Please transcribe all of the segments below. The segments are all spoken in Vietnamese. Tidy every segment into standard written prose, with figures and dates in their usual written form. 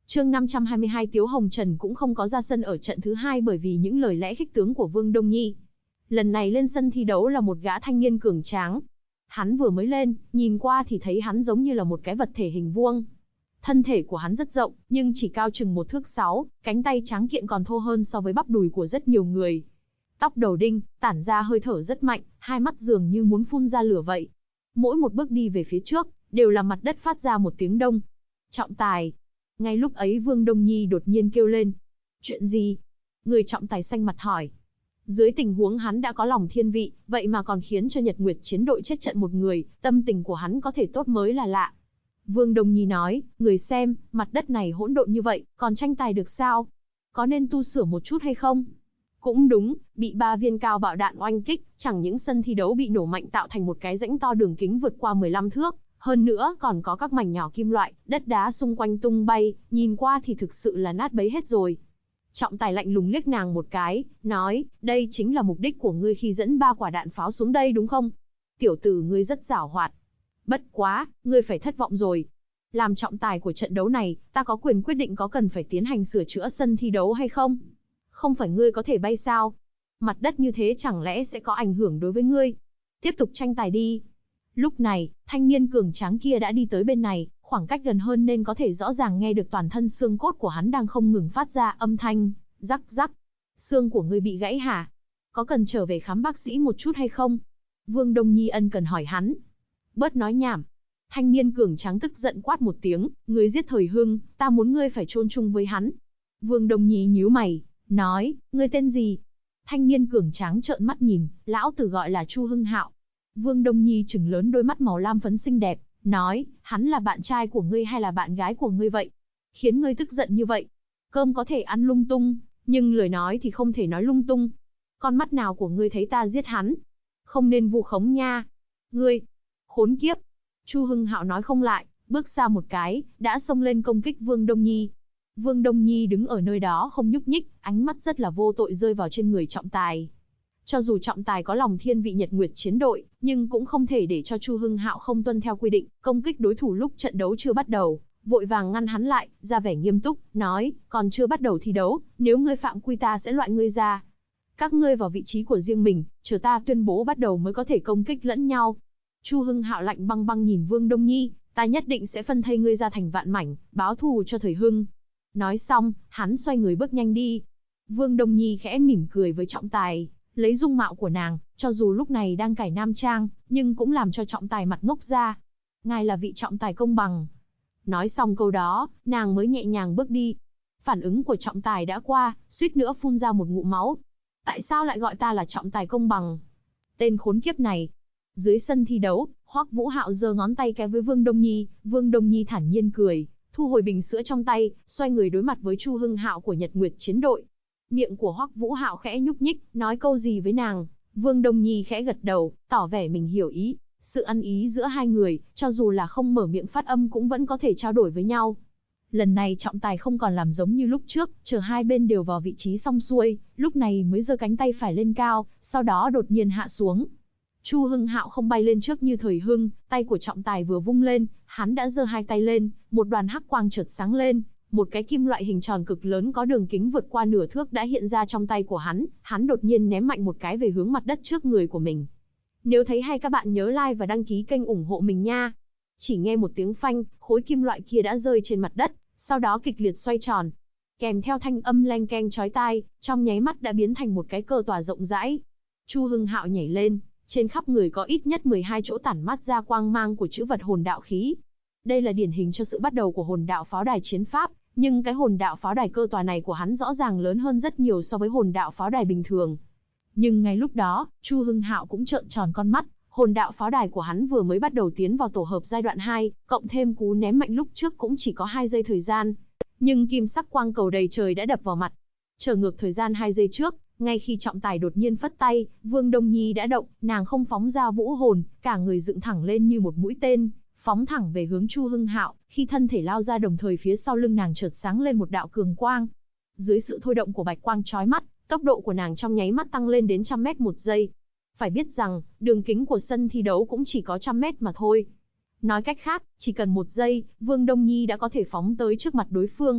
Chương 522 Tiếu Hồng Trần cũng không có ra sân ở trận thứ hai bởi vì những lời lẽ khích tướng của Vương Đông Nhi. Lần này lên sân thi đấu là một gã thanh niên cường tráng. Hắn vừa mới lên, nhìn qua thì thấy hắn giống như là một cái vật thể hình vuông. Thân thể của hắn rất rộng, nhưng chỉ cao chừng 1 thước 6, cánh tay tráng kiện còn thô hơn so với bắp đùi của rất nhiều người. Tóc đầu đinh, tản ra hơi thở rất mạnh, hai mắt dường như muốn phun ra lửa vậy. Mỗi một bước đi về phía trước, đều là mặt đất phát ra một tiếng đông. Trọng tài. Ngay lúc ấy Vương Đông Nhi đột nhiên kêu lên. Chuyện gì? Người trọng tài xanh mặt hỏi. Dưới tình huống hắn đã có lòng thiên vị, vậy mà còn khiến cho Nhật Nguyệt chiến đội chết trận một người, tâm tình của hắn có thể tốt mới là lạ. Vương Đông Nhi nói, người xem, mặt đất này hỗn độn như vậy, còn tranh tài được sao? Có nên tu sửa một chút hay không? Cũng đúng, bị 3 viên cao bạo đạn oanh kích, chẳng những sân thi đấu bị nổ mạnh tạo thành một cái rãnh to đường kính vượt qua 15 thước, hơn nữa còn có các mảnh nhỏ kim loại, đất đá xung quanh tung bay, nhìn qua thì thực sự là nát bấy hết rồi. Trọng tài lạnh lùng liếc nàng một cái, nói, đây chính là mục đích của ngươi khi dẫn 3 quả đạn pháo xuống đây đúng không? Tiểu tử ngươi rất giảo hoạt. Bất quá, ngươi phải thất vọng rồi. Làm trọng tài của trận đấu này, ta có quyền quyết định có cần phải tiến hành sửa chữa sân thi đấu hay không? Không phải ngươi có thể bay sao? Mặt đất như thế chẳng lẽ sẽ có ảnh hưởng đối với ngươi? Tiếp tục tranh tài đi. Lúc này, thanh niên cường tráng kia đã đi tới bên này, khoảng cách gần hơn nên có thể rõ ràng nghe được toàn thân xương cốt của hắn đang không ngừng phát ra âm thanh, rắc rắc. Xương của ngươi bị gãy hả? Có cần trở về khám bác sĩ một chút hay không? Vương Đông Nhi ân cần hỏi hắn. Bớt nói nhảm. Thanh niên cường tráng tức giận quát một tiếng, ngươi giết Thời Hưng, ta muốn ngươi phải chôn chung với hắn. Vương Đông Nhi nhíu mày, nói, ngươi tên gì? Thanh niên cường tráng trợn mắt nhìn, lão tử gọi là Chu Hưng Hạo. Vương Đông Nhi trừng lớn đôi mắt màu lam phấn xinh đẹp, nói, hắn là bạn trai của ngươi hay là bạn gái của ngươi vậy? Khiến ngươi tức giận như vậy. Cơm có thể ăn lung tung, nhưng lời nói thì không thể nói lung tung. Con mắt nào của ngươi thấy ta giết hắn? Không nên vu khống nha. Ngươi, khốn kiếp. Chu Hưng Hạo nói không lại, bước xa một cái, đã xông lên công kích Vương Đông Nhi. Vương Đông Nhi đứng ở nơi đó không nhúc nhích, ánh mắt rất là vô tội rơi vào trên người trọng tài. Cho dù trọng tài có lòng thiên vị Nhật Nguyệt chiến đội, nhưng cũng không thể để cho Chu Hưng Hạo không tuân theo quy định, công kích đối thủ lúc trận đấu chưa bắt đầu, vội vàng ngăn hắn lại, ra vẻ nghiêm túc, nói, còn chưa bắt đầu thi đấu, nếu ngươi phạm quy ta sẽ loại ngươi ra. Các ngươi vào vị trí của riêng mình, chờ ta tuyên bố bắt đầu mới có thể công kích lẫn nhau. Chu Hưng Hạo lạnh băng băng nhìn Vương Đông Nhi, ta nhất định sẽ phân thây ngươi ra thành vạn mảnh, báo thù cho Thời Hưng. Nói xong, hắn xoay người bước nhanh đi. Vương Đông Nhi khẽ mỉm cười với trọng tài, lấy dung mạo của nàng, cho dù lúc này đang cải nam trang, nhưng cũng làm cho trọng tài mặt ngốc ra. Ngài là vị trọng tài công bằng. Nói xong câu đó, nàng mới nhẹ nhàng bước đi. Phản ứng của trọng tài đã qua, suýt nữa phun ra một ngụm máu. Tại sao lại gọi ta là trọng tài công bằng? Tên khốn kiếp này. Dưới sân thi đấu, Hoắc Vũ Hạo giơ ngón tay cái với Vương Đông Nhi, Vương Đông Nhi thản nhiên cười, thu hồi bình sữa trong tay, xoay người đối mặt với Chu Hưng Hạo của Nhật Nguyệt chiến đội. Miệng của Hoắc Vũ Hạo khẽ nhúc nhích, nói câu gì với nàng. Vương Đông Nhi khẽ gật đầu, tỏ vẻ mình hiểu ý. Sự ăn ý giữa hai người, cho dù là không mở miệng phát âm cũng vẫn có thể trao đổi với nhau. Lần này trọng tài không còn làm giống như lúc trước, chờ hai bên đều vào vị trí xong xuôi, lúc này mới giơ cánh tay phải lên cao, sau đó đột nhiên hạ xuống. Chu Hưng Hạo không bay lên trước như Thời Hưng, tay của trọng tài vừa vung lên, hắn đã giơ hai tay lên, một đoàn hắc quang chợt sáng lên, một cái kim loại hình tròn cực lớn có đường kính vượt qua nửa thước đã hiện ra trong tay của hắn đột nhiên ném mạnh một cái về hướng mặt đất trước người của mình. Nếu thấy hay các bạn nhớ like và đăng ký kênh ủng hộ mình nha. Chỉ nghe một tiếng phanh, khối kim loại kia đã rơi trên mặt đất, sau đó kịch liệt xoay tròn. Kèm theo thanh âm leng keng chói tai, trong nháy mắt đã biến thành một cái cờ tòa rộng rãi. Chu Hưng Hạo nhảy lên, trên khắp người có ít nhất 12 chỗ tản mát ra quang mang của chữ vật hồn đạo khí. Đây là điển hình cho sự bắt đầu của hồn đạo pháo đài chiến pháp, nhưng cái hồn đạo pháo đài cơ tòa này của hắn rõ ràng lớn hơn rất nhiều so với hồn đạo pháo đài bình thường. Nhưng ngay lúc đó, Chu Hưng Hạo cũng trợn tròn con mắt, hồn đạo pháo đài của hắn vừa mới bắt đầu tiến vào tổ hợp giai đoạn 2, cộng thêm cú ném mạnh lúc trước cũng chỉ có 2 giây thời gian. Nhưng kim sắc quang cầu đầy trời đã đập vào mặt. Trở ngược thời gian 2 giây trước, ngay khi trọng tài đột nhiên phất tay, Vương Đông Nhi đã động, nàng không phóng ra vũ hồn, cả người dựng thẳng lên như một mũi tên, phóng thẳng về hướng Chu Hưng Hạo, khi thân thể lao ra đồng thời phía sau lưng nàng chợt sáng lên một đạo cường quang. Dưới sự thôi động của bạch quang chói mắt, tốc độ của nàng trong nháy mắt tăng lên đến 100m một giây. Phải biết rằng, đường kính của sân thi đấu cũng chỉ có 100m mà thôi. Nói cách khác, chỉ cần 1 giây, Vương Đông Nhi đã có thể phóng tới trước mặt đối phương.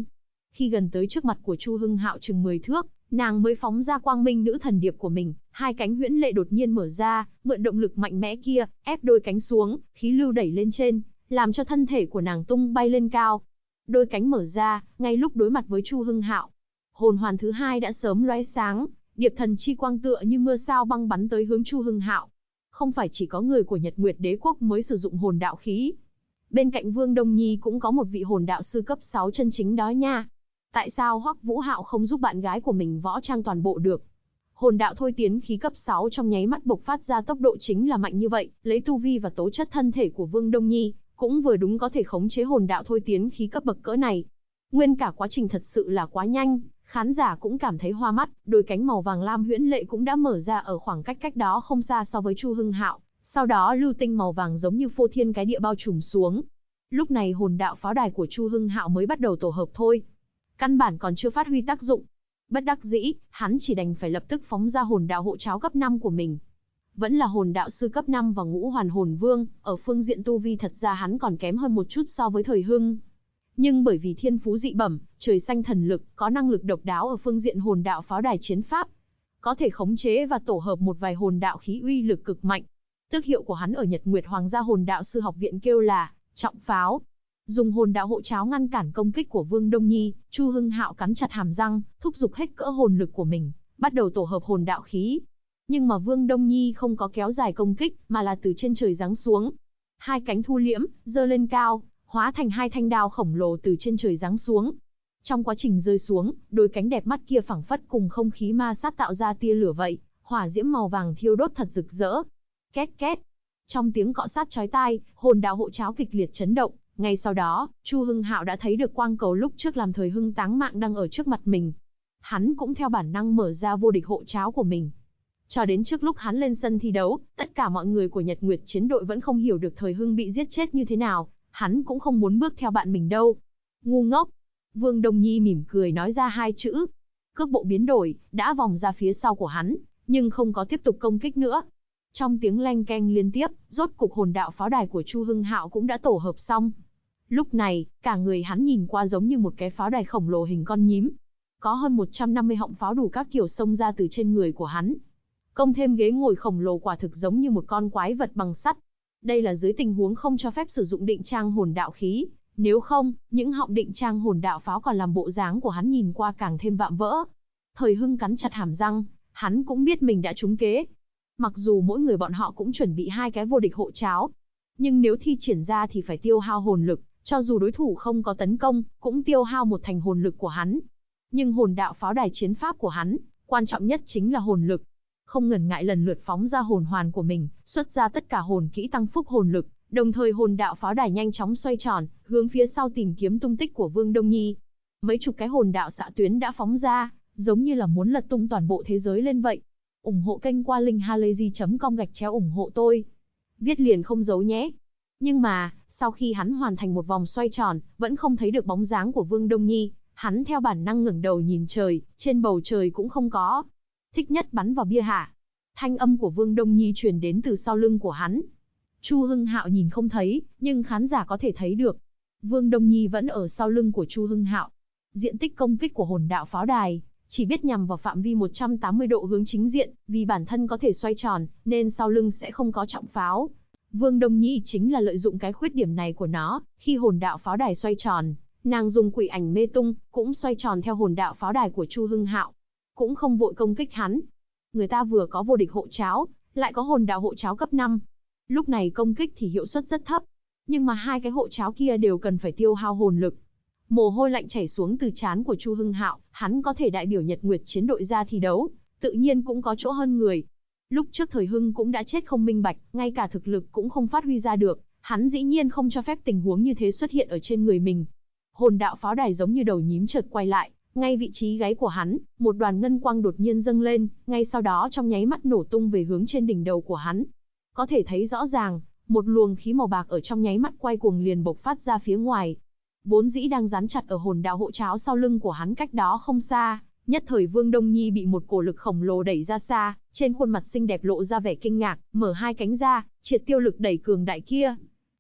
Khi gần tới trước mặt của Chu Hưng Hạo chừng 10 thước, nàng mới phóng ra quang minh nữ thần điệp của mình, hai cánh huyễn lệ đột nhiên mở ra, mượn động lực mạnh mẽ kia, ép đôi cánh xuống, khí lưu đẩy lên trên, làm cho thân thể của nàng tung bay lên cao. Đôi cánh mở ra, ngay lúc đối mặt với Chu Hưng Hạo. Hồn hoàn thứ hai đã sớm lóe sáng, điệp thần chi quang tựa như mưa sao băng bắn tới hướng Chu Hưng Hạo. Không phải chỉ có người của Nhật Nguyệt Đế quốc mới sử dụng hồn đạo khí. Bên cạnh Vương Đông Nhi cũng có một vị hồn đạo sư cấp 6 chân chính đó nha. Tại sao Hoắc Vũ Hạo không giúp bạn gái của mình võ trang toàn bộ được? Hồn đạo thôi tiến khí cấp 6 trong nháy mắt bộc phát ra tốc độ chính là mạnh như vậy, lấy tu vi và tố chất thân thể của Vương Đông Nhi, cũng vừa đúng có thể khống chế hồn đạo thôi tiến khí cấp bậc cỡ này. Nguyên cả quá trình thật sự là quá nhanh, khán giả cũng cảm thấy hoa mắt, đôi cánh màu vàng lam huyễn lệ cũng đã mở ra ở khoảng cách đó không xa so với Chu Hưng Hạo, sau đó lưu tinh màu vàng giống như phô thiên cái địa bao trùm xuống. Lúc này hồn đạo pháo đài của Chu Hưng Hạo mới bắt đầu tổ hợp thôi, căn bản còn chưa phát huy tác dụng. Bất đắc dĩ, hắn chỉ đành phải lập tức phóng ra hồn đạo hộ tráo cấp 5 của mình. Vẫn là hồn đạo sư cấp 5 và ngũ hoàn hồn vương, ở phương diện tu vi thật ra hắn còn kém hơn một chút so với Thời Hưng. Nhưng bởi vì thiên phú dị bẩm, trời xanh thần lực, có năng lực độc đáo ở phương diện hồn đạo pháo đài chiến pháp, có thể khống chế và tổ hợp một vài hồn đạo khí uy lực cực mạnh. Tước hiệu của hắn ở Nhật Nguyệt Hoàng gia hồn đạo sư học viện kêu là trọng pháo. Dùng hồn đạo hộ tráo ngăn cản công kích của Vương Đông Nhi, Chu Hưng Hạo cắn chặt hàm răng, thúc giục hết cỡ hồn lực của mình, bắt đầu tổ hợp hồn đạo khí. Nhưng mà Vương Đông Nhi không có kéo dài công kích, mà là từ trên trời giáng xuống. Hai cánh thu liễm, giơ lên cao, hóa thành hai thanh đao khổng lồ từ trên trời giáng xuống. Trong quá trình rơi xuống, đôi cánh đẹp mắt kia phảng phất cùng không khí ma sát tạo ra tia lửa vậy, hỏa diễm màu vàng thiêu đốt thật rực rỡ. Két két. Trong tiếng cọ sát chói tai, hồn đạo hộ tráo kịch liệt chấn động. Ngay sau đó, Chu Hưng Hạo đã thấy được quang cầu lúc trước làm Thời Hưng táng mạng đang ở trước mặt mình. Hắn cũng theo bản năng mở ra vô địch hộ tráo của mình. Cho đến trước lúc hắn lên sân thi đấu, tất cả mọi người của Nhật Nguyệt chiến đội vẫn không hiểu được Thời Hưng bị giết chết như thế nào, hắn cũng không muốn bước theo bạn mình đâu. Ngu ngốc. Vương Đông Nhi mỉm cười nói ra hai chữ. Cước bộ biến đổi, đã vòng ra phía sau của hắn, nhưng không có tiếp tục công kích nữa. Trong tiếng leng keng liên tiếp, rốt cục hồn đạo pháo đài của Chu Hưng Hạo cũng đã tổ hợp xong. Lúc này, cả người hắn nhìn qua giống như một cái pháo đài khổng lồ hình con nhím. Có hơn 150 họng pháo đủ các kiểu xông ra từ trên người của hắn. Cộng thêm ghế ngồi khổng lồ quả thực giống như một con quái vật bằng sắt. Đây là dưới tình huống không cho phép sử dụng định trang hồn đạo khí. Nếu không, những họng định trang hồn đạo pháo còn làm bộ dáng của hắn nhìn qua càng thêm vạm vỡ. Thời Hưng cắn chặt hàm răng, hắn cũng biết mình đã trúng kế. Mặc dù mỗi người bọn họ cũng chuẩn bị hai cái vô địch hộ tráo, nhưng nếu thi triển ra thì phải tiêu hao hồn lực, cho dù đối thủ không có tấn công, cũng tiêu hao một thành hồn lực của hắn. Nhưng hồn đạo pháo đài chiến pháp của hắn, quan trọng nhất chính là hồn lực. Không ngần ngại lần lượt phóng ra hồn hoàn của mình, xuất ra tất cả hồn kỹ tăng phúc hồn lực, đồng thời hồn đạo pháo đài nhanh chóng xoay tròn, hướng phía sau tìm kiếm tung tích của Vương Đông Nhi. Mấy chục cái hồn đạo xạ tuyến đã phóng ra, giống như là muốn lật tung toàn bộ thế giới lên vậy. Ủng hộ kênh qua linkhalazy.com/ủng hộ tôi. Viết liền không giấu nhé. Nhưng mà, sau khi hắn hoàn thành một vòng xoay tròn, vẫn không thấy được bóng dáng của Vương Đông Nhi, hắn theo bản năng ngẩng đầu nhìn trời, trên bầu trời cũng không có. Thích nhất bắn vào bia hả? Thanh âm của Vương Đông Nhi truyền đến từ sau lưng của hắn. Chu Hưng Hạo nhìn không thấy, nhưng khán giả có thể thấy được. Vương Đông Nhi vẫn ở sau lưng của Chu Hưng Hạo. Diện tích công kích của hồn đạo pháo đài chỉ biết nhằm vào phạm vi 180 độ hướng chính diện, vì bản thân có thể xoay tròn, nên sau lưng sẽ không có trọng pháo. Vương Đông Nhi chính là lợi dụng cái khuyết điểm này của nó, khi hồn đạo pháo đài xoay tròn, nàng dùng quỷ ảnh mê tung, cũng xoay tròn theo hồn đạo pháo đài của Chu Hưng Hạo, cũng không vội công kích hắn. Người ta vừa có vô địch hộ tráo, lại có hồn đạo hộ tráo cấp 5. Lúc này công kích thì hiệu suất rất thấp, nhưng mà hai cái hộ tráo kia đều cần phải tiêu hao hồn lực. Mồ hôi lạnh chảy xuống từ trán của Chu Hưng Hạo, hắn có thể đại biểu Nhật Nguyệt chiến đội ra thi đấu, tự nhiên cũng có chỗ hơn người. Lúc trước Thời Hưng cũng đã chết không minh bạch, ngay cả thực lực cũng không phát huy ra được, hắn dĩ nhiên không cho phép tình huống như thế xuất hiện ở trên người mình. Hồn đạo pháo đài giống như đầu nhím chợt quay lại, ngay vị trí gáy của hắn, một đoàn ngân quang đột nhiên dâng lên, ngay sau đó trong nháy mắt nổ tung về hướng trên đỉnh đầu của hắn. Có thể thấy rõ ràng, một luồng khí màu bạc ở trong nháy mắt quay cuồng liền bộc phát ra phía ngoài. Vốn dĩ đang dán chặt ở hồn đạo hộ tráo sau lưng của hắn cách đó không xa, nhất thời Vương Đông Nhi bị một cổ lực khổng lồ đẩy ra xa, trên khuôn mặt xinh đẹp lộ ra vẻ kinh ngạc, mở hai cánh ra, triệt tiêu lực đẩy cường đại kia.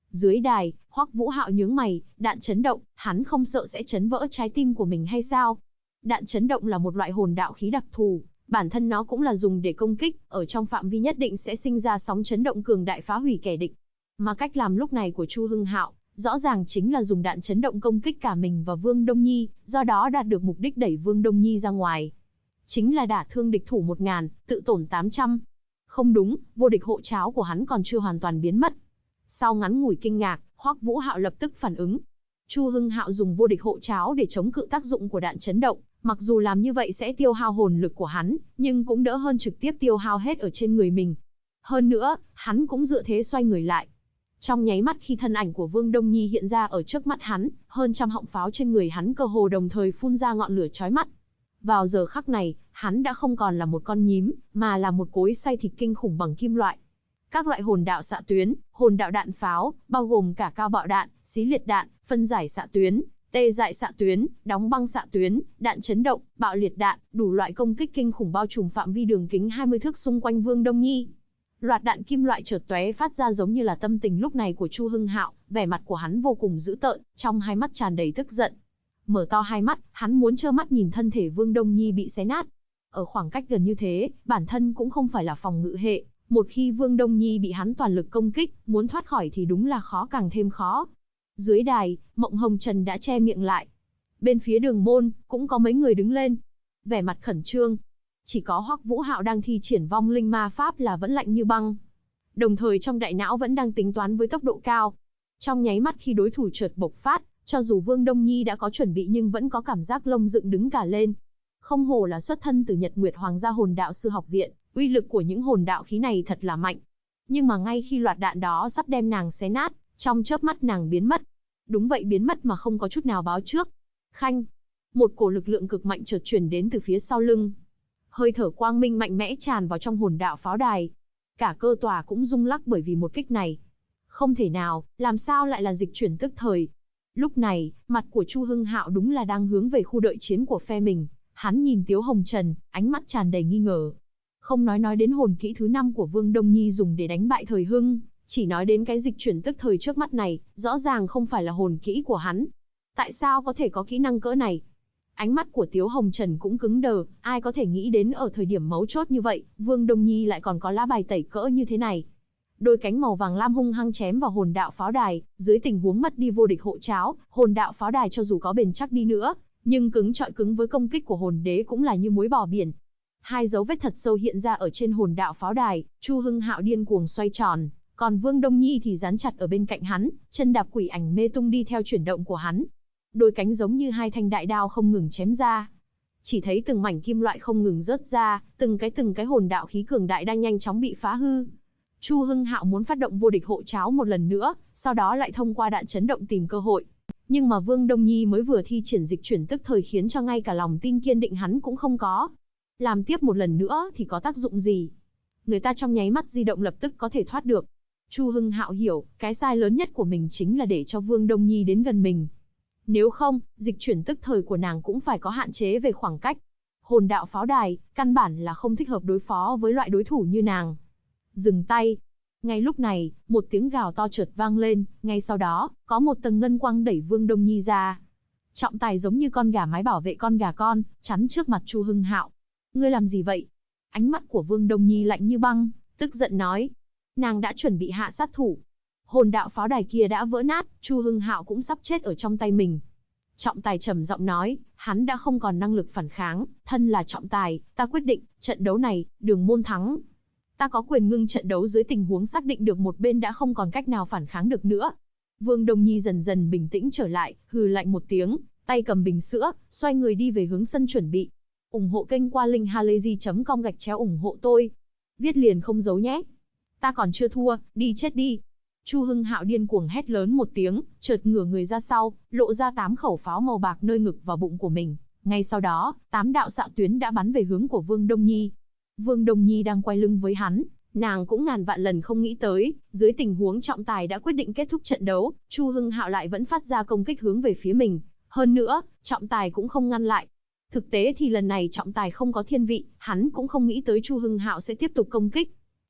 Dưới đài, Hoắc Vũ Hạo nhướng mày, đạn chấn động, hắn không sợ sẽ chấn vỡ trái tim của mình hay sao? Đạn chấn động là một loại hồn đạo khí đặc thù, bản thân nó cũng là dùng để công kích, ở trong phạm vi nhất định sẽ sinh ra sóng chấn động cường đại phá hủy kẻ địch. Mà cách làm lúc này của Chu Hưng Hạo, rõ ràng chính là dùng đạn chấn động công kích cả mình và Vương Đông Nhi, do đó đạt được mục đích đẩy Vương Đông Nhi ra ngoài. Chính là đả thương địch thủ 1000, tự tổn 800. Không đúng, vô địch hộ cháo của hắn còn chưa hoàn toàn biến mất. Sau ngắn ngủi kinh ngạc, Hoắc Vũ Hạo lập tức phản ứng. Chu Hưng Hạo dùng vô địch hộ cháo để chống cự tác dụng của đạn chấn động, mặc dù làm như vậy sẽ tiêu hao hồn lực của hắn, nhưng cũng đỡ hơn trực tiếp tiêu hao hết ở trên người mình. Hơn nữa, hắn cũng dựa thế xoay người lại. Trong nháy mắt khi thân ảnh của Vương Đông Nhi hiện ra ở trước mắt hắn, hơn trăm họng pháo trên người hắn cơ hồ đồng thời phun ra ngọn lửa chói mắt. Vào giờ khắc này, hắn đã không còn là một con nhím, mà là một cối xay thịt kinh khủng bằng kim loại. Các loại hồn đạo xạ tuyến, hồn đạo đạn pháo, bao gồm cả cao bạo đạn, xí liệt đạn, phân giải xạ tuyến, tê dại xạ tuyến, đóng băng xạ tuyến, đạn chấn động, bạo liệt đạn, đủ loại công kích kinh khủng bao trùm phạm vi đường kính 20 thước xung quanh Vương Đông Nhi. Loạt đạn kim loại chợt tóe phát ra giống như là tâm tình lúc này của Chu Hưng Hạo, vẻ mặt của hắn vô cùng dữ tợn, trong hai mắt tràn đầy tức giận. Mở to hai mắt, hắn muốn trơ mắt nhìn thân thể Vương Đông Nhi bị xé nát. Ở khoảng cách gần như thế, bản thân cũng không phải là phòng ngự hệ, một khi Vương Đông Nhi bị hắn toàn lực công kích, muốn thoát khỏi thì đúng là khó càng thêm khó. Dưới đài, Mộng Hồng Trần đã che miệng lại. Bên phía đường môn, cũng có mấy người đứng lên, vẻ mặt khẩn trương. Chỉ có Hoắc Vũ Hạo đang thi triển vong linh ma pháp là vẫn lạnh như băng. Đồng thời trong đại não vẫn đang tính toán với tốc độ cao. Trong nháy mắt khi đối thủ chợt bộc phát, cho dù Vương Đông Nhi đã có chuẩn bị nhưng vẫn có cảm giác lông dựng đứng cả lên. Không hổ là xuất thân từ Nhật Nguyệt Hoàng gia hồn đạo sư học viện, uy lực của những hồn đạo khí này thật là mạnh. Nhưng mà ngay khi loạt đạn đó sắp đem nàng xé nát, trong chớp mắt nàng biến mất. Đúng vậy, biến mất mà không có chút nào báo trước. Khanh, một cổ lực lượng cực mạnh chợt truyền đến từ phía sau lưng. Hơi thở quang minh mạnh mẽ tràn vào trong hồn đạo pháo đài. Cả cơ tòa cũng rung lắc bởi vì một kích này. Không thể nào, làm sao lại là dịch chuyển tức thời. Lúc này, mặt của Chu Hưng Hạo đúng là đang hướng về khu đợi chiến của phe mình. Hắn nhìn Tiếu Hồng Trần, ánh mắt tràn đầy nghi ngờ. Không nói đến hồn kỹ thứ 5 của Vương Đông Nhi dùng để đánh bại Thời Hưng, chỉ nói đến cái dịch chuyển tức thời trước mắt này, rõ ràng không phải là hồn kỹ của hắn. Tại sao có thể có kỹ năng cỡ này? Ánh mắt của Tiếu Hồng Trần cũng cứng đờ, ai có thể nghĩ đến ở thời điểm mấu chốt như vậy, Vương Đông Nhi lại còn có lá bài tẩy cỡ như thế này. Đôi cánh màu vàng lam hung hăng chém vào hồn đạo pháo đài, dưới tình huống mất đi vô địch hộ cháo, hồn đạo pháo đài cho dù có bền chắc đi nữa, nhưng cứng trọi cứng với công kích của hồn đế cũng là như muối bỏ biển. Hai dấu vết thật sâu hiện ra ở trên hồn đạo pháo đài, Chu Hưng Hạo điên cuồng xoay tròn, còn Vương Đông Nhi thì dán chặt ở bên cạnh hắn, chân đạp quỷ ảnh mê tung đi theo chuyển động của hắn. Đôi cánh giống như hai thanh đại đao không ngừng chém ra. Chỉ thấy từng mảnh kim loại không ngừng rớt ra, từng cái hồn đạo khí cường đại đang nhanh chóng bị phá hư. Chu Hưng Hạo muốn phát động vô địch hộ cháo một lần nữa, sau đó lại thông qua đạn chấn động tìm cơ hội. Nhưng mà Vương Đông Nhi mới vừa thi triển dịch chuyển tức thời khiến cho ngay cả lòng tin kiên định hắn cũng không có. Làm tiếp một lần nữa thì có tác dụng gì? Người ta trong nháy mắt di động lập tức có thể thoát được. Chu Hưng Hạo hiểu, cái sai lớn nhất của mình chính là để cho Vương Đông Nhi đến gần mình. Nếu không, dịch chuyển tức thời của nàng cũng phải có hạn chế về khoảng cách. Hồn đạo pháo đài, căn bản là không thích hợp đối phó với loại đối thủ như nàng. Dừng tay. Ngay lúc này, một tiếng gào to chợt vang lên, ngay sau đó, có một tầng ngân quang đẩy Vương Đông Nhi ra. Trọng tài giống như con gà mái bảo vệ con gà con, chắn trước mặt Chu Hưng Hạo. Ngươi làm gì vậy? Ánh mắt của Vương Đông Nhi lạnh như băng, tức giận nói. Nàng đã chuẩn bị hạ sát thủ. Hồn đạo pháo đài kia đã vỡ nát, Chu Hưng Hạo cũng sắp chết ở trong tay mình. Trọng tài trầm giọng nói, hắn đã không còn năng lực phản kháng, thân là trọng tài, ta quyết định, trận đấu này, đường môn thắng. Ta có quyền ngưng trận đấu dưới tình huống xác định được một bên đã không còn cách nào phản kháng được nữa. Vương Đông Nhi dần dần bình tĩnh trở lại, hừ lạnh một tiếng, tay cầm bình sữa, xoay người đi về hướng sân chuẩn bị. Ủng hộ kênh qua linkhalazy.com ủng hộ tôi. Viết liền không giấu nhé. Ta còn chưa thua, đi chết đi. Chu Hưng Hạo điên cuồng hét lớn một tiếng, chợt ngửa người ra sau, lộ ra 8 khẩu pháo màu bạc nơi ngực và bụng của mình. Ngay sau đó, 8 đạo xạ tuyến đã bắn về hướng của Vương Đông Nhi. Vương Đông Nhi đang quay lưng với hắn, nàng cũng ngàn vạn lần không nghĩ tới, dưới tình huống trọng tài đã quyết định kết thúc trận đấu, Chu Hưng Hạo lại vẫn phát ra công kích hướng về phía mình. Hơn nữa, trọng tài cũng không ngăn lại. Thực tế thì lần này trọng tài không có thiên vị, hắn cũng không nghĩ tới Chu Hưng Hạo sẽ tiếp tục công kích.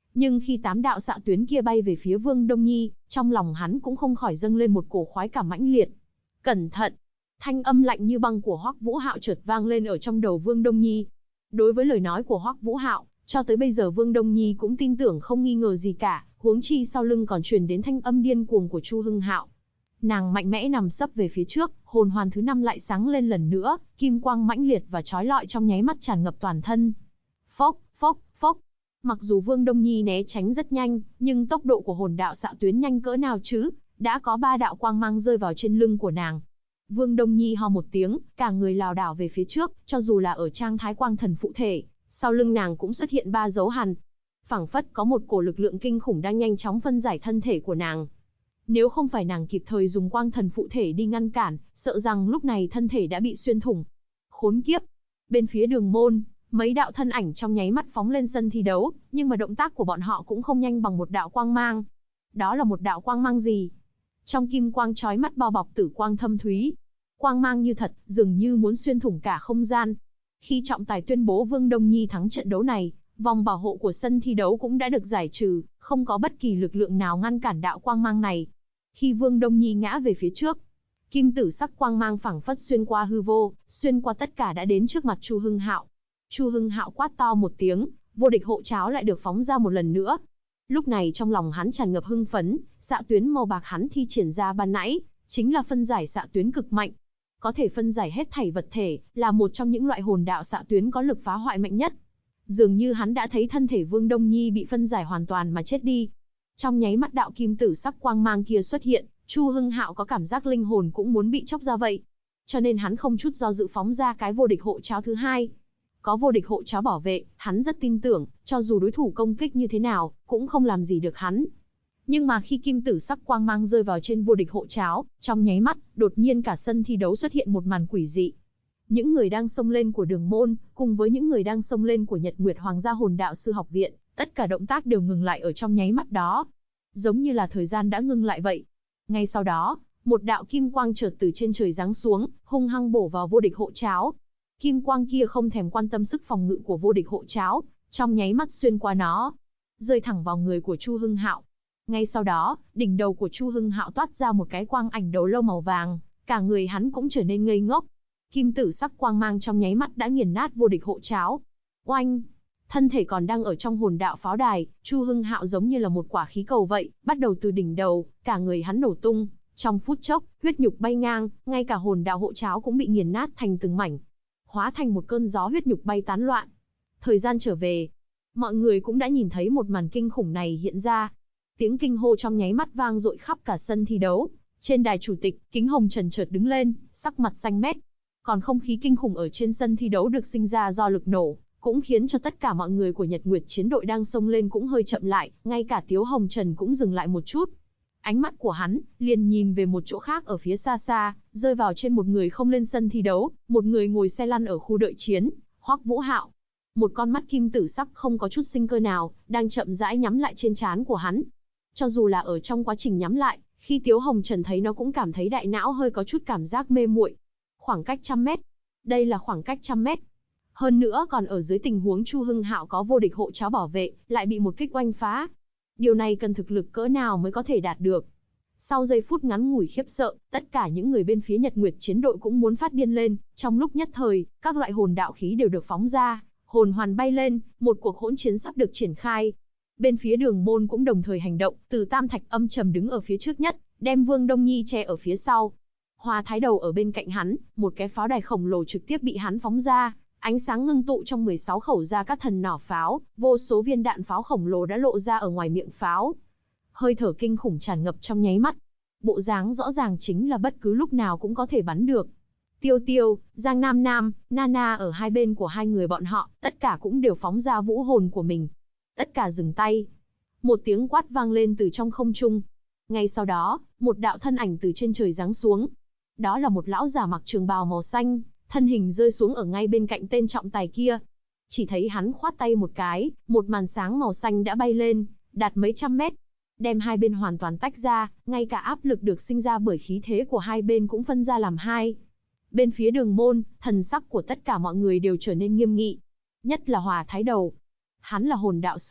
Nhưng khi 8 đạo xạ tuyến kia bay về phía Vương Đông Nhi, trong lòng hắn cũng không khỏi dâng lên một cổ khoái cảm mãnh liệt. Cẩn thận! Thanh âm lạnh như băng của Hoắc Vũ Hạo chợt vang lên ở trong đầu Vương Đông Nhi. Đối với lời nói của Hoắc Vũ Hạo, cho tới bây giờ Vương Đông Nhi cũng tin tưởng không nghi ngờ gì cả, huống chi sau lưng còn truyền đến thanh âm điên cuồng của Chu Hưng Hạo. Nàng mạnh mẽ nằm sấp về phía trước, hồn hoàn thứ 5 lại sáng lên lần nữa, kim quang mãnh liệt và chói lọi trong nháy mắt tràn ngập toàn thân. Phốc, phốc, phốc. Mặc dù Vương Đông Nhi né tránh rất nhanh, nhưng tốc độ của hồn đạo xạ tuyến nhanh cỡ nào chứ? Đã có 3 đạo quang mang rơi vào trên lưng của nàng. Vương Đông Nhi ho một tiếng, cả người lảo đảo về phía trước, cho dù là ở trạng thái quang thần phụ thể, sau lưng nàng cũng xuất hiện 3 dấu hằn. Phảng phất có một cổ lực lượng kinh khủng đang nhanh chóng phân giải thân thể của nàng. Nếu không phải nàng kịp thời dùng quang thần phụ thể đi ngăn cản, sợ rằng lúc này thân thể đã bị xuyên thủng. Khốn kiếp! Bên phía đường môn, mấy đạo thân ảnh trong nháy mắt phóng lên sân thi đấu, nhưng mà động tác của bọn họ cũng không nhanh bằng một đạo quang mang. Đó là một đạo quang mang gì? Trong kim quang chói mắt bao bọc tử quang thâm thúy. Quang mang như thật, dường như muốn xuyên thủng cả không gian. Khi trọng tài tuyên bố Vương Đông Nhi thắng trận đấu này, vòng bảo hộ của sân thi đấu cũng đã được giải trừ, không có bất kỳ lực lượng nào ngăn cản đạo quang mang này. Khi Vương Đông Nhi ngã về phía trước, kim tử sắc quang mang phảng phất xuyên qua hư vô, xuyên qua tất cả đã đến trước mặt Chu Hưng Hạo. Chu Hưng Hạo quát to một tiếng, vô địch hộ cháo lại được phóng ra một lần nữa. Lúc này trong lòng hắn tràn ngập hưng phấn, xạ tuyến màu bạc hắn thi triển ra ban nãy, chính là phân giải xạ tuyến cực mạnh. Có thể phân giải hết thảy vật thể, là một trong những loại hồn đạo xạ tuyến có lực phá hoại mạnh nhất. Dường như hắn đã thấy thân thể Vương Đông Nhi bị phân giải hoàn toàn mà chết đi. Trong nháy mắt đạo kim tử sắc quang mang kia xuất hiện, Chu Hưng Hạo có cảm giác linh hồn cũng muốn bị chóc ra vậy. Cho nên hắn không chút do dự phóng ra cái vô địch hộ cháo thứ 2. Có vô địch hộ cháo bảo vệ, hắn rất tin tưởng, cho dù đối thủ công kích như thế nào, cũng không làm gì được hắn. Nhưng mà khi kim tử sắc quang mang rơi vào trên vô địch hộ cháo, trong nháy mắt, đột nhiên cả sân thi đấu xuất hiện một màn quỷ dị. Những người đang xông lên của Đường Môn, cùng với những người đang xông lên của Nhật Nguyệt Hoàng gia Hồn Đạo Sư Học Viện, tất cả động tác đều ngừng lại ở trong nháy mắt đó. Giống như là thời gian đã ngưng lại vậy. Ngay sau đó, một đạo kim quang chợt từ trên trời giáng xuống, hung hăng bổ vào vô địch hộ cháo. Kim quang kia không thèm quan tâm sức phòng ngự của vô địch hộ cháo, trong nháy mắt xuyên qua nó, rơi thẳng vào người của Chu Hưng Hạo. Ngay sau đó, đỉnh đầu của Chu Hưng Hạo toát ra một cái quang ảnh đầu lâu màu vàng, cả người hắn cũng trở nên ngây ngốc. Kim tử sắc quang mang trong nháy mắt đã nghiền nát vô địch hộ cháo. Oanh! Thân thể còn đang ở trong hồn đạo pháo đài, Chu Hưng Hạo giống như là một quả khí cầu vậy, bắt đầu từ đỉnh đầu, cả người hắn nổ tung. Trong phút chốc, huyết nhục bay ngang, ngay cả hồn đạo hộ cháo cũng bị nghiền nát thành từng mảnh, hóa thành một cơn gió huyết nhục bay tán loạn. Thời gian trở về, mọi người cũng đã nhìn thấy một màn kinh khủng này hiện ra. Tiếng kinh hô trong nháy mắt vang dội khắp cả sân thi đấu. Trên đài chủ tịch, Kính Hồng Trần chợt đứng lên, sắc mặt xanh mét. Còn không khí kinh khủng ở trên sân thi đấu được sinh ra do lực nổ, cũng khiến cho tất cả mọi người của Nhật Nguyệt chiến đội đang xông lên cũng hơi chậm lại, ngay cả Tiếu Hồng Trần cũng dừng lại một chút. Ánh mắt của hắn liền nhìn về một chỗ khác ở phía xa xa, rơi vào trên một người không lên sân thi đấu, một người ngồi xe lăn ở khu đợi chiến, Hoắc Vũ Hạo. Một con mắt kim tử sắc không có chút sinh cơ nào, đang chậm rãi nhắm lại trên trán của hắn. Cho dù là ở trong quá trình nhắm lại, khi Tiếu Hồng Trần thấy nó cũng cảm thấy đại não hơi có chút cảm giác mê muội. Khoảng cách 100 mét. Đây là khoảng cách 100 mét. Hơn nữa còn ở dưới tình huống Chu Hưng Hạo có vô địch hộ cháo bảo vệ, lại bị một kích oanh phá. Điều này cần thực lực cỡ nào mới có thể đạt được. Sau giây phút ngắn ngủi khiếp sợ, tất cả những người bên phía Nhật Nguyệt chiến đội cũng muốn phát điên lên. Trong lúc nhất thời, các loại hồn đạo khí đều được phóng ra, hồn hoàn bay lên, một cuộc hỗn chiến sắp được triển khai. Bên phía Đường Môn cũng đồng thời hành động, Từ Tam Thạch âm trầm đứng ở phía trước nhất, đem Vương Đông Nhi che ở phía sau. Hoa Thái Đầu ở bên cạnh hắn, một cái pháo đài khổng lồ trực tiếp bị hắn phóng ra, ánh sáng ngưng tụ trong 16 khẩu ra các thần nỏ pháo, vô số viên đạn pháo khổng lồ đã lộ ra ở ngoài miệng pháo. Hơi thở kinh khủng tràn ngập trong nháy mắt. Bộ dáng rõ ràng chính là bất cứ lúc nào cũng có thể bắn được. Tiêu Tiêu, Giang Nam Nam, Nana ở hai bên của hai người bọn họ, tất cả cũng đều phóng ra vũ hồn của mình. Tất cả dừng tay. Một tiếng quát vang lên từ trong không trung. Ngay sau đó, một đạo thân ảnh từ trên trời giáng xuống. Đó là một lão già mặc trường bào màu xanh, thân hình rơi xuống ở ngay bên cạnh tên trọng tài kia. Chỉ thấy hắn khoát tay một cái, một màn sáng màu xanh đã bay lên, đạt mấy trăm mét, đem hai bên hoàn toàn tách ra, ngay cả áp lực được sinh ra bởi khí thế của hai bên cũng phân ra làm hai. Bên phía Đường Môn, thần sắc của tất cả mọi người đều trở nên nghiêm nghị. Nhất là Hòa Thái Đầu. Hắn là hồn đạo sư,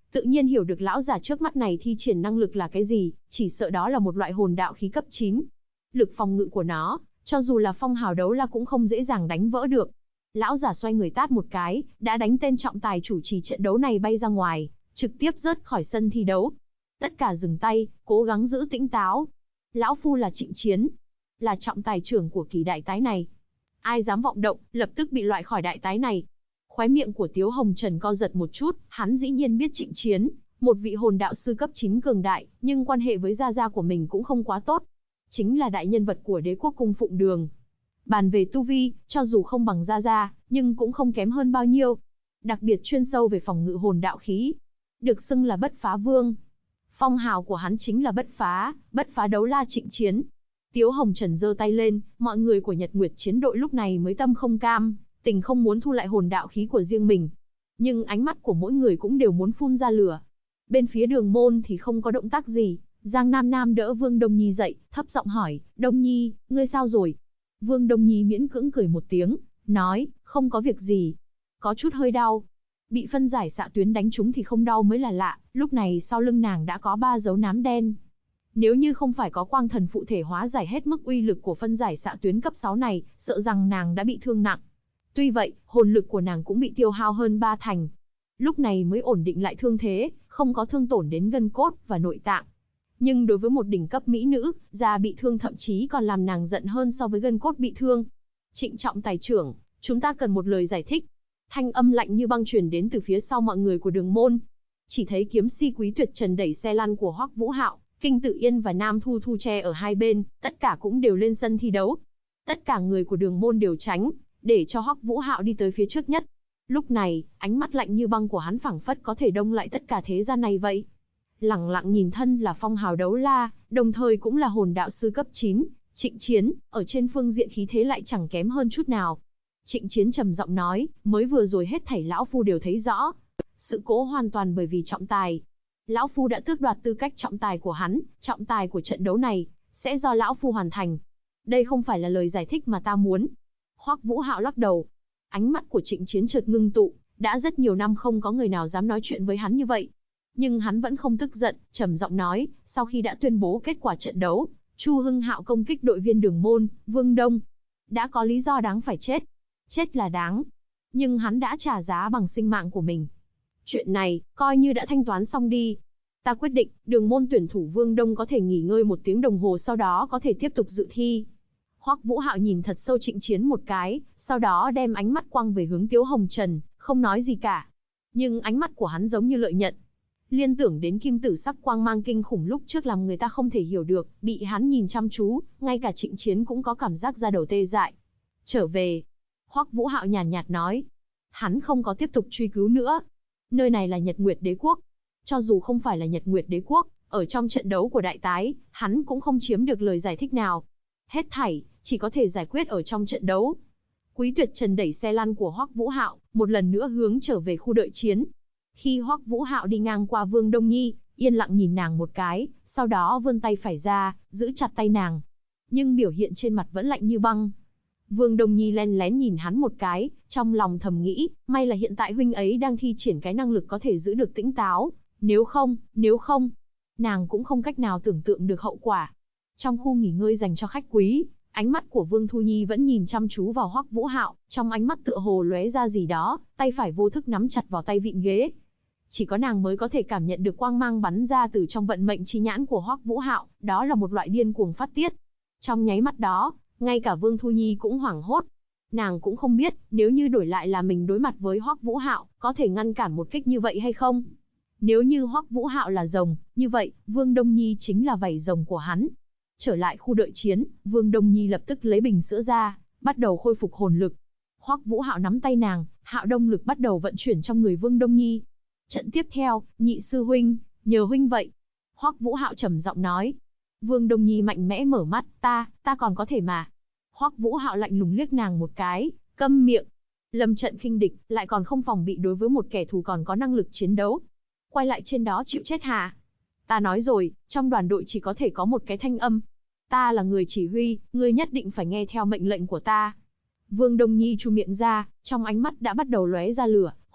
tự nhiên hiểu được lão già trước mắt này thi triển năng lực là cái gì, chỉ sợ đó là một loại hồn đạo khí cấp 9. Lực phòng ngự của nó, cho dù là phong hào đấu la cũng không dễ dàng đánh vỡ được. Lão già xoay người tát một cái, đã đánh tên trọng tài chủ trì trận đấu này bay ra ngoài, trực tiếp rớt khỏi sân thi đấu. Tất cả dừng tay, cố gắng giữ tĩnh táo. Lão phu là Trịnh Chiến, là trọng tài trưởng của kỳ đại tái này. Ai dám vọng động, lập tức bị loại khỏi đại tái này. Khóe miệng của Tiếu Hồng Trần co giật một chút, hắn dĩ nhiên biết Trịnh Chiến, một vị hồn đạo sư cấp 9 cường đại, nhưng quan hệ với gia gia của mình cũng không quá tốt. Chính là đại nhân vật của Đế quốc cung phụng đường. Bàn về tu vi, cho dù không bằng gia gia, nhưng cũng không kém hơn bao nhiêu. Đặc biệt chuyên sâu về phòng ngự hồn đạo khí. Được xưng là bất phá vương. Phong hào của hắn chính là bất phá đấu la Trịnh Chiến. Tiếu Hồng Trần giơ tay lên, mọi người của Nhật Nguyệt chiến đội lúc này mới tâm không cam, tình không muốn thu lại hồn đạo khí của riêng mình. Nhưng ánh mắt của mỗi người cũng đều muốn phun ra lửa. Bên phía Đường Môn thì không có động tác gì, Giang Nam Nam đỡ Vương Đông Nhi dậy, thấp giọng hỏi, Đông Nhi, ngươi sao rồi? Vương Đông Nhi miễn cưỡng cười một tiếng, nói, không có việc gì. Có chút hơi đau. Bị phân giải xạ tuyến đánh trúng thì không đau mới là lạ, lúc này sau lưng nàng đã có 3 dấu nám đen. Nếu như không phải có quang thần phụ thể hóa giải hết mức uy lực của phân giải xạ tuyến cấp 6 này, sợ rằng nàng đã bị thương nặng. Tuy vậy, hồn lực của nàng cũng bị tiêu hao hơn 3 thành. Lúc này mới ổn định lại thương thế, không có thương tổn đến gân cốt và nội tạng. Nhưng đối với một đỉnh cấp mỹ nữ, da bị thương thậm chí còn làm nàng giận hơn so với gân cốt bị thương. Trịnh trọng tài trưởng, chúng ta cần một lời giải thích. Thanh âm lạnh như băng truyền đến từ phía sau mọi người của Đường Môn. Chỉ thấy kiếm si Quý Tuyệt Trần đẩy xe lăn của Hoắc Vũ Hạo, Kinh Tự Yên và Nam Thu Thu che ở hai bên, tất cả cũng đều lên sân thi đấu. Tất cả người của Đường Môn đều tránh, để cho Hoắc Vũ Hạo đi tới phía trước nhất. Lúc này, ánh mắt lạnh như băng của hắn phảng phất có thể đông lại tất cả thế gian này vậy. Lẳng lặng nhìn thân là phong hào đấu la, đồng thời cũng là hồn đạo sư cấp 9, Trịnh Chiến, ở trên phương diện khí thế lại chẳng kém hơn chút nào. Trịnh Chiến trầm giọng nói, mới vừa rồi hết thảy lão phu đều thấy rõ. Sự cố hoàn toàn bởi vì trọng tài. Lão phu đã tước đoạt tư cách trọng tài của hắn, trọng tài của trận đấu này, sẽ do lão phu hoàn thành. Đây không phải là lời giải thích mà ta muốn. Hoắc Vũ Hạo lắc đầu. Ánh mắt của Trịnh Chiến chợt ngưng tụ, đã rất nhiều năm không có người nào dám nói chuyện với hắn như vậy. Nhưng hắn vẫn không tức giận, trầm giọng nói, sau khi đã tuyên bố kết quả trận đấu, Chu Hưng Hạo công kích đội viên Đường Môn, Vương Đông. Đã có lý do đáng phải chết. Chết là đáng. Nhưng hắn đã trả giá bằng sinh mạng của mình. Chuyện này, coi như đã thanh toán xong đi. Ta quyết định, Đường Môn tuyển thủ Vương Đông có thể nghỉ ngơi 1 tiếng đồng hồ sau đó có thể tiếp tục dự thi. Hoắc Vũ Hạo nhìn thật sâu Trịnh Chiến một cái, sau đó đem ánh mắt quăng về hướng Tiếu Hồng Trần, không nói gì cả. Nhưng ánh mắt của hắn giống như lợi nhận. Liên tưởng đến kim tử sắc quang mang kinh khủng lúc trước làm người ta không thể hiểu được, bị hắn nhìn chăm chú, ngay cả Trịnh Chiến cũng có cảm giác da đầu tê dại. Trở về. Hoắc Vũ Hạo nhàn nhạt nói. Hắn không có tiếp tục truy cứu nữa. Nơi này là Nhật Nguyệt Đế Quốc. Cho dù không phải là Nhật Nguyệt Đế Quốc, ở trong trận đấu của đại tái, hắn cũng không chiếm được lời giải thích nào. Hết thảy, chỉ có thể giải quyết ở trong trận đấu. Quý Tuyệt Trần đẩy xe lăn của Hoắc Vũ Hạo, một lần nữa hướng trở về khu đợi chiến. Khi Hoắc Vũ Hạo đi ngang qua Vương Đông Nhi, yên lặng nhìn nàng một cái, sau đó vươn tay phải ra, giữ chặt tay nàng. Nhưng biểu hiện trên mặt vẫn lạnh như băng. Vương Đông Nhi len lén nhìn hắn một cái, trong lòng thầm nghĩ, may là hiện tại huynh ấy đang thi triển cái năng lực có thể giữ được tĩnh táo. Nếu không, nàng cũng không cách nào tưởng tượng được hậu quả. Trong khu nghỉ ngơi dành cho khách quý, ánh mắt của Vương Thu Nhi vẫn nhìn chăm chú vào Hoắc Vũ Hạo, trong ánh mắt tựa hồ lóe ra gì đó, tay phải vô thức nắm chặt vào tay vịn ghế. Chỉ có nàng mới có thể cảm nhận được quang mang bắn ra từ trong vận mệnh chi nhãn của Hoắc Vũ Hạo, đó là một loại điên cuồng phát tiết. Trong nháy mắt đó, ngay cả Vương Thu Nhi cũng hoảng hốt. Nàng cũng không biết, nếu như đổi lại là mình đối mặt với Hoắc Vũ Hạo, có thể ngăn cản một kích như vậy hay không? Nếu như Hoắc Vũ Hạo là rồng, như vậy, Vương Đông Nhi chính là vảy rồng của hắn. Trở lại khu đợi chiến, Vương Đông Nhi lập tức lấy bình sữa ra, bắt đầu khôi phục hồn lực. Hoắc Vũ Hạo nắm tay nàng, Hạo Đông lực bắt đầu vận chuyển trong người Vương Đông Nhi. Trận tiếp theo, nhị sư huynh, nhờ huynh vậy. Hoắc Vũ Hạo trầm giọng nói. Vương Đông Nhi mạnh mẽ mở mắt, ta còn có thể mà. Hoắc Vũ Hạo lạnh lùng liếc nàng một cái, câm miệng. Lâm trận khinh địch, lại còn không phòng bị đối với một kẻ thù còn có năng lực chiến đấu. Quay lại trên đó chịu chết hả? Ta nói rồi, trong đoàn đội chỉ có thể có một cái thanh âm. Ta là người chỉ huy, ngươi nhất định phải nghe theo mệnh lệnh của ta. Vương Đông Nhi chu miệng ra, trong ánh mắt đã bắt đầu lóe ra lửa.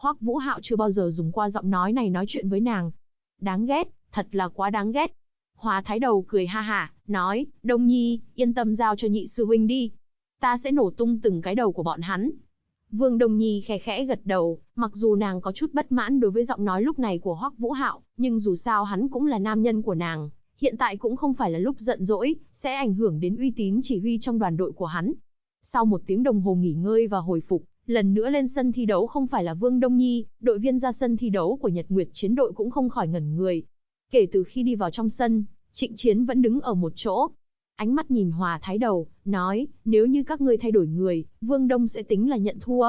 Hoắc Vũ Hạo chưa bao giờ dùng qua giọng nói này nói chuyện với nàng. Đáng ghét, thật là quá đáng ghét. Hòa Thái Đầu cười ha hả, nói, Đông Nhi, yên tâm giao cho nhị sư huynh đi. Ta sẽ nổ tung từng cái đầu của bọn hắn. Vương Đông Nhi khẽ khẽ gật đầu, mặc dù nàng có chút bất mãn đối với giọng nói lúc này của Hoắc Vũ Hạo, nhưng dù sao hắn cũng là nam nhân của nàng. Hiện tại cũng không phải là lúc giận dỗi, sẽ ảnh hưởng đến uy tín chỉ huy trong đoàn đội của hắn. Sau 1 tiếng đồng hồ nghỉ ngơi và hồi phục, lần nữa lên sân thi đấu không phải là Vương Đông Nhi, đội viên ra sân thi đấu của Nhật Nguyệt chiến đội cũng không khỏi ngẩn người. Kể từ khi đi vào trong sân, Trịnh Chiến vẫn đứng ở một chỗ. Ánh mắt nhìn Hòa Thái Đầu, nói, nếu như các ngươi thay đổi người, Vương Đông sẽ tính là nhận thua.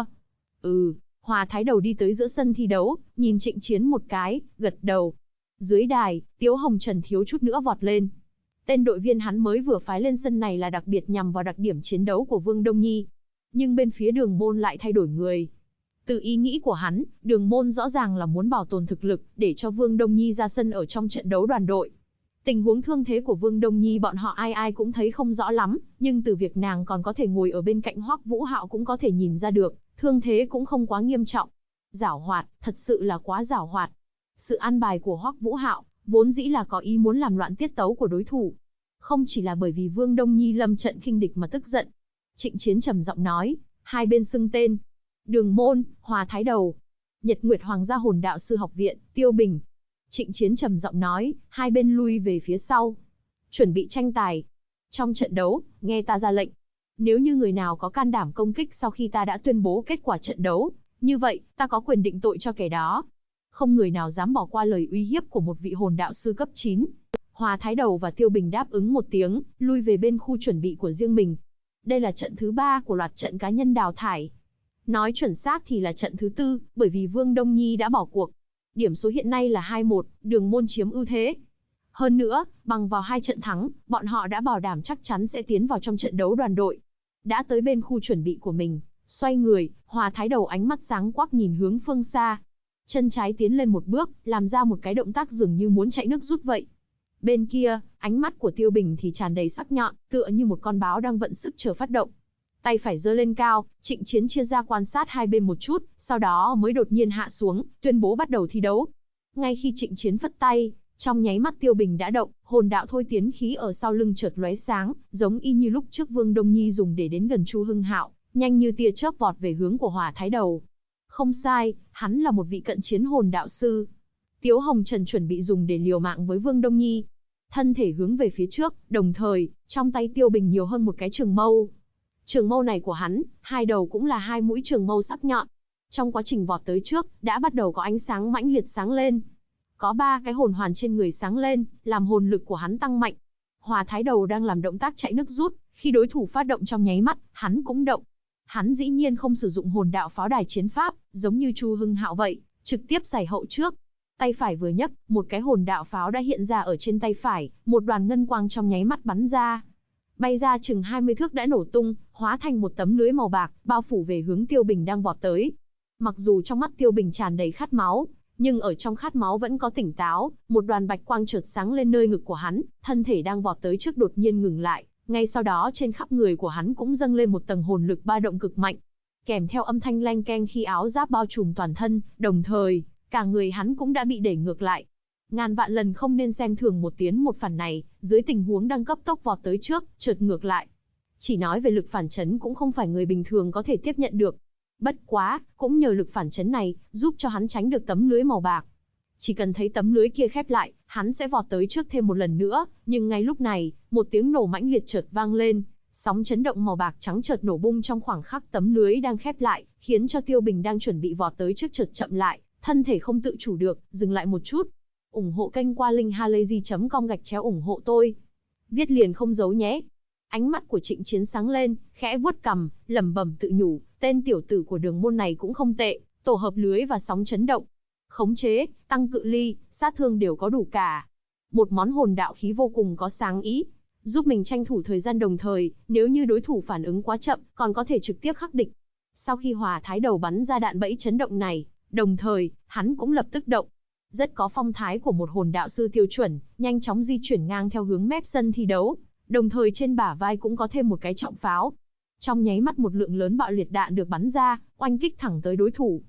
Hòa Thái Đầu đi tới giữa sân thi đấu, nhìn Trịnh Chiến một cái, gật đầu. Dưới đài, Tiếu Hồng Trần thiếu chút nữa vọt lên. Tên đội viên hắn mới vừa phái lên sân này là đặc biệt nhằm vào đặc điểm chiến đấu của Vương Đông Nhi. Nhưng bên phía Đường Môn lại thay đổi người. Từ ý nghĩ của hắn, Đường Môn rõ ràng là muốn bảo tồn thực lực, để cho Vương Đông Nhi ra sân ở trong trận đấu đoàn đội. Tình huống thương thế của Vương Đông Nhi bọn họ ai ai cũng thấy không rõ lắm, nhưng từ việc nàng còn có thể ngồi ở bên cạnh Hoắc Vũ Hạo cũng có thể nhìn ra được, thương thế cũng không quá nghiêm trọng. Giảo hoạt, thật sự là quá giảo hoạt. Sự an bài của Hoắc Vũ Hạo, vốn dĩ là có ý muốn làm loạn tiết tấu của đối thủ. Không chỉ là bởi vì Vương Đông Nhi lâm trận khinh địch mà tức giận. Trịnh Chiến trầm giọng nói, hai bên xưng tên. Đường Môn, Hòa Thái Đầu. Nhật Nguyệt Hoàng gia Hồn Đạo Sư Học Viện, Tiêu Bình. Trịnh Chiến trầm giọng nói, hai bên lui về phía sau. Chuẩn bị tranh tài. Trong trận đấu, nghe ta ra lệnh. Nếu như người nào có can đảm công kích sau khi ta đã tuyên bố kết quả trận đấu, như vậy, ta có quyền định tội cho kẻ đó. Không người nào dám bỏ qua lời uy hiếp của một vị hồn đạo sư cấp 9. Hòa Thái Đầu và Tiêu Bình đáp ứng một tiếng, lui về bên khu chuẩn bị của riêng mình. Đây là trận thứ 3 của loạt trận cá nhân đào thải. Nói chuẩn xác thì là trận thứ 4, bởi vì Vương Đông Nhi đã bỏ cuộc. Điểm số hiện nay là 2-1, Đường Môn chiếm ưu thế. Hơn nữa, bằng vào 2 trận thắng, bọn họ đã bảo đảm chắc chắn sẽ tiến vào trong trận đấu đoàn đội. Đã tới bên khu chuẩn bị của mình, xoay người, Hòa Thái Đầu ánh mắt sáng quắc nhìn hướng phương xa. Chân trái tiến lên một bước, làm ra một cái động tác dường như muốn chạy nước rút vậy. Bên kia, ánh mắt của Tiêu Bình thì tràn đầy sắc nhọn, tựa như một con báo đang vận sức chờ phát động. Tay phải giơ lên cao, Trịnh Chiến chia ra quan sát hai bên một chút, sau đó mới đột nhiên hạ xuống, tuyên bố bắt đầu thi đấu. Ngay khi Trịnh Chiến phất tay, trong nháy mắt Tiêu Bình đã động, hồn đạo thôi tiến khí ở sau lưng chợt lóe sáng, giống y như lúc trước Vương Đông Nhi dùng để đến gần Chu Hưng Hạo, nhanh như tia chớp vọt về hướng của Hòa Thái Đầu. Không sai, hắn là một vị cận chiến hồn đạo sư. Tiếu Hồng Trần chuẩn bị dùng để liều mạng với Vương Đông Nhi. Thân thể hướng về phía trước, đồng thời, trong tay Tiêu Bình nhiều hơn một cái trường mâu. Trường mâu này của hắn, hai đầu cũng là hai mũi trường mâu sắc nhọn. Trong quá trình vọt tới trước, đã bắt đầu có ánh sáng mãnh liệt sáng lên. Có 3 cái hồn hoàn trên người sáng lên, làm hồn lực của hắn tăng mạnh. Hòa Thái Đầu đang làm động tác chạy nước rút, khi đối thủ phát động trong nháy mắt, hắn cũng động. Hắn dĩ nhiên không sử dụng hồn đạo pháo đài chiến pháp, giống như Chu Hưng Hạo vậy, trực tiếp giày hậu trước. Tay phải vừa nhấc, một cái hồn đạo pháo đã hiện ra ở trên tay phải, một đoàn ngân quang trong nháy mắt bắn ra. Bay ra chừng 20 thước đã nổ tung, hóa thành một tấm lưới màu bạc, bao phủ về hướng Tiêu Bình đang vọt tới. Mặc dù trong mắt Tiêu Bình tràn đầy khát máu, nhưng ở trong khát máu vẫn có tỉnh táo, một đoàn bạch quang chợt sáng lên nơi ngực của hắn, thân thể đang vọt tới trước đột nhiên ngừng lại, ngay sau đó trên khắp người của hắn cũng dâng lên một tầng hồn lực ba động cực mạnh, kèm theo âm thanh leng keng khi áo giáp bao trùm toàn thân, đồng thời, cả người hắn cũng đã bị đẩy ngược lại. Ngàn vạn lần không nên xem thường một tiến một phản này, dưới tình huống đang cấp tốc vọt tới trước, chợt ngược lại. Chỉ nói về lực phản chấn cũng không phải người bình thường có thể tiếp nhận được. Bất quá, cũng nhờ lực phản chấn này, giúp cho hắn tránh được tấm lưới màu bạc. Chỉ cần thấy tấm lưới kia khép lại, hắn sẽ vọt tới trước thêm một lần nữa, nhưng ngay lúc này, một tiếng nổ mãnh liệt chợt vang lên, sóng chấn động màu bạc trắng chợt nổ bung trong khoảng khắc tấm lưới đang khép lại, khiến cho Tiêu Bình đang chuẩn bị vọt tới trước chợt chậm lại, thân thể không tự chủ được, dừng lại một chút. Ủng hộ kênh qua linkhalazy.com/ủng hộ tôi. Viết liền không giấu nhé. Ánh mắt của Trịnh Chiến sáng lên, khẽ vuốt cằm, lẩm bẩm tự nhủ, tên tiểu tử của Đường Môn này cũng không tệ, tổ hợp lưới và sóng chấn động, khống chế, tăng cự ly, sát thương đều có đủ cả. Một món hồn đạo khí vô cùng có sáng ý, giúp mình tranh thủ thời gian, đồng thời, nếu như đối thủ phản ứng quá chậm, còn có thể trực tiếp khắc địch. Sau khi Hòa Thái Đầu bắn ra đạn bẫy chấn động này, đồng thời, hắn cũng lập tức động. Rất có phong thái của một hồn đạo sư tiêu chuẩn, nhanh chóng di chuyển ngang theo hướng mép sân thi đấu, đồng thời trên bả vai cũng có thêm một cái trọng pháo. Trong nháy mắt một lượng lớn bạo liệt đạn được bắn ra, oanh kích thẳng tới đối thủ.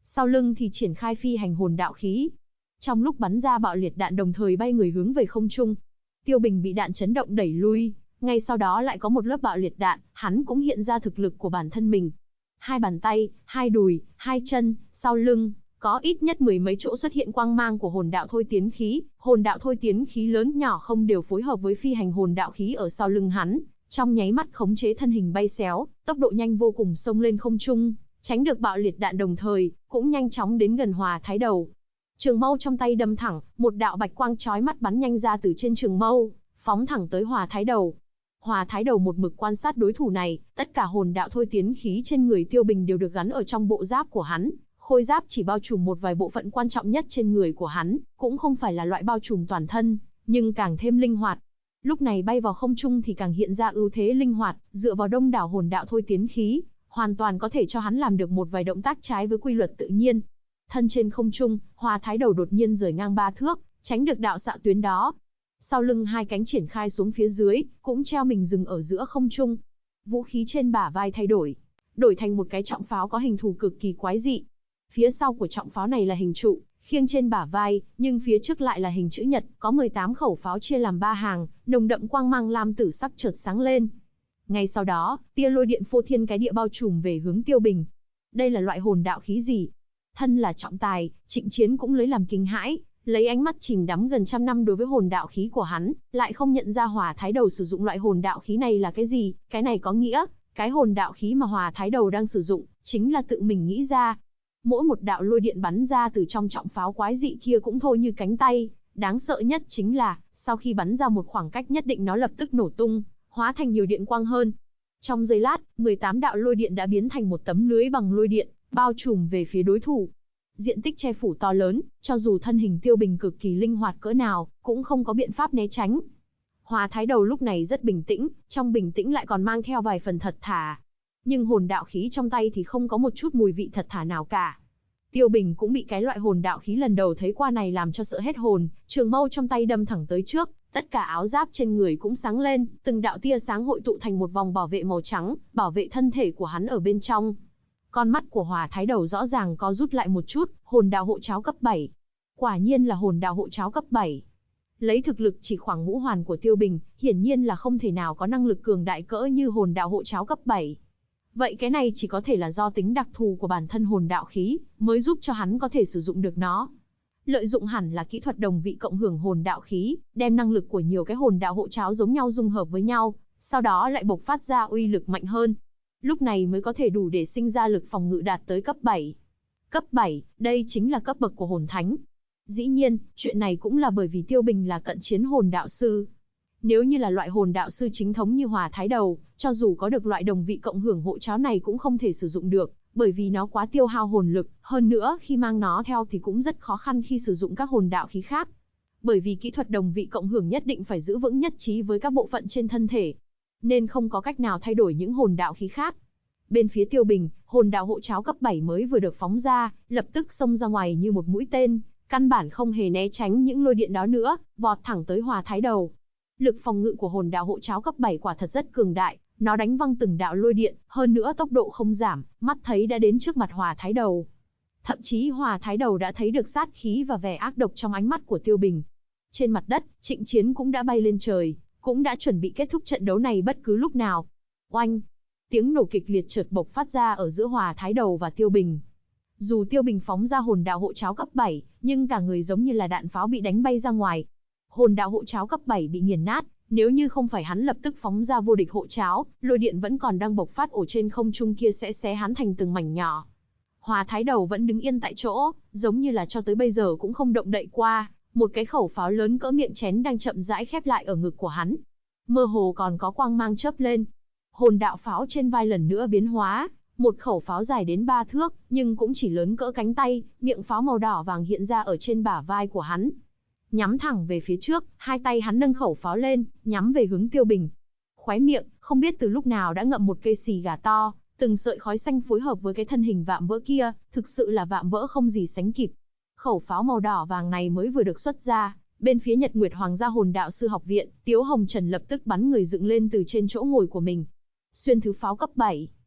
sau lưng thì triển khai phi hành hồn đạo khí. Trong lúc bắn ra bạo liệt đạn đồng thời bay người hướng về không trung. Tiêu Bình bị đạn chấn động đẩy lui, ngay sau đó lại có một lớp bạo liệt đạn, hắn cũng hiện ra thực lực của bản thân mình. Hai bàn tay, hai đùi, hai chân, sau lưng, có ít nhất mười mấy chỗ xuất hiện quang mang của hồn đạo thôi tiến khí, hồn đạo thôi tiến khí lớn nhỏ không đều phối hợp với phi hành hồn đạo khí ở sau lưng hắn, trong nháy mắt khống chế thân hình bay xéo, tốc độ nhanh vô cùng xông lên không trung, tránh được bạo liệt đạn đồng thời, cũng nhanh chóng đến gần Hòa Thái Đầu. Trường mâu trong tay đâm thẳng, một đạo bạch quang chói mắt bắn nhanh ra từ trên trường mâu, phóng thẳng tới Hòa Thái Đầu. Hòa Thái Đầu một mực quan sát đối thủ này, tất cả hồn đạo thôi tiến khí trên người Tiêu Bình đều được gắn ở trong bộ giáp của hắn. Khôi giáp chỉ bao trùm một vài bộ phận quan trọng nhất trên người của hắn, cũng không phải là loại bao trùm toàn thân, nhưng càng thêm linh hoạt. Lúc này bay vào không trung thì càng hiện ra ưu thế linh hoạt, dựa vào đông đảo hồn đạo thôi tiến khí, hoàn toàn có thể cho hắn làm được một vài động tác trái với quy luật tự nhiên. Thân trên không trung, Hòa Thái Đầu đột nhiên rời ngang 3 thước, tránh được đạo xạ tuyến đó. Sau lưng hai cánh triển khai xuống phía dưới, cũng treo mình dừng ở giữa không trung. Vũ khí trên bả vai thay đổi thành một cái trọng pháo có hình thù cực kỳ quái dị. Phía sau của trọng pháo này là hình trụ, khiêng trên bả vai, nhưng phía trước lại là hình chữ nhật, có 18 khẩu pháo chia làm 3 hàng, nồng đậm quang mang lam tử sắc chợt sáng lên. Ngay sau đó, tia lôi điện phô thiên cái địa bao trùm về hướng Tiêu Bình. Đây là loại hồn đạo khí gì? Thân là trọng tài, Trịnh Chiến cũng lấy làm kinh hãi, lấy ánh mắt chìm đắm gần trăm năm đối với hồn đạo khí của hắn, lại không nhận ra Hòa Thái Đầu sử dụng loại hồn đạo khí này là cái gì. Cái này có nghĩa, cái hồn đạo khí mà Hòa Thái Đầu đang sử dụng, chính là tự mình nghĩ ra. Mỗi một đạo lôi điện bắn ra từ trong trọng pháo quái dị kia cũng thôi như cánh tay, đáng sợ nhất chính là, sau khi bắn ra một khoảng cách nhất định nó lập tức nổ tung, hóa thành nhiều điện quang hơn. Trong giây lát, 18 đạo lôi điện đã biến thành một tấm lưới bằng lôi điện, bao trùm về phía đối thủ. Diện tích che phủ to lớn, cho dù thân hình Tiêu Bình cực kỳ linh hoạt cỡ nào, cũng không có biện pháp né tránh. Hòa Thái Đầu lúc này rất bình tĩnh, trong bình tĩnh lại còn mang theo vài phần thật thà. Nhưng hồn đạo khí trong tay thì không có một chút mùi vị thật thà nào cả. Tiêu Bình cũng bị cái loại hồn đạo khí lần đầu thấy qua này làm cho sợ hết hồn, trường mâu trong tay đâm thẳng tới trước, tất cả áo giáp trên người cũng sáng lên, từng đạo tia sáng hội tụ thành một vòng bảo vệ màu trắng, bảo vệ thân thể của hắn ở bên trong. Con mắt của Hòa Thái Đầu rõ ràng có rút lại một chút, hồn đạo hộ cháo cấp 7. Quả nhiên là hồn đạo hộ cháo cấp 7. Lấy thực lực chỉ khoảng ngũ hoàn của Tiêu Bình, hiển nhiên là không thể nào có năng lực cường đại cỡ như hồn đạo hộ cháo cấp 7. Vậy cái này chỉ có thể là do tính đặc thù của bản thân hồn đạo khí, mới giúp cho hắn có thể sử dụng được nó. Lợi dụng hẳn là kỹ thuật đồng vị cộng hưởng hồn đạo khí, đem năng lực của nhiều cái hồn đạo hộ cháo giống nhau dung hợp với nhau, sau đó lại bộc phát ra uy lực mạnh hơn. Lúc này mới có thể đủ để sinh ra lực phòng ngự đạt tới cấp 7. Cấp 7, đây chính là cấp bậc của hồn thánh. Dĩ nhiên, chuyện này cũng là bởi vì Tiêu Bình là cận chiến hồn đạo sư. Nếu như là loại hồn đạo sư chính thống như Hòa Thái Đầu, cho dù có được loại đồng vị cộng hưởng hộ cháo này cũng không thể sử dụng được, bởi vì nó quá tiêu hao hồn lực, hơn nữa khi mang nó theo thì cũng rất khó khăn khi sử dụng các hồn đạo khí khác. Bởi vì kỹ thuật đồng vị cộng hưởng nhất định phải giữ vững nhất trí với các bộ phận trên thân thể, nên không có cách nào thay đổi những hồn đạo khí khác. Bên phía Tiêu Bình, hồn đạo hộ cháo cấp 7 mới vừa được phóng ra, lập tức xông ra ngoài như một mũi tên, căn bản không hề né tránh những lôi điện đó nữa, vọt thẳng tới Hòa Thái Đầu. Lực phòng ngự của hồn đạo hộ cháo cấp 7 quả thật rất cường đại, nó đánh văng từng đạo lôi điện, hơn nữa tốc độ không giảm, mắt thấy đã đến trước mặt Hòa Thái Đầu. Thậm chí Hòa Thái Đầu đã thấy được sát khí và vẻ ác độc trong ánh mắt của Tiêu Bình. Trên mặt đất, Trịnh Chiến cũng đã bay lên trời, cũng đã chuẩn bị kết thúc trận đấu này bất cứ lúc nào. Oanh! Tiếng nổ kịch liệt chợt bộc phát ra ở giữa Hòa Thái Đầu và Tiêu Bình. Dù Tiêu Bình phóng ra hồn đạo hộ cháo cấp 7, nhưng cả người giống như là đạn pháo bị đánh bay ra ngoài. Hồn đạo hộ cháo cấp 7 bị nghiền nát, nếu như không phải hắn lập tức phóng ra vô địch hộ cháo, lôi điện vẫn còn đang bộc phát ở trên không trung kia sẽ xé hắn thành từng mảnh nhỏ. Hòa Thái Đầu vẫn đứng yên tại chỗ, giống như là cho tới bây giờ cũng không động đậy qua, một cái khẩu pháo lớn cỡ miệng chén đang chậm rãi khép lại ở ngực của hắn. Mơ hồ còn có quang mang chớp lên. Hồn đạo pháo trên vai lần nữa biến hóa, một khẩu pháo dài đến 3 thước, nhưng cũng chỉ lớn cỡ cánh tay, miệng pháo màu đỏ vàng hiện ra ở trên bả vai của hắn. Nhắm thẳng về phía trước, hai tay hắn nâng khẩu pháo lên, nhắm về hướng Tiêu Bình. Khóe miệng, không biết từ lúc nào đã ngậm một cây xì gà to, từng sợi khói xanh phối hợp với cái thân hình vạm vỡ kia, thực sự là vạm vỡ không gì sánh kịp. Khẩu pháo màu đỏ vàng này mới vừa được xuất ra, bên phía Nhật Nguyệt Hoàng gia hồn đạo sư học viện, Tiếu Hồng Trần lập tức bắn người dựng lên từ trên chỗ ngồi của mình. Xuyên thứ pháo cấp 7.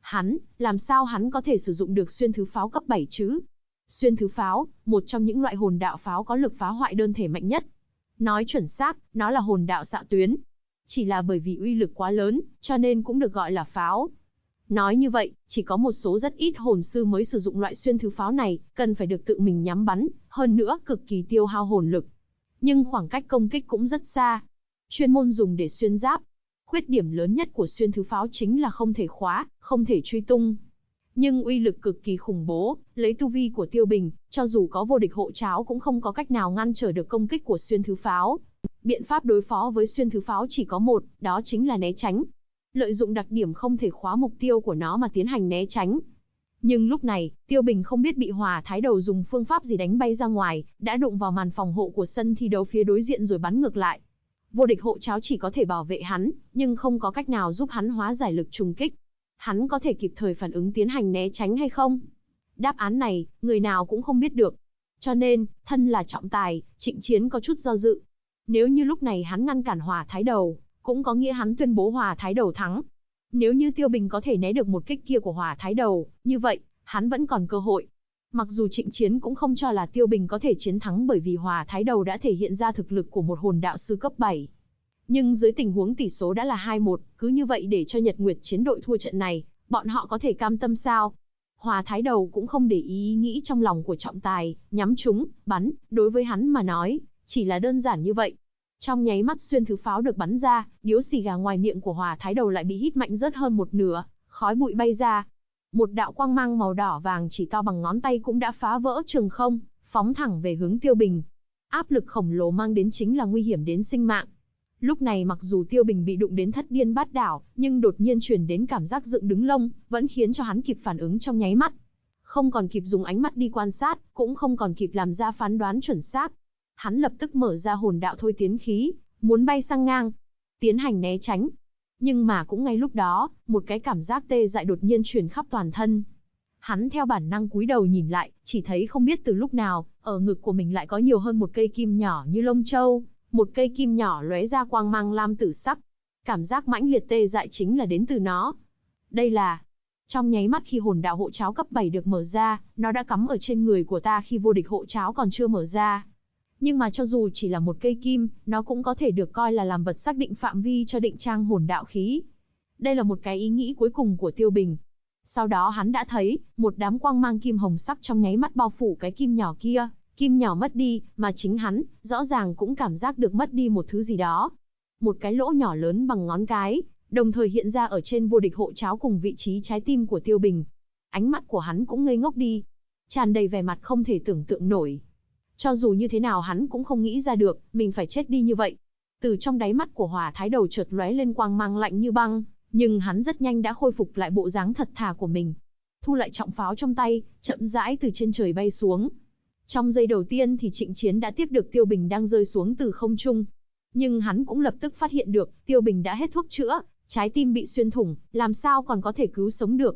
Làm sao hắn có thể sử dụng được xuyên thứ pháo cấp 7 chứ? Xuyên thứ pháo, một trong những loại hồn đạo pháo có lực phá hoại đơn thể mạnh nhất. Nói chuẩn xác, nó là hồn đạo xạ tuyến. Chỉ là bởi vì uy lực quá lớn, cho nên cũng được gọi là pháo. Nói như vậy, chỉ có một số rất ít hồn sư mới sử dụng loại xuyên thứ pháo này, cần phải được tự mình nhắm bắn, hơn nữa cực kỳ tiêu hao hồn lực. Nhưng khoảng cách công kích cũng rất xa. Chuyên môn dùng để xuyên giáp. Khuyết điểm lớn nhất của xuyên thứ pháo chính là không thể khóa, không thể truy tung. Nhưng uy lực cực kỳ khủng bố, lấy tu vi của Tiêu Bình, cho dù có vô địch hộ tráo cũng không có cách nào ngăn trở được công kích của xuyên thứ pháo. Biện pháp đối phó với xuyên thứ pháo chỉ có một, đó chính là né tránh. Lợi dụng đặc điểm không thể khóa mục tiêu của nó mà tiến hành né tránh. Nhưng lúc này, Tiêu Bình không biết bị Hỏa Thái Đầu dùng phương pháp gì đánh bay ra ngoài, đã đụng vào màn phòng hộ của sân thi đấu phía đối diện rồi bắn ngược lại. Vô địch hộ tráo chỉ có thể bảo vệ hắn, nhưng không có cách nào giúp hắn hóa giải lực trùng kích. Hắn có thể kịp thời phản ứng tiến hành né tránh hay không? Đáp án này, người nào cũng không biết được. Cho nên, thân là trọng tài, Trịnh Chiến có chút do dự. Nếu như lúc này hắn ngăn cản Hỏa Thái Đầu, cũng có nghĩa hắn tuyên bố Hỏa Thái Đầu thắng. Nếu như Tiêu Bình có thể né được một kích kia của Hỏa Thái Đầu, như vậy, hắn vẫn còn cơ hội. Mặc dù Trịnh Chiến cũng không cho là Tiêu Bình có thể chiến thắng bởi vì Hỏa Thái Đầu đã thể hiện ra thực lực của một hồn đạo sư cấp 7. Nhưng dưới tình huống tỷ số đã là 2-1, cứ như vậy để cho Nhật Nguyệt Chiến đội thua trận này, bọn họ có thể cam tâm sao? Hỏa Thái Đầu cũng không để ý nghĩ trong lòng của trọng tài, nhắm trúng, bắn, đối với hắn mà nói, chỉ là đơn giản như vậy. Trong nháy mắt xuyên thứ pháo được bắn ra, điếu xì gà ngoài miệng của Hỏa Thái Đầu lại bị hít mạnh rớt hơn một nửa, khói bụi bay ra. Một đạo quang mang màu đỏ vàng chỉ to bằng ngón tay cũng đã phá vỡ trường không, phóng thẳng về hướng Tiêu Bình. Áp lực khổng lồ mang đến chính là nguy hiểm đến sinh mạng. Lúc này mặc dù Tiêu Bình bị đụng đến thất điên bát đảo, nhưng đột nhiên truyền đến cảm giác dựng đứng lông, vẫn khiến cho hắn kịp phản ứng trong nháy mắt. Không còn kịp dùng ánh mắt đi quan sát, cũng không còn kịp làm ra phán đoán chuẩn xác. Hắn lập tức mở ra hồn đạo thôi tiến khí, muốn bay sang ngang, tiến hành né tránh. Nhưng mà cũng ngay lúc đó, một cái cảm giác tê dại đột nhiên truyền khắp toàn thân. Hắn theo bản năng cúi đầu nhìn lại, chỉ thấy không biết từ lúc nào, ở ngực của mình lại có nhiều hơn một cây kim nhỏ như lông châu, một cây kim nhỏ lóe ra quang mang lam tử sắc. Cảm giác mãnh liệt tê dại chính là đến từ nó. Đây là... Trong nháy mắt khi hồn đạo hộ tráo cấp 7 được mở ra, nó đã cắm ở trên người của ta khi vô địch hộ tráo còn chưa mở ra. Nhưng mà cho dù chỉ là một cây kim, nó cũng có thể được coi là làm vật xác định phạm vi cho định trang hồn đạo khí. Đây là một cái ý nghĩ cuối cùng của Tiêu Bình. Sau đó hắn đã thấy, một đám quang mang kim hồng sắc trong nháy mắt bao phủ cái kim nhỏ kia. Kim nhỏ mất đi, mà chính hắn, rõ ràng cũng cảm giác được mất đi một thứ gì đó. Một cái lỗ nhỏ lớn bằng ngón cái, đồng thời hiện ra ở trên vô địch hộ tráo cùng vị trí trái tim của Tiêu Bình. Ánh mắt của hắn cũng ngây ngốc đi, tràn đầy vẻ mặt không thể tưởng tượng nổi. Cho dù như thế nào hắn cũng không nghĩ ra được, mình phải chết đi như vậy. Từ trong đáy mắt của Hỏa Thái Đầu chợt lóe lên quang mang lạnh như băng, nhưng hắn rất nhanh đã khôi phục lại bộ dáng thật thà của mình. Thu lại trọng pháo trong tay, chậm rãi từ trên trời bay xuống. Trong giây đầu tiên thì Trịnh Chiến đã tiếp được Tiêu Bình đang rơi xuống từ không trung. Nhưng hắn cũng lập tức phát hiện được, Tiêu Bình đã hết thuốc chữa, trái tim bị xuyên thủng, làm sao còn có thể cứu sống được.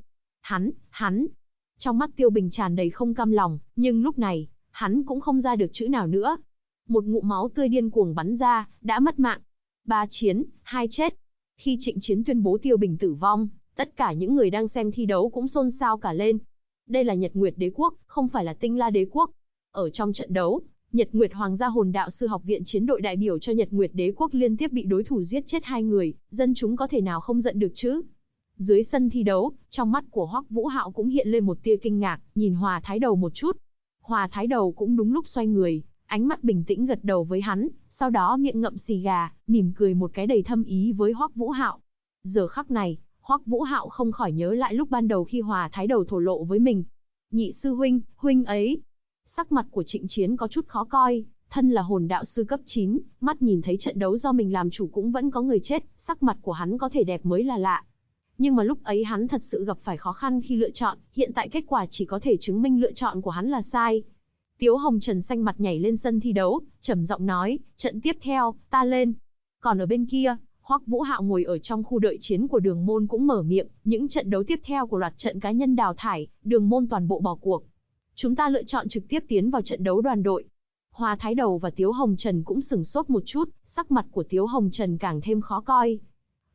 Hắn. Trong mắt Tiêu Bình tràn đầy không cam lòng, nhưng lúc này, hắn cũng không ra được chữ nào nữa. Một ngụm máu tươi điên cuồng bắn ra, đã mất mạng. 3 chiến, 2 chết. Khi Trịnh Chiến tuyên bố Tiêu Bình tử vong, tất cả những người đang xem thi đấu cũng xôn xao cả lên. Đây là Nhật Nguyệt Đế Quốc, không phải là Tinh La Đế Quốc. Ở trong trận đấu, Nhật Nguyệt Hoàng gia hồn đạo sư học viện chiến đội đại biểu cho Nhật Nguyệt Đế Quốc liên tiếp bị đối thủ giết chết 2 người, dân chúng có thể nào không giận được chứ? Dưới sân thi đấu, trong mắt của Hoắc Vũ Hạo cũng hiện lên một tia kinh ngạc, nhìn Hỏa Thái Đầu một chút. Hỏa Thái Đầu cũng đúng lúc xoay người, ánh mắt bình tĩnh gật đầu với hắn, sau đó miệng ngậm xì gà, mỉm cười một cái đầy thâm ý với Hoắc Vũ Hạo. Giờ khắc này, Hoắc Vũ Hạo không khỏi nhớ lại lúc ban đầu khi Hỏa Thái Đầu thổ lộ với mình. Nhị sư huynh, huynh ấy. Sắc mặt của Trịnh Chiến có chút khó coi, thân là hồn đạo sư cấp 9, mắt nhìn thấy trận đấu do mình làm chủ cũng vẫn có người chết, sắc mặt của hắn có thể đẹp mới là lạ. Nhưng mà lúc ấy hắn thật sự gặp phải khó khăn khi lựa chọn, hiện tại kết quả chỉ có thể chứng minh lựa chọn của hắn là sai. Tiếu Hồng Trần xanh mặt nhảy lên sân thi đấu, trầm giọng nói, trận tiếp theo, ta lên. Còn ở bên kia, Hoắc Vũ Hạo ngồi ở trong khu đợi chiến của Đường Môn cũng mở miệng, những trận đấu tiếp theo của loạt trận cá nhân đào thải, Đường Môn toàn bộ bỏ cuộc. Chúng ta lựa chọn trực tiếp tiến vào trận đấu đoàn đội. Hỏa Thái Đầu và Tiếu Hồng Trần cũng sửng sốt một chút, sắc mặt của Tiếu Hồng Trần càng thêm khó coi.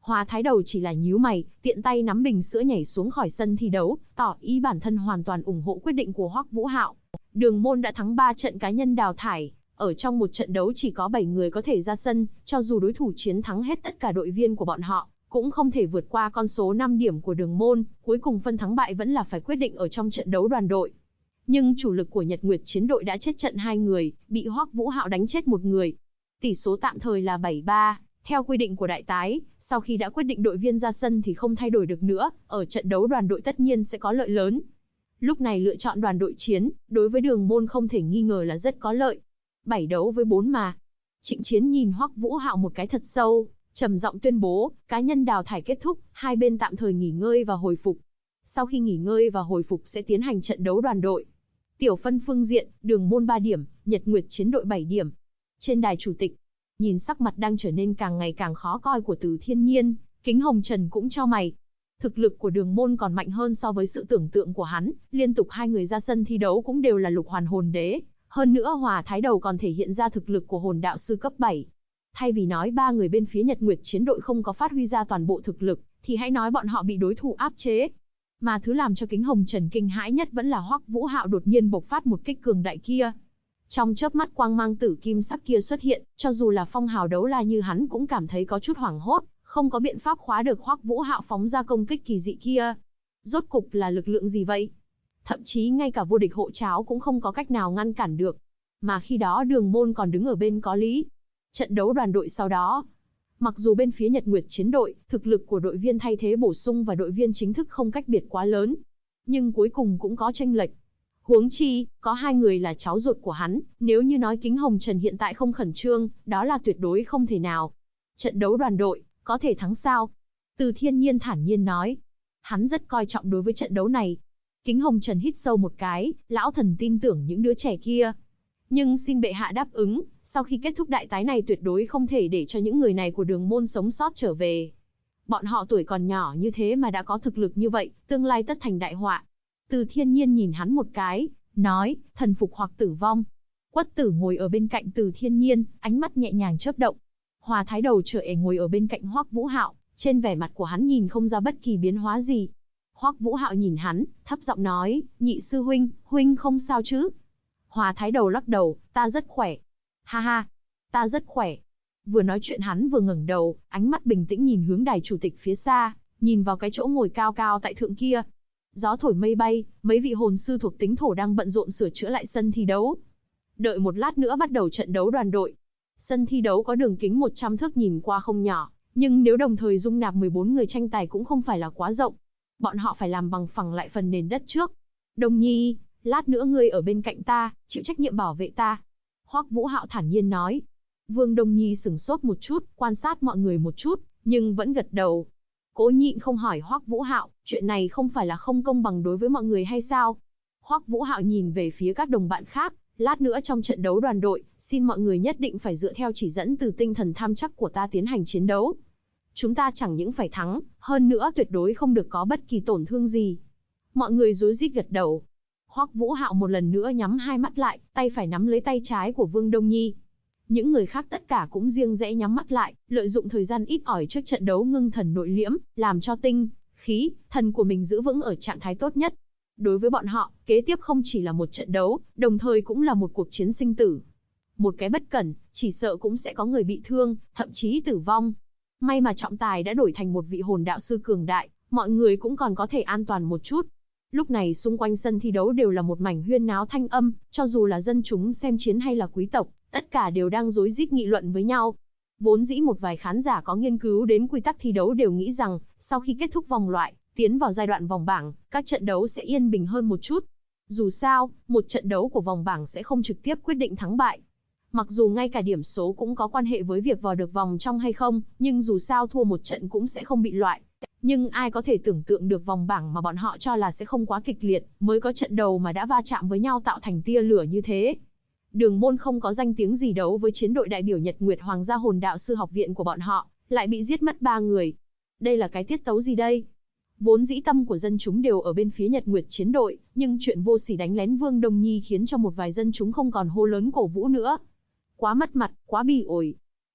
Hòa Thái Đầu chỉ là nhíu mày, tiện tay nắm bình sữa nhảy xuống khỏi sân thi đấu, tỏ ý bản thân hoàn toàn ủng hộ quyết định của Hoắc Vũ Hạo. Đường môn đã thắng 3 trận cá nhân đào thải, ở trong một trận đấu chỉ có 7 người có thể ra sân, cho dù đối thủ chiến thắng hết tất cả đội viên của bọn họ, cũng không thể vượt qua con số 5 điểm của Đường môn, cuối cùng phân thắng bại vẫn là phải quyết định ở trong trận đấu đoàn đội. Nhưng chủ lực của Nhật Nguyệt chiến đội đã chết trận 2 người, bị Hoắc Vũ Hạo đánh chết 1 người. Tỷ số tạm thời là 7-3. Theo quy định của đại tái, sau khi đã quyết định đội viên ra sân thì không thay đổi được nữa, ở trận đấu đoàn đội tất nhiên sẽ có lợi lớn. Lúc này lựa chọn đoàn đội chiến, đối với Đường môn không thể nghi ngờ là rất có lợi. 7 đấu với 4 mà. Trịnh Chiến nhìn Hoắc Vũ Hạo một cái thật sâu, trầm giọng tuyên bố, cá nhân đào thải kết thúc, hai bên tạm thời nghỉ ngơi và hồi phục. Sau khi nghỉ ngơi và hồi phục sẽ tiến hành trận đấu đoàn đội. Tiểu phân phương diện, Đường môn 3 điểm, Nhật Nguyệt chiến đội 7 điểm. Trên đài chủ tịch, nhìn sắc mặt đang trở nên càng ngày càng khó coi của Từ Thiên Nhiên, Kính Hồng Trần cũng chau mày. Thực lực của Đường môn còn mạnh hơn so với sự tưởng tượng của hắn, liên tục 2 người ra sân thi đấu cũng đều là lục hoàn hồn đế. Hơn nữa Hòa Thái Đầu còn thể hiện ra thực lực của hồn đạo sư cấp 7. Thay vì nói 3 người bên phía Nhật Nguyệt chiến đội không có phát huy ra toàn bộ thực lực, thì hãy nói bọn họ bị đối thủ áp chế. Mà thứ làm cho Kính Hồng Trần kinh hãi nhất vẫn là Hoắc Vũ Hạo đột nhiên bộc phát một kích cường đại kia. Trong chớp mắt quang mang tử kim sắc kia xuất hiện, cho dù là phong hào đấu la như hắn cũng cảm thấy có chút hoảng hốt, không có biện pháp khóa được Hoắc Vũ Hạo phóng ra công kích kỳ dị kia. Rốt cục là lực lượng gì vậy? Thậm chí ngay cả vô địch hộ cháo cũng không có cách nào ngăn cản được. Mà khi đó Đường môn còn đứng ở bên có lý. Trận đấu đoàn đội sau đó, mặc dù bên phía Nhật Nguyệt chiến đội, thực lực của đội viên thay thế bổ sung và đội viên chính thức không cách biệt quá lớn, nhưng cuối cùng cũng có chênh lệch. Huống chi, có 2 người là cháu ruột của hắn, nếu như nói Kính Hồng Trần hiện tại không khẩn trương, đó là tuyệt đối không thể nào. Trận đấu đoàn đội, có thể thắng sao? Từ Thiên Nhiên thản nhiên nói. Hắn rất coi trọng đối với trận đấu này. Kính Hồng Trần hít sâu một cái, lão thần tin tưởng những đứa trẻ kia. Nhưng xin bệ hạ đáp ứng, sau khi kết thúc đại tái này tuyệt đối không thể để cho những người này của Đường môn sống sót trở về. Bọn họ tuổi còn nhỏ như thế mà đã có thực lực như vậy, tương lai tất thành đại họa. Từ Thiên Nhiên nhìn hắn một cái, nói, thần phục hoặc tử vong. Quất Tử ngồi ở bên cạnh Từ Thiên Nhiên, ánh mắt nhẹ nhàng chớp động. Hòa Thái Đầu trở ngồi ở bên cạnh Hoắc Vũ Hạo, trên vẻ mặt của hắn nhìn không ra bất kỳ biến hóa gì. Hoắc Vũ Hạo nhìn hắn, thấp giọng nói, nhị sư huynh, huynh không sao chứ? Hòa Thái Đầu lắc đầu, ta rất khỏe. Ha ha, ta rất khỏe. Vừa nói chuyện hắn vừa ngẩng đầu, ánh mắt bình tĩnh nhìn hướng đài chủ tịch phía xa, nhìn vào cái chỗ ngồi cao cao tại thượng kia. Gió thổi mây bay, mấy vị hồn sư thuộc tính thổ đang bận rộn sửa chữa lại sân thi đấu. Đợi một lát nữa bắt đầu trận đấu đoàn đội. Sân thi đấu có đường kính 100 thước nhìn qua không nhỏ, nhưng nếu đồng thời dung nạp 14 người tranh tài cũng không phải là quá rộng. Bọn họ phải làm bằng phẳng lại phần nền đất trước. Đông Nhi, lát nữa ngươi ở bên cạnh ta, chịu trách nhiệm bảo vệ ta. Hoắc Vũ Hạo thản nhiên nói. Vương Đông Nhi sửng sốt một chút, quan sát mọi người một chút, nhưng vẫn gật đầu. Cố nhịn không hỏi Hoắc Vũ Hạo, chuyện này không phải là không công bằng đối với mọi người hay sao? Hoắc Vũ Hạo nhìn về phía các đồng bạn khác, lát nữa trong trận đấu đoàn đội, xin mọi người nhất định phải dựa theo chỉ dẫn từ tinh thần tham chắc của ta tiến hành chiến đấu. Chúng ta chẳng những phải thắng, hơn nữa tuyệt đối không được có bất kỳ tổn thương gì. Mọi người rối rít gật đầu. Hoắc Vũ Hạo một lần nữa nhắm hai mắt lại, tay phải nắm lấy tay trái của Vương Đông Nhi. Những người khác tất cả cũng riêng rẽ nhắm mắt lại, lợi dụng thời gian ít ỏi trước trận đấu ngưng thần nội liễm, làm cho tinh, khí, thần của mình giữ vững ở trạng thái tốt nhất. Đối với bọn họ, kế tiếp không chỉ là một trận đấu, đồng thời cũng là một cuộc chiến sinh tử. Một cái bất cẩn, chỉ sợ cũng sẽ có người bị thương, thậm chí tử vong. May mà trọng tài đã đổi thành một vị hồn đạo sư cường đại, mọi người cũng còn có thể an toàn một chút. Lúc này xung quanh sân thi đấu đều là một mảnh huyên náo thanh âm, cho dù là dân chúng xem chiến hay là quý tộc, tất cả đều đang rối rít nghị luận với nhau. Vốn dĩ một vài khán giả có nghiên cứu đến quy tắc thi đấu đều nghĩ rằng, sau khi kết thúc vòng loại, tiến vào giai đoạn vòng bảng, các trận đấu sẽ yên bình hơn một chút. Dù sao, một trận đấu của vòng bảng sẽ không trực tiếp quyết định thắng bại. Mặc dù ngay cả điểm số cũng có quan hệ với việc vào được vòng trong hay không, nhưng dù sao thua một trận cũng sẽ không bị loại. Nhưng ai có thể tưởng tượng được vòng bảng mà bọn họ cho là sẽ không quá kịch liệt, mới có trận đầu mà đã va chạm với nhau tạo thành tia lửa như thế. Đường môn không có danh tiếng gì đấu với chiến đội đại biểu Nhật Nguyệt Hoàng gia hồn đạo sư học viện của bọn họ, lại bị giết mất 3 người. Đây là cái tiết tấu gì đây? Vốn dĩ tâm của dân chúng đều ở bên phía Nhật Nguyệt chiến đội, nhưng chuyện vô sỉ đánh lén Vương Đông Nhi khiến cho một vài dân chúng không còn hô lớn cổ vũ nữa. Quá mất mặt, quá bỉ ổi.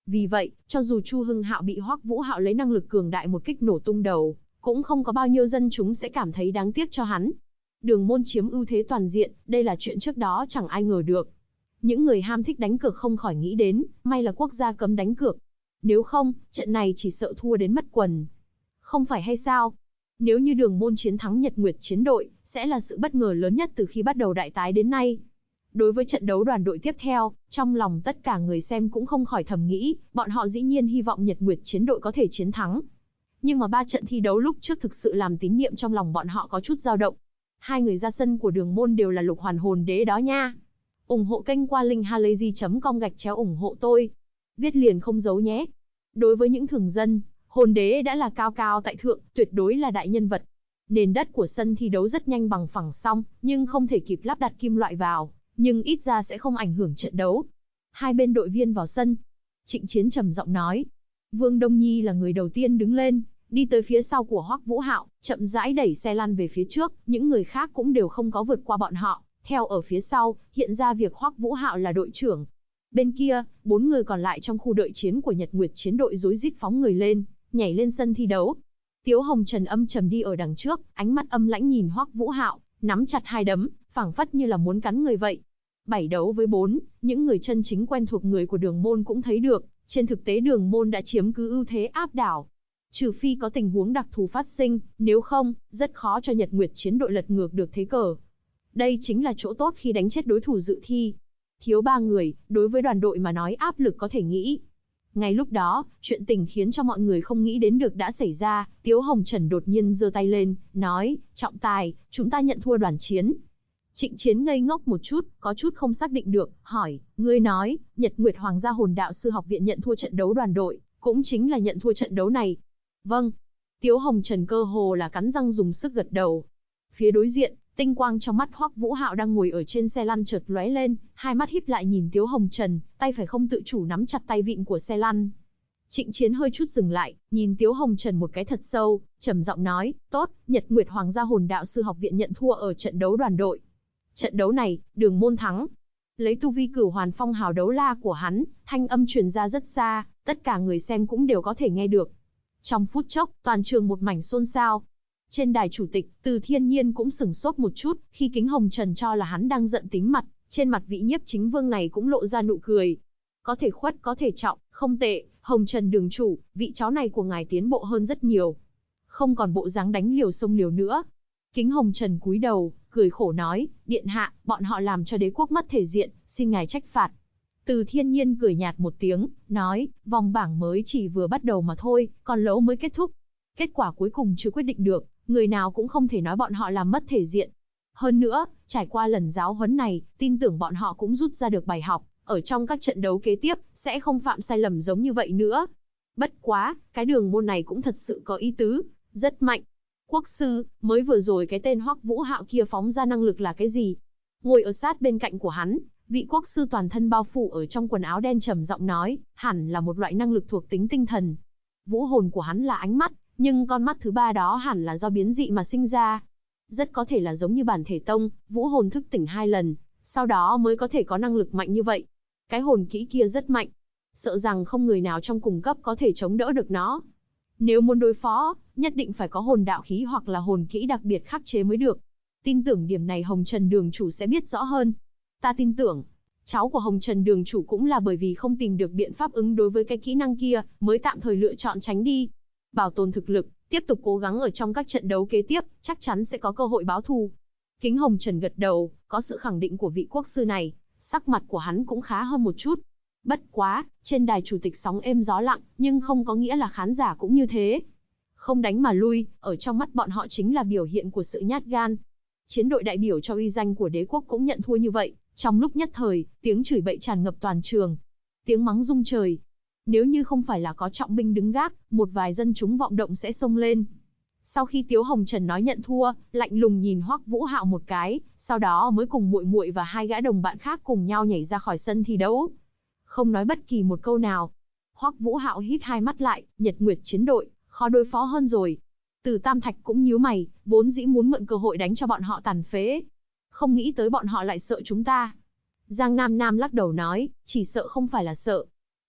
Vì vậy, cho dù Chu Hưng Hạo bị Hoắc Vũ Hạo lấy năng lực cường đại một kích nổ tung đầu, cũng không có bao nhiêu dân chúng sẽ cảm thấy đáng tiếc cho hắn. Đường môn chiếm ưu thế toàn diện, đây là chuyện trước đó chẳng ai ngờ được. Những người ham thích đánh cược không khỏi nghĩ đến, may là quốc gia cấm đánh cược. Nếu không, trận này chỉ sợ thua đến mất quần. Không phải hay sao? Nếu như đường môn chiến thắng Nhật Nguyệt chiến đội, sẽ là sự bất ngờ lớn nhất từ khi bắt đầu đại tái đến nay. Đối với trận đấu đoàn đội tiếp theo, trong lòng tất cả người xem cũng không khỏi thầm nghĩ, bọn họ dĩ nhiên hy vọng Nhật Nguyệt chiến đội có thể chiến thắng. Nhưng mà 3 trận thi đấu lúc trước thực sự làm tín niệm trong lòng bọn họ có chút dao động. Hai người ra sân của đường môn đều là lục hoàn hồn đế đó nha. Ủng hộ kênh qua link halayzi.com ủng hộ tôi. Viết liền không giấu nhé. Đối với những thường dân, hồn đế đã là cao cao tại thượng, tuyệt đối là đại nhân vật. Nền đất của sân thi đấu rất nhanh bằng phẳng xong, nhưng không thể kịp lắp đặt kim loại vào, nhưng ít ra sẽ không ảnh hưởng trận đấu. Hai bên đội viên vào sân. Trịnh Chiến trầm giọng nói. Vương Đông Nhi là người đầu tiên đứng lên, đi tới phía sau của Hoắc Vũ Hạo, chậm rãi đẩy xe lăn về phía trước, những người khác cũng đều không có vượt qua bọn họ, theo ở phía sau, hiện ra việc Hoắc Vũ Hạo là đội trưởng. Bên kia, 4 người còn lại trong khu đợi chiến của Nhật Nguyệt chiến đội rối rít phóng người lên, nhảy lên sân thi đấu. Tiếu Hồng Trần âm trầm đi ở đằng trước, ánh mắt âm lãnh nhìn Hoắc Vũ Hạo, nắm chặt hai đấm, phảng phất như là muốn cắn người vậy. 7 đấu với 4, những người chân chính quen thuộc người của đường môn cũng thấy được, trên thực tế đường môn đã chiếm cứ ưu thế áp đảo. Trừ phi có tình huống đặc thù phát sinh, nếu không, rất khó cho Nhật Nguyệt chiến đội lật ngược được thế cờ. Đây chính là chỗ tốt khi đánh chết đối thủ dự thi. Thiếu 3 người, đối với đoàn đội mà nói áp lực có thể nghĩ. Ngay lúc đó, chuyện tình khiến cho mọi người không nghĩ đến được đã xảy ra, Tiếu Hồng Trần đột nhiên giơ tay lên, nói, trọng tài, chúng ta nhận thua đoàn chiến. Trịnh Chiến ngây ngốc một chút, có chút không xác định được, hỏi, ngươi nói, Nhật Nguyệt Hoàng gia Hồn Đạo Sư Học viện nhận thua trận đấu đoàn đội, cũng chính là nhận thua trận đấu này. Vâng. Tiếu Hồng Trần cơ hồ là cắn răng dùng sức gật đầu. Phía đối diện, tinh quang trong mắt Hoắc Vũ Hạo đang ngồi ở trên xe lăn chợt lóe lên, hai mắt híp lại nhìn Tiếu Hồng Trần, tay phải không tự chủ nắm chặt tay vịn của xe lăn. Trịnh Chiến hơi chút dừng lại, nhìn Tiếu Hồng Trần một cái thật sâu, trầm giọng nói, tốt, Nhật Nguyệt Hoàng gia Hồn Đạo Sư Học viện nhận thua ở trận đấu đoàn đội. Trận đấu này, đường môn thắng. Lấy tu vi Cửu Hoàn Phong hào đấu la của hắn, thanh âm truyền ra rất xa, tất cả người xem cũng đều có thể nghe được. Trong phút chốc, toàn trường một mảnh xôn xao. Trên đài chủ tịch, Từ Thiên Nhiên cũng sửng sốt một chút, khi Kính Hồng Trần cho là hắn đang giận tím mặt, trên mặt vị nhiếp chính vương này cũng lộ ra nụ cười. Có thể khuất có thể trọng, không tệ, Hồng Trần đường chủ, vị cháu này của ngài tiến bộ hơn rất nhiều. Không còn bộ dáng đánh liều sông liều nữa. Kính Hồng Trần cúi đầu, cười khổ nói, điện hạ, bọn họ làm cho đế quốc mất thể diện, xin ngài trách phạt. Từ Thiên Nhiên cười nhạt một tiếng, nói, vòng bảng mới chỉ vừa bắt đầu mà thôi, còn lâu mới kết thúc. Kết quả cuối cùng chưa quyết định được, người nào cũng không thể nói bọn họ làm mất thể diện. Hơn nữa, trải qua lần giáo huấn này, tin tưởng bọn họ cũng rút ra được bài học, ở trong các trận đấu kế tiếp, sẽ không phạm sai lầm giống như vậy nữa. Bất quá, cái đường môn này cũng thật sự có ý tứ, rất mạnh. Quốc sư, mới vừa rồi cái tên Hoắc Vũ Hạo kia phóng ra năng lực là cái gì? Ngồi ở sát bên cạnh của hắn, vị quốc sư toàn thân bao phủ ở trong quần áo đen trầm giọng nói, hẳn là một loại năng lực thuộc tính tinh thần. Vũ hồn của hắn là ánh mắt, nhưng con mắt thứ ba đó hẳn là do biến dị mà sinh ra. Rất có thể là giống như bản thể tông, vũ hồn thức tỉnh 2 lần, sau đó mới có thể có năng lực mạnh như vậy. Cái hồn kỹ kia rất mạnh, sợ rằng không người nào trong cùng cấp có thể chống đỡ được nó. Nếu muốn đối phó, nhất định phải có hồn đạo khí hoặc là hồn kỹ đặc biệt khắc chế mới được. Tin tưởng điểm này Hồng Trần đường chủ sẽ biết rõ hơn. Ta tin tưởng, cháu của Hồng Trần đường chủ cũng là bởi vì không tìm được biện pháp ứng đối với cái kỹ năng kia, mới tạm thời lựa chọn tránh đi. Bảo tồn thực lực, tiếp tục cố gắng ở trong các trận đấu kế tiếp, chắc chắn sẽ có cơ hội báo thù. Kính Hồng Trần gật đầu, có sự khẳng định của vị quốc sư này, sắc mặt của hắn cũng khá hơn một chút. Bất quá, trên đài chủ tịch sóng êm gió lặng, nhưng không có nghĩa là khán giả cũng như thế. Không đánh mà lui, ở trong mắt bọn họ chính là biểu hiện của sự nhát gan. Chiến đội đại biểu cho uy danh của đế quốc cũng nhận thua như vậy, trong lúc nhất thời, tiếng chửi bậy tràn ngập toàn trường. Tiếng mắng rung trời. Nếu như không phải là có trọng binh đứng gác, một vài dân chúng vọng động sẽ xông lên. Sau khi Tiếu Hồng Trần nói nhận thua, lạnh lùng nhìn Hoắc Vũ Hạo một cái, sau đó mới cùng muội muội và 2 gã đồng bạn khác cùng nhau nhảy ra khỏi sân thi đấu. Không nói bất kỳ một câu nào. Hoắc Vũ Hạo hít 2 mắt lại, Nhật Nguyệt chiến đội, khó đối phó hơn rồi. Từ Tam Thạch cũng nhíu mày, vốn dĩ muốn mượn cơ hội đánh cho bọn họ tàn phế. Không nghĩ tới bọn họ lại sợ chúng ta. Giang Nam Nam lắc đầu nói, chỉ sợ không phải là sợ.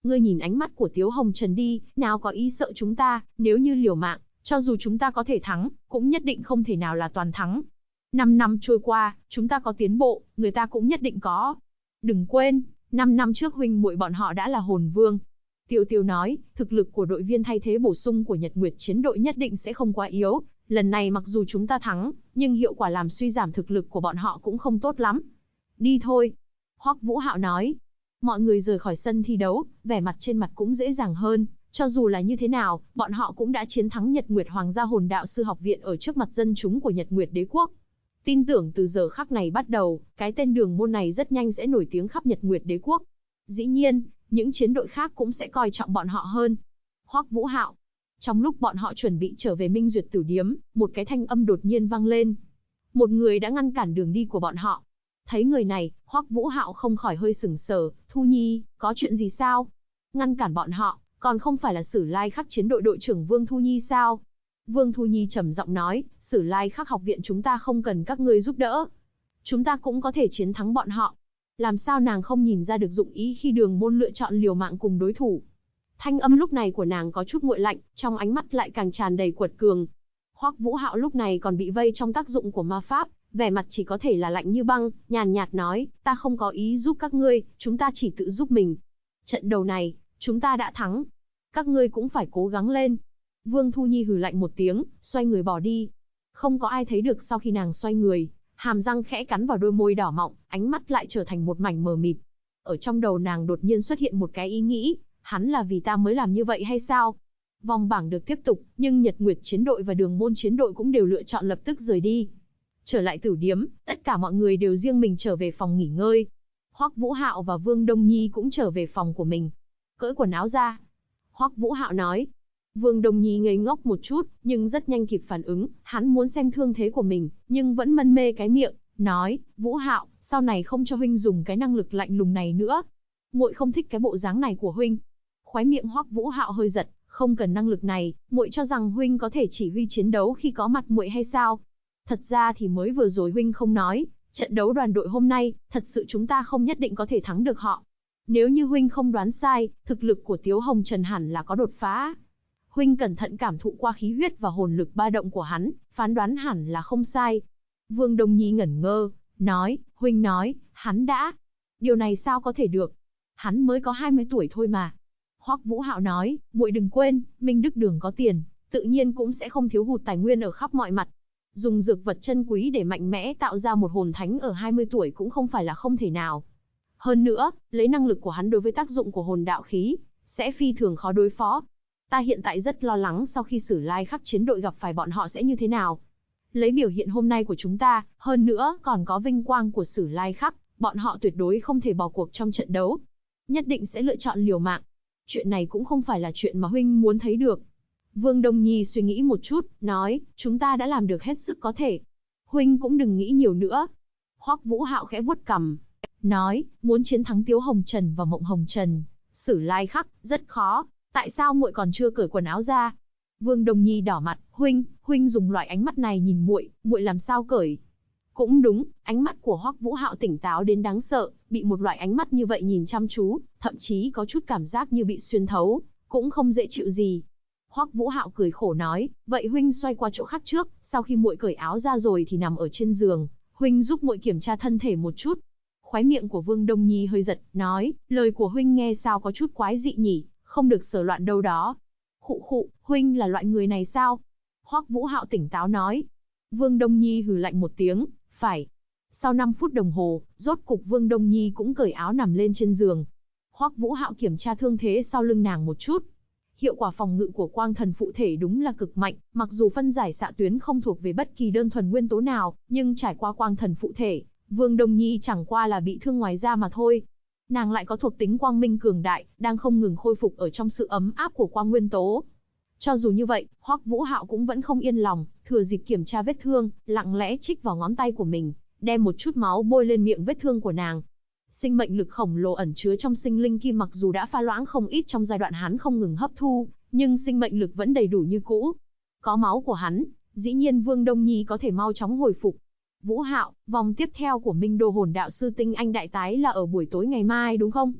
Ngươi nhìn ánh mắt của Tiếu Hồng Trần đi, nào có ý sợ chúng ta, nếu như liều mạng, cho dù chúng ta có thể thắng, cũng nhất định không thể nào là toàn thắng. 5 năm trôi qua, chúng ta có tiến bộ, người ta cũng nhất định có. Đừng quên, 5 năm trước huynh muội bọn họ đã là hồn vương. Tiêu Tiêu nói, thực lực của đội viên thay thế bổ sung của Nhật Nguyệt chiến đội nhất định sẽ không quá yếu. Lần này mặc dù chúng ta thắng, nhưng hiệu quả làm suy giảm thực lực của bọn họ cũng không tốt lắm. Đi thôi. Hoắc Vũ Hạo nói. Mọi người rời khỏi sân thi đấu, vẻ mặt trên mặt cũng dễ dàng hơn. Cho dù là như thế nào, bọn họ cũng đã chiến thắng Nhật Nguyệt Hoàng gia Hồn Đạo Sư Học viện ở trước mặt dân chúng của Nhật Nguyệt Đế Quốc. Tin tưởng từ giờ khắc này bắt đầu, cái tên đường môn này rất nhanh sẽ nổi tiếng khắp Nhật Nguyệt Đế Quốc. Dĩ nhiên, những chiến đội khác cũng sẽ coi trọng bọn họ hơn. Hoắc Vũ Hạo. Trong lúc bọn họ chuẩn bị trở về Minh Duyệt Tử Điếm, một cái thanh âm đột nhiên vang lên. Một người đã ngăn cản đường đi của bọn họ. Thấy người này, Hoắc Vũ Hạo không khỏi hơi sửng sờ. Thu Nhi, có chuyện gì sao? Ngăn cản bọn họ, còn không phải là Sử Lai Khắc chiến đội đội trưởng Vương Thu Nhi sao? Vương Thu Nhi trầm giọng nói, Sử Lai Khắc học viện chúng ta không cần các ngươi giúp đỡ. Chúng ta cũng có thể chiến thắng bọn họ. Làm sao nàng không nhìn ra được dụng ý khi đường môn lựa chọn liều mạng cùng đối thủ? Thanh âm lúc này của nàng có chút nguội lạnh, trong ánh mắt lại càng tràn đầy quật cường. Hoắc Vũ Hạo lúc này còn bị vây trong tác dụng của ma pháp, vẻ mặt chỉ có thể là lạnh như băng, nhàn nhạt nói, ta không có ý giúp các ngươi, chúng ta chỉ tự giúp mình. Trận đầu này, chúng ta đã thắng. Các ngươi cũng phải cố gắng lên. Vương Thu Nhi hừ lạnh một tiếng, xoay người bỏ đi. Không có ai thấy được sau khi nàng xoay người, hàm răng khẽ cắn vào đôi môi đỏ mọng, ánh mắt lại trở thành một mảnh mờ mịt. Ở trong đầu nàng đột nhiên xuất hiện một cái ý nghĩ, hắn là vì ta mới làm như vậy hay sao? Vòng bảng được tiếp tục, nhưng Nhật Nguyệt chiến đội và Đường môn chiến đội cũng đều lựa chọn lập tức rời đi. Trở lại tử điếm, tất cả mọi người đều riêng mình trở về phòng nghỉ ngơi. Hoắc Vũ Hạo và Vương Đông Nhi cũng trở về phòng của mình. Cởi quần áo ra. Hoắc Vũ Hạo nói. Vương Đông Nhi ngây ngốc một chút, nhưng rất nhanh kịp phản ứng, hắn muốn xem thương thế của mình, nhưng vẫn mân mê cái miệng, nói, Vũ Hạo, sau này không cho huynh dùng cái năng lực lạnh lùng này nữa. Muội không thích cái bộ dáng này của huynh. Khóe miệng Hoắc Vũ Hạo hơi giật, không cần năng lực này, muội cho rằng huynh có thể chỉ huy chiến đấu khi có mặt muội hay sao? Thật ra thì mới vừa rồi huynh không nói, trận đấu đoàn đội hôm nay, thật sự chúng ta không nhất định có thể thắng được họ. Nếu như huynh không đoán sai, thực lực của Tiếu Hồng Trần hẳn là có đột phá. Huynh cẩn thận cảm thụ qua khí huyết và hồn lực ba động của hắn, phán đoán hẳn là không sai. Vương Đông Nhi ngẩn ngơ, nói, huynh nói, hắn đã. Điều này sao có thể được? Hắn mới có 20 tuổi thôi mà. Hoắc Vũ Hạo nói, muội đừng quên, Minh Đức Đường có tiền, tự nhiên cũng sẽ không thiếu hụt tài nguyên ở khắp mọi mặt. Dùng dược vật chân quý để mạnh mẽ tạo ra một hồn thánh ở 20 tuổi cũng không phải là không thể nào. Hơn nữa, lấy năng lực của hắn đối với tác dụng của hồn đạo khí, sẽ phi thường khó đối phó. Ta hiện tại rất lo lắng sau khi Sử Lai Khắc chiến đội gặp phải bọn họ sẽ như thế nào. Lấy biểu hiện hôm nay của chúng ta, hơn nữa còn có vinh quang của Sử Lai Khắc, bọn họ tuyệt đối không thể bỏ cuộc trong trận đấu. Nhất định sẽ lựa chọn liều mạng. Chuyện này cũng không phải là chuyện mà huynh muốn thấy được. Vương Đông Nhi suy nghĩ một chút, nói, chúng ta đã làm được hết sức có thể. Huynh cũng đừng nghĩ nhiều nữa. Hoắc Vũ Hạo khẽ vuốt cằm, nói, muốn chiến thắng Tiếu Hồng Trần và Mộng Hồng Trần, Sử Lai Khắc, rất khó. Tại sao muội còn chưa cởi quần áo ra? Vương Đông Nhi đỏ mặt, huynh dùng loại ánh mắt này nhìn muội, muội làm sao cởi? Cũng đúng, ánh mắt của Hoắc Vũ Hạo tỉnh táo đến đáng sợ, bị một loại ánh mắt như vậy nhìn chăm chú, thậm chí có chút cảm giác như bị xuyên thấu, cũng không dễ chịu gì. Hoắc Vũ Hạo cười khổ nói, vậy huynh xoay qua chỗ khác trước, sau khi muội cởi áo ra rồi thì nằm ở trên giường, huynh giúp muội kiểm tra thân thể một chút. Khóe miệng của Vương Đông Nhi hơi giật, nói, lời của huynh nghe sao có chút quái dị nhỉ, không được sờ loạn đâu đó. Khụ khụ, huynh là loại người này sao? Hoắc Vũ Hạo tỉnh táo nói. Vương Đông Nhi hừ lạnh một tiếng, phải. Sau 5 phút đồng hồ, rốt cục Vương Đông Nhi cũng cởi áo nằm lên trên giường. Hoắc Vũ Hạo kiểm tra thương thế sau lưng nàng một chút. Hiệu quả phòng ngự của quang thần phụ thể đúng là cực mạnh, mặc dù phân giải xạ tuyến không thuộc về bất kỳ đơn thuần nguyên tố nào, nhưng trải qua quang thần phụ thể, Vương Đông Nhi chẳng qua là bị thương ngoài da mà thôi. Nàng lại có thuộc tính quang minh cường đại, đang không ngừng khôi phục ở trong sự ấm áp của quang nguyên tố. Cho dù như vậy, Hoắc Vũ Hạo cũng vẫn không yên lòng, thừa dịp kiểm tra vết thương, lặng lẽ chích vào ngón tay của mình, đem một chút máu bôi lên miệng vết thương của nàng. Sinh mệnh lực khổng lồ ẩn chứa trong sinh linh kim mặc dù đã pha loãng không ít trong giai đoạn hắn không ngừng hấp thu, nhưng sinh mệnh lực vẫn đầy đủ như cũ. Có máu của hắn, dĩ nhiên Vương Đông Nhi có thể mau chóng hồi phục. Vũ Hạo, vòng tiếp theo của Minh Đô Hồn Đạo Sư Tinh Anh Đại Tái là ở buổi tối ngày mai đúng không?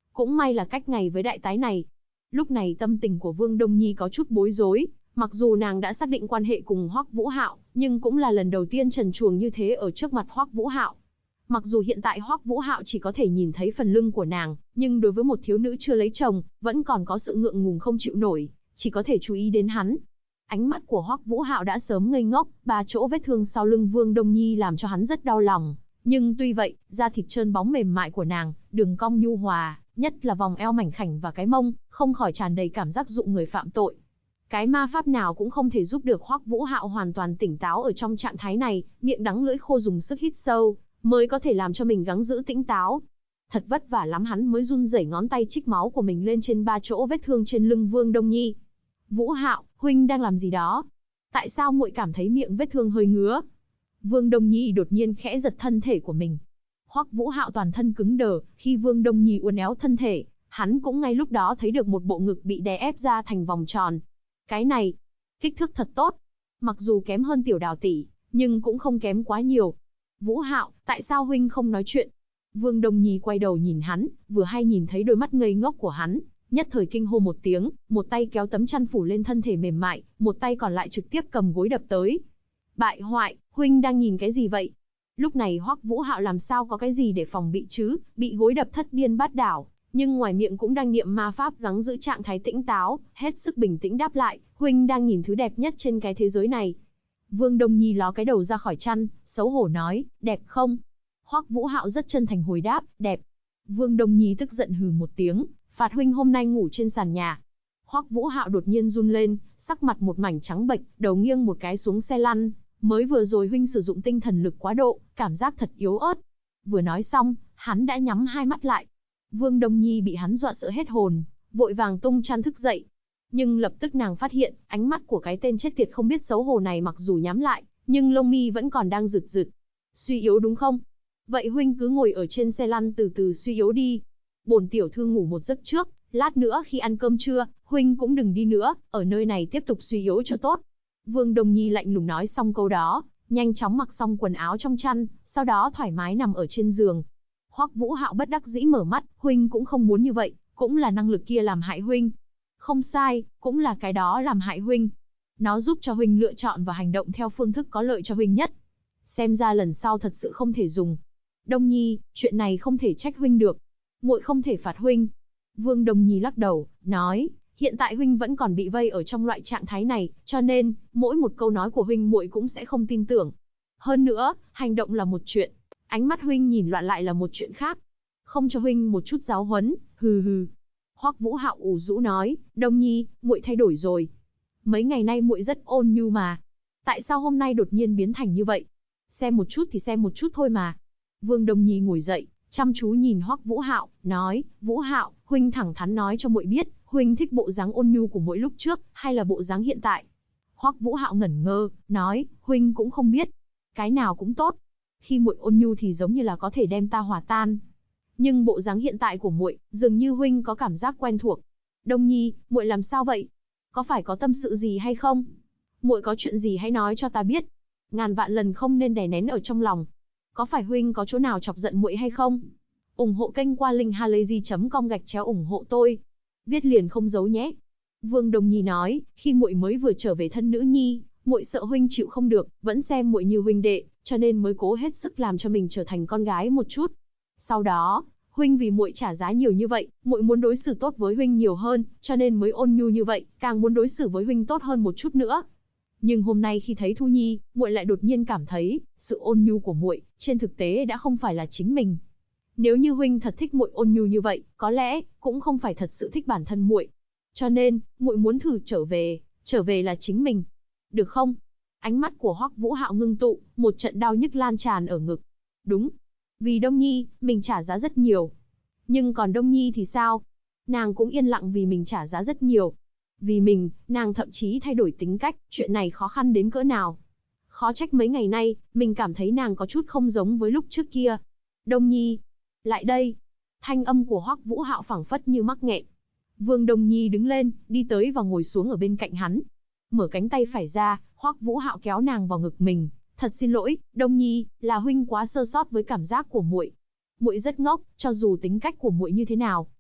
Cũng may là cách ngày với đại tái này. Lúc này tâm tình của Vương Đông Nhi có chút bối rối, mặc dù nàng đã xác định quan hệ cùng Hoắc Vũ Hạo, nhưng cũng là lần đầu tiên trần truồng như thế ở trước mặt Hoắc Vũ Hạo. Mặc dù hiện tại Hoắc Vũ Hạo chỉ có thể nhìn thấy phần lưng của nàng, nhưng đối với một thiếu nữ chưa lấy chồng, vẫn còn có sự ngượng ngùng không chịu nổi, chỉ có thể chú ý đến hắn. Ánh mắt của Hoắc Vũ Hạo đã sớm ngây ngốc, 3 chỗ vết thương sau lưng Vương Đông Nhi làm cho hắn rất đau lòng, nhưng tuy vậy, da thịt trơn bóng mềm mại của nàng, đường cong nhu hòa, nhất là vòng eo mảnh khảnh và cái mông, không khỏi tràn đầy cảm giác dụ người phạm tội. Cái ma pháp nào cũng không thể giúp được Hoắc Vũ Hạo hoàn toàn tỉnh táo ở trong trạng thái này, miệng đắng lưỡi khô dùng sức hít sâu, mới có thể làm cho mình gắng giữ tỉnh táo. Thật vất vả lắm hắn mới run rẩy ngón tay trích máu của mình lên trên 3 chỗ vết thương trên lưng Vương Đông Nhi. Vũ Hạo, huynh đang làm gì đó? Tại sao muội cảm thấy miệng vết thương hơi ngứa? Vương Đông Nhi đột nhiên khẽ giật thân thể của mình. Hoắc Vũ Hạo toàn thân cứng đờ, khi Vương Đông Nhi uốn éo thân thể, hắn cũng ngay lúc đó thấy được một bộ ngực bị đè ép ra thành vòng tròn. Cái này, kích thước thật tốt. Mặc dù kém hơn Tiểu Đào tỷ, nhưng cũng không kém quá nhiều. Vũ Hạo, tại sao huynh không nói chuyện? Vương Đông Nhi quay đầu nhìn hắn, vừa hay nhìn thấy đôi mắt ngây ngốc của hắn, nhất thời kinh hô một tiếng, một tay kéo tấm chăn phủ lên thân thể mềm mại, một tay còn lại trực tiếp cầm gối đập tới. Bại hoại, huynh đang nhìn cái gì vậy? Lúc này Hoắc Vũ Hạo làm sao có cái gì để phòng bị chứ, bị gối đập thất điên bát đảo, nhưng ngoài miệng cũng đang niệm ma pháp gắng giữ trạng thái tĩnh táo, hết sức bình tĩnh đáp lại, huynh đang nhìn thứ đẹp nhất trên cái thế giới này. Vương Đông Nhi ló cái đầu ra khỏi chăn, xấu hổ nói, đẹp không? Hoắc Vũ Hạo rất chân thành hồi đáp, đẹp. Vương Đông Nhi tức giận hừ một tiếng, phạt huynh hôm nay ngủ trên sàn nhà. Hoắc Vũ Hạo đột nhiên run lên, sắc mặt một mảnh trắng bệch, đầu nghiêng một cái xuống xe lăn. Mới vừa rồi huynh sử dụng tinh thần lực quá độ, cảm giác thật yếu ớt. Vừa nói xong, hắn đã nhắm hai mắt lại. Vương Đông Nhi bị hắn dọa sợ hết hồn, vội vàng tung chăn thức dậy. Nhưng lập tức nàng phát hiện, ánh mắt của cái tên chết tiệt không biết xấu hổ này mặc dù nhắm lại, nhưng lông mi vẫn còn đang rực rực. Suy yếu đúng không? Vậy huynh cứ ngồi ở trên xe lăn từ từ suy yếu đi. Bổn tiểu thư ngủ một giấc trước, lát nữa khi ăn cơm trưa, huynh cũng đừng đi nữa, ở nơi này tiếp tục suy yếu cho tốt. Vương Đông Nhi lạnh lùng nói xong câu đó, nhanh chóng mặc xong quần áo trong chăn, sau đó thoải mái nằm ở trên giường. Hoắc Vũ Hạo bất đắc dĩ mở mắt, huynh cũng không muốn như vậy, cũng là năng lực kia làm hại huynh. Không sai, cũng là cái đó làm hại huynh. Nó giúp cho huynh lựa chọn và hành động theo phương thức có lợi cho huynh nhất. Xem ra lần sau thật sự không thể dùng. Đông Nhi, chuyện này không thể trách huynh được. Muội không thể phạt huynh. Vương Đông Nhi lắc đầu, nói, hiện tại huynh vẫn còn bị vây ở trong loại trạng thái này, cho nên, mỗi một câu nói của huynh muội cũng sẽ không tin tưởng. Hơn nữa, hành động là một chuyện, ánh mắt huynh nhìn loạn lại là một chuyện khác. Không cho huynh một chút giáo huấn, hừ hừ. Hoắc Vũ Hạo ủ rũ nói, Đông Nhi, muội thay đổi rồi. Mấy ngày nay muội rất ôn nhu mà. Tại sao hôm nay đột nhiên biến thành như vậy? Xem một chút thì xem một chút thôi mà. Vương Đông Nhi ngồi dậy, chăm chú nhìn Hoắc Vũ Hạo, nói, Vũ Hạo, huynh thẳng thắn nói cho muội biết, huynh thích bộ dáng ôn nhu của muội lúc trước, hay là bộ dáng hiện tại? Hoắc Vũ Hạo ngẩn ngơ, nói, huynh cũng không biết. Cái nào cũng tốt. Khi muội ôn nhu thì giống như là có thể đem ta hòa tan. Nhưng bộ dáng hiện tại của muội, dường như huynh có cảm giác quen thuộc. Đông Nhi, muội làm sao vậy? Có phải có tâm sự gì hay không? Muội có chuyện gì hãy nói cho ta biết. Ngàn vạn lần không nên đè nén ở trong lòng. Có phải huynh có chỗ nào chọc giận muội hay không? Ủng hộ kênh qua linkhalazy.com/ủng hộ tôi. Viết liền không giấu nhé. Vương Đông Nhi nói, khi muội mới vừa trở về thân nữ nhi, muội sợ huynh chịu không được, vẫn xem muội như huynh đệ, cho nên mới cố hết sức làm cho mình trở thành con gái một chút. Sau đó, huynh vì muội trả giá nhiều như vậy, muội muốn đối xử tốt với huynh nhiều hơn, cho nên mới ôn nhu như vậy, càng muốn đối xử với huynh tốt hơn một chút nữa. Nhưng hôm nay khi thấy Thu Nhi, muội lại đột nhiên cảm thấy, sự ôn nhu của muội, trên thực tế đã không phải là chính mình. Nếu như huynh thật thích muội ôn nhu như vậy, có lẽ cũng không phải thật sự thích bản thân muội. Cho nên, muội muốn thử trở về là chính mình. Được không? Ánh mắt của Hoắc Vũ Hạo ngưng tụ, một trận đau nhức lan tràn ở ngực. Đúng, vì Đông Nhi, mình trả giá rất nhiều. Nhưng còn Đông Nhi thì sao? Nàng cũng yên lặng vì mình trả giá rất nhiều. Vì mình, nàng thậm chí thay đổi tính cách, chuyện này khó khăn đến cỡ nào. Khó trách mấy ngày nay, mình cảm thấy nàng có chút không giống với lúc trước kia. Đông Nhi, lại đây. Thanh âm của Hoắc Vũ Hạo phảng phất như mắc nghẹn. Vương Đông Nhi đứng lên, đi tới và ngồi xuống ở bên cạnh hắn. Mở cánh tay phải ra, Hoắc Vũ Hạo kéo nàng vào ngực mình. Thật xin lỗi, Đông Nhi, là huynh quá sơ sót với cảm giác của muội. Muội rất ngốc, cho dù tính cách của muội như thế nào,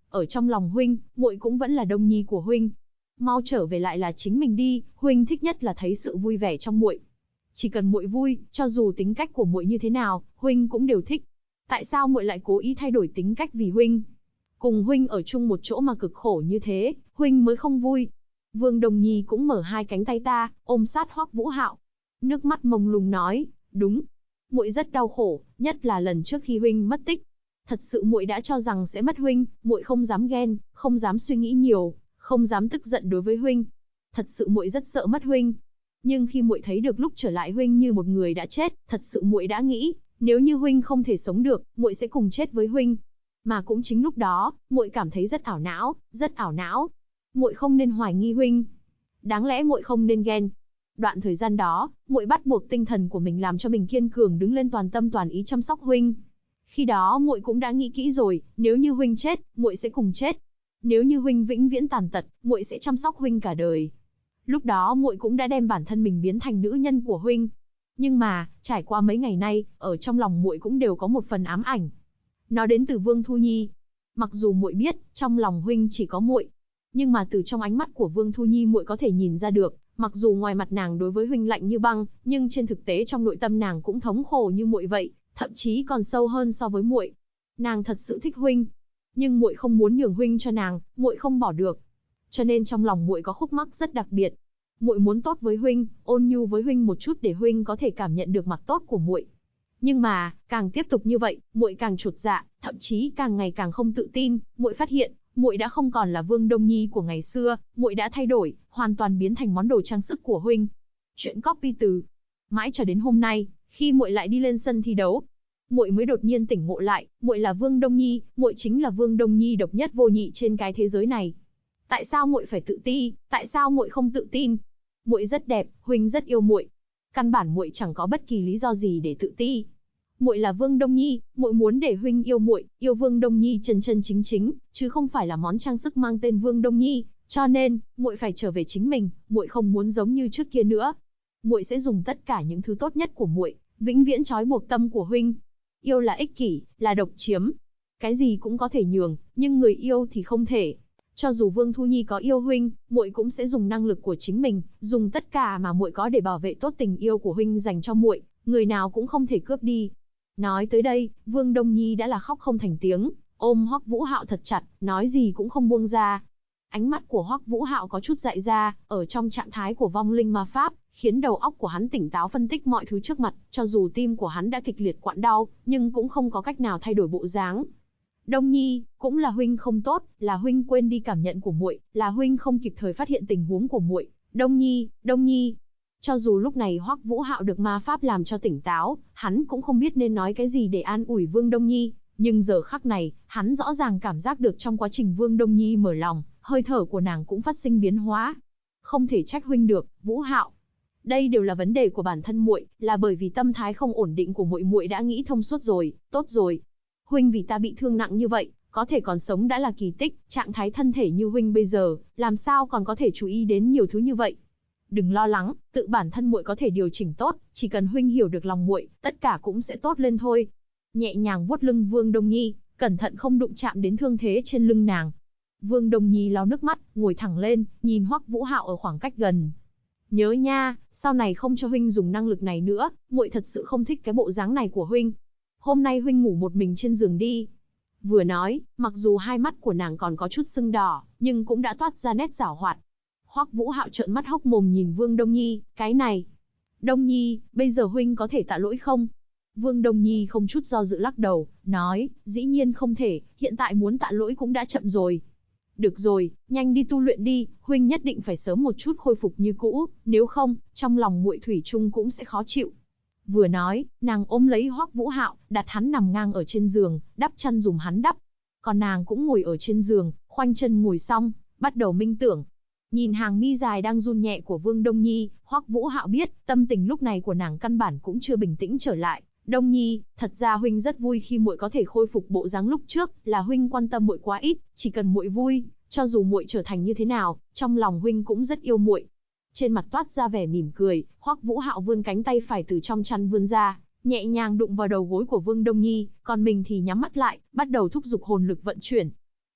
ở trong lòng huynh, muội cũng vẫn là Đông Nhi của huynh. Mau trở về lại là chính mình đi, huynh thích nhất là thấy sự vui vẻ trong muội. Chỉ cần muội vui, cho dù tính cách của muội như thế nào, huynh cũng đều thích. Tại sao muội lại cố ý thay đổi tính cách vì huynh? Cùng huynh ở chung một chỗ mà cực khổ như thế, huynh mới không vui. Vương Đông Nhi cũng mở hai cánh tay ta, ôm sát Hoắc Vũ Hạo. Nước mắt mông lung nói, đúng, muội rất đau khổ, nhất là lần trước khi huynh mất tích. Thật sự muội đã cho rằng sẽ mất huynh, muội không dám ghen, không dám suy nghĩ nhiều, không dám tức giận đối với huynh. Thật sự muội rất sợ mất huynh. Nhưng khi muội thấy được lúc trở lại huynh như một người đã chết, thật sự muội đã nghĩ, nếu như huynh không thể sống được, muội sẽ cùng chết với huynh. Mà cũng chính lúc đó, muội cảm thấy rất ảo não, rất ảo não. Muội không nên hoài nghi huynh. Đáng lẽ muội không nên ghen. Đoạn thời gian đó, muội bắt buộc tinh thần của mình làm cho mình kiên cường đứng lên toàn tâm toàn ý chăm sóc huynh. Khi đó muội cũng đã nghĩ kỹ rồi, nếu như huynh chết, muội sẽ cùng chết. Nếu như huynh vĩnh viễn tàn tật, muội sẽ chăm sóc huynh cả đời. Lúc đó muội cũng đã đem bản thân mình biến thành nữ nhân của huynh. Nhưng mà, trải qua mấy ngày nay, ở trong lòng muội cũng đều có một phần ám ảnh. Nó đến từ Vương Thu Nhi. Mặc dù muội biết, trong lòng huynh chỉ có muội, nhưng mà từ trong ánh mắt của Vương Thu Nhi muội có thể nhìn ra được, mặc dù ngoài mặt nàng đối với huynh lạnh như băng, nhưng trên thực tế trong nội tâm nàng cũng thống khổ như muội vậy, thậm chí còn sâu hơn so với muội. Nàng thật sự thích huynh, nhưng muội không muốn nhường huynh cho nàng, muội không bỏ được. Cho nên trong lòng muội có khúc mắc rất đặc biệt. Muội muốn tốt với huynh, ôn nhu với huynh một chút để huynh có thể cảm nhận được mặt tốt của muội. Nhưng mà, càng tiếp tục như vậy, muội càng chột dạ, thậm chí càng ngày càng không tự tin, muội phát hiện, muội đã không còn là Vương Đông Nhi của ngày xưa, muội đã thay đổi, hoàn toàn biến thành món đồ trang sức của huynh. Chuyện copy từ. Mãi cho đến hôm nay, khi muội lại đi lên sân thi đấu, muội mới đột nhiên tỉnh ngộ lại, muội là Vương Đông Nhi, muội chính là Vương Đông Nhi độc nhất vô nhị trên cái thế giới này. Tại sao muội phải tự ti, tại sao muội không tự tin? Muội rất đẹp, huynh rất yêu muội. Căn bản muội chẳng có bất kỳ lý do gì để tự ti. Muội là Vương Đông Nhi, muội muốn để huynh yêu muội, yêu Vương Đông Nhi chân chân chính chính, chứ không phải là món trang sức mang tên Vương Đông Nhi, cho nên, muội phải trở về chính mình, muội không muốn giống như trước kia nữa. Muội sẽ dùng tất cả những thứ tốt nhất của muội, vĩnh viễn trói buộc tâm của huynh. Yêu là ích kỷ, là độc chiếm. Cái gì cũng có thể nhường, nhưng người yêu thì không thể. Cho dù Vương Thu Nhi có yêu huynh, muội cũng sẽ dùng năng lực của chính mình, dùng tất cả mà muội có để bảo vệ tốt tình yêu của huynh dành cho muội, người nào cũng không thể cướp đi. Nói tới đây, Vương Đông Nhi đã là khóc không thành tiếng, ôm Hoắc Vũ Hạo thật chặt, nói gì cũng không buông ra. Ánh mắt của Hoắc Vũ Hạo có chút dại ra, ở trong trạng thái của vong linh ma pháp, khiến đầu óc của hắn tỉnh táo phân tích mọi thứ trước mặt, cho dù tim của hắn đã kịch liệt quặn đau, nhưng cũng không có cách nào thay đổi bộ dáng. Đông Nhi, cũng là huynh không tốt, là huynh quên đi cảm nhận của muội, là huynh không kịp thời phát hiện tình huống của muội. Đông Nhi, Đông Nhi. Cho dù lúc này Hoắc Vũ Hạo được ma pháp làm cho tỉnh táo, hắn cũng không biết nên nói cái gì để an ủi Vương Đông Nhi, nhưng giờ khắc này, hắn rõ ràng cảm giác được trong quá trình Vương Đông Nhi mở lòng, hơi thở của nàng cũng phát sinh biến hóa. Không thể trách huynh được, Vũ Hạo. Đây đều là vấn đề của bản thân muội, là bởi vì tâm thái không ổn định của muội đã nghĩ thông suốt rồi, tốt rồi. Huynh vì ta bị thương nặng như vậy, có thể còn sống đã là kỳ tích, trạng thái thân thể như huynh bây giờ, làm sao còn có thể chú ý đến nhiều thứ như vậy. Đừng lo lắng, tự bản thân muội có thể điều chỉnh tốt, chỉ cần huynh hiểu được lòng muội, tất cả cũng sẽ tốt lên thôi. Nhẹ nhàng vuốt lưng Vương Đông Nhi, cẩn thận không đụng chạm đến thương thế trên lưng nàng. Vương Đông Nhi lau nước mắt, ngồi thẳng lên, nhìn Hoắc Vũ Hạo ở khoảng cách gần. Nhớ nha, sau này không cho huynh dùng năng lực này nữa, muội thật sự không thích cái bộ dáng này của huynh. Hôm nay huynh ngủ một mình trên giường đi. Vừa nói, mặc dù hai mắt của nàng còn có chút sưng đỏ, nhưng cũng đã toát ra nét giảo hoạt. Hoắc Vũ Hạo trợn mắt hốc mồm nhìn Vương Đông Nhi, cái này. Đông Nhi, bây giờ huynh có thể tạ lỗi không? Vương Đông Nhi không chút do dự lắc đầu, nói, dĩ nhiên không thể, hiện tại muốn tạ lỗi cũng đã chậm rồi. Được rồi, nhanh đi tu luyện đi, huynh nhất định phải sớm một chút khôi phục như cũ, nếu không, trong lòng muội thủy chung cũng sẽ khó chịu. Vừa nói, nàng ôm lấy Hoắc Vũ Hạo, đặt hắn nằm ngang ở trên giường, đắp chăn dùm hắn đắp. Còn nàng cũng ngồi ở trên giường, khoanh chân ngồi xong, bắt đầu minh tưởng. Nhìn hàng mi dài đang run nhẹ của Vương Đông Nhi, Hoắc Vũ Hạo biết, tâm tình lúc này của nàng căn bản cũng chưa bình tĩnh trở lại. Đông Nhi, thật ra huynh rất vui khi muội có thể khôi phục bộ dáng lúc trước, là huynh quan tâm muội quá ít, chỉ cần muội vui, cho dù muội trở thành như thế nào, trong lòng huynh cũng rất yêu muội. Trên mặt toát ra vẻ mỉm cười, Hoắc Vũ Hạo vươn cánh tay phải từ trong chăn vươn ra, nhẹ nhàng đụng vào đầu gối của Vương Đông Nhi, còn mình thì nhắm mắt lại, bắt đầu thúc giục hồn lực vận chuyển.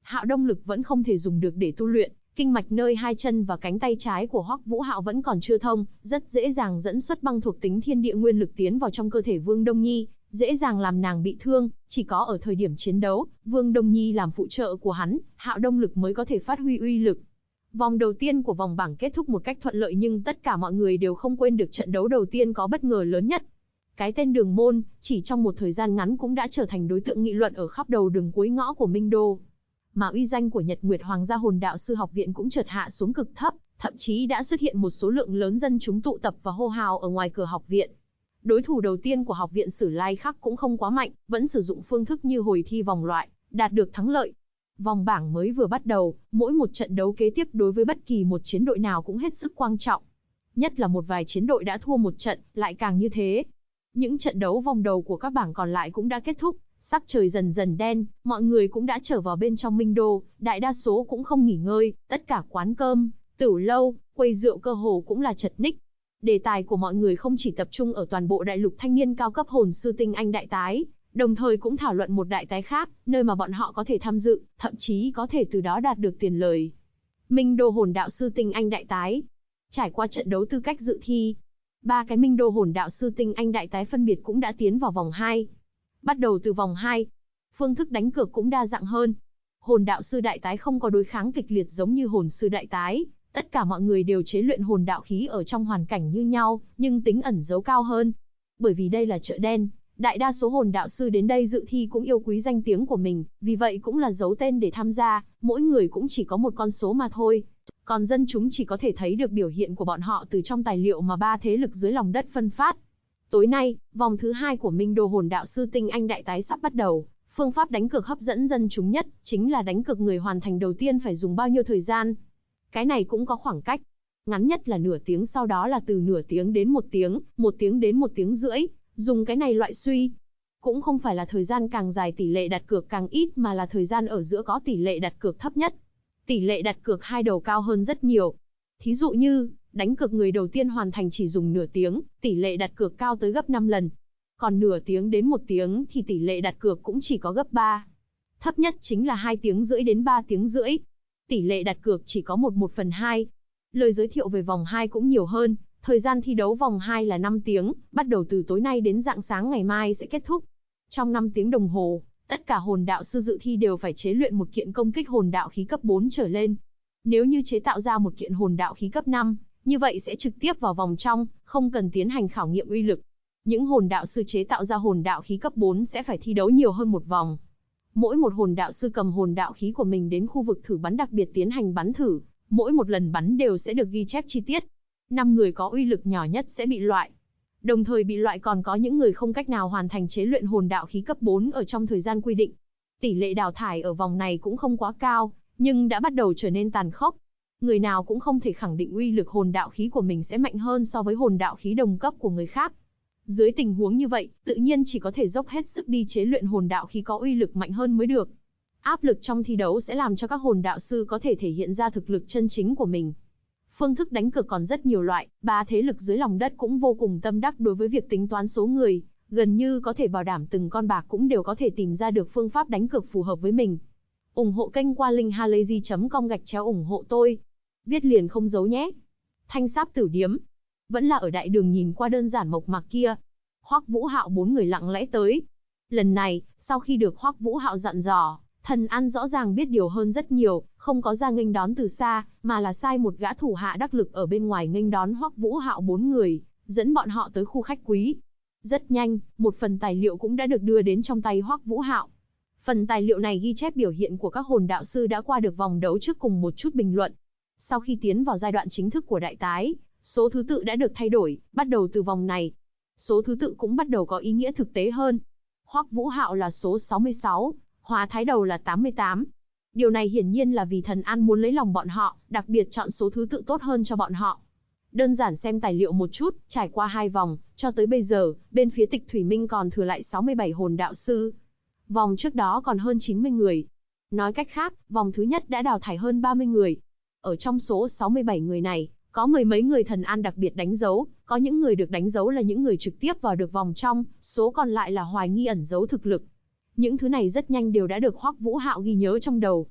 Hạo Đông Lực vẫn không thể dùng được để tu luyện, kinh mạch nơi hai chân và cánh tay trái của Hoắc Vũ Hạo vẫn còn chưa thông, rất dễ dàng dẫn xuất băng thuộc tính thiên địa nguyên lực tiến vào trong cơ thể Vương Đông Nhi, dễ dàng làm nàng bị thương, chỉ có ở thời điểm chiến đấu, Vương Đông Nhi làm phụ trợ của hắn, Hạo Đông Lực mới có thể phát huy uy lực. Vòng đầu tiên của vòng bảng kết thúc một cách thuận lợi nhưng tất cả mọi người đều không quên được trận đấu đầu tiên có bất ngờ lớn nhất. Cái tên Đường Môn, chỉ trong một thời gian ngắn cũng đã trở thành đối tượng nghị luận ở khắp đầu đường cuối ngõ của Minh Đô. Mà uy danh của Nhật Nguyệt Hoàng gia Hồn Đạo Sư Học Viện cũng chợt hạ xuống cực thấp, thậm chí đã xuất hiện một số lượng lớn dân chúng tụ tập và hô hào ở ngoài cửa học viện. Đối thủ đầu tiên của học viện Sử Lai Khắc cũng không quá mạnh, vẫn sử dụng phương thức như hồi thi vòng loại, đạt được thắng lợi. Vòng bảng mới vừa bắt đầu, mỗi một trận đấu kế tiếp đối với bất kỳ một chiến đội nào cũng hết sức quan trọng. Nhất là một vài chiến đội đã thua một trận, lại càng như thế. Những trận đấu vòng đầu của các bảng còn lại cũng đã kết thúc, sắc trời dần dần đen, mọi người cũng đã trở vào bên trong Minh Đô, đại đa số cũng không nghỉ ngơi, tất cả quán cơm, tửu lâu, quầy rượu cơ hồ cũng là chật ních. Đề tài của mọi người không chỉ tập trung ở toàn bộ đại lục thanh niên cao cấp hồn sư tinh anh đại tái, đồng thời cũng thảo luận một đại tái khác, nơi mà bọn họ có thể tham dự, thậm chí có thể từ đó đạt được tiền lời. Minh Đô Hồn Đạo Sư Tinh Anh đại tái. Trải qua trận đấu tư cách dự thi, 3 cái Minh Đô Hồn Đạo Sư Tinh Anh đại tái phân biệt cũng đã tiến vào vòng 2. Bắt đầu từ vòng 2, phương thức đánh cược cũng đa dạng hơn. Hồn Đạo Sư đại tái không có đối kháng kịch liệt giống như Hồn Sư đại tái, tất cả mọi người đều chế luyện hồn đạo khí ở trong hoàn cảnh như nhau, nhưng tính ẩn giấu cao hơn. Bởi vì đây là chợ đen, đại đa số hồn đạo sư đến đây dự thi cũng yêu quý danh tiếng của mình, vì vậy cũng là giấu tên để tham gia, mỗi người cũng chỉ có một con số mà thôi. Còn dân chúng chỉ có thể thấy được biểu hiện của bọn họ từ trong tài liệu mà 3 thế lực dưới lòng đất phân phát. Tối nay, vòng thứ 2 của Minh Đô Hồn Đạo Sư Tinh Anh đại tái sắp bắt đầu. Phương pháp đánh cược hấp dẫn dân chúng nhất chính là đánh cược người hoàn thành đầu tiên phải dùng bao nhiêu thời gian. Cái này cũng có khoảng cách. Ngắn nhất là nửa tiếng, sau đó là từ nửa tiếng đến 1 tiếng, 1 tiếng đến 1 tiếng rưỡi. Dùng cái này loại suy. Cũng không phải là thời gian càng dài tỷ lệ đặt cược càng ít mà là thời gian ở giữa có tỷ lệ đặt cược thấp nhất. Tỷ lệ đặt cược hai đầu cao hơn rất nhiều. Thí dụ như, đánh cược người đầu tiên hoàn thành chỉ dùng nửa tiếng, tỷ lệ đặt cược cao tới gấp 5 lần. Còn nửa tiếng đến 1 tiếng thì tỷ lệ đặt cược cũng chỉ có gấp 3. Thấp nhất chính là 2 tiếng rưỡi đến 3 tiếng rưỡi. Tỷ lệ đặt cược chỉ có 1/1/2. Lời giới thiệu về vòng 2 cũng nhiều hơn. Thời gian thi đấu vòng 2 là 5 tiếng, bắt đầu từ tối nay đến rạng sáng ngày mai sẽ kết thúc. Trong 5 tiếng đồng hồ, tất cả hồn đạo sư dự thi đều phải chế luyện một kiện công kích hồn đạo khí cấp 4 trở lên. Nếu như chế tạo ra một kiện hồn đạo khí cấp 5, như vậy sẽ trực tiếp vào vòng trong, không cần tiến hành khảo nghiệm uy lực. Những hồn đạo sư chế tạo ra hồn đạo khí cấp 4 sẽ phải thi đấu nhiều hơn một vòng. Mỗi một hồn đạo sư cầm hồn đạo khí của mình đến khu vực thử bắn đặc biệt tiến hành bắn thử, mỗi một lần bắn đều sẽ được ghi chép chi tiết. 5 người có uy lực nhỏ nhất sẽ bị loại. Đồng thời bị loại còn có những người không cách nào hoàn thành chế luyện hồn đạo khí cấp 4 ở trong thời gian quy định. Tỷ lệ đào thải ở vòng này cũng không quá cao, nhưng đã bắt đầu trở nên tàn khốc. Người nào cũng không thể khẳng định uy lực hồn đạo khí của mình sẽ mạnh hơn so với hồn đạo khí đồng cấp của người khác. Dưới tình huống như vậy, tự nhiên chỉ có thể dốc hết sức đi chế luyện hồn đạo khí có uy lực mạnh hơn mới được. Áp lực trong thi đấu sẽ làm cho các hồn đạo sư có thể thể hiện ra thực lực chân chính của mình. Phương thức đánh cược còn rất nhiều loại, 3 thế lực dưới lòng đất cũng vô cùng tâm đắc đối với việc tính toán số người, gần như có thể bảo đảm từng con bạc cũng đều có thể tìm ra được phương pháp đánh cược phù hợp với mình. Ủng hộ kênh qua linkhalazy.com/ủng hộ tôi. Viết liền không giấu nhé. Thanh Sáp Tử Điếm. Vẫn là ở đại đường nhìn qua đơn giản mộc mạc kia. Hoắc Vũ Hạo 4 người lặng lẽ tới. Lần này, sau khi được Hoắc Vũ Hạo dặn dò, Thần An rõ ràng biết điều hơn rất nhiều, không có ra nghênh đón từ xa, mà là sai một gã thủ hạ đắc lực ở bên ngoài nghênh đón Hoắc Vũ Hạo 4 người, dẫn bọn họ tới khu khách quý. Rất nhanh, một phần tài liệu cũng đã được đưa đến trong tay Hoắc Vũ Hạo. Phần tài liệu này ghi chép biểu hiện của các hồn đạo sư đã qua được vòng đấu trước cùng một chút bình luận. Sau khi tiến vào giai đoạn chính thức của đại tái, số thứ tự đã được thay đổi, bắt đầu từ vòng này. Số thứ tự cũng bắt đầu có ý nghĩa thực tế hơn. Hoắc Vũ Hạo là số 66, Hóa Thái Đầu là 88. Điều này hiển nhiên là vì Thần An muốn lấy lòng bọn họ, đặc biệt chọn số thứ tự tốt hơn cho bọn họ. Đơn giản xem tài liệu một chút, trải qua 2 vòng, cho tới bây giờ, bên phía Tịch Thủy Minh còn thừa lại 67 hồn đạo sư. Vòng trước đó còn hơn 90 người. Nói cách khác, vòng thứ nhất đã đào thải hơn 30 người. Ở trong số 67 người này, có mười mấy người Thần An đặc biệt đánh dấu, có những người được đánh dấu là những người trực tiếp vào được vòng trong, số còn lại là hoài nghi ẩn giấu thực lực. Những thứ này rất nhanh đều đã được Hoắc Vũ Hạo ghi nhớ trong đầu.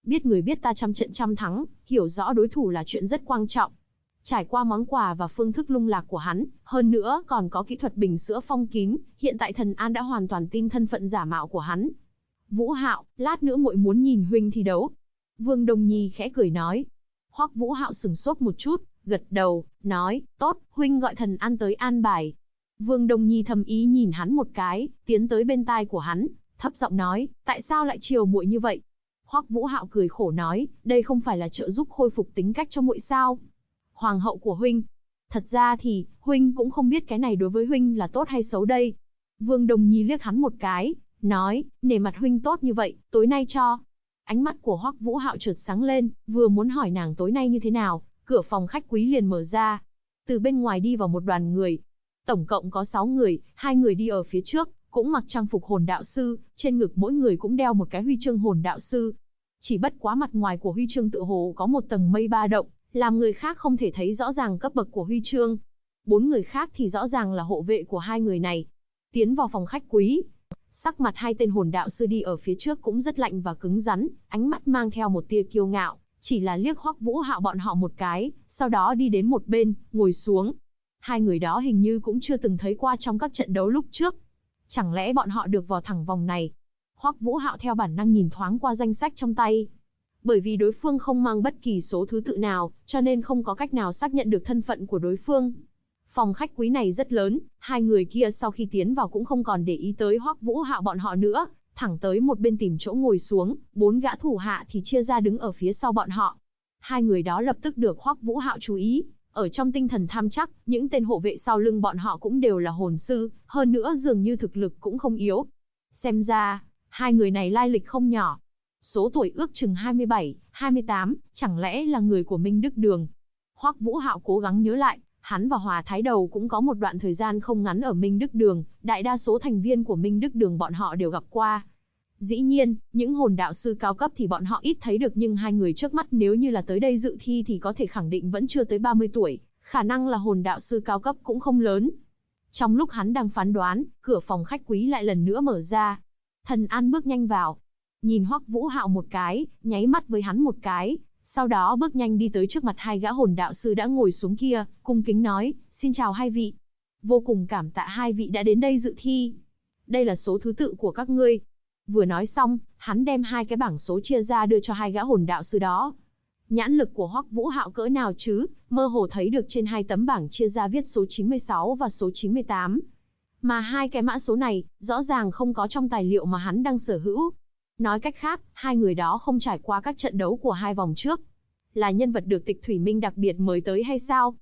Biết người biết ta trăm trận trăm thắng, hiểu rõ đối thủ là chuyện rất quan trọng. Trải qua món quà và phương thức lung lạc của hắn, hơn nữa còn có kỹ thuật bình sữa phong kín, hiện tại Thần An đã hoàn toàn tin thân phận giả mạo của hắn. Vũ Hạo, lát nữa muội muốn nhìn huynh thi đấu. Vương Đông Nhi khẽ cười nói. Hoắc Vũ Hạo sững sốt một chút, gật đầu, nói, tốt, huynh gọi Thần An tới an bài. Vương Đông Nhi thầm ý nhìn hắn một cái, tiến tới bên tai của hắn, thấp giọng nói, tại sao lại chiều muội như vậy? Hoắc Vũ Hạo cười khổ nói, đây không phải là trợ giúp khôi phục tính cách cho muội sao? Hoàng hậu của huynh. Thật ra thì, huynh cũng không biết cái này đối với huynh là tốt hay xấu đây. Vương Đông Nhi liếc hắn một cái, nói, nể mặt huynh tốt như vậy, tối nay cho. Ánh mắt của Hoắc Vũ Hạo chợt sáng lên, vừa muốn hỏi nàng tối nay như thế nào, cửa phòng khách quý liền mở ra. Từ bên ngoài đi vào một đoàn người. Tổng cộng có 6 người, 2 người đi ở phía trước, cũng mặc trang phục hồn đạo sư, trên ngực mỗi người cũng đeo một cái huy chương hồn đạo sư. Chỉ bất quá mặt ngoài của huy chương tựa hồ có một tầng mây ba động, làm người khác không thể thấy rõ ràng cấp bậc của huy chương. 4 người khác thì rõ ràng là hộ vệ của 2 người này. Tiến vào phòng khách quý, sắc mặt 2 tên hồn đạo sư đi ở phía trước cũng rất lạnh và cứng rắn, ánh mắt mang theo một tia kiêu ngạo, chỉ là liếc Hoắc Vũ Hạo bọn họ một cái, sau đó đi đến một bên, ngồi xuống. 2 người đó hình như cũng chưa từng thấy qua trong các trận đấu lúc trước. Chẳng lẽ bọn họ được vào thẳng vòng này? Hoắc Vũ Hạo theo bản năng nhìn thoáng qua danh sách trong tay. Bởi vì đối phương không mang bất kỳ số thứ tự nào, cho nên không có cách nào xác nhận được thân phận của đối phương. Phòng khách quý này rất lớn, 2 người kia sau khi tiến vào cũng không còn để ý tới Hoắc Vũ Hạo bọn họ nữa, thẳng tới một bên tìm chỗ ngồi xuống, 4 gã thủ hạ thì chia ra đứng ở phía sau bọn họ. 2 người đó lập tức được Hoắc Vũ Hạo chú ý, ở trong tinh thần tham chắc, những tên hộ vệ sau lưng bọn họ cũng đều là hồn sư, hơn nữa dường như thực lực cũng không yếu. Xem ra, 2 người này lai lịch không nhỏ. Số tuổi ước chừng 27, 28, chẳng lẽ là người của Minh Đức Đường? Hoắc Vũ Hạo cố gắng nhớ lại, hắn và Hòa Thái Đầu cũng có một đoạn thời gian không ngắn ở Minh Đức Đường, đại đa số thành viên của Minh Đức Đường bọn họ đều gặp qua. Dĩ nhiên, những hồn đạo sư cao cấp thì bọn họ ít thấy được, nhưng 2 người trước mắt nếu như là tới đây dự thi thì có thể khẳng định vẫn chưa tới 30 tuổi, khả năng là hồn đạo sư cao cấp cũng không lớn. Trong lúc hắn đang phán đoán, cửa phòng khách quý lại lần nữa mở ra. Thần An bước nhanh vào, nhìn Hoắc Vũ Hạo một cái, nháy mắt với hắn một cái, sau đó bước nhanh đi tới trước mặt 2 gã hồn đạo sư đã ngồi xuống kia, cung kính nói, xin chào 2 vị. Vô cùng cảm tạ 2 vị đã đến đây dự thi. Đây là số thứ tự của các ngươi. Vừa nói xong, hắn đem 2 cái bảng số chia ra đưa cho 2 gã hồn đạo sư đó. Nhãn lực của Hoắc Vũ Hạo cỡ nào chứ, mơ hồ thấy được trên 2 tấm bảng chia ra viết số 96 và số 98. Mà 2 cái mã số này, rõ ràng không có trong tài liệu mà hắn đang sở hữu. Nói cách khác, 2 người đó không trải qua các trận đấu của 2 vòng trước. Là nhân vật được Tịch Thủy Minh đặc biệt mời tới hay sao?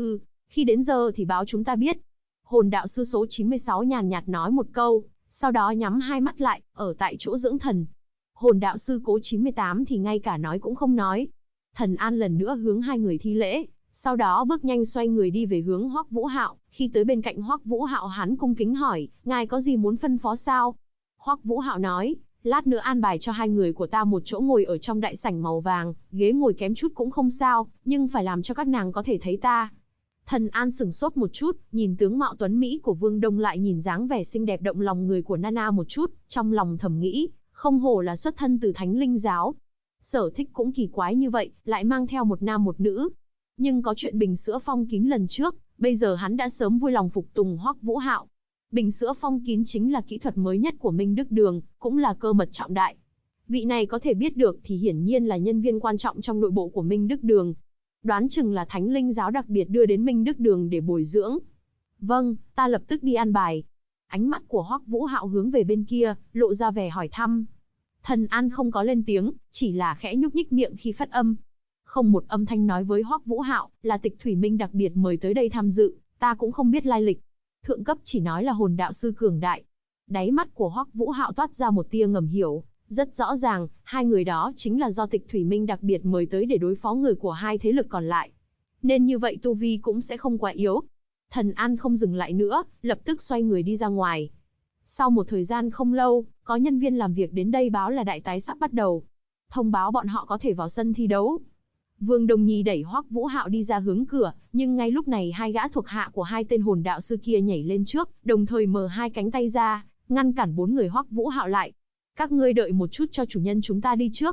Khi đến giờ thì báo chúng ta biết. Hồn đạo sư số 96 nhàn nhạt nói một câu, sau đó nhắm 2 mắt lại, ở tại chỗ dưỡng thần. Hồn đạo sư cố 98 thì ngay cả nói cũng không nói. Thần An lần nữa hướng 2 người thi lễ, sau đó bước nhanh xoay người đi về hướng Hoắc Vũ Hạo. Khi tới bên cạnh Hoắc Vũ Hạo, hắn cung kính hỏi, ngài có gì muốn phân phó sao? Hoắc Vũ Hạo nói, lát nữa an bài cho 2 người của ta một chỗ ngồi ở trong đại sảnh màu vàng, ghế ngồi kém chút cũng không sao, nhưng phải làm cho các nàng có thể thấy ta. Thần An sững sốt một chút, nhìn tướng mạo tuấn mỹ của Vương Đông lại nhìn dáng vẻ xinh đẹp động lòng người của Nana một chút, trong lòng thầm nghĩ, không hổ là xuất thân từ Thánh Linh giáo. Sở thích cũng kỳ quái như vậy, lại mang theo một nam một nữ. Nhưng có chuyện bình sữa phong kín lần trước, bây giờ hắn đã sớm vui lòng phục tùng Hoắc Vũ Hạo. Bình sữa phong kín chính là kỹ thuật mới nhất của Minh Đức Đường, cũng là cơ mật trọng đại. Vị này có thể biết được thì hiển nhiên là nhân viên quan trọng trong nội bộ của Minh Đức Đường. Đoán chừng là Thánh Linh giáo đặc biệt đưa đến Minh Đức Đường để bồi dưỡng. Vâng, ta lập tức đi an bài. Ánh mắt của Hoắc Vũ Hạo hướng về bên kia, lộ ra vẻ hỏi thăm. Thần An không có lên tiếng, chỉ là khẽ nhúc nhích miệng khi phát âm. Không một âm thanh nói với Hoắc Vũ Hạo, là Tịch Thủy Minh đặc biệt mời tới đây tham dự, ta cũng không biết lai lịch. Thượng cấp chỉ nói là hồn đạo sư cường đại. Đáy mắt của Hoắc Vũ Hạo toát ra một tia ngầm hiểu, rất rõ ràng, 2 người đó chính là do Tịch Thủy Minh đặc biệt mời tới để đối phó người của 2 thế lực còn lại. Nên như vậy tu vi cũng sẽ không quá yếu. Thần An không dừng lại nữa, lập tức xoay người đi ra ngoài. Sau một thời gian không lâu, có nhân viên làm việc đến đây báo là đại tái sắp bắt đầu. Thông báo bọn họ có thể vào sân thi đấu. Vương Đông Nhi đẩy Hoắc Vũ Hạo đi ra hướng cửa, nhưng ngay lúc này 2 gã thuộc hạ của 2 tên hồn đạo sư kia nhảy lên trước, đồng thời mở 2 cánh tay ra, ngăn cản 4 người Hoắc Vũ Hạo lại. Các ngươi đợi một chút cho chủ nhân chúng ta đi trước.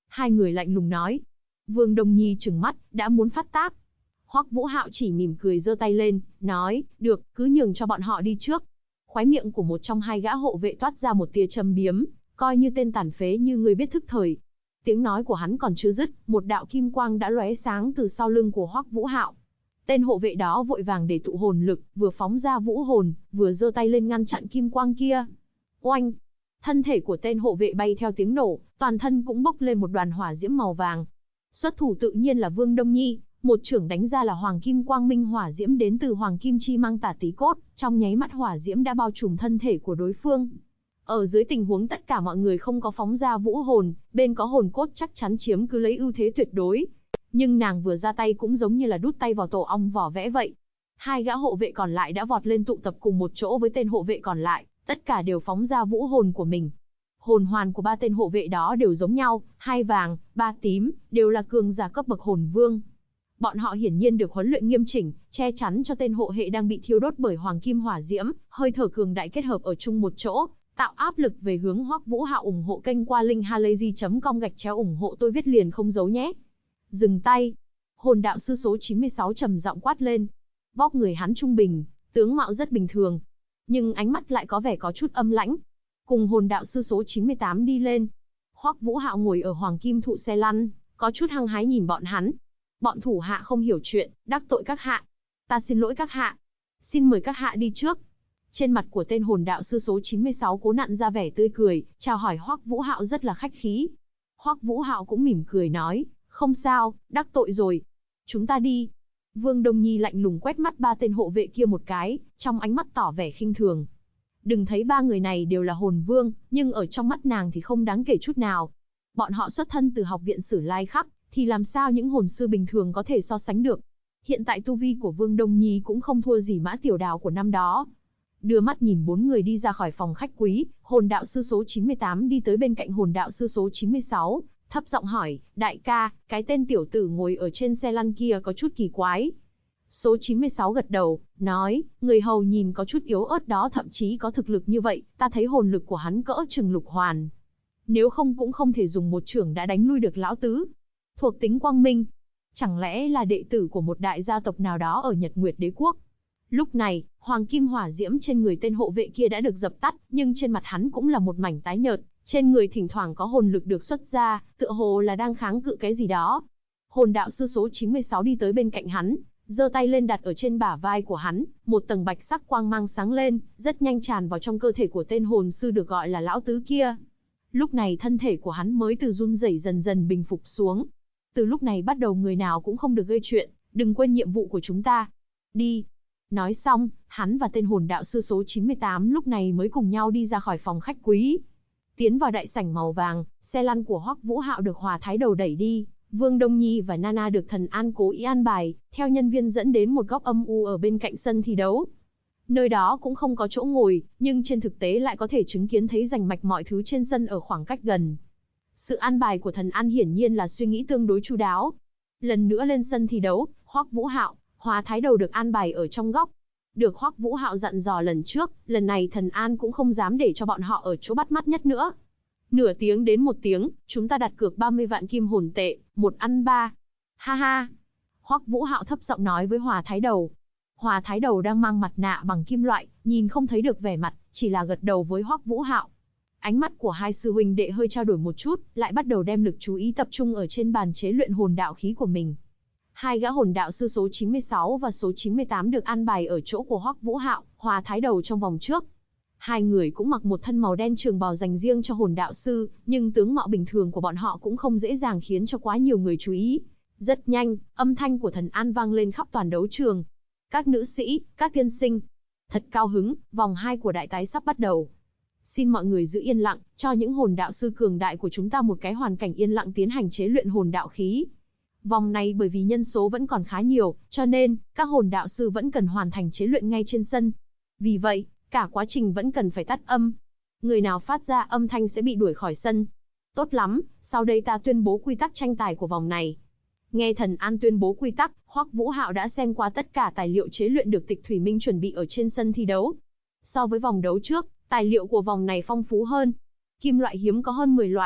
Hai người lạnh lùng nói. Vương Đông Nhi trừng mắt, đã muốn phát tác. Hoắc Vũ Hạo chỉ mỉm cười giơ tay lên, nói, được, cứ nhường cho bọn họ đi trước. Khóe miệng của một trong hai gã hộ vệ toát ra một tia châm biếm, coi như tên tàn phế như người biết thức thời. Tiếng nói của hắn còn chưa dứt, một đạo kim quang đã lóe sáng từ sau lưng của Hoắc Vũ Hạo. Tên hộ vệ đó vội vàng để tụ hồn lực, vừa phóng ra vũ hồn, vừa giơ tay lên ngăn chặn kim quang kia. Oanh! Thân thể của tên hộ vệ bay theo tiếng nổ, toàn thân cũng bốc lên một đoàn hỏa diễm màu vàng. Xuất thủ tự nhiên là Vương Đông Nhi, một chưởng đánh ra là Hoàng Kim Quang Minh hỏa diễm đến từ Hoàng Kim Chi Mang Tả Tí Cốt, trong nháy mắt hỏa diễm đã bao trùm thân thể của đối phương. Ở dưới tình huống tất cả mọi người không có phóng ra vũ hồn, bên có hồn cốt chắc chắn chiếm cứ lấy ưu thế tuyệt đối. Nhưng nàng vừa ra tay cũng giống như là đút tay vào tổ ong vỏ vẽ vậy. Hai gã hộ vệ còn lại đã vọt lên tụ tập cùng một chỗ với tên hộ vệ còn lại, tất cả đều phóng ra vũ hồn của mình. Hồn hoàn của ba tên hộ vệ đó đều giống nhau, 2 vàng, 3 tím, đều là cường giả cấp bậc hồn vương. Bọn họ hiển nhiên được huấn luyện nghiêm chỉnh, che chắn cho tên hộ hệ đang bị thiêu đốt bởi hoàng kim hỏa diễm, hơi thở cường đại kết hợp ở chung một chỗ, tạo áp lực về hướng Hoắc Vũ Hạo. Ủng hộ kênh qua linkhalazy.com ủng hộ tôi viết liền không giấu nhé. Dừng tay. Hồn đạo sư số 96 trầm giọng quát lên. Vóc người hắn trung bình, tướng mạo rất bình thường, nhưng ánh mắt lại có vẻ có chút âm lãnh. Cùng hồn đạo sư số 98 đi lên. Hoắc Vũ Hạo ngồi ở hoàng kim thụ xe lăn, có chút hăng hái nhìn bọn hắn. Bọn thủ hạ không hiểu chuyện, đắc tội các hạ. Ta xin lỗi các hạ. Xin mời các hạ đi trước. Trên mặt của tên hồn đạo sư số 96 cố nặn ra vẻ tươi cười, chào hỏi Hoắc Vũ Hạo rất là khách khí. Hoắc Vũ Hạo cũng mỉm cười nói, không sao, đắc tội rồi. Chúng ta đi. Vương Đông Nhi lạnh lùng quét mắt ba tên hộ vệ kia một cái, trong ánh mắt tỏ vẻ khinh thường. Đừng thấy ba người này đều là hồn vương, nhưng ở trong mắt nàng thì không đáng kể chút nào. Bọn họ xuất thân từ học viện Sử Lai Khắc, thì làm sao những hồn sư bình thường có thể so sánh được. Hiện tại tu vi của Vương Đông Nhi cũng không thua gì Mã Tiểu Đào của năm đó. Đưa mắt nhìn 4 người đi ra khỏi phòng khách quý, hồn đạo sư số 98 đi tới bên cạnh hồn đạo sư số 96, thấp giọng hỏi, đại ca, cái tên tiểu tử ngồi ở trên xe lăn kia có chút kỳ quái. Số 96 gật đầu, nói, người hầu nhìn có chút yếu ớt đó, thậm chí có thực lực như vậy, ta thấy hồn lực của hắn cỡ chừng lục hoàn. Nếu không cũng không thể dùng một chưởng đã đánh lui được lão tứ. Thuộc tính quang minh. Chẳng lẽ là đệ tử của một đại gia tộc nào đó ở Nhật Nguyệt Đế Quốc? Lúc này, hoàng kim hỏa diễm trên người tên hộ vệ kia đã được dập tắt, nhưng trên mặt hắn cũng là một mảnh tái nhợt, trên người thỉnh thoảng có hồn lực được xuất ra, tựa hồ là đang kháng cự cái gì đó. Hồn đạo sư số 96 đi tới bên cạnh hắn, giơ tay lên đặt ở trên bả vai của hắn, một tầng bạch sắc quang mang sáng lên, rất nhanh tràn vào trong cơ thể của tên hồn sư được gọi là lão tứ kia. Lúc này thân thể của hắn mới từ run rẩy dần dần bình phục xuống. Từ lúc này bắt đầu người nào cũng không được gây chuyện, đừng quên nhiệm vụ của chúng ta. Đi. Nói xong, hắn và tên hồn đạo sư số 98 lúc này mới cùng nhau đi ra khỏi phòng khách quý. Tiến vào đại sảnh màu vàng, xe lăn của Hoắc Vũ Hạo được Hòa Thái Đầu đẩy đi, Vương Đông Nhi và Nana được Thần An cố ý an bài, theo nhân viên dẫn đến một góc âm u ở bên cạnh sân thi đấu. Nơi đó cũng không có chỗ ngồi, nhưng trên thực tế lại có thể chứng kiến thấy rành mạch mọi thứ trên sân ở khoảng cách gần. Sự an bài của Thần An hiển nhiên là suy nghĩ tương đối chu đáo. Lần nữa lên sân thi đấu, Hoắc Vũ Hạo, Hòa Thái Đầu được an bài ở trong góc. Được Hoắc Vũ Hạo dặn dò lần trước, lần này Thần An cũng không dám để cho bọn họ ở chỗ bắt mắt nhất nữa. Nửa tiếng đến 1 tiếng, chúng ta đặt cược 30 vạn kim hồn tệ, 1 ăn 3. Ha ha. Hoắc Vũ Hạo thấp giọng nói với Hòa Thái Đầu. Hòa Thái Đầu đang mang mặt nạ bằng kim loại, nhìn không thấy được vẻ mặt, chỉ là gật đầu với Hoắc Vũ Hạo. Ánh mắt của hai sư huynh đệ hơi trao đổi một chút, lại bắt đầu đem lực chú ý tập trung ở trên bàn chế luyện hồn đạo khí của mình. Hai gã hồn đạo sư số 96 và số 98 được an bài ở chỗ của Hoắc Vũ Hạo, Hòa Thái Đầu trong vòng trước. Hai người cũng mặc một thân màu đen trường bào dành riêng cho hồn đạo sư, nhưng tướng mạo bình thường của bọn họ cũng không dễ dàng khiến cho quá nhiều người chú ý. Rất nhanh, âm thanh của Thần An vang lên khắp toàn đấu trường. Các nữ sĩ, các tiên sinh, thật cao hứng, vòng 2 của đại tái sắp bắt đầu. Xin mọi người giữ yên lặng, cho những hồn đạo sư cường đại của chúng ta một cái hoàn cảnh yên lặng tiến hành chế luyện hồn đạo khí. Vòng này bởi vì nhân số vẫn còn khá nhiều, cho nên, các hồn đạo sư vẫn cần hoàn thành chế luyện ngay trên sân. Vì vậy, cả quá trình vẫn cần phải tắt âm. Người nào phát ra âm thanh sẽ bị đuổi khỏi sân. Tốt lắm, sau đây ta tuyên bố quy tắc tranh tài của vòng này. Nghe Thần An tuyên bố quy tắc, Hoắc Vũ Hạo đã xem qua tất cả tài liệu chế luyện được Tịch Thủy Minh chuẩn bị ở trên sân thi đấu. So với vòng đấu trước, tài liệu của vòng này phong phú hơn. Kim loại hiếm có hơn 10 loại.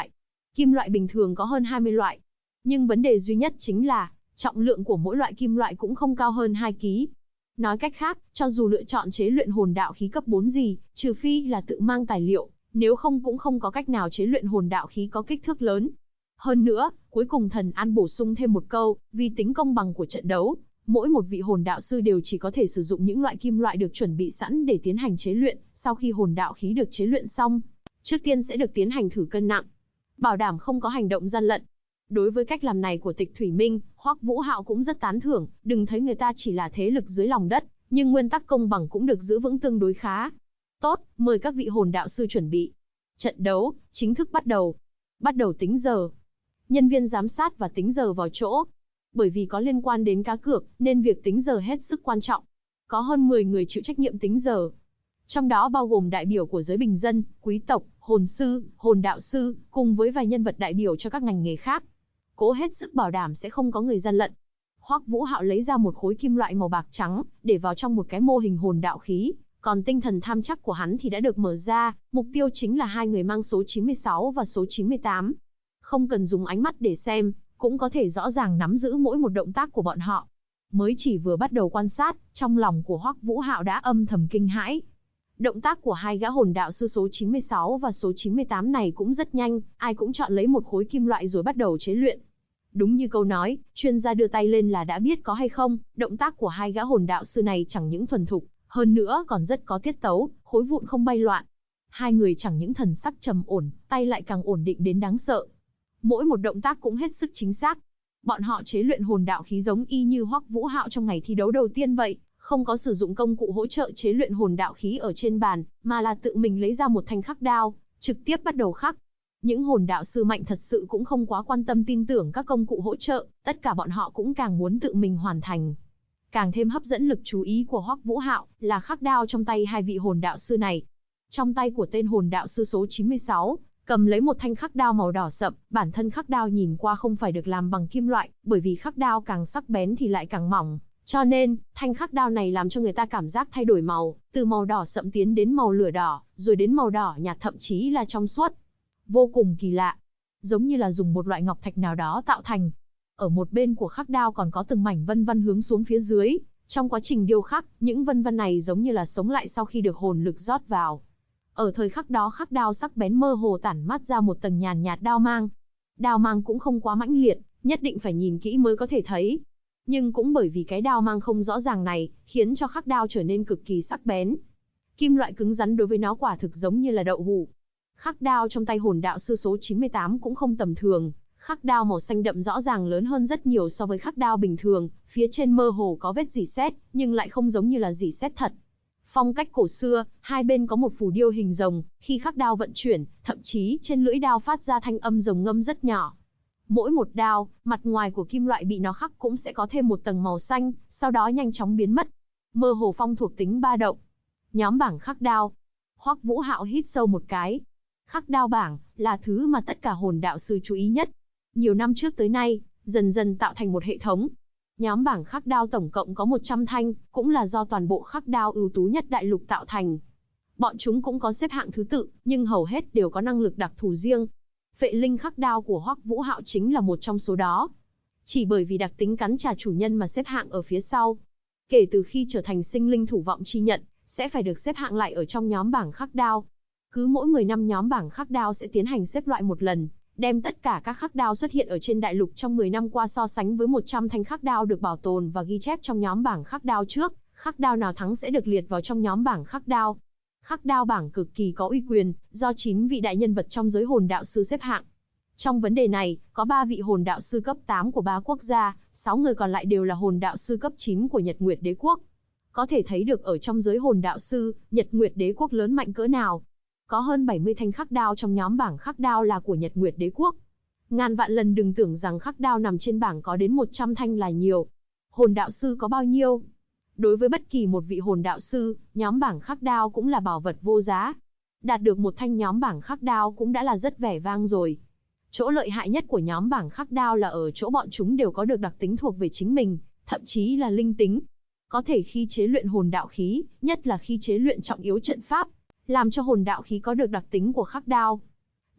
Kim loại bình thường có hơn 20 loại. Nhưng vấn đề duy nhất chính là, trọng lượng của mỗi loại kim loại cũng không cao hơn 2 kg. Nói cách khác, cho dù lựa chọn chế luyện hồn đạo khí cấp 4 gì, trừ phi là tự mang tài liệu, nếu không cũng không có cách nào chế luyện hồn đạo khí có kích thước lớn. Hơn nữa, cuối cùng Thần An bổ sung thêm một câu, vì tính công bằng của trận đấu, mỗi một vị hồn đạo sư đều chỉ có thể sử dụng những loại kim loại được chuẩn bị sẵn để tiến hành chế luyện, sau khi hồn đạo khí được chế luyện xong, trước tiên sẽ được tiến hành thử cân nặng, bảo đảm không có hành động gian lận. Đối với cách làm này của Tịch Thủy Minh, Hoắc Vũ Hạo cũng rất tán thưởng, đừng thấy người ta chỉ là thế lực dưới lòng đất, nhưng nguyên tắc công bằng cũng được giữ vững tương đối khá. Tốt, mời các vị hồn đạo sư chuẩn bị. Trận đấu chính thức bắt đầu. Bắt đầu tính giờ. Nhân viên giám sát và tính giờ vào chỗ. Bởi vì có liên quan đến cá cược, nên việc tính giờ hết sức quan trọng. Có hơn 10 người chịu trách nhiệm tính giờ. Trong đó bao gồm đại biểu của giới bình dân, quý tộc, hồn sư, hồn đạo sư, cùng với vài nhân vật đại biểu cho các ngành nghề khác. Cố hết sức bảo đảm sẽ không có người gian lận. Hoắc Vũ Hạo lấy ra một khối kim loại màu bạc trắng, để vào trong một cái mô hình hồn đạo khí, còn tinh thần tham chắc của hắn thì đã được mở ra, mục tiêu chính là hai người mang số 96 và số 98. Không cần dùng ánh mắt để xem, cũng có thể rõ ràng nắm giữ mỗi một động tác của bọn họ. Mới chỉ vừa bắt đầu quan sát, trong lòng của Hoắc Vũ Hạo đã âm thầm kinh hãi. Động tác của hai gã hồn đạo sư số 96 và số 98 này cũng rất nhanh, ai cũng chọn lấy một khối kim loại rồi bắt đầu chế luyện. Đúng như câu nói, chuyên gia đưa tay lên là đã biết có hay không, động tác của hai gã hồn đạo sư này chẳng những thuần thục, hơn nữa còn rất có tiết tấu, khối vụn không bay loạn. Hai người chẳng những thần sắc trầm ổn, tay lại càng ổn định đến đáng sợ. Mỗi một động tác cũng hết sức chính xác. Bọn họ chế luyện hồn đạo khí giống y như Hoắc Vũ Hạo trong ngày thi đấu đầu tiên vậy, không có sử dụng công cụ hỗ trợ chế luyện hồn đạo khí ở trên bàn, mà là tự mình lấy ra một thanh khắc đao, trực tiếp bắt đầu khắc. Những hồn đạo sư mạnh thật sự cũng không quá quan tâm tin tưởng các công cụ hỗ trợ, tất cả bọn họ cũng càng muốn tự mình hoàn thành. Càng thêm hấp dẫn lực chú ý của Hoắc Vũ Hạo là khắc đao trong tay hai vị hồn đạo sư này. Trong tay của tên hồn đạo sư số 96, cầm lấy một thanh khắc đao màu đỏ sậm, bản thân khắc đao nhìn qua không phải được làm bằng kim loại, bởi vì khắc đao càng sắc bén thì lại càng mỏng, cho nên, thanh khắc đao này làm cho người ta cảm giác thay đổi màu, từ màu đỏ sậm tiến đến màu lửa đỏ, rồi đến màu đỏ nhạt thậm chí là trong suốt. Vô cùng kỳ lạ, giống như là dùng một loại ngọc thạch nào đó tạo thành. Ở một bên của khắc đao còn có từng mảnh vân vân hướng xuống phía dưới, trong quá trình điêu khắc, những vân vân này giống như là sống lại sau khi được hồn lực rót vào. Ở thời khắc đó khắc đao sắc bén mơ hồ tản mát ra một tầng nhàn nhạt đao mang. Đao mang cũng không quá mãnh liệt, nhất định phải nhìn kỹ mới có thể thấy. Nhưng cũng bởi vì cái đao mang không rõ ràng này, khiến cho khắc đao trở nên cực kỳ sắc bén. Kim loại cứng rắn đối với nó quả thực giống như là đậu hũ. Khắc đao trong tay hồn đạo sư số 98 cũng không tầm thường, khắc đao màu xanh đậm rõ ràng lớn hơn rất nhiều so với khắc đao bình thường, phía trên mơ hồ có vết rỉ sét, nhưng lại không giống như là rỉ sét thật. Phong cách cổ xưa, hai bên có một phù điêu hình rồng, khi khắc đao vận chuyển, thậm chí trên lưỡi đao phát ra thanh âm rồng ngâm rất nhỏ. Mỗi một đao, mặt ngoài của kim loại bị nó khắc cũng sẽ có thêm một tầng màu xanh, sau đó nhanh chóng biến mất. Mơ hồ phong thuộc tính ba động. Nhóm bảng khắc đao. Hoắc Vũ Hạo hít sâu một cái. Khắc đao bảng là thứ mà tất cả hồn đạo sư chú ý nhất. Nhiều năm trước tới nay, dần dần tạo thành một hệ thống. Nhóm bảng khắc đao tổng cộng có 100 thanh, cũng là do toàn bộ khắc đao ưu tú nhất đại lục tạo thành. Bọn chúng cũng có xếp hạng thứ tự, nhưng hầu hết đều có năng lực đặc thù riêng. Phệ linh khắc đao của Hoắc Vũ Hạo chính là một trong số đó. Chỉ bởi vì đặc tính cắn trả chủ nhân mà xếp hạng ở phía sau. Kể từ khi trở thành sinh linh thủ vọng chi nhận, sẽ phải được xếp hạng lại ở trong nhóm bảng khắc đao. Cứ mỗi 10 năm nhóm bảng khắc đao sẽ tiến hành xếp loại một lần, đem tất cả các khắc đao xuất hiện ở trên đại lục trong 10 năm qua so sánh với 100 thanh khắc đao được bảo tồn và ghi chép trong nhóm bảng khắc đao trước, khắc đao nào thắng sẽ được liệt vào trong nhóm bảng khắc đao. Khắc đao bảng cực kỳ có uy quyền, do 9 vị đại nhân vật trong giới hồn đạo sư xếp hạng. Trong vấn đề này, có 3 vị hồn đạo sư cấp 8 của 3 quốc gia, 6 người còn lại đều là hồn đạo sư cấp 9 của Nhật Nguyệt Đế quốc. Có thể thấy được ở trong giới hồn đạo sư, Nhật Nguyệt Đế quốc lớn mạnh cỡ nào. Có hơn 70 thanh khắc đao trong nhóm bảng khắc đao là của Nhật Nguyệt Đế quốc. Ngàn vạn lần đừng tưởng rằng khắc đao nằm trên bảng có đến 100 thanh là nhiều. Hồn đạo sư có bao nhiêu? Đối với bất kỳ một vị hồn đạo sư, nhóm bảng khắc đao cũng là bảo vật vô giá. Đạt được một thanh nhóm bảng khắc đao cũng đã là rất vẻ vang rồi. Chỗ lợi hại nhất của nhóm bảng khắc đao là ở chỗ bọn chúng đều có được đặc tính thuộc về chính mình, thậm chí là linh tính. Có thể khi chế luyện hồn đạo khí, nhất là khi chế luyện trọng yếu trận pháp, làm cho hồn đạo khí có được đặc tính của khắc đao.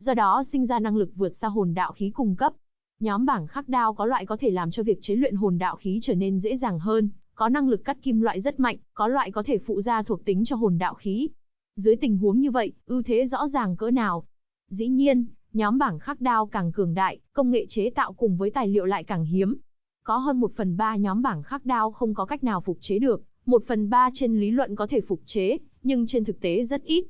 do đó sinh ra năng lực vượt xa hồn đạo khí cùng cấp. Nhóm bảng khắc đao có loại có thể làm cho việc chế luyện hồn đạo khí trở nên dễ dàng hơn, có năng lực cắt kim loại rất mạnh, có loại có thể phụ ra thuộc tính cho hồn đạo khí. Dưới tình huống như vậy, ưu thế rõ ràng cỡ nào. Dĩ nhiên, nhóm bảng khắc đao càng cường đại, công nghệ chế tạo cùng với tài liệu lại càng hiếm. Có hơn 1/3 nhóm bảng khắc đao không có cách nào phục chế được, 1/3 trên lý luận có thể phục chế, nhưng trên thực tế rất ít.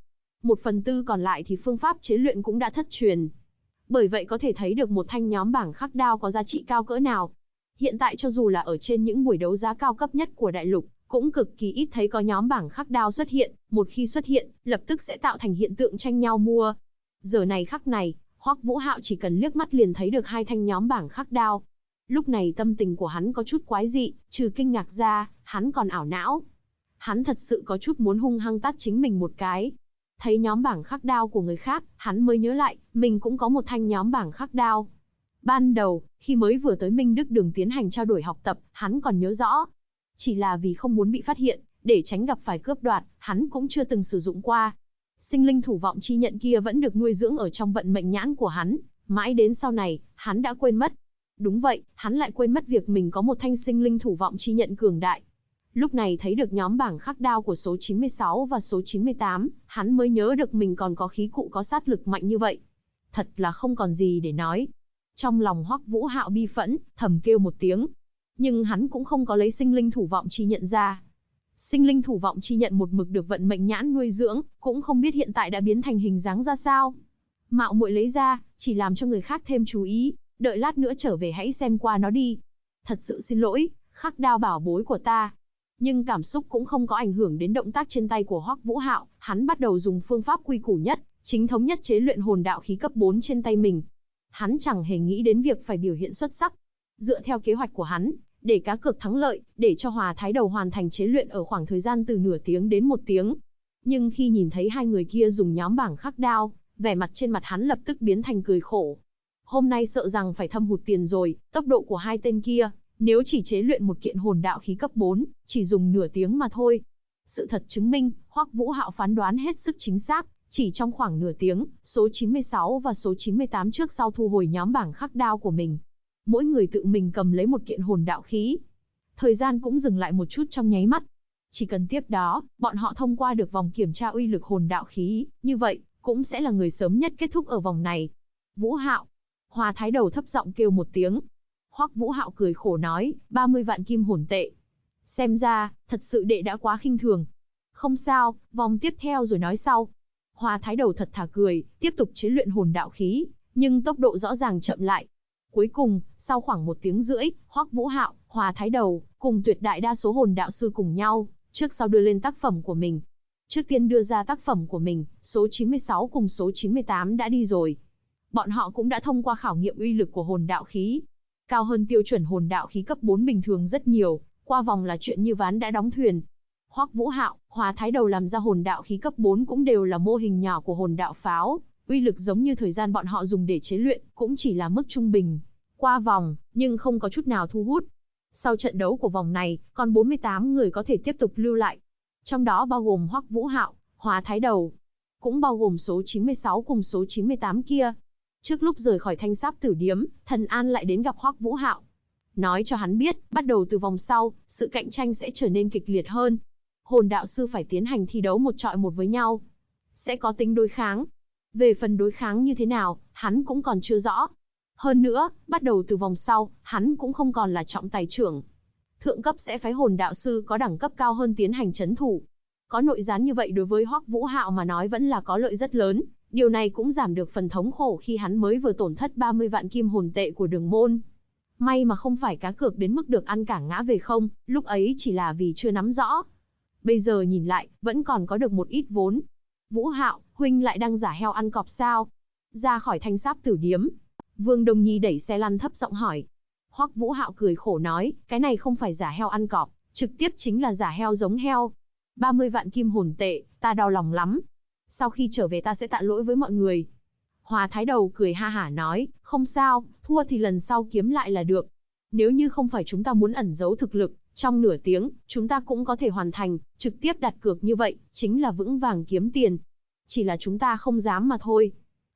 1/4 còn lại thì phương pháp chế luyện cũng đã thất truyền. Bởi vậy có thể thấy được một thanh nhóm bảng khắc đao có giá trị cao cỡ nào. Hiện tại cho dù là ở trên những buổi đấu giá cao cấp nhất của đại lục, cũng cực kỳ ít thấy có nhóm bảng khắc đao xuất hiện, một khi xuất hiện, lập tức sẽ tạo thành hiện tượng tranh nhau mua. Giờ này khắc này, Hoắc Vũ Hạo chỉ cần liếc mắt liền thấy được hai thanh nhóm bảng khắc đao. Lúc này tâm tình của hắn có chút quái dị, trừ kinh ngạc ra, hắn còn ảo não. Hắn thật sự có chút muốn hung hăng tát chính mình một cái. Thấy nhóm bảng khắc đao của người khác, hắn mới nhớ lại, mình cũng có một thanh nhóm bảng khắc đao. Ban đầu, khi mới vừa tới Minh Đức Đường tiến hành trao đổi học tập, hắn còn nhớ rõ. Chỉ là vì không muốn bị phát hiện, để tránh gặp phải cướp đoạt, hắn cũng chưa từng sử dụng qua. Sinh linh thủ vọng chi nhận kia vẫn được nuôi dưỡng ở trong vận mệnh nhãn của hắn, mãi đến sau này, hắn đã quên mất. Đúng vậy, hắn lại quên mất việc mình có một thanh sinh linh thủ vọng chi nhận cường đại. Lúc này thấy được nhóm bảng khắc đao của số 96 và số 98, hắn mới nhớ được mình còn có khí cụ có sát lực mạnh như vậy. Thật là không còn gì để nói. Trong lòng Hoắc Vũ Hạo bi phẫn, thầm kêu một tiếng. Nhưng hắn cũng không có lấy sinh linh thủ vọng chi nhận ra. Sinh linh thủ vọng chi nhận một mực được vận mệnh nhãn nuôi dưỡng, cũng không biết hiện tại đã biến thành hình dáng ra sao. Mạo muội lấy ra, chỉ làm cho người khác thêm chú ý, đợi lát nữa trở về hãy xem qua nó đi. Thật sự xin lỗi, khắc đao bảo bối của ta. Nhưng cảm xúc cũng không có ảnh hưởng đến động tác trên tay của Hoắc Vũ Hạo, hắn bắt đầu dùng phương pháp quy củ nhất, chính thống nhất chế luyện hồn đạo khí cấp 4 trên tay mình. Hắn chẳng hề nghĩ đến việc phải biểu hiện xuất sắc. Dựa theo kế hoạch của hắn, để cá cược thắng lợi, để cho Hòa Thái Đầu hoàn thành chế luyện ở khoảng thời gian từ nửa tiếng đến 1 tiếng. Nhưng khi nhìn thấy hai người kia dùng nhóm bảng khắc đao, vẻ mặt trên mặt hắn lập tức biến thành cười khổ. Hôm nay sợ rằng phải thâm hụt tiền rồi, tốc độ của hai tên kia, nếu chỉ chế luyện một kiện hồn đạo khí cấp 4, chỉ dùng nửa tiếng mà thôi. Sự thật chứng minh, Hoắc Vũ Hạo phán đoán hết sức chính xác, chỉ trong khoảng nửa tiếng, số 96 và số 98 trước sau thu hồi nhóm bảng khắc đao của mình. Mỗi người tự mình cầm lấy một kiện hồn đạo khí. Thời gian cũng dừng lại một chút trong nháy mắt. Chỉ cần tiếp đó, bọn họ thông qua được vòng kiểm tra uy lực hồn đạo khí, như vậy, cũng sẽ là người sớm nhất kết thúc ở vòng này. Vũ Hạo. Hòa Thái Đầu thấp giọng kêu một tiếng. Hoắc Vũ Hạo cười khổ nói, 30 vạn kim hồn tệ. Xem ra, thật sự đệ đã quá khinh thường. Không sao, vòng tiếp theo rồi nói sau. Hòa Thái Đầu thật thà cười, tiếp tục chế luyện hồn đạo khí, nhưng tốc độ rõ ràng chậm lại. Cuối cùng, sau khoảng 1 tiếng rưỡi, Hoắc Vũ Hạo, Hòa Thái Đầu, cùng tuyệt đại đa số hồn đạo sư cùng nhau, trước sau đưa lên tác phẩm của mình. Trước tiên đưa ra tác phẩm của mình, số 96 cùng số 98 đã đi rồi. Bọn họ cũng đã thông qua khảo nghiệm uy lực của hồn đạo khí. Cao hơn tiêu chuẩn hồn đạo khí cấp 4 bình thường rất nhiều, qua vòng là chuyện như ván đã đóng thuyền. Hoắc Vũ Hạo, Hòa Thái Đầu làm ra hồn đạo khí cấp 4 cũng đều là mô hình nhỏ của hồn đạo pháo, uy lực giống như thời gian bọn họ dùng để chế luyện, cũng chỉ là mức trung bình. Qua vòng, nhưng không có chút nào thu hút. Sau trận đấu của vòng này, còn 48 người có thể tiếp tục lưu lại. Trong đó bao gồm Hoắc Vũ Hạo, Hòa Thái Đầu, cũng bao gồm số 96 cùng số 98 kia. Trước lúc rời khỏi Thanh Sáp Tử Điếm, Thần An lại đến gặp Hoắc Vũ Hạo. Nói cho hắn biết, bắt đầu từ vòng sau, sự cạnh tranh sẽ trở nên kịch liệt hơn. Hồn đạo sư phải tiến hành thi đấu một chọi một với nhau. Sẽ có tính đối kháng. Về phần đối kháng như thế nào, hắn cũng còn chưa rõ. Hơn nữa, bắt đầu từ vòng sau, hắn cũng không còn là trọng tài trưởng. Thượng cấp sẽ phái hồn đạo sư có đẳng cấp cao hơn tiến hành trấn thủ. Có nội gián như vậy đối với Hoắc Vũ Hạo mà nói vẫn là có lợi rất lớn. Điều này cũng giảm được phần thống khổ khi hắn mới vừa tổn thất 30 vạn kim hồn tệ của Đường Môn. May mà không phải cá cược đến mức được ăn cả ngã về không, lúc ấy chỉ là vì chưa nắm rõ. Bây giờ nhìn lại, vẫn còn có được một ít vốn. Vũ Hạo, huynh lại đang giả heo ăn cọp sao? Ra khỏi Thanh Sáp Tử Điếm, Vương Đông Nhi đẩy xe lăn thấp giọng hỏi. Hoắc Vũ Hạo cười khổ nói, cái này không phải giả heo ăn cọp, trực tiếp chính là giả heo giống heo. 30 vạn kim hồn tệ, ta đau lòng lắm. Sau khi trở về ta sẽ tạ lỗi với mọi người. Hòa Thái Đầu cười ha hả nói, không sao, thua thì lần sau kiếm lại là được. Nếu như không phải chúng ta muốn ẩn giấu thực lực, trong nửa tiếng, chúng ta cũng có thể hoàn thành, trực tiếp đặt cược như vậy, chính là vững vàng kiếm tiền. Chỉ là chúng ta không dám mà thôi.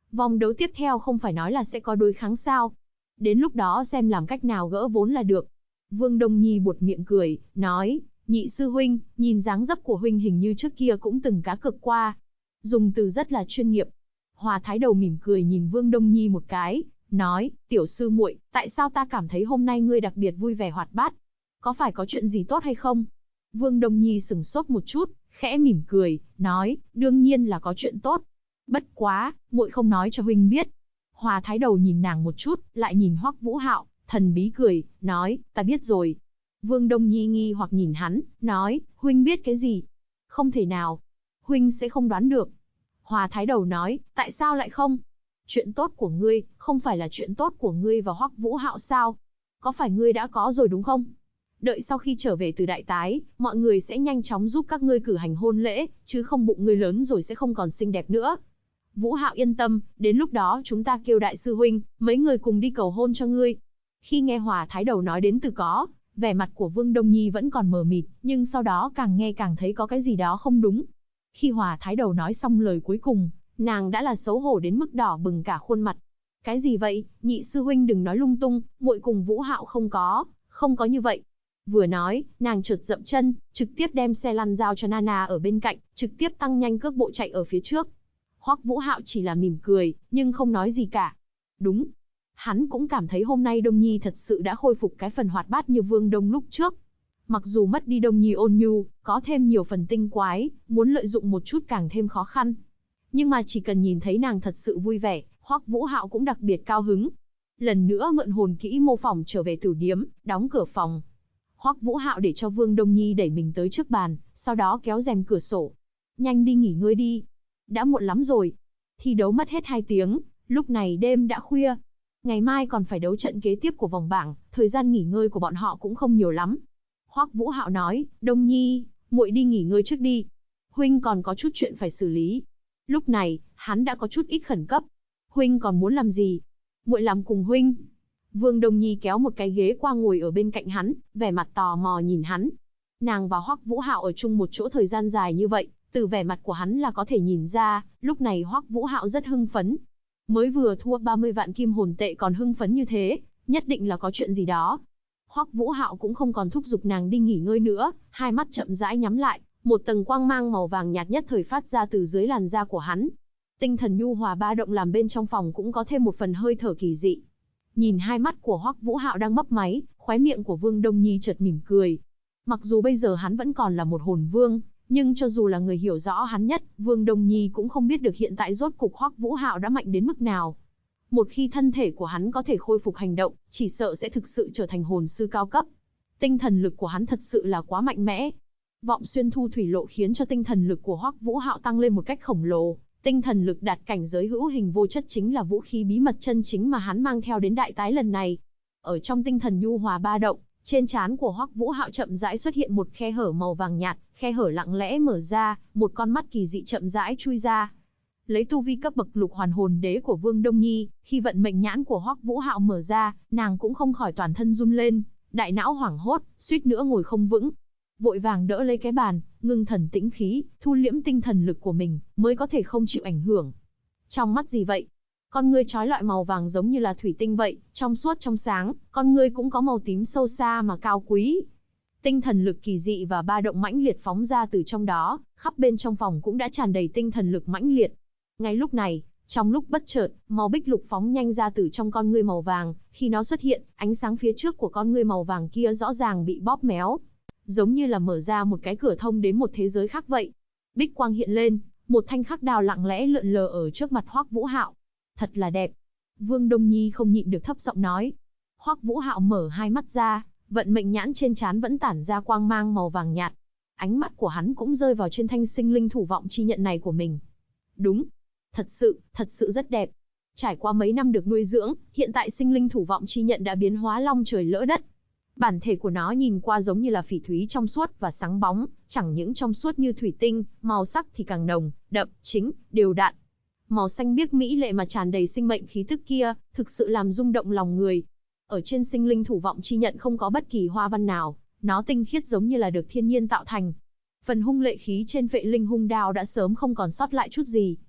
Vòng đấu tiếp theo không phải nói là sẽ có đối kháng sao? Đến lúc đó xem làm cách nào gỡ vốn là được. Vương Đông Nhi buột miệng cười, nói, nhị sư huynh, nhìn dáng dấp của huynh hình như trước kia cũng từng cá cược qua. Dùng từ rất là chuyên nghiệp. Hòa Thái Đầu mỉm cười nhìn Vương Đông Nhi một cái, nói, tiểu sư muội, tại sao ta cảm thấy hôm nay ngươi đặc biệt vui vẻ hoạt bát? Có phải có chuyện gì tốt hay không? Vương Đông Nhi sững sốt một chút, khẽ mỉm cười, nói, đương nhiên là có chuyện tốt. Bất quá, muội không nói cho huynh biết. Hòa Thái Đầu nhìn nàng một chút, lại nhìn Hoắc Vũ Hạo, thần bí cười, nói, ta biết rồi. Vương Đông Nhi nghi hoặc nhìn hắn, nói, huynh biết cái gì? Không thể nào. Huynh sẽ không đoán được. Hòa Thái Đầu nói, tại sao lại không? Chuyện tốt của ngươi, không phải là chuyện tốt của ngươi và Hoắc Vũ Hạo sao? Có phải ngươi đã có rồi đúng không? Đợi sau khi trở về từ đại tái, mọi người sẽ nhanh chóng giúp các ngươi cử hành hôn lễ, chứ không bụng ngươi lớn rồi sẽ không còn xinh đẹp nữa. Vũ Hạo yên tâm, đến lúc đó chúng ta kêu đại sư huynh, mấy người cùng đi cầu hôn cho ngươi. Khi nghe Hòa Thái Đầu nói đến từ có, vẻ mặt của Vương Đông Nhi vẫn còn mờ mịt, nhưng sau đó càng nghe càng thấy có cái gì đó không đúng. Khi Hòa Thái Đầu nói xong lời cuối cùng, nàng đã là xấu hổ đến mức đỏ bừng cả khuôn mặt. Cái gì vậy, nhị sư huynh đừng nói lung tung, muội cùng Vũ Hạo không có như vậy. Vừa nói, nàng chợt dậm chân, trực tiếp đem xe lăn giao cho Nana ở bên cạnh, trực tiếp tăng nhanh cước bộ chạy ở phía trước. Hoắc Vũ Hạo chỉ là mỉm cười, nhưng không nói gì cả. Đúng, hắn cũng cảm thấy hôm nay Đông Nhi thật sự đã khôi phục cái phần hoạt bát như Vương Đông lúc trước. Mặc dù mất đi Đông Nhi ôn nhu, có thêm nhiều phần tinh quái, muốn lợi dụng một chút càng thêm khó khăn. Nhưng mà chỉ cần nhìn thấy nàng thật sự vui vẻ, Hoắc Vũ Hạo cũng đặc biệt cao hứng. Lần nữa mượn hồn kỹ mô phỏng trở về tử điếm, đóng cửa phòng. Hoắc Vũ Hạo để cho Vương Đông Nhi đẩy mình tới trước bàn, sau đó kéo rèm cửa sổ. Nhanh đi nghỉ ngơi đi. Đã muộn lắm rồi. Thi đấu mất hết 2 tiếng, lúc này đêm đã khuya. Ngày mai còn phải đấu trận kế tiếp của vòng bảng, thời gian nghỉ ngơi của bọn họ cũng không nhiều lắm. Hoắc Vũ Hạo nói, Đông Nhi, muội đi nghỉ ngơi trước đi. Huynh còn có chút chuyện phải xử lý. Lúc này, hắn đã có chút ít khẩn cấp. Huynh còn muốn làm gì? Muội làm cùng huynh. Vương Đông Nhi kéo một cái ghế qua ngồi ở bên cạnh hắn, vẻ mặt tò mò nhìn hắn. Nàng và Hoắc Vũ Hạo ở chung một chỗ thời gian dài như vậy, từ vẻ mặt của hắn là có thể nhìn ra, lúc này Hoắc Vũ Hạo rất hưng phấn. Mới vừa thua 30 vạn kim hồn tệ còn hưng phấn như thế, nhất định là có chuyện gì đó. Hoắc Vũ Hạo cũng không còn thúc giục nàng đi nghỉ ngơi nữa, hai mắt chậm rãi nhắm lại, một tầng quang mang màu vàng nhạt nhất thời phát ra từ dưới làn da của hắn. Tinh thần nhu hòa ba động làm bên trong phòng cũng có thêm một phần hơi thở kỳ dị. Nhìn hai mắt của Hoắc Vũ Hạo đang mấp máy, khóe miệng của Vương Đông Nhi chợt mỉm cười. Mặc dù bây giờ hắn vẫn còn là một hồn vương, nhưng cho dù là người hiểu rõ hắn nhất, Vương Đông Nhi cũng không biết được hiện tại rốt cục Hoắc Vũ Hạo đã mạnh đến mức nào. Một khi thân thể của hắn có thể khôi phục hành động, chỉ sợ sẽ thực sự trở thành hồn sư cao cấp. Tinh thần lực của hắn thật sự là quá mạnh mẽ. Vọng xuyên thu thủy lộ khiến cho tinh thần lực của Hoắc Vũ Hạo tăng lên một cách khổng lồ. Tinh thần lực đạt cảnh giới hữu hình vô chất chính là vũ khí bí mật chân chính mà hắn mang theo đến đại tái lần này. Ở trong tinh thần nhu hòa ba động, trên trán của Hoắc Vũ Hạo chậm rãi xuất hiện một khe hở màu vàng nhạt, khe hở lặng lẽ mở ra, một con mắt kỳ dị chậm rãi chui ra. Lấy tu vi cấp bậc lục hoàn hồn đế của Vương Đông Nhi, khi vận mệnh nhãn của Hoắc Vũ Hạo mở ra, nàng cũng không khỏi toàn thân run lên, đại não hoảng hốt, suýt nữa ngồi không vững. Vội vàng đỡ lấy cái bàn, ngưng thần tĩnh khí, thu liễm tinh thần lực của mình, mới có thể không chịu ảnh hưởng. Trong mắt gì vậy? Con ngươi chói lọi màu vàng giống như là thủy tinh vậy, trong suốt trong sáng, con ngươi cũng có màu tím sâu xa mà cao quý. Tinh thần lực kỳ dị và ba động mãnh liệt phóng ra từ trong đó, khắp bên trong phòng cũng đã tràn đầy tinh thần lực mãnh liệt. Ngay lúc này, trong lúc bất chợt, màu bích lục phóng nhanh ra từ trong con ngươi màu vàng, khi nó xuất hiện, ánh sáng phía trước của con ngươi màu vàng kia rõ ràng bị bóp méo, giống như là mở ra một cái cửa thông đến một thế giới khác vậy. Bích quang hiện lên, một thanh khắc đao lặng lẽ lượn lờ ở trước mặt Hoắc Vũ Hạo. Thật là đẹp. Vương Đông Nhi không nhịn được thấp giọng nói. Hoắc Vũ Hạo mở hai mắt ra, vận mệnh nhãn trên trán vẫn tản ra quang mang màu vàng nhạt. Ánh mắt của hắn cũng rơi vào trên thanh sinh linh thủ vọng chi nhận này của mình. Đúng, thật sự rất đẹp. Trải qua mấy năm được nuôi dưỡng, hiện tại sinh linh thủ vọng chi nhận đã biến hóa long trời lỡ đất. Bản thể của nó nhìn qua giống như là phỉ thúy trong suốt và sáng bóng, chẳng những trong suốt như thủy tinh, màu sắc thì càng nồng, đậm, chính, đều đặn. Màu xanh biếc mỹ lệ mà tràn đầy sinh mệnh khí tức kia, thực sự làm rung động lòng người. Ở trên sinh linh thủ vọng chi nhận không có bất kỳ hoa văn nào, nó tinh khiết giống như là được thiên nhiên tạo thành. Phần hung lệ khí trên vệ linh hung đao đã sớm không còn sót lại chút gì.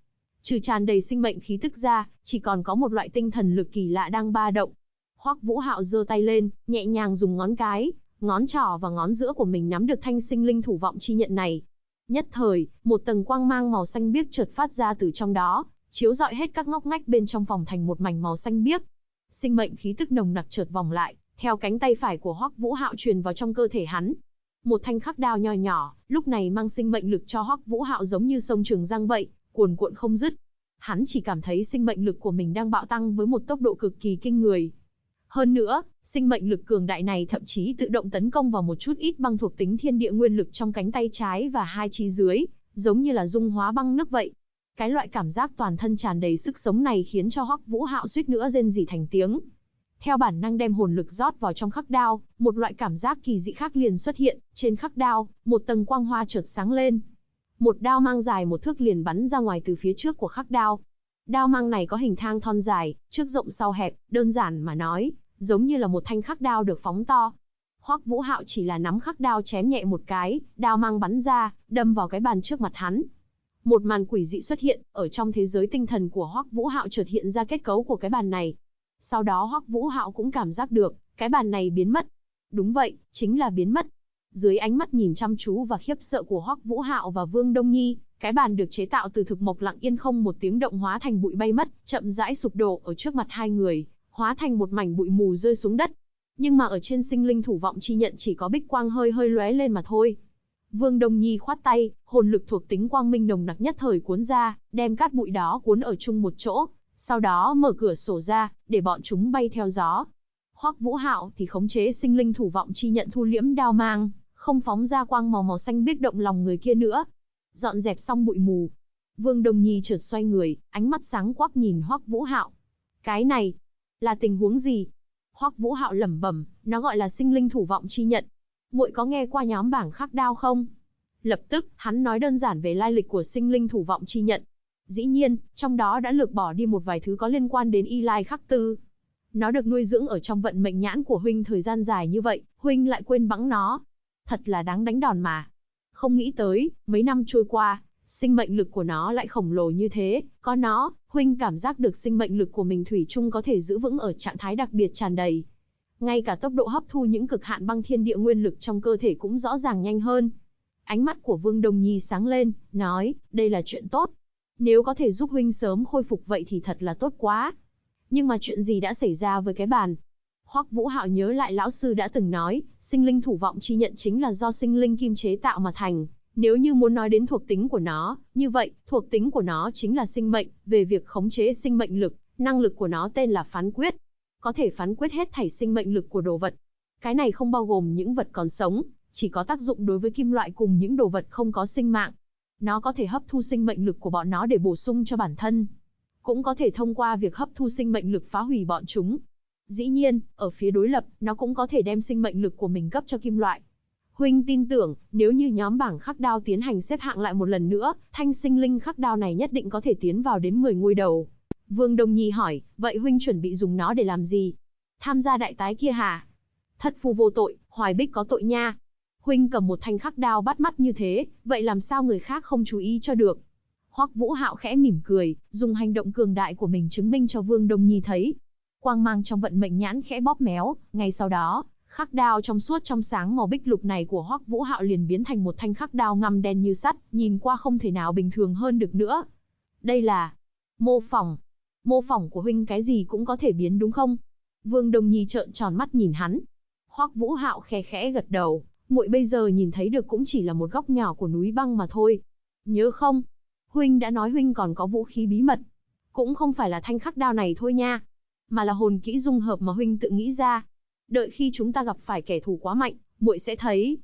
trừ tràn đầy sinh mệnh khí tức ra, chỉ còn có một loại tinh thần lực kỳ lạ đang ba động. Hoắc Vũ Hạo giơ tay lên, nhẹ nhàng dùng ngón cái, ngón trỏ và ngón giữa của mình nắm được thanh sinh linh thủ vọng chi nhận này. Nhất thời, một tầng quang mang màu xanh biếc chợt phát ra từ trong đó, chiếu rọi hết các ngóc ngách bên trong phòng thành một mảnh màu xanh biếc. Sinh mệnh khí tức nồng nặc chợt vòng lại, theo cánh tay phải của Hoắc Vũ Hạo truyền vào trong cơ thể hắn. Một thanh khắc đao nho nhỏ, lúc này mang sinh mệnh lực cho Hoắc Vũ Hạo giống như sông Trường Giang vậy, cuồn cuộn không dứt. Hắn chỉ cảm thấy sinh mệnh lực của mình đang bạo tăng với một tốc độ cực kỳ kinh người. Hơn nữa, sinh mệnh lực cường đại này thậm chí tự động tấn công vào một chút ít băng thuộc tính thiên địa nguyên lực trong cánh tay trái và hai chi dưới, giống như là dung hóa băng nước vậy. Cái loại cảm giác toàn thân tràn đầy sức sống này khiến cho Hoắc Vũ Hạo suýt nữa rên rỉ thành tiếng. Theo bản năng đem hồn lực rót vào trong khắc đao, một loại cảm giác kỳ dị khác liền xuất hiện, trên khắc đao, một tầng quang hoa chợt sáng lên. Một đao mang dài 1 thước liền bắn ra ngoài từ phía trước của khắc đao. Đao mang này có hình thang thon dài, trước rộng sau hẹp, đơn giản mà nói, giống như là một thanh khắc đao được phóng to. Hoắc Vũ Hạo chỉ là nắm khắc đao chém nhẹ một cái, đao mang bắn ra, đâm vào cái bàn trước mặt hắn. Một màn quỷ dị xuất hiện, ở trong thế giới tinh thần của Hoắc Vũ Hạo chợt hiện ra kết cấu của cái bàn này. Sau đó Hoắc Vũ Hạo cũng cảm giác được, cái bàn này biến mất. Đúng vậy, chính là biến mất. Dưới ánh mắt nhìn chăm chú và khiếp sợ của Hoắc Vũ Hạo và Vương Đông Nhi, cái bàn được chế tạo từ thực mộc lặng yên không một tiếng động hóa thành bụi bay mất, chậm rãi sụp đổ ở trước mặt hai người, hóa thành một mảnh bụi mù rơi xuống đất. Nhưng mà ở trên sinh linh thủ vọng chi nhận chỉ có bích quang hơi hơi lóe lên mà thôi. Vương Đông Nhi khoát tay, hồn lực thuộc tính quang minh nồng nặc nhất thời cuốn ra, đem cát bụi đó cuốn ở chung một chỗ, sau đó mở cửa sổ ra, để bọn chúng bay theo gió. Hoắc Vũ Hạo thì khống chế sinh linh thủ vọng chi nhận thu liễm đao mang, không phóng ra quang màu xanh biếc động lòng người kia nữa. Dọn dẹp xong bụi mù, Vương Đông Nhi chợt xoay người, ánh mắt sáng quắc nhìn Hoắc Vũ Hạo. Cái này là tình huống gì? Hoắc Vũ Hạo lẩm bẩm, nó gọi là sinh linh thủ vọng chi nhận. Muội có nghe qua nhóm bảng khắc đao không? Lập tức, hắn nói đơn giản về lai lịch của sinh linh thủ vọng chi nhận. Dĩ nhiên, trong đó đã lược bỏ đi một vài thứ có liên quan đến Y Lai Khắc Tư. Nó được nuôi dưỡng ở trong vận mệnh nhãn của huynh thời gian dài như vậy, huynh lại quên bẵng nó. Thật là đáng đánh đòn mà. Không nghĩ tới, mấy năm trôi qua, sinh mệnh lực của nó lại khổng lồ như thế. Có nó, huynh cảm giác được sinh mệnh lực của mình thủy chung có thể giữ vững ở trạng thái đặc biệt tràn đầy. Ngay cả tốc độ hấp thu những cực hạn băng thiên địa nguyên lực trong cơ thể cũng rõ ràng nhanh hơn. Ánh mắt của Vương Đông Nhi sáng lên, nói, đây là chuyện tốt. Nếu có thể giúp huynh sớm khôi phục vậy thì thật là tốt quá. Nhưng mà chuyện gì đã xảy ra với cái bàn? Hoắc Vũ Hạo nhớ lại lão sư đã từng nói, sinh linh thủ vọng chi nhận chính là do sinh linh kim chế tạo mà thành. Nếu như muốn nói đến thuộc tính của nó, như vậy, thuộc tính của nó chính là sinh mệnh, về việc khống chế sinh mệnh lực, năng lực của nó tên là phán quyết. Có thể phán quyết hết thảy sinh mệnh lực của đồ vật. Cái này không bao gồm những vật còn sống, chỉ có tác dụng đối với kim loại cùng những đồ vật không có sinh mạng. Nó có thể hấp thu sinh mệnh lực của bọn nó để bổ sung cho bản thân. Cũng có thể thông qua việc hấp thu sinh mệnh lực phá hủy bọn chúng. Dĩ nhiên, ở phía đối lập, nó cũng có thể đem sinh mệnh lực của mình cấp cho kim loại. Huynh tin tưởng, nếu như nhóm bảng khắc đao tiến hành xếp hạng lại một lần nữa, thanh sinh linh khắc đao này nhất định có thể tiến vào đến 10 ngôi đầu. Vương Đông Nhi hỏi, vậy huynh chuẩn bị dùng nó để làm gì? Tham gia đại tái kia hả? Thất phu vô tội, Hoài Bích có tội nha. Huynh cầm một thanh khắc đao bắt mắt như thế, vậy làm sao người khác không chú ý cho được? Hoắc Vũ Hạo khẽ mỉm cười, dùng hành động cường đại của mình chứng minh cho Vương Đông Nhi thấy. Quang mang trong vận mệnh nhãn khẽ bóp méo, ngay sau đó, khắc đao trong suốt trong sáng màu bích lục này của Hoắc Vũ Hạo liền biến thành một thanh khắc đao ngăm đen như sắt, nhìn qua không thể nào bình thường hơn được nữa. Đây là mô phỏng. Mô phỏng của huynh cái gì cũng có thể biến đúng không? Vương Đông Nhi trợn tròn mắt nhìn hắn. Hoắc Vũ Hạo khẽ khẽ gật đầu, muội bây giờ nhìn thấy được cũng chỉ là một góc nhỏ của núi băng mà thôi. Nhớ không? Huynh đã nói huynh còn có vũ khí bí mật. Cũng không phải là thanh khắc đao này thôi nha, mà là hồn kỹ dung hợp mà huynh tự nghĩ ra. Đợi khi chúng ta gặp phải kẻ thù quá mạnh, muội sẽ thấy.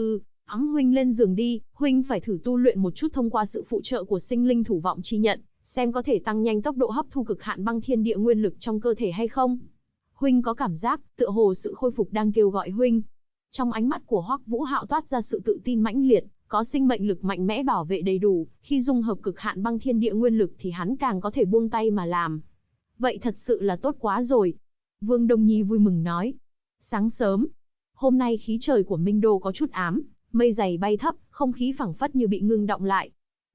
Huynh lên giường đi, huynh phải thử tu luyện một chút thông qua sự phụ trợ của sinh linh thủ vọng chi nhận, xem có thể tăng nhanh tốc độ hấp thu cực hạn băng thiên địa nguyên lực trong cơ thể hay không. Huynh có cảm giác, tựa hồ sự khôi phục đang kêu gọi huynh. Trong ánh mắt của Hoắc Vũ Hạo toát ra sự tự tin mãnh liệt, có sinh mệnh lực mạnh mẽ bảo vệ đầy đủ, khi dung hợp cực hạn băng thiên địa nguyên lực thì hắn càng có thể buông tay mà làm. Vậy thật sự là tốt quá rồi. Vương Đông Nhi vui mừng nói. Sáng sớm, hôm nay khí trời của Minh Đô có chút ám, mây dày bay thấp, không khí phảng phất như bị ngưng đọng lại.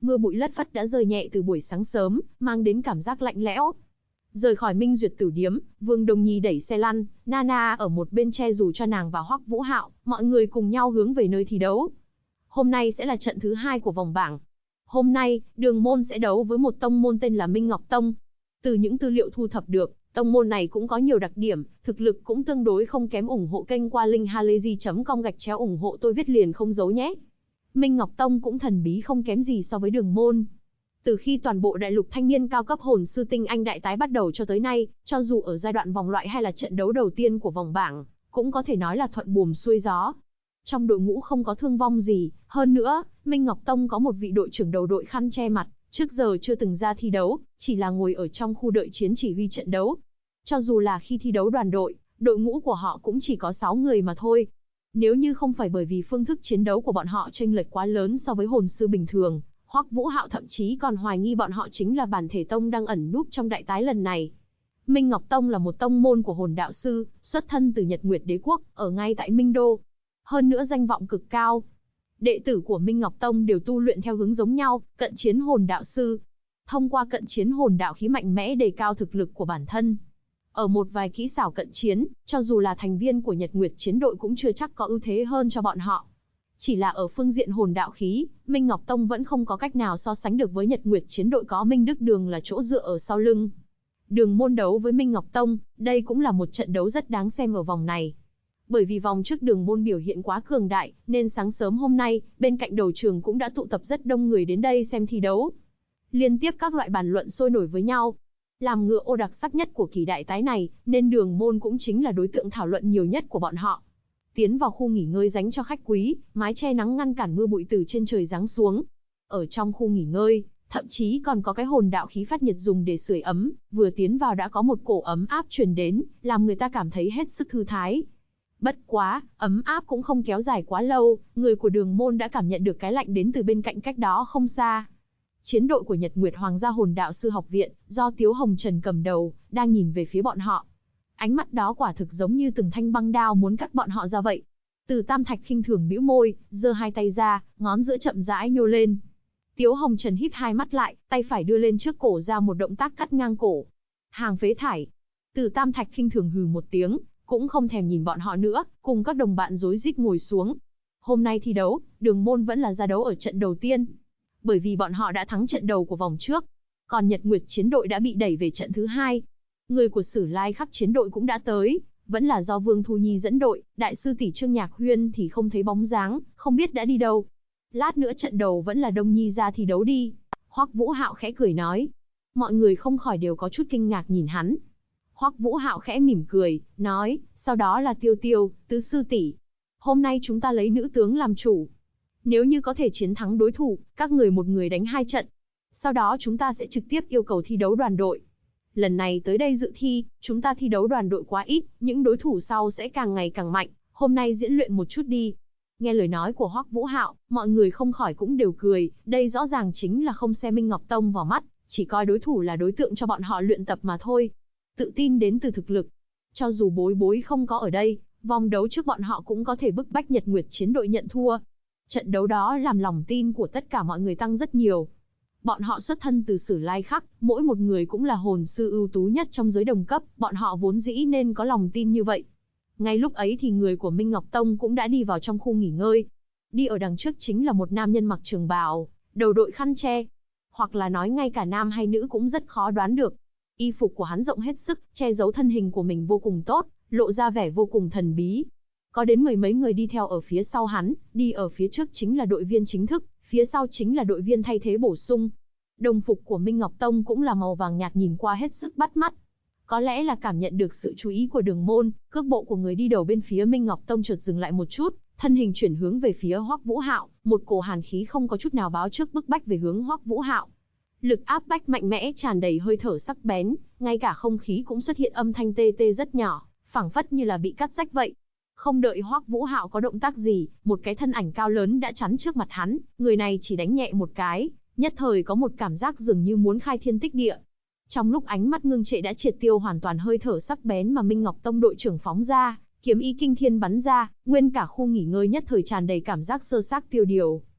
Mưa bụi lất phất đã rơi nhẹ từ buổi sáng sớm, mang đến cảm giác lạnh lẽo. Rời khỏi Minh Duyệt Tử Điếm, Vương Đông Nhi đẩy xe lăn, Nana ở một bên che dù cho nàng và Hoắc Vũ Hạo, mọi người cùng nhau hướng về nơi thi đấu. Hôm nay sẽ là trận thứ 2 của vòng bảng. Hôm nay, Đường môn sẽ đấu với một tông môn tên là Minh Ngọc Tông. Từ những tư liệu thu thập được, tông môn này cũng có nhiều đặc điểm, thực lực cũng tương đối không kém. Ủng hộ kênh qua link halayzi.com ủng hộ tôi viết liền không giấu nhé. Minh Ngọc Tông cũng thần bí không kém gì so với Đường môn. Từ khi toàn bộ đại lục thanh niên cao cấp hồn sư tinh anh đại tái bắt đầu cho tới nay, cho dù ở giai đoạn vòng loại hay là trận đấu đầu tiên của vòng bảng, cũng có thể nói là thuận buồm xuôi gió. Trong đội ngũ không có thương vong gì, hơn nữa, Minh Ngọc Tông có một vị đội trưởng đầu đội khăn che mặt, trước giờ chưa từng ra thi đấu, chỉ là ngồi ở trong khu đợi chiến chỉ huy trận đấu. Cho dù là khi thi đấu đoàn đội, đội ngũ của họ cũng chỉ có 6 người mà thôi. Nếu như không phải bởi vì phương thức chiến đấu của bọn họ chênh lệch quá lớn so với hồn sư bình thường, Hoắc Vũ Hạo thậm chí còn hoài nghi bọn họ chính là bản thể tông đang ẩn núp trong đại tái lần này. Minh Ngọc Tông là một tông môn của hồn đạo sư, xuất thân từ Nhật Nguyệt Đế quốc, ở ngay tại Minh Đô. Hơn nữa danh vọng cực cao. Đệ tử của Minh Ngọc Tông đều tu luyện theo hướng giống nhau, cận chiến hồn đạo sư. Thông qua cận chiến hồn đạo khí mạnh mẽ đề cao thực lực của bản thân. Ở một vài kỹ xảo cận chiến, cho dù là thành viên của Nhật Nguyệt chiến đội cũng chưa chắc có ưu thế hơn cho bọn họ. Chỉ là ở phương diện hồn đạo khí, Minh Ngọc Tông vẫn không có cách nào so sánh được với Nhật Nguyệt chiến đội có Minh Đức Đường là chỗ dựa ở sau lưng. Đường môn đấu với Minh Ngọc Tông, đây cũng là một trận đấu rất đáng xem ở vòng này. Bởi vì vòng trước Đường môn biểu hiện quá cường đại, nên sáng sớm hôm nay, bên cạnh đầu trường cũng đã tụ tập rất đông người đến đây xem thi đấu. Liên tiếp các loại bàn luận sôi nổi với nhau. Làm ngựa ô đặc sắc nhất của kỳ đại tái này, nên Đường môn cũng chính là đối tượng thảo luận nhiều nhất của bọn họ. Tiến vào khu nghỉ ngơi dành cho khách quý, mái che nắng ngăn cản mưa bụi từ trên trời giáng xuống. Ở trong khu nghỉ ngơi, thậm chí còn có cái hồn đạo khí phát nhiệt dùng để sưởi ấm, vừa tiến vào đã có một cổ ấm áp truyền đến, làm người ta cảm thấy hết sức thư thái. Bất quá, ấm áp cũng không kéo dài quá lâu, người của Đường môn đã cảm nhận được cái lạnh đến từ bên cạnh cách đó không xa. Chiến đội của Nhật Nguyệt Hoàng gia Hồn Đạo sư học viện, do Tiếu Hồng Trần cầm đầu, đang nhìn về phía bọn họ. Ánh mắt đó quả thực giống như từng thanh băng đao muốn cắt bọn họ ra vậy. Từ Tam Thạch khinh thường bĩu môi, giơ hai tay ra, ngón giữa chậm rãi nhô lên. Tiếu Hồng Trần híp hai mắt lại, tay phải đưa lên trước cổ ra một động tác cắt ngang cổ. Hàng phế thải. Từ Tam Thạch khinh thường hừ một tiếng, cũng không thèm nhìn bọn họ nữa, cùng các đồng bạn rối rít ngồi xuống. Hôm nay thi đấu, Đường môn vẫn là ra đấu ở trận đầu tiên. Bởi vì bọn họ đã thắng trận đầu của vòng trước. Còn Nhật Nguyệt chiến đội đã bị đẩy về trận thứ 2. Người của Sử Lai Khắc chiến đội cũng đã tới, vẫn là do Vương Thu Nhi dẫn đội, đại sư tỷ Trương Nhạc Huyên thì không thấy bóng dáng, không biết đã đi đâu. Lát nữa trận đầu vẫn là Đông Nhi ra thi đấu đi. Hoắc Vũ Hạo khẽ cười nói. Mọi người không khỏi đều có chút kinh ngạc nhìn hắn. Hoắc Vũ Hạo khẽ mỉm cười, nói, sau đó là Tiêu Tiêu, tứ sư tỷ. Hôm nay chúng ta lấy nữ tướng làm chủ. Nếu như có thể chiến thắng đối thủ, các người một người đánh 2 trận. Sau đó chúng ta sẽ trực tiếp yêu cầu thi đấu đoàn đội. Lần này tới đây dự thi, chúng ta thi đấu đoàn đội quá ít, những đối thủ sau sẽ càng ngày càng mạnh, hôm nay diễn luyện một chút đi. Nghe lời nói của Hoắc Vũ Hạo, mọi người không khỏi cũng đều cười, đây rõ ràng chính là không xem Minh Ngọc Tông vào mắt, chỉ coi đối thủ là đối tượng cho bọn họ luyện tập mà thôi. Tự tin đến từ thực lực. Cho dù Bối Bối không có ở đây, vòng đấu trước bọn họ cũng có thể bức bách Nhật Nguyệt chiến đội nhận thua. Trận đấu đó làm lòng tin của tất cả mọi người tăng rất nhiều. Bọn họ xuất thân từ Sử Lai Khắc, mỗi một người cũng là hồn sư ưu tú nhất trong giới đồng cấp, bọn họ vốn dĩ nên có lòng tin như vậy. Ngay lúc ấy thì người của Minh Ngọc Tông cũng đã đi vào trong khu nghỉ ngơi. Đi ở đằng trước chính là một nam nhân mặc trường bào, đầu đội khăn che. Hoặc là nói ngay cả nam hay nữ cũng rất khó đoán được. Y phục của hắn rộng hết sức, che giấu thân hình của mình vô cùng tốt, lộ ra vẻ vô cùng thần bí. Có đến 10 mấy người đi theo ở phía sau hắn, đi ở phía trước chính là đội viên chính thức, phía sau chính là đội viên thay thế bổ sung. Đồng phục của Minh Ngọc Tông cũng là màu vàng nhạt nhìn qua hết sức bắt mắt. Có lẽ là cảm nhận được sự chú ý của Đường môn, cước bộ của người đi đầu bên phía Minh Ngọc Tông chợt dừng lại một chút, thân hình chuyển hướng về phía Hoắc Vũ Hạo, một cổ hàn khí không có chút nào báo trước bức bách về hướng Hoắc Vũ Hạo. Lực áp bách mạnh mẽ tràn đầy hơi thở sắc bén, ngay cả không khí cũng xuất hiện âm thanh tê tê rất nhỏ, phảng phất như là bị cắt rách vậy. Không đợi Hoắc Vũ Hạo có động tác gì, một cái thân ảnh cao lớn đã chắn trước mặt hắn, người này chỉ đánh nhẹ một cái, nhất thời có một cảm giác dường như muốn khai thiên tích địa. Trong lúc ánh mắt ngưng trệ đã triệt tiêu hoàn toàn hơi thở sắc bén mà Minh Ngọc Tông đội trưởng phóng ra, kiếm ý kinh thiên bắn ra, nguyên cả khu nghỉ ngơi nhất thời tràn đầy cảm giác sơ xác tiêu điều.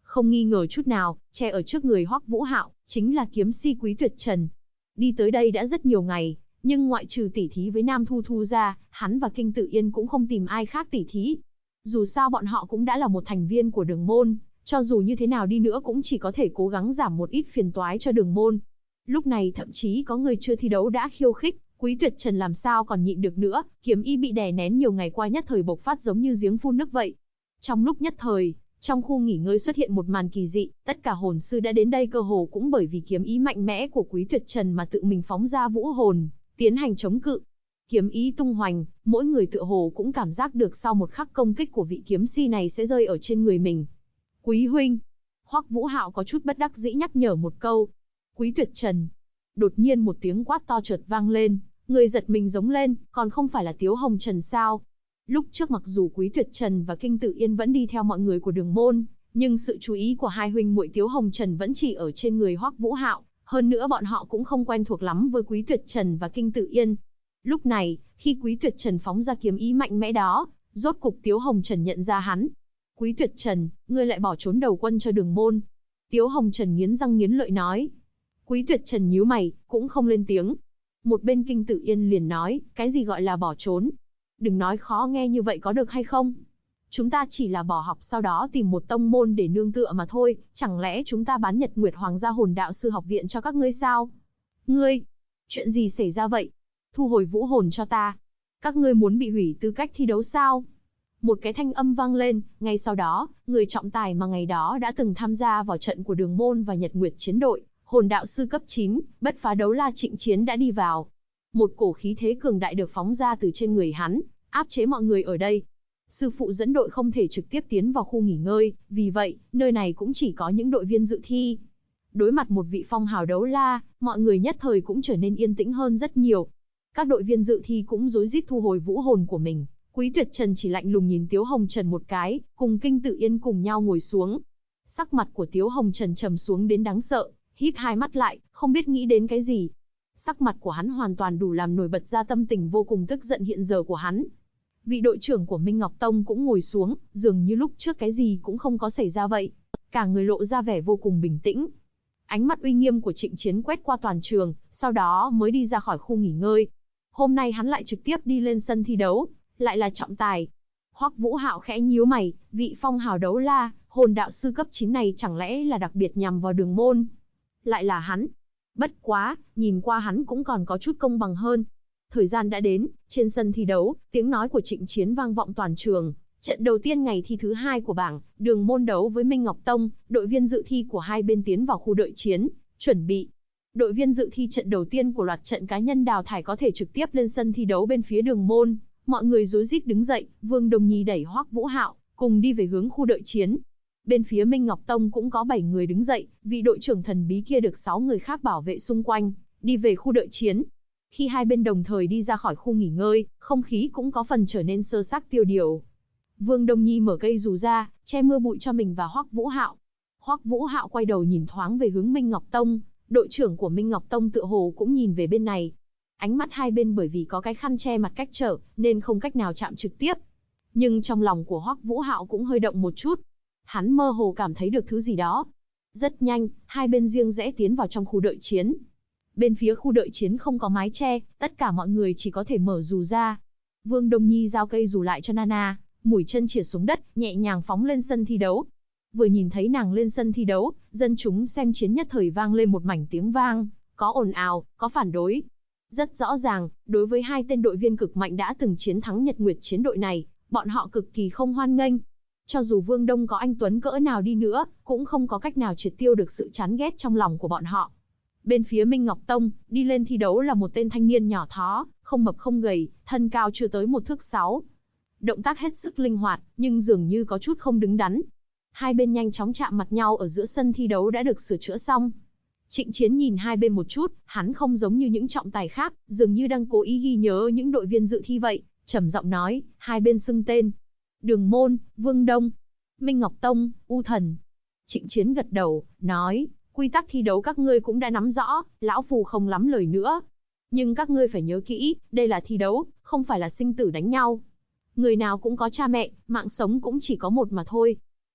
Không nghi ngờ chút nào, che ở trước người Hoắc Vũ Hạo, chính là kiếm si Quý Tuyệt Trần. Đi tới đây đã rất nhiều ngày, nhưng ngoại trừ tỉ thí với Nam Thu Thu ra, hắn và Kinh Tự Yên cũng không tìm ai khác tỉ thí. Dù sao bọn họ cũng đã là một thành viên của Đường môn, cho dù như thế nào đi nữa cũng chỉ có thể cố gắng giảm một ít phiền toái cho Đường môn. Lúc này thậm chí có người chưa thi đấu đã khiêu khích, Quý Tuyệt Trần làm sao còn nhịn được nữa, kiếm ý bị đè nén nhiều ngày qua nhất thời bộc phát giống như giếng phun nước vậy. Trong lúc nhất thời, trong khu nghỉ ngơi xuất hiện một màn kỳ dị, tất cả hồn sư đã đến đây cơ hồ cũng bởi vì kiếm ý mạnh mẽ của Quý Tuyệt Trần mà tự mình phóng ra vũ hồn, tiến hành chống cự. Kiếm ý tung hoành, mỗi người tựa hồ cũng cảm giác được sau một khắc công kích của vị kiếm si này sẽ rơi ở trên người mình. Quý huynh, Hoắc Vũ Hạo có chút bất đắc dĩ nhắc nhở một câu. Quý Tuyệt Trần. Đột nhiên một tiếng quát to chợt vang lên, người giật mình giống lên, còn không phải là Tiếu Hồng Trần sao? Lúc trước mặc dù Quý Tuyệt Trần và Kinh Tự Yên vẫn đi theo mọi người của Đường môn, nhưng sự chú ý của hai huynh muội Tiếu Hồng Trần vẫn chỉ ở trên người Hoắc Vũ Hạo, hơn nữa bọn họ cũng không quen thuộc lắm với Quý Tuyệt Trần và Kinh Tự Yên. Lúc này, khi Quý Tuyệt Trần phóng ra kiếm ý mạnh mẽ đó, rốt cục Tiếu Hồng Trần nhận ra hắn. Quý Tuyệt Trần, ngươi lại bỏ trốn đầu quân cho Đường môn. Tiếu Hồng Trần nghiến răng nghiến lợi nói. Quý Tuyệt Trần nhíu mày, cũng không lên tiếng. Một bên Kinh Tự Yên liền nói, cái gì gọi là bỏ trốn? Đừng nói khó nghe như vậy có được hay không? Chúng ta chỉ là bỏ học sau đó tìm một tông môn để nương tựa mà thôi, chẳng lẽ chúng ta bán Nhật Nguyệt Hoàng gia Hồn Đạo Sư học viện cho các ngươi sao? Ngươi, chuyện gì xảy ra vậy? Thu hồi vũ hồn cho ta. Các ngươi muốn bị hủy tư cách thi đấu sao? Một cái thanh âm vang lên, ngay sau đó, người trọng tài mà ngày đó đã từng tham gia vào trận của Đường môn và Nhật Nguyệt chiến đội, Hồn Đạo Sư cấp 9, bất phá đấu la Trịnh Chiến đã đi vào. Một cổ khí thế cường đại được phóng ra từ trên người hắn, áp chế mọi người ở đây. Sư phụ dẫn đội không thể trực tiếp tiến vào khu nghỉ ngơi, vì vậy, nơi này cũng chỉ có những đội viên dự thi. Đối mặt một vị phong hào đấu la, mọi người nhất thời cũng trở nên yên tĩnh hơn rất nhiều. Các đội viên dự thi cũng rối rít thu hồi vũ hồn của mình. Quý Tuyệt Trần chỉ lạnh lùng nhìn Tiếu Hồng Trần một cái, cùng Kinh Tự Yên cùng nhau ngồi xuống. Sắc mặt của Tiếu Hồng Trần trầm xuống đến đáng sợ, híp hai mắt lại, không biết nghĩ đến cái gì. Sắc mặt của hắn hoàn toàn đủ làm nổi bật ra tâm tình vô cùng tức giận hiện giờ của hắn. Vị đội trưởng của Minh Ngọc Tông cũng ngồi xuống, dường như lúc trước cái gì cũng không có xảy ra vậy. Cả người lộ ra vẻ vô cùng bình tĩnh. Ánh mắt uy nghiêm của Trịnh Chiến quét qua toàn trường, sau đó mới đi ra khỏi khu nghỉ ngơi. Hôm nay hắn lại trực tiếp đi lên sân thi đấu, lại là trọng tài. Hoắc Vũ Hạo khẽ nhíu mày, vị phong hào đấu la, hồn đạo sư cấp 9 này chẳng lẽ là đặc biệt nhằm vào Đường môn? Lại là hắn. Bất quá, nhìn qua hắn cũng còn có chút công bằng hơn. Thời gian đã đến, trên sân thi đấu, tiếng nói của Trịnh Chiến vang vọng toàn trường. Trận đầu tiên ngày thi thứ 2 của bảng, Đường môn đấu với Minh Ngọc Tông, đội viên dự thi của hai bên tiến vào khu đợi chiến, chuẩn bị. Đội viên dự thi trận đầu tiên của loạt trận cá nhân đào thải có thể trực tiếp lên sân thi đấu bên phía Đường môn. Mọi người rối rít đứng dậy, Vương Đông Nhi đẩy Hoắc Vũ Hạo, cùng đi về hướng khu đợi chiến. Bên phía Minh Ngọc Tông cũng có 7 người đứng dậy, vị đội trưởng thần bí kia được 6 người khác bảo vệ xung quanh, đi về khu đợi chiến. Khi hai bên đồng thời đi ra khỏi khu nghỉ ngơi, không khí cũng có phần trở nên sơ xác tiêu điều. Vương Đông Nhi mở cây dù ra, che mưa bụi cho mình và Hoắc Vũ Hạo. Hoắc Vũ Hạo quay đầu nhìn thoáng về hướng Minh Ngọc Tông, đội trưởng của Minh Ngọc Tông tựa hồ cũng nhìn về bên này. Ánh mắt hai bên bởi vì có cái khăn che mặt cách trở, nên không cách nào chạm trực tiếp. Nhưng trong lòng của Hoắc Vũ Hạo cũng hơi động một chút. Hắn mơ hồ cảm thấy được thứ gì đó. Rất nhanh, hai bên riêng rẽ tiến vào trong khu đợi chiến. Bên phía khu đợi chiến không có mái che, tất cả mọi người chỉ có thể mở dù ra. Vương Đông Nhi giao cây dù lại cho Nana, mũi chân chìa xuống đất, nhẹ nhàng phóng lên sân thi đấu. Vừa nhìn thấy nàng lên sân thi đấu, dân chúng xem chiến nhất thời vang lên một mảnh tiếng vang, có ồn ào, có phản đối. Rất rõ ràng, đối với hai tên đội viên cực mạnh đã từng chiến thắng Nhật Nguyệt chiến đội này, bọn họ cực kỳ không hoan nghênh. Cho dù Vương Đông có anh tuấn cỡ nào đi nữa, cũng không có cách nào triệt tiêu được sự chán ghét trong lòng của bọn họ. Bên phía Minh Ngọc Tông, đi lên thi đấu là một tên thanh niên nhỏ thó, không mập không gầy, thân cao chưa tới 1 thước 6. Động tác hết sức linh hoạt, nhưng dường như có chút không đứng đắn. Hai bên nhanh chóng chạm mặt nhau ở giữa sân thi đấu đã được sửa chữa xong. Trịnh Chiến nhìn hai bên một chút, hắn không giống như những trọng tài khác, dường như đang cố ý ghi nhớ những đội viên dự thi vậy, trầm giọng nói, hai bên xưng tên. Đường môn, Vương Đông, Minh Ngọc Tông, U Thần. Trịnh Chiến gật đầu, nói, quy tắc thi đấu các ngươi cũng đã nắm rõ, lão phù không lắm lời nữa. Nhưng các ngươi phải nhớ kỹ, đây là thi đấu, không phải là sinh tử đánh nhau. Người nào cũng có cha mẹ, mạng sống cũng chỉ có một mà thôi.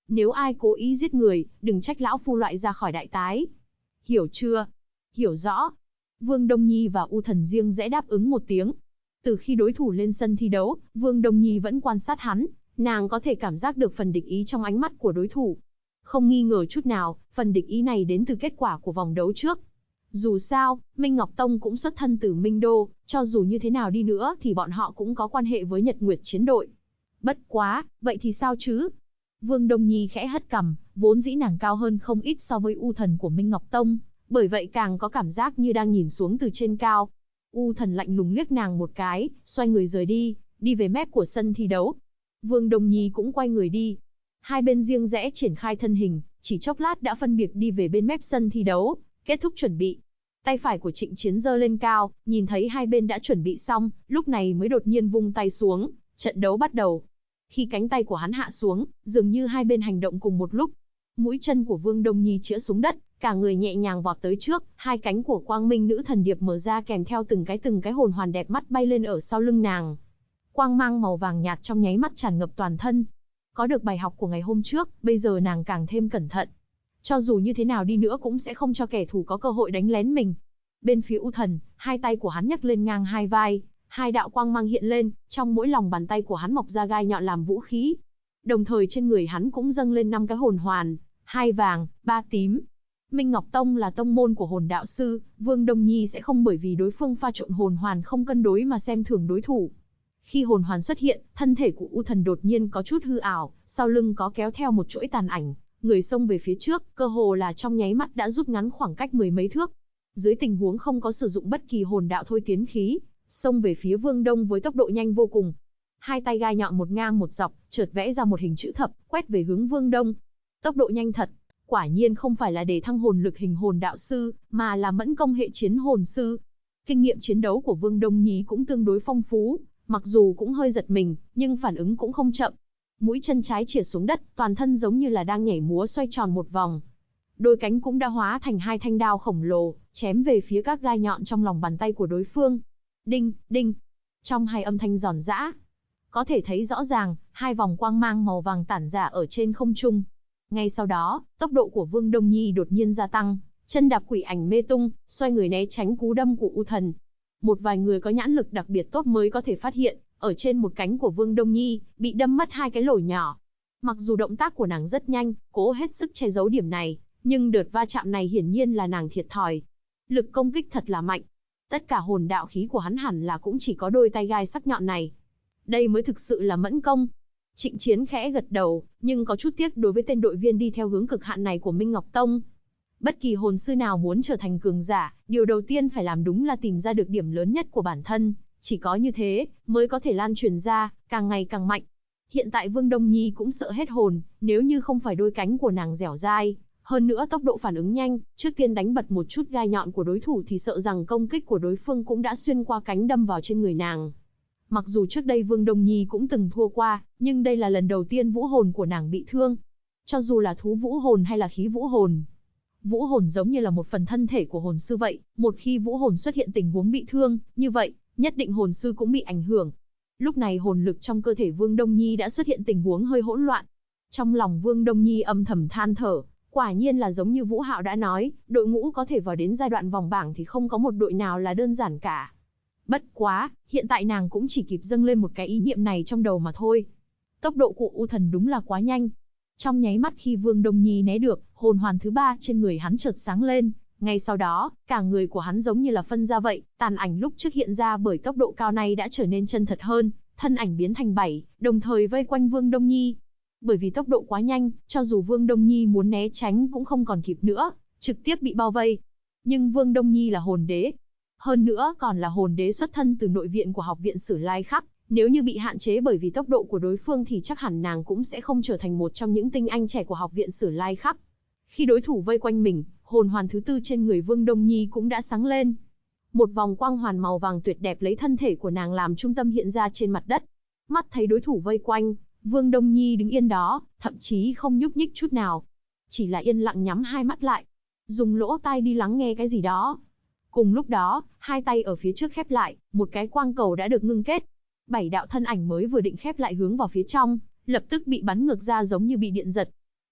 Nếu ai cố ý giết người, đừng trách lão phu loại ra khỏi đại tái. Hiểu chưa? Hiểu rõ. Vương Đông Nhi và U Thần riêng rẽ đáp ứng một tiếng. Từ khi đối thủ lên sân thi đấu, Vương Đông Nhi vẫn quan sát hắn, nàng có thể cảm giác được phần địch ý trong ánh mắt của đối thủ. Không nghi ngờ chút nào, phần địch ý này đến từ kết quả của vòng đấu trước. Dù sao, Minh Ngọc Tông cũng xuất thân từ Minh Đô, cho dù như thế nào đi nữa thì bọn họ cũng có quan hệ với Nhật Nguyệt chiến đội. Bất quá, vậy thì sao chứ? Vương Đông Nhi khẽ hất cằm, vốn dĩ nàng cao hơn không ít so với U Thần của Minh Ngọc Tông, bởi vậy càng có cảm giác như đang nhìn xuống từ trên cao. U Thần lạnh lùng liếc nàng một cái, xoay người rời đi, đi về mép của sân thi đấu. Vương Đông Nhi cũng quay người đi. Hai bên riêng rẽ triển khai thân hình, chỉ chốc lát đã phân biệt đi về bên mép sân thi đấu, kết thúc chuẩn bị. Tay phải của Trịnh Chiến giơ lên cao, nhìn thấy hai bên đã chuẩn bị xong, lúc này mới đột nhiên vung tay xuống, trận đấu bắt đầu. Khi cánh tay của hắn hạ xuống, dường như hai bên hành động cùng một lúc. Mũi chân của Vương Đông Nhi chĩa xuống đất, cả người nhẹ nhàng vọt tới trước, hai cánh của Quang Minh Nữ Thần Điệp mở ra kèm theo từng cái hồn hoàn đẹp mắt bay lên ở sau lưng nàng. Quang mang màu vàng nhạt trong nháy mắt tràn ngập toàn thân. Có được bài học của ngày hôm trước, bây giờ nàng càng thêm cẩn thận. Cho dù như thế nào đi nữa cũng sẽ không cho kẻ thù có cơ hội đánh lén mình. Bên phía U Thần, hai tay của hắn nhấc lên ngang hai vai, hai đạo quang mang hiện lên, trong mỗi lòng bàn tay của hắn mọc ra gai nhọn làm vũ khí. Đồng thời trên người hắn cũng dâng lên 5 cái hồn hoàn, 2 vàng, 3 tím. Minh Ngọc Tông là tông môn của hồn đạo sư, Vương Đông Nhi sẽ không bởi vì đối phương pha trộn hồn hoàn không cân đối mà xem thường đối thủ. Khi hồn hoàn xuất hiện, thân thể của U Thần đột nhiên có chút hư ảo, sau lưng có kéo theo một chuỗi tàn ảnh, người xông về phía trước, cơ hồ là trong nháy mắt đã rút ngắn khoảng cách mười mấy thước. Dưới tình huống không có sử dụng bất kỳ hồn đạo thôi tiến khí, xông về phía Vương Đông với tốc độ nhanh vô cùng. Hai tay gai nhọn một ngang một dọc, chợt vẽ ra một hình chữ thập, quét về hướng Vương Đông. Tốc độ nhanh thật, quả nhiên không phải là để thăng hồn lực hình hồn đạo sư, mà là mẫn công hệ chiến hồn sư. Kinh nghiệm chiến đấu của Vương Đông Nhi cũng tương đối phong phú, mặc dù cũng hơi giật mình, nhưng phản ứng cũng không chậm. Mũi chân trái chìa xuống đất, toàn thân giống như là đang nhảy múa xoay tròn một vòng. Đôi cánh cũng đã hóa thành hai thanh đao khổng lồ, chém về phía các gai nhọn trong lòng bàn tay của đối phương. Đinh, đinh. Trong hai âm thanh giòn giã, có thể thấy rõ ràng, hai vòng quang mang màu vàng tản ra ở trên không trung. Ngay sau đó, tốc độ của Vương Đông Nhi đột nhiên gia tăng, chân đạp quỷ ảnh mê tung, xoay người né tránh cú đâm của U Thần. Một vài người có nhãn lực đặc biệt tốt mới có thể phát hiện, ở trên một cánh của Vương Đông Nhi, bị đâm mất hai cái lỗ nhỏ. Mặc dù động tác của nàng rất nhanh, cố hết sức che giấu điểm này, nhưng đợt va chạm này hiển nhiên là nàng thiệt thòi. Lực công kích thật là mạnh. Tất cả hồn đạo khí của hắn hẳn là cũng chỉ có đôi tay gai sắc nhọn này. Đây mới thực sự là mẫn công. Trịnh Chiến khẽ gật đầu, nhưng có chút tiếc đối với tên đội viên đi theo hướng cực hạn này của Minh Ngọc Tông. Bất kỳ hồn sư nào muốn trở thành cường giả, điều đầu tiên phải làm đúng là tìm ra được điểm lớn nhất của bản thân. Chỉ có như thế, mới có thể lan truyền ra, càng ngày càng mạnh. Hiện tại Vương Đông Nhi cũng sợ hết hồn, nếu như không phải đôi cánh của nàng dẻo dai, hơn nữa tốc độ phản ứng nhanh, trước tiên đánh bật một chút gai nhọn của đối thủ thì sợ rằng công kích của đối phương cũng đã xuyên qua cánh đâm vào trên người nàng. Mặc dù trước đây Vương Đông Nhi cũng từng thua qua, nhưng đây là lần đầu tiên vũ hồn của nàng bị thương. Cho dù là thú vũ hồn hay là khí vũ hồn, vũ hồn giống như là một phần thân thể của hồn sư vậy, một khi vũ hồn xuất hiện tình huống bị thương, như vậy, nhất định hồn sư cũng bị ảnh hưởng. Lúc này hồn lực trong cơ thể Vương Đông Nhi đã xuất hiện tình huống hơi hỗn loạn. Trong lòng Vương Đông Nhi âm thầm than thở, quả nhiên là giống như Vũ Hạo đã nói, đội ngũ có thể vào đến giai đoạn vòng bảng thì không có một đội nào là đơn giản cả. Bất quá, hiện tại nàng cũng chỉ kịp dâng lên một cái ý niệm này trong đầu mà thôi. Tốc độ của U Thần đúng là quá nhanh. Trong nháy mắt khi Vương Đông Nhi né được, hồn hoàn thứ 3 trên người hắn chợt sáng lên. Ngay sau đó, cả người của hắn giống như là phân ra vậy, tàn ảnh lúc trước hiện ra bởi tốc độ cao này đã trở nên chân thật hơn, thân ảnh biến thành 7, đồng thời vây quanh Vương Đông Nhi. Bởi vì tốc độ quá nhanh, cho dù Vương Đông Nhi muốn né tránh cũng không còn kịp nữa, trực tiếp bị bao vây. Nhưng Vương Đông Nhi là hồn đế, hơn nữa còn là hồn đế xuất thân từ nội viện của học viện Sử Lai Khắc, nếu như bị hạn chế bởi vì tốc độ của đối phương thì chắc hẳn nàng cũng sẽ không trở thành một trong những tinh anh trẻ của học viện Sử Lai Khắc. Khi đối thủ vây quanh mình, hồn hoàn thứ 4 trên người Vương Đông Nhi cũng đã sáng lên. Một vòng quang hoàn màu vàng tuyệt đẹp lấy thân thể của nàng làm trung tâm hiện ra trên mặt đất. Mắt thấy đối thủ vây quanh, Vương Đông Nhi đứng yên đó, thậm chí không nhúc nhích chút nào. Chỉ là yên lặng nhắm hai mắt lại, dùng lỗ tai đi lắng nghe cái gì đó. Cùng lúc đó, hai tay ở phía trước khép lại, một cái quang cầu đã được ngưng kết. 7 đạo thân ảnh mới vừa định khép lại hướng vào phía trong, lập tức bị bắn ngược ra giống như bị điện giật.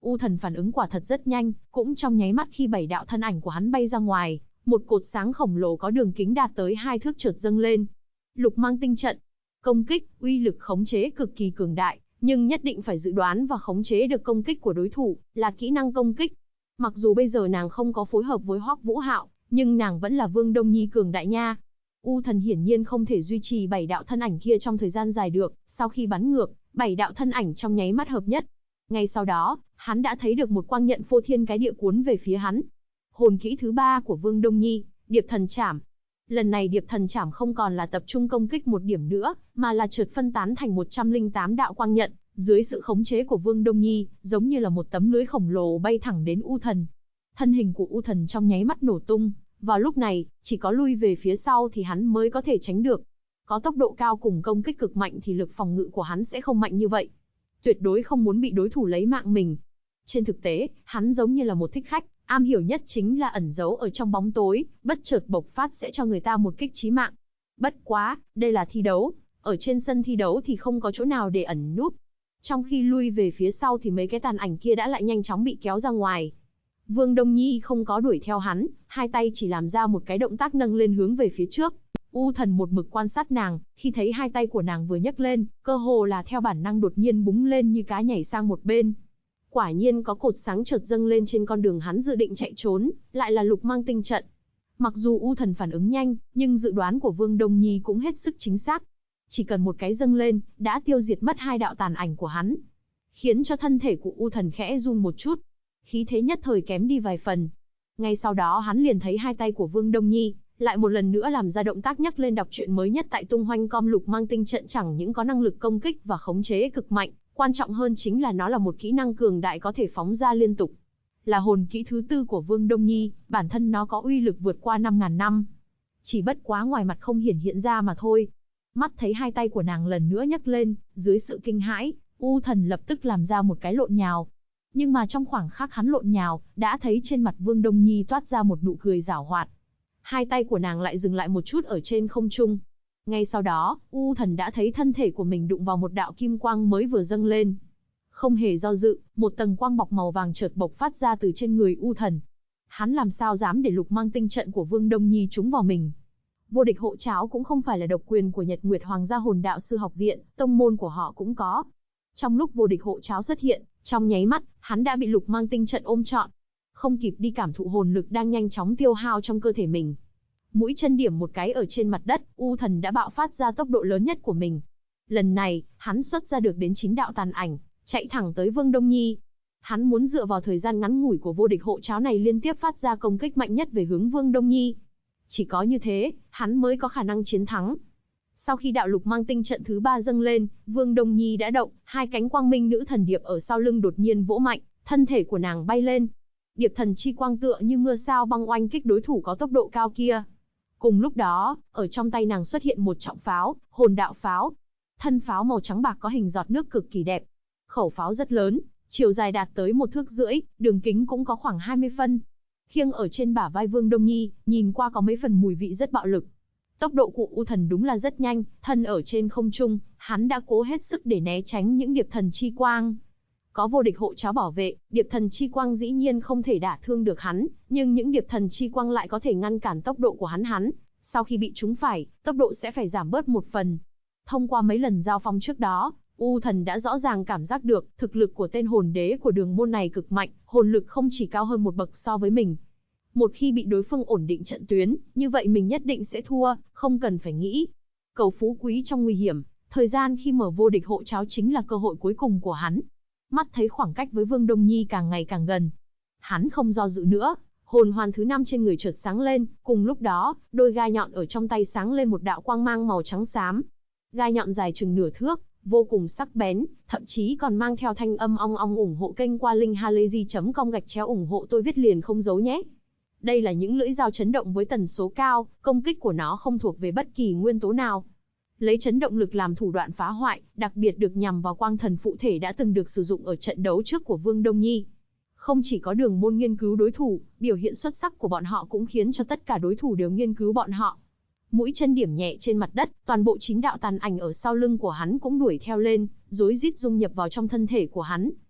U Thần phản ứng quả thật rất nhanh, cũng trong nháy mắt khi 7 đạo thân ảnh của hắn bay ra ngoài, một cột sáng khổng lồ có đường kính đạt tới 2 thước chợt dâng lên. Lục Mang Tinh Trận. Công kích, uy lực khống chế cực kỳ cường đại, nhưng nhất định phải dự đoán và khống chế được công kích của đối thủ, là kỹ năng công kích. Mặc dù bây giờ nàng không có phối hợp với Hoắc Vũ Hạo, nhưng nàng vẫn là Vương Đông Nhi cường đại nha. U Thần hiển nhiên không thể duy trì 7 đạo thân ảnh kia trong thời gian dài được, sau khi bắn ngược, 7 đạo thân ảnh trong nháy mắt hợp nhất. Ngay sau đó, hắn đã thấy được một quang nhận phô thiên cái địa cuốn về phía hắn. Hồn kỹ thứ 3 của Vương Đông Nhi, Điệp Thần Trảm. Lần này Điệp Thần Trảm không còn là tập trung công kích một điểm nữa, mà là chợt phân tán thành 108 đạo quang nhận, dưới sự khống chế của Vương Đông Nhi, giống như là một tấm lưới khổng lồ bay thẳng đến U Thần. Thân hình của U Thần trong nháy mắt nổ tung, vào lúc này, chỉ có lui về phía sau thì hắn mới có thể tránh được. Có tốc độ cao cùng công kích cực mạnh thì lực phòng ngự của hắn sẽ không mạnh như vậy. Tuyệt đối không muốn bị đối thủ lấy mạng mình. Trên thực tế, hắn giống như là một thích khách, am hiểu nhất chính là ẩn giấu ở trong bóng tối, bất chợt bộc phát sẽ cho người ta một kích chí mạng. Bất quá, đây là thi đấu, ở trên sân thi đấu thì không có chỗ nào để ẩn núp. Trong khi lui về phía sau thì mấy cái tàn ảnh kia đã lại nhanh chóng bị kéo ra ngoài. Vương Đông Nhi không có đuổi theo hắn, hai tay chỉ làm ra một cái động tác nâng lên hướng về phía trước. U Thần một mực quan sát nàng, khi thấy hai tay của nàng vừa nhấc lên, cơ hồ là theo bản năng đột nhiên búng lên như cá nhảy sang một bên. Quả nhiên có cột sáng chợt dâng lên trên con đường hắn dự định chạy trốn, lại là Lục Mang Tinh Trận. Mặc dù U Thần phản ứng nhanh, nhưng dự đoán của Vương Đông Nhi cũng hết sức chính xác. Chỉ cần một cái dâng lên, đã tiêu diệt mất hai đạo tàn ảnh của hắn, khiến cho thân thể của U Thần khẽ run một chút, khí thế nhất thời kém đi vài phần. Ngay sau đó hắn liền thấy hai tay của Vương Đông Nhi lại một lần nữa làm ra động tác nhắc lên đọc truyện mới nhất tại Tung Hoanh Com. Lục Mang Tinh Trận chẳng những có năng lực công kích và khống chế cực mạnh, quan trọng hơn chính là nó là một kỹ năng cường đại có thể phóng ra liên tục. Là hồn kỹ thứ 4 của Vương Đông Nhi, bản thân nó có uy lực vượt qua 5.000 năm. Chỉ bất quá ngoài mặt không hiện ra mà thôi. Mắt thấy hai tay của nàng lần nữa nhấc lên, dưới sự kinh hãi, U Thần lập tức làm ra một cái lộn nhào. Nhưng mà trong khoảng khắc hắn lộn nhào, đã thấy trên mặt Vương Đông Nhi toát ra một nụ cười giảo hoạt. Hai tay của nàng lại dừng lại một chút ở trên không trung. Ngay sau đó, U Thần đã thấy thân thể của mình đụng vào một đạo kim quang mới vừa dâng lên. Không hề do dự, một tầng quang bọc màu vàng chợt bộc phát ra từ trên người U Thần. Hắn làm sao dám để Lục Mang Tinh Trận của Vương Đông Nhi trúng vào mình. Vô địch hộ tráo cũng không phải là độc quyền của Nhật Nguyệt Hoàng gia Hồn Đạo Sư Học Viện, tông môn của họ cũng có. Trong lúc vô địch hộ tráo xuất hiện, trong nháy mắt, hắn đã bị Lục Mang Tinh Trận ôm trọn. Không kịp đi cảm thụ hồn lực đang nhanh chóng tiêu hao trong cơ thể mình. Mũi chân điểm một cái ở trên mặt đất, U Thần đã bạo phát ra tốc độ lớn nhất của mình. Lần này, hắn xuất ra được đến 9 đạo tàn ảnh, chạy thẳng tới Vương Đông Nhi. Hắn muốn dựa vào thời gian ngắn ngủi của vô địch hộ tráo này liên tiếp phát ra công kích mạnh nhất về hướng Vương Đông Nhi. Chỉ có như thế, hắn mới có khả năng chiến thắng. Sau khi đạo Lục Mang Tinh Trận thứ 3 dâng lên, Vương Đông Nhi đã động, hai cánh quang minh nữ thần điệp ở sau lưng đột nhiên vỗ mạnh, thân thể của nàng bay lên. Điệp thần chi quang tựa như mưa sao băng oanh kích đối thủ có tốc độ cao kia. Cùng lúc đó, ở trong tay nàng xuất hiện một trọng pháo, hồn đạo pháo. Thân pháo màu trắng bạc có hình giọt nước cực kỳ đẹp. Khẩu pháo rất lớn, chiều dài đạt tới 1,5 thước, đường kính cũng có khoảng 20 phân. Khiêng ở trên bả vai Vương Đông Nhi, nhìn qua có mấy phần mùi vị rất bạo lực. Tốc độ của U Thần đúng là rất nhanh, thân ở trên không trung, hắn đã cố hết sức để né tránh những điệp thần chi quang. Có vô địch hộ tráo bảo vệ, điệp thần chi quang dĩ nhiên không thể đả thương được hắn, nhưng những điệp thần chi quang lại có thể ngăn cản tốc độ của hắn. Sau khi bị trúng phải, tốc độ sẽ phải giảm bớt một phần. Thông qua mấy lần giao phong trước đó, U Thần đã rõ ràng cảm giác được thực lực của tên hồn đế của đường môn này cực mạnh, hồn lực không chỉ cao hơn một bậc so với mình. Một khi bị đối phương ổn định trận tuyến, như vậy mình nhất định sẽ thua, không cần phải nghĩ. Cầu phú quý trong nguy hiểm, thời gian khi mở vô địch hộ tráo chính là cơ hội cuối cùng của hắn. Mắt thấy khoảng cách với Vương Đông Nhi càng ngày càng gần. Hắn không do dự nữa, hồn hoàn thứ 5 trên người chợt sáng lên, cùng lúc đó, đôi gai nhọn ở trong tay sáng lên một đạo quang mang màu trắng xám. Gai nhọn dài chừng nửa thước, vô cùng sắc bén, thậm chí còn mang theo thanh âm ong ong. Ủng hộ kênh qua link halayzi.com ủng hộ tôi viết liền không giấu nhé. Đây là những lưỡi dao chấn động với tần số cao, công kích của nó không thuộc về bất kỳ nguyên tố nào. Lấy chấn động lực làm thủ đoạn phá hoại, đặc biệt được nhằm vào quang thần phụ thể đã từng được sử dụng ở trận đấu trước của Vương Đông Nhi. Không chỉ có đường môn nghiên cứu đối thủ, biểu hiện xuất sắc của bọn họ cũng khiến cho tất cả đối thủ đều nghiên cứu bọn họ. Mũi chân điểm nhẹ trên mặt đất, toàn bộ 9 đạo tàn ảnh ở sau lưng của hắn cũng đuổi theo lên, rối rít dung nhập vào trong thân thể của hắn.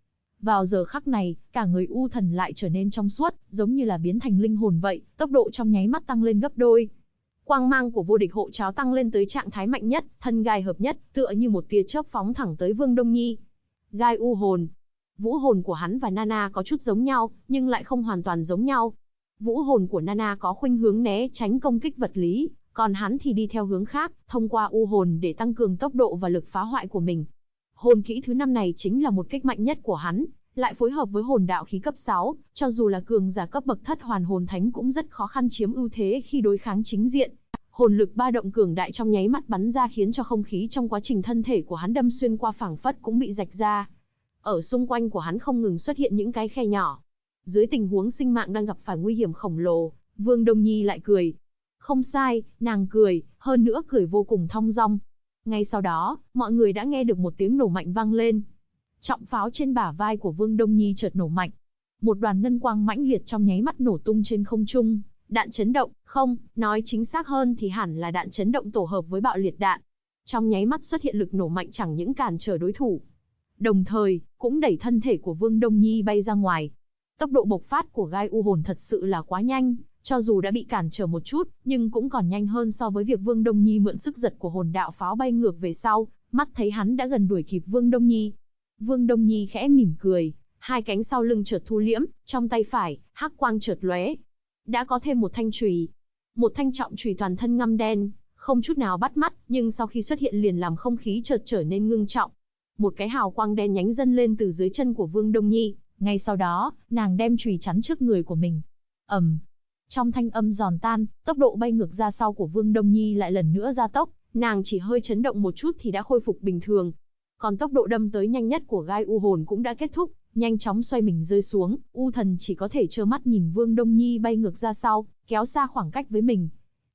Vào giờ khắc này, cả người U Thần lại trở nên trong suốt, giống như là biến thành linh hồn vậy, tốc độ trong nháy mắt tăng lên gấp đôi. Quang mang của vô địch hộ cháo tăng lên tới trạng thái mạnh nhất, thân gai hợp nhất, tựa như một tia chớp phóng thẳng tới Vương Đông Nhi. Gai u hồn. Vũ hồn của hắn và Nana có chút giống nhau, nhưng lại không hoàn toàn giống nhau. Vũ hồn của Nana có khuynh hướng né tránh công kích vật lý, còn hắn thì đi theo hướng khác, thông qua u hồn để tăng cường tốc độ và lực phá hoại của mình. Hồn kỹ thứ 5 này chính là một kích mạnh nhất của hắn, lại phối hợp với hồn đạo khí cấp 6, cho dù là cường giả cấp bậc thất hoàn hồn thánh cũng rất khó khăn chiếm ưu thế khi đối kháng chính diện. Hồn lực ba động cường đại trong nháy mắt bắn ra khiến cho không khí trong quá trình thân thể của hắn đâm xuyên qua phảng phất cũng bị rạch ra. Ở xung quanh của hắn không ngừng xuất hiện những cái khe nhỏ. Dưới tình huống sinh mạng đang gặp phải nguy hiểm khổng lồ, Vương Đông Nhi lại cười. Không sai, nàng cười, hơn nữa cười vô cùng thong dong. Ngay sau đó, mọi người đã nghe được một tiếng nổ mạnh vang lên. Trọng pháo trên bả vai của Vương Đông Nhi chợt nổ mạnh. Một đoàn ngân quang mãnh liệt trong nháy mắt nổ tung trên không trung. Đạn chấn động, không, nói chính xác hơn thì hẳn là đạn chấn động tổ hợp với bạo liệt đạn. Trong nháy mắt xuất hiện lực nổ mạnh chẳng những cản trở đối thủ, đồng thời cũng đẩy thân thể của Vương Đông Nhi bay ra ngoài. Tốc độ bộc phát của gai u hồn thật sự là quá nhanh, cho dù đã bị cản trở một chút, nhưng cũng còn nhanh hơn so với việc Vương Đông Nhi mượn sức giật của hồn đạo pháo bay ngược về sau, mắt thấy hắn đã gần đuổi kịp Vương Đông Nhi. Vương Đông Nhi khẽ mỉm cười, hai cánh sau lưng chợt thu liễm, trong tay phải, hắc quang chợt lóe. Đã có thêm một thanh chùy. Một thanh trọng chùy toàn thân ngăm đen, không chút nào bắt mắt, nhưng sau khi xuất hiện liền làm không khí chợt trở nên ngưng trọng. Một cái hào quang đen nhánh dâng lên từ dưới chân của Vương Đông Nhi, ngay sau đó, nàng đem chùy chắn trước người của mình. Trong thanh âm giòn tan, tốc độ bay ngược ra sau của Vương Đông Nhi lại lần nữa gia tốc, nàng chỉ hơi chấn động một chút thì đã khôi phục bình thường. Còn tốc độ đâm tới nhanh nhất của gai u hồn cũng đã kết thúc, nhanh chóng xoay mình rơi xuống, U Thần chỉ có thể trơ mắt nhìn Vương Đông Nhi bay ngược ra sau, kéo xa khoảng cách với mình.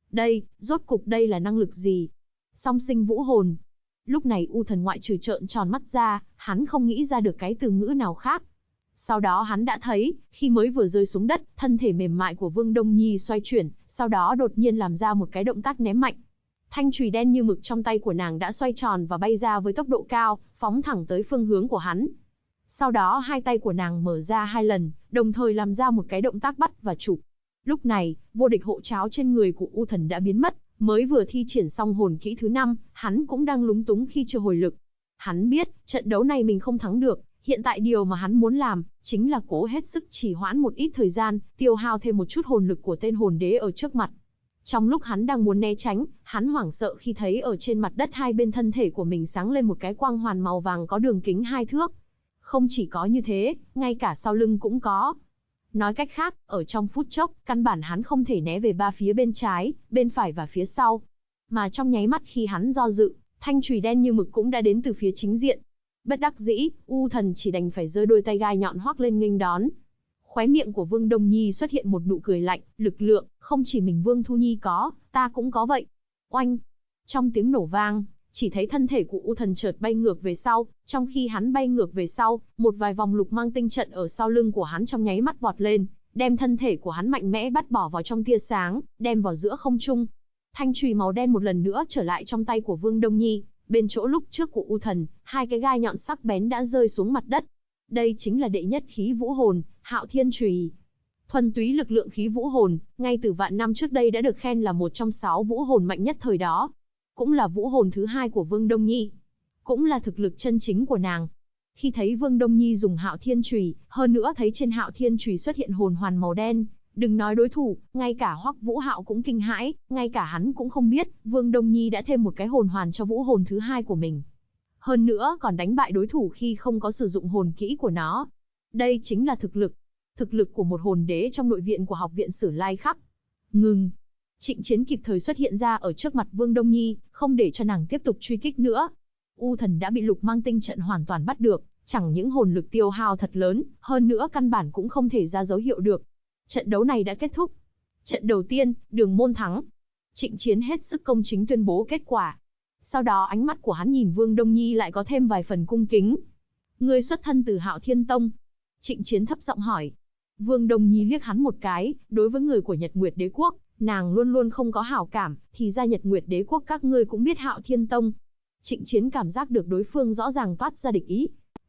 Rốt cục đây là năng lực gì? Song sinh vũ hồn. Lúc này U Thần ngoại trừ trợn tròn mắt ra, hắn không nghĩ ra được cái từ ngữ nào khác. Sau đó hắn đã thấy, khi mới vừa rơi xuống đất, thân thể mềm mại của Vương Đông Nhi xoay chuyển, sau đó đột nhiên làm ra một cái động tác ném mạnh. Thanh chùy đen như mực trong tay của nàng đã xoay tròn và bay ra với tốc độ cao, phóng thẳng tới phương hướng của hắn. Sau đó hai tay của nàng mở ra hai lần, đồng thời làm ra một cái động tác bắt và chụp. Lúc này, vô địch hộ cháo trên người của U Thần đã biến mất, mới vừa thi triển xong hồn kỹ thứ 5, hắn cũng đang lúng túng khi chưa hồi lực. Hắn biết, trận đấu này mình không thắng được, hiện tại điều mà hắn muốn làm, chính là cố hết sức trì hoãn một ít thời gian, tiêu hao thêm một chút hồn lực của tên hồn đế ở trước mặt. Trong lúc hắn đang muốn né tránh, hắn hoảng sợ khi thấy ở trên mặt đất hai bên thân thể của mình sáng lên một cái quang hoàn màu vàng có đường kính 2 thước. Không chỉ có như thế, ngay cả sau lưng cũng có. Nói cách khác, ở trong phút chốc, căn bản hắn không thể né về ba phía bên trái, bên phải và phía sau. Mà trong nháy mắt khi hắn do dự, thanh chùy đen như mực cũng đã đến từ phía chính diện. Bất đắc dĩ, U Thần chỉ đành phải giơ đôi tay gai nhọn hoắc lên nghênh đón. Khóe miệng của Vương Đông Nhi xuất hiện một nụ cười lạnh, lực lượng, không chỉ mình Vương Thu Nhi có, ta cũng có vậy. Oanh! Trong tiếng nổ vang, chỉ thấy thân thể của U Thần chợt bay ngược về sau, trong khi hắn bay ngược về sau, một vài vòng lục mang tinh trận ở sau lưng của hắn trong nháy mắt vọt lên, đem thân thể của hắn mạnh mẽ bắt bỏ vào trong tia sáng, đem vào giữa không trung. Thanh chùy màu đen một lần nữa trở lại trong tay của Vương Đông Nhi, bên chỗ lúc trước của U Thần, hai cái gai nhọn sắc bén đã rơi xuống mặt đất. Đây chính là đệ nhất khí vũ hồn, Hạo Thiên Chùy. Thuần túy lực lượng khí vũ hồn, ngay từ vạn năm trước đây đã được khen là một trong 6 vũ hồn mạnh nhất thời đó. Cũng là vũ hồn thứ 2 của Vương Đông Nhi. Cũng là thực lực chân chính của nàng. Khi thấy Vương Đông Nhi dùng Hạo Thiên Chùy, hơn nữa thấy trên Hạo Thiên Chùy xuất hiện hồn hoàn màu đen, đừng nói đối thủ, ngay cả Hoắc Vũ Hạo cũng kinh hãi, ngay cả hắn cũng không biết, Vương Đông Nhi đã thêm một cái hồn hoàn cho vũ hồn thứ 2 của mình. Hơn nữa còn đánh bại đối thủ khi không có sử dụng hồn kỹ của nó. Đây chính là thực lực của một hồn đế trong nội viện của học viện Sử Lai Khắc. Ngừng. Trịnh Chiến kịp thời xuất hiện ra ở trước mặt Vương Đông Nhi, không để cho nàng tiếp tục truy kích nữa. U Thần đã bị lục mang tinh trận hoàn toàn bắt được, chẳng những hồn lực tiêu hao thật lớn, hơn nữa căn bản cũng không thể ra dấu hiệu được. Trận đấu này đã kết thúc. Trận đầu tiên, Đường Môn thắng. Trịnh Chiến hết sức công chính tuyên bố kết quả. Sau đó ánh mắt của hắn nhìn Vương Đông Nhi lại có thêm vài phần cung kính. Ngươi xuất thân từ Hạo Thiên Tông. Trịnh Chiến thấp giọng hỏi. Vương Đông Nhi liếc hắn một cái, đối với người của Nhật Nguyệt Đế Quốc, nàng luôn luôn không có hảo cảm, thì ra Nhật Nguyệt Đế Quốc các ngươi cũng biết Hạo Thiên Tông. Trịnh Chiến cảm giác được đối phương rõ ràng toát ra địch ý.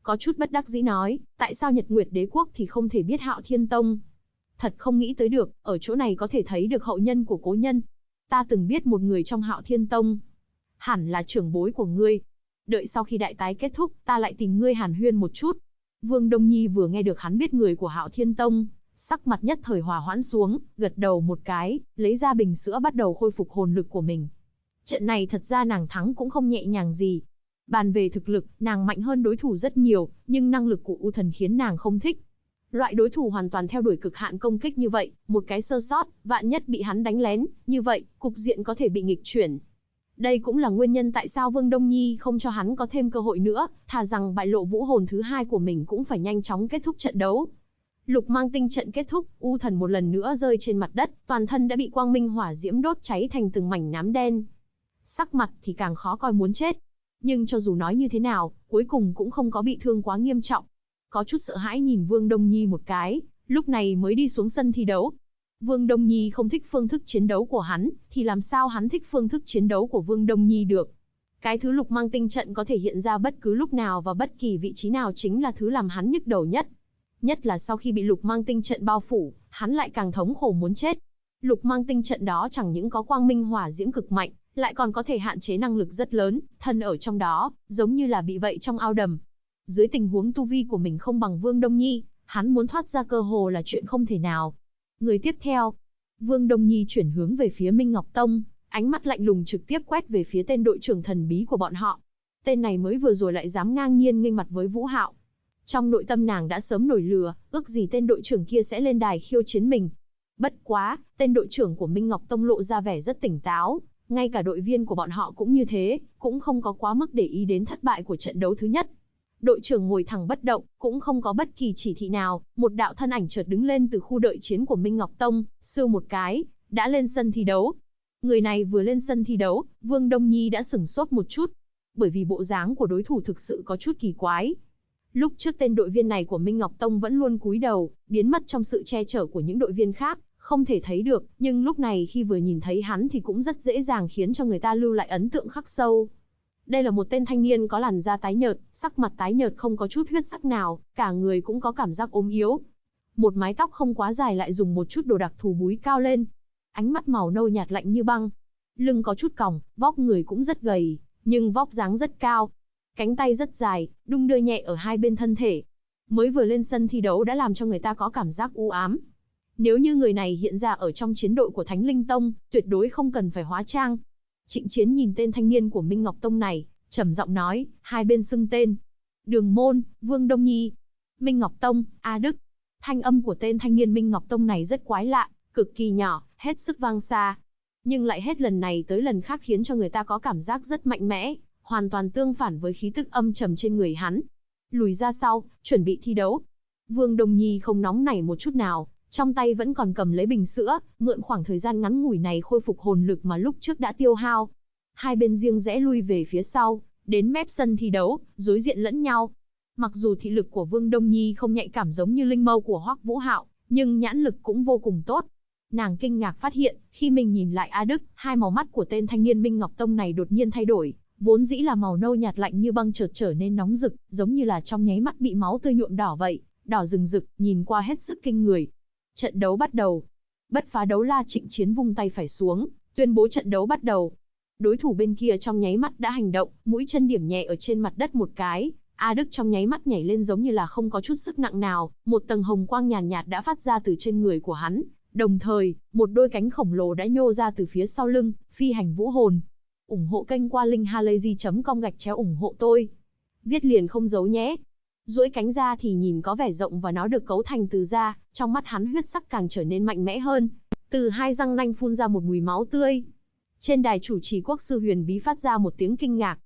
có chút bất đắc dĩ nói, tại sao Nhật Nguyệt Đế Quốc thì không thể biết Hạo Thiên Tông? Thật không nghĩ tới được, ở chỗ này có thể thấy được hậu nhân của cố nhân. Ta từng biết một người trong Hạo Thiên Tông. Hẳn là trưởng bối của ngươi. Đợi sau khi đại tái kết thúc, ta lại tìm ngươi hàn huyên một chút. Vương Đông Nhi vừa nghe được hắn biết người của Hạo Thiên Tông, sắc mặt nhất thời hòa hoãn xuống, gật đầu một cái, lấy ra bình sữa bắt đầu khôi phục hồn lực của mình. Trận này thật ra nàng thắng cũng không nhẹ nhàng gì. Bàn về thực lực, nàng mạnh hơn đối thủ rất nhiều, nhưng năng lực của U Thần khiến nàng không thích. Loại đối thủ hoàn toàn theo đuổi cực hạn công kích như vậy, một cái sơ sót, vạn nhất bị hắn đánh lén, như vậy, cục diện có thể bị nghịch chuyển. Đây cũng là nguyên nhân tại sao Vương Đông Nhi không cho hắn có thêm cơ hội nữa, thà rằng bại lộ vũ hồn thứ hai của mình cũng phải nhanh chóng kết thúc trận đấu. Lục mang tinh trận kết thúc, U Thần một lần nữa rơi trên mặt đất, toàn thân đã bị quang minh hỏa diễm đốt cháy thành từng mảnh nám đen. Sắc mặt thì càng khó coi muốn chết. Nhưng cho dù nói như thế nào, cuối cùng cũng không có bị thương quá nghiêm trọng. Có chút sợ hãi nhìn Vương Đông Nhi một cái, lúc này mới đi xuống sân thi đấu. Vương Đông Nhi không thích phương thức chiến đấu của hắn, thì làm sao hắn thích phương thức chiến đấu của Vương Đông Nhi được. Cái thứ lục mang tinh trận có thể hiện ra bất cứ lúc nào và bất kỳ vị trí nào chính là thứ làm hắn nhức đầu nhất. Nhất là sau khi bị lục mang tinh trận bao phủ, hắn lại càng thống khổ muốn chết. Lục mang tinh trận đó chẳng những có quang minh hỏa diễm cực mạnh, lại còn có thể hạn chế năng lực rất lớn, thân ở trong đó, giống như là bị vậy trong ao đầm. Dưới tình huống tu vi của mình không bằng Vương Đông Nhi, hắn muốn thoát ra cơ hồ là chuyện không thể nào. Người tiếp theo, Vương Đông Nhi chuyển hướng về phía Minh Ngọc Tông, ánh mắt lạnh lùng trực tiếp quét về phía tên đội trưởng thần bí của bọn họ. Tên này mới vừa rồi lại dám ngang nhiên nghênh mặt với Vũ Hạo. Trong nội tâm nàng đã sớm nổi lửa, ước gì tên đội trưởng kia sẽ lên đài khiêu chiến mình. Bất quá, tên đội trưởng của Minh Ngọc Tông lộ ra vẻ rất tỉnh táo, ngay cả đội viên của bọn họ cũng như thế, cũng không có quá mức để ý đến thất bại của trận đấu thứ nhất. Đội trưởng ngồi thẳng bất động, cũng không có bất kỳ chỉ thị nào, một đạo thân ảnh chợt đứng lên từ khu đợi chiến của Minh Ngọc Tông, sưu một cái, đã lên sân thi đấu. Người này vừa lên sân thi đấu, Vương Đông Nhi đã sửng sốt một chút, bởi vì bộ dáng của đối thủ thực sự có chút kỳ quái. Lúc trước tên đội viên này của Minh Ngọc Tông vẫn luôn cúi đầu, biến mất trong sự che chở của những đội viên khác, không thể thấy được, nhưng lúc này khi vừa nhìn thấy hắn thì cũng rất dễ dàng khiến cho người ta lưu lại ấn tượng khắc sâu. Đây là một tên thanh niên có làn da tái nhợt, sắc mặt tái nhợt không có chút huyết sắc nào, cả người cũng có cảm giác ốm yếu. Một mái tóc không quá dài lại dùng một chút đồ đặc thù búi cao lên. Ánh mắt màu nâu nhạt lạnh như băng. Lưng có chút còng, vóc người cũng rất gầy, nhưng vóc dáng rất cao. Cánh tay rất dài, đung đưa nhẹ ở hai bên thân thể. Mới vừa lên sân thi đấu đã làm cho người ta có cảm giác u ám. Nếu như người này hiện ra ở trong chiến đội của Thánh Linh Tông, tuyệt đối không cần phải hóa trang. Trịnh Chiến nhìn tên thanh niên của Minh Ngọc Tông này, trầm giọng nói, hai bên xưng tên. Đường Môn, Vương Đông Nhi. Minh Ngọc Tông, A Đức. Thanh âm của tên thanh niên Minh Ngọc Tông này rất quái lạ, cực kỳ nhỏ, hết sức vang xa. Nhưng lại hết lần này tới lần khác khiến cho người ta có cảm giác rất mạnh mẽ, hoàn toàn tương phản với khí tức âm trầm trên người hắn. Lùi ra sau, chuẩn bị thi đấu. Vương Đông Nhi không nóng nảy một chút nào, trong tay vẫn còn cầm lấy bình sữa, mượn khoảng thời gian ngắn ngủi này khôi phục hồn lực mà lúc trước đã tiêu hao. Hai bên riêng rẽ lui về phía sau, đến mép sân thi đấu, đối diện lẫn nhau. Mặc dù thị lực của Vương Đông Nhi không nhạy cảm giống như linh mâu của Hoắc Vũ Hạo, nhưng nhãn lực cũng vô cùng tốt. Nàng kinh ngạc phát hiện, khi mình nhìn lại A Đức, hai màu mắt của tên thanh niên Minh Ngọc Tông này đột nhiên thay đổi, vốn dĩ là màu nâu nhạt lạnh như băng chợt trở nên nóng rực, giống như là trong nháy mắt bị máu tươi nhuộm đỏ vậy, đỏ rừng rực, nhìn qua hết sức kinh người. Trận đấu bắt đầu. Bất phá đấu la Trịnh Chiến vung tay phải xuống, tuyên bố trận đấu bắt đầu. Đối thủ bên kia trong nháy mắt đã hành động, mũi chân điểm nhẹ ở trên mặt đất một cái. A Đức trong nháy mắt nhảy lên giống như là không có chút sức nặng nào, một tầng hồng quang nhàn nhạt đã phát ra từ trên người của hắn. Đồng thời, một đôi cánh khổng lồ đã nhô ra từ phía sau lưng, phi hành vũ hồn. Ủng hộ kênh qua linkhalazy.com ủng hộ tôi. Viết liền không giấu nhé. Duỗi cánh ra thì nhìn có vẻ rộng và nó được cấu thành từ da, trong mắt hắn huyết sắc càng trở nên mạnh mẽ hơn. Từ hai răng nanh phun ra một mùi máu tươi. Trên đài chủ trì Quốc sư Huyền Bí phát ra một tiếng kinh ngạc.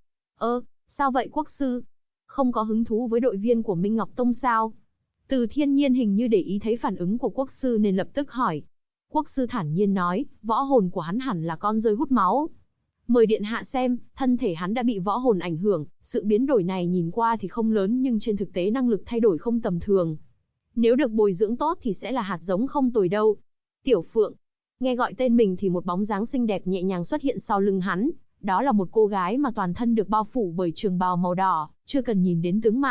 Sao vậy Quốc sư? Không có hứng thú với đội viên của Minh Ngọc Tông sao? Từ Thiên Nhiên hình như để ý thấy phản ứng của Quốc sư nên lập tức hỏi. Quốc sư thản nhiên nói, võ hồn của hắn hẳn là con rơi hút máu. Mời điện hạ xem, thân thể hắn đã bị võ hồn ảnh hưởng, sự biến đổi này nhìn qua thì không lớn nhưng trên thực tế năng lực thay đổi không tầm thường. Nếu được bồi dưỡng tốt thì sẽ là hạt giống không tồi đâu. Tiểu Phượng, nghe gọi tên mình thì một bóng dáng xinh đẹp nhẹ nhàng xuất hiện sau lưng hắn, đó là một cô gái mà toàn thân được bao phủ bởi trường bào màu đỏ, chưa cần nhìn đến tướng mạo,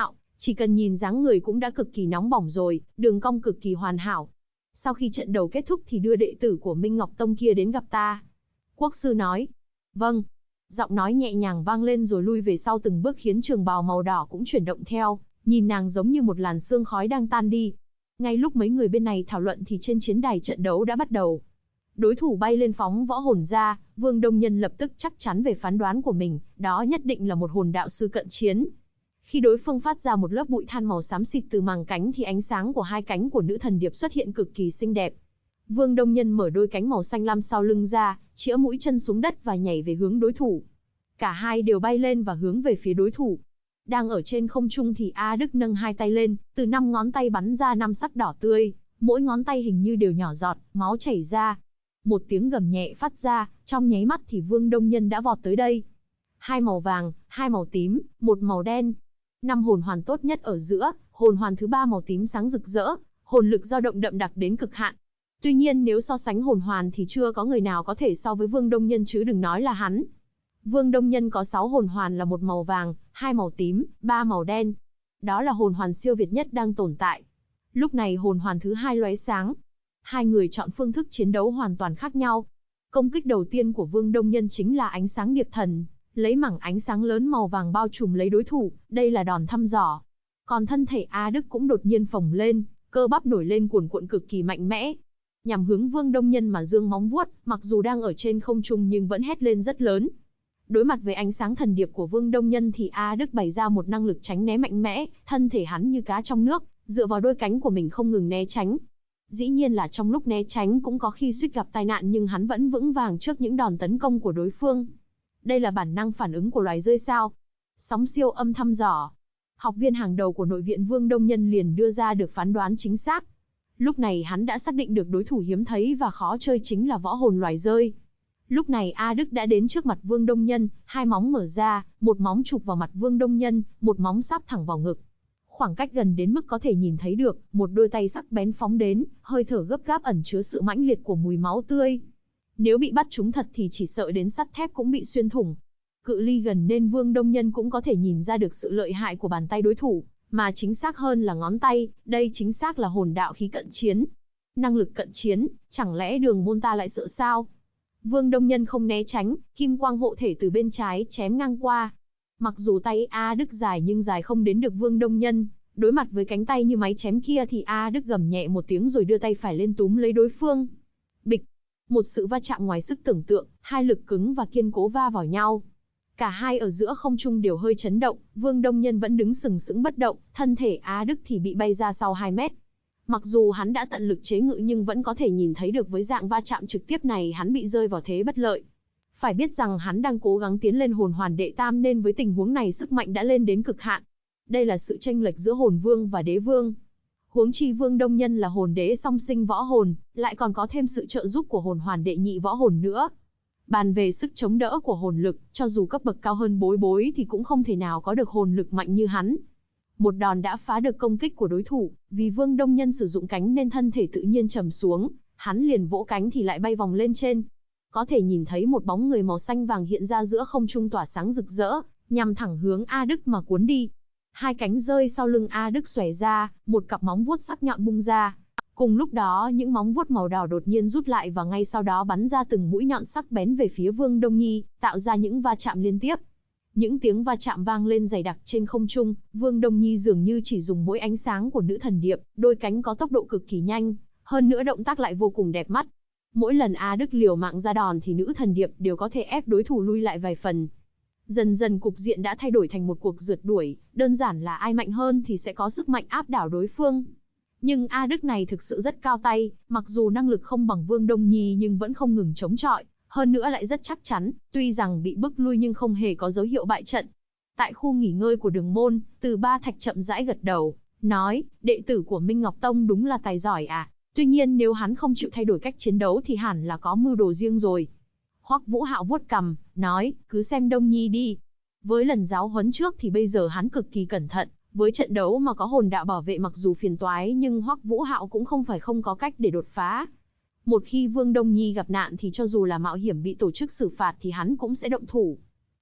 Chỉ cần nhìn dáng người cũng đã cực kỳ nóng bỏng rồi, đường cong cực kỳ hoàn hảo. Sau khi trận đấu kết thúc thì đưa đệ tử của Minh Ngọc Tông kia đến gặp ta. Quốc sư nói. Vâng. Giọng nói nhẹ nhàng vang lên rồi lui về sau từng bước khiến trường bào màu đỏ cũng chuyển động theo, nhìn nàng giống như một làn sương khói đang tan đi. Ngay lúc mấy người bên này thảo luận thì trên chiến đài trận đấu đã bắt đầu. Đối thủ bay lên phóng võ hồn ra, Vương Đông Nhân lập tức chắc chắn về phán đoán của mình, đó nhất định là một hồn đạo sư cận chiến. Khi đối phương phát ra một lớp bụi than màu xám xịt từ màng cánh thì ánh sáng của hai cánh của nữ thần điệp xuất hiện cực kỳ xinh đẹp. Vương Đông Nhân mở đôi cánh màu xanh lam sau lưng ra, chĩa mũi chân xuống đất và nhảy về hướng đối thủ. Cả hai đều bay lên và hướng về phía đối thủ. Đang ở trên không trung thì A Đức nâng hai tay lên, từ 5 ngón tay bắn ra 5 sắc đỏ tươi, mỗi ngón tay hình như đều nhỏ giọt, máu chảy ra. Một tiếng gầm nhẹ phát ra, trong nháy mắt thì Vương Đông Nhân đã vọt tới đây. 2 màu vàng, 2 màu tím, 1 màu đen. 5 hồn hoàn tốt nhất ở giữa, hồn hoàn thứ 3 màu tím sáng rực rỡ, hồn lực dao động đậm đặc đến cực hạn. Tuy nhiên nếu so sánh hồn hoàn thì chưa có người nào có thể so với Vương Đông Nhân chứ đừng nói là hắn. Vương Đông Nhân có 6 hồn hoàn là 1 màu vàng, 2 màu tím, 3 màu đen. Đó là hồn hoàn siêu việt nhất đang tồn tại. Lúc này hồn hoàn thứ 2 lóe sáng. Hai người chọn phương thức chiến đấu hoàn toàn khác nhau. Công kích đầu tiên của Vương Đông Nhân chính là ánh sáng điệp thần, lấy mảng ánh sáng lớn màu vàng bao trùm lấy đối thủ, đây là đòn thăm dò. Còn thân thể A Đức cũng đột nhiên phồng lên, cơ bắp nổi lên cuồn cuộn cực kỳ mạnh mẽ. Nhằm hướng Vương Đông Nhân mà giương móng vuốt, mặc dù đang ở trên không trung nhưng vẫn hét lên rất lớn. Đối mặt với ánh sáng thần điệp của Vương Đông Nhân thì A Đức bày ra một năng lực tránh né mạnh mẽ, thân thể hắn như cá trong nước, dựa vào đôi cánh của mình không ngừng né tránh. Dĩ nhiên là trong lúc né tránh cũng có khi suýt gặp tai nạn nhưng hắn vẫn vững vàng trước những đòn tấn công của đối phương. Đây là bản năng phản ứng của loài rơi sao. Sóng siêu âm thăm dò. Học viên hàng đầu của nội viện Vương Đông Nhân liền đưa ra được phán đoán chính xác. Lúc này hắn đã xác định được đối thủ hiếm thấy và khó chơi chính là võ hồn loài rơi. Lúc này A Đức đã đến trước mặt Vương Đông Nhân, hai móng mở ra, một móng chụp vào mặt Vương Đông Nhân, một móng sáp thẳng vào ngực. Khoảng cách gần đến mức có thể nhìn thấy được, một đôi tay sắc bén phóng đến, hơi thở gấp gáp ẩn chứa sự mãnh liệt của mùi máu tươi. Nếu bị bắt trúng thật thì chỉ sợ đến sắt thép cũng bị xuyên thủng. Cự ly gần nên Vương Đông Nhân cũng có thể nhìn ra được sự lợi hại của bàn tay đối thủ, mà chính xác hơn là ngón tay, đây chính xác là hồn đạo khí cận chiến. Năng lực cận chiến, chẳng lẽ đường môn ta lại sợ sao? Vương Đông Nhân không né tránh, kim quang hộ thể từ bên trái chém ngang qua. Mặc dù tay A Đức dài nhưng dài không đến được Vương Đông Nhân, đối mặt với cánh tay như máy chém kia thì A Đức gầm nhẹ một tiếng rồi đưa tay phải lên túm lấy đối phương. Bịch! Một sự va chạm ngoài sức tưởng tượng, hai lực cứng và kiên cố va vào nhau. Cả hai ở giữa không trung đều hơi chấn động, Vương Đông Nhân vẫn đứng sừng sững bất động, thân thể A Đức thì bị bay ra sau 2 mét. Mặc dù hắn đã tận lực chế ngự nhưng vẫn có thể nhìn thấy được với dạng va chạm trực tiếp này hắn bị rơi vào thế bất lợi. Phải biết rằng hắn đang cố gắng tiến lên hồn hoàn đệ tam nên với tình huống này sức mạnh đã lên đến cực hạn. Đây là sự chênh lệch giữa hồn vương và đế vương. Huống chi Vương Đông Nhân là hồn đế song sinh võ hồn, lại còn có thêm sự trợ giúp của hồn hoàn đệ nhị võ hồn nữa. Bàn về sức chống đỡ của hồn lực, cho dù cấp bậc cao hơn Bối Bối thì cũng không thể nào có được hồn lực mạnh như hắn. Một đòn đã phá được công kích của đối thủ, vì Vương Đông Nhân sử dụng cánh nên thân thể tự nhiên trầm xuống, hắn liền vỗ cánh thì lại bay vòng lên trên. Có thể nhìn thấy một bóng người màu xanh vàng hiện ra giữa không trung tỏa sáng rực rỡ, nhằm thẳng hướng A Đức mà cuốn đi. Hai cánh rơi sau lưng A Đức xòe ra, một cặp móng vuốt sắc nhọn bung ra. Cùng lúc đó những móng vuốt màu đỏ đột nhiên rút lại và ngay sau đó bắn ra từng mũi nhọn sắc bén về phía Vương Đông Nhi, tạo ra những va chạm liên tiếp. Những tiếng va chạm vang lên dày đặc trên không trung, Vương Đông Nhi dường như chỉ dùng mỗi ánh sáng của nữ thần điệp, đôi cánh có tốc độ cực kỳ nhanh, hơn nữa động tác lại vô cùng đẹp mắt. Mỗi lần A Đức liều mạng ra đòn thì nữ thần điệp đều có thể ép đối thủ lui lại vài phần. Dần dần cục diện đã thay đổi thành một cuộc rượt đuổi, đơn giản là ai mạnh hơn thì sẽ có sức mạnh áp đảo đối phương. Nhưng A Đức này thực sự rất cao tay, mặc dù năng lực không bằng Vương Đông Nhi nhưng vẫn không ngừng chống chọi, hơn nữa lại rất chắc chắn, tuy rằng bị bức lui nhưng không hề có dấu hiệu bại trận. Tại khu nghỉ ngơi của Đường Môn, Từ Ba Thạch chậm rãi gật đầu, nói, đệ tử của Minh Ngọc Tông đúng là tài giỏi à, tuy nhiên nếu hắn không chịu thay đổi cách chiến đấu thì hẳn là có mưu đồ riêng rồi. Hoắc Vũ Hạo vuốt cằm, nói, cứ xem Đông Nhi đi. Với lần giáo huấn trước thì bây giờ hắn cực kỳ cẩn thận, với trận đấu mà có hồn đạo bảo vệ mặc dù phiền toái nhưng Hoắc Vũ Hạo cũng không phải không có cách để đột phá. Một khi Vương Đông Nhi gặp nạn thì cho dù là mạo hiểm bị tổ chức xử phạt thì hắn cũng sẽ động thủ.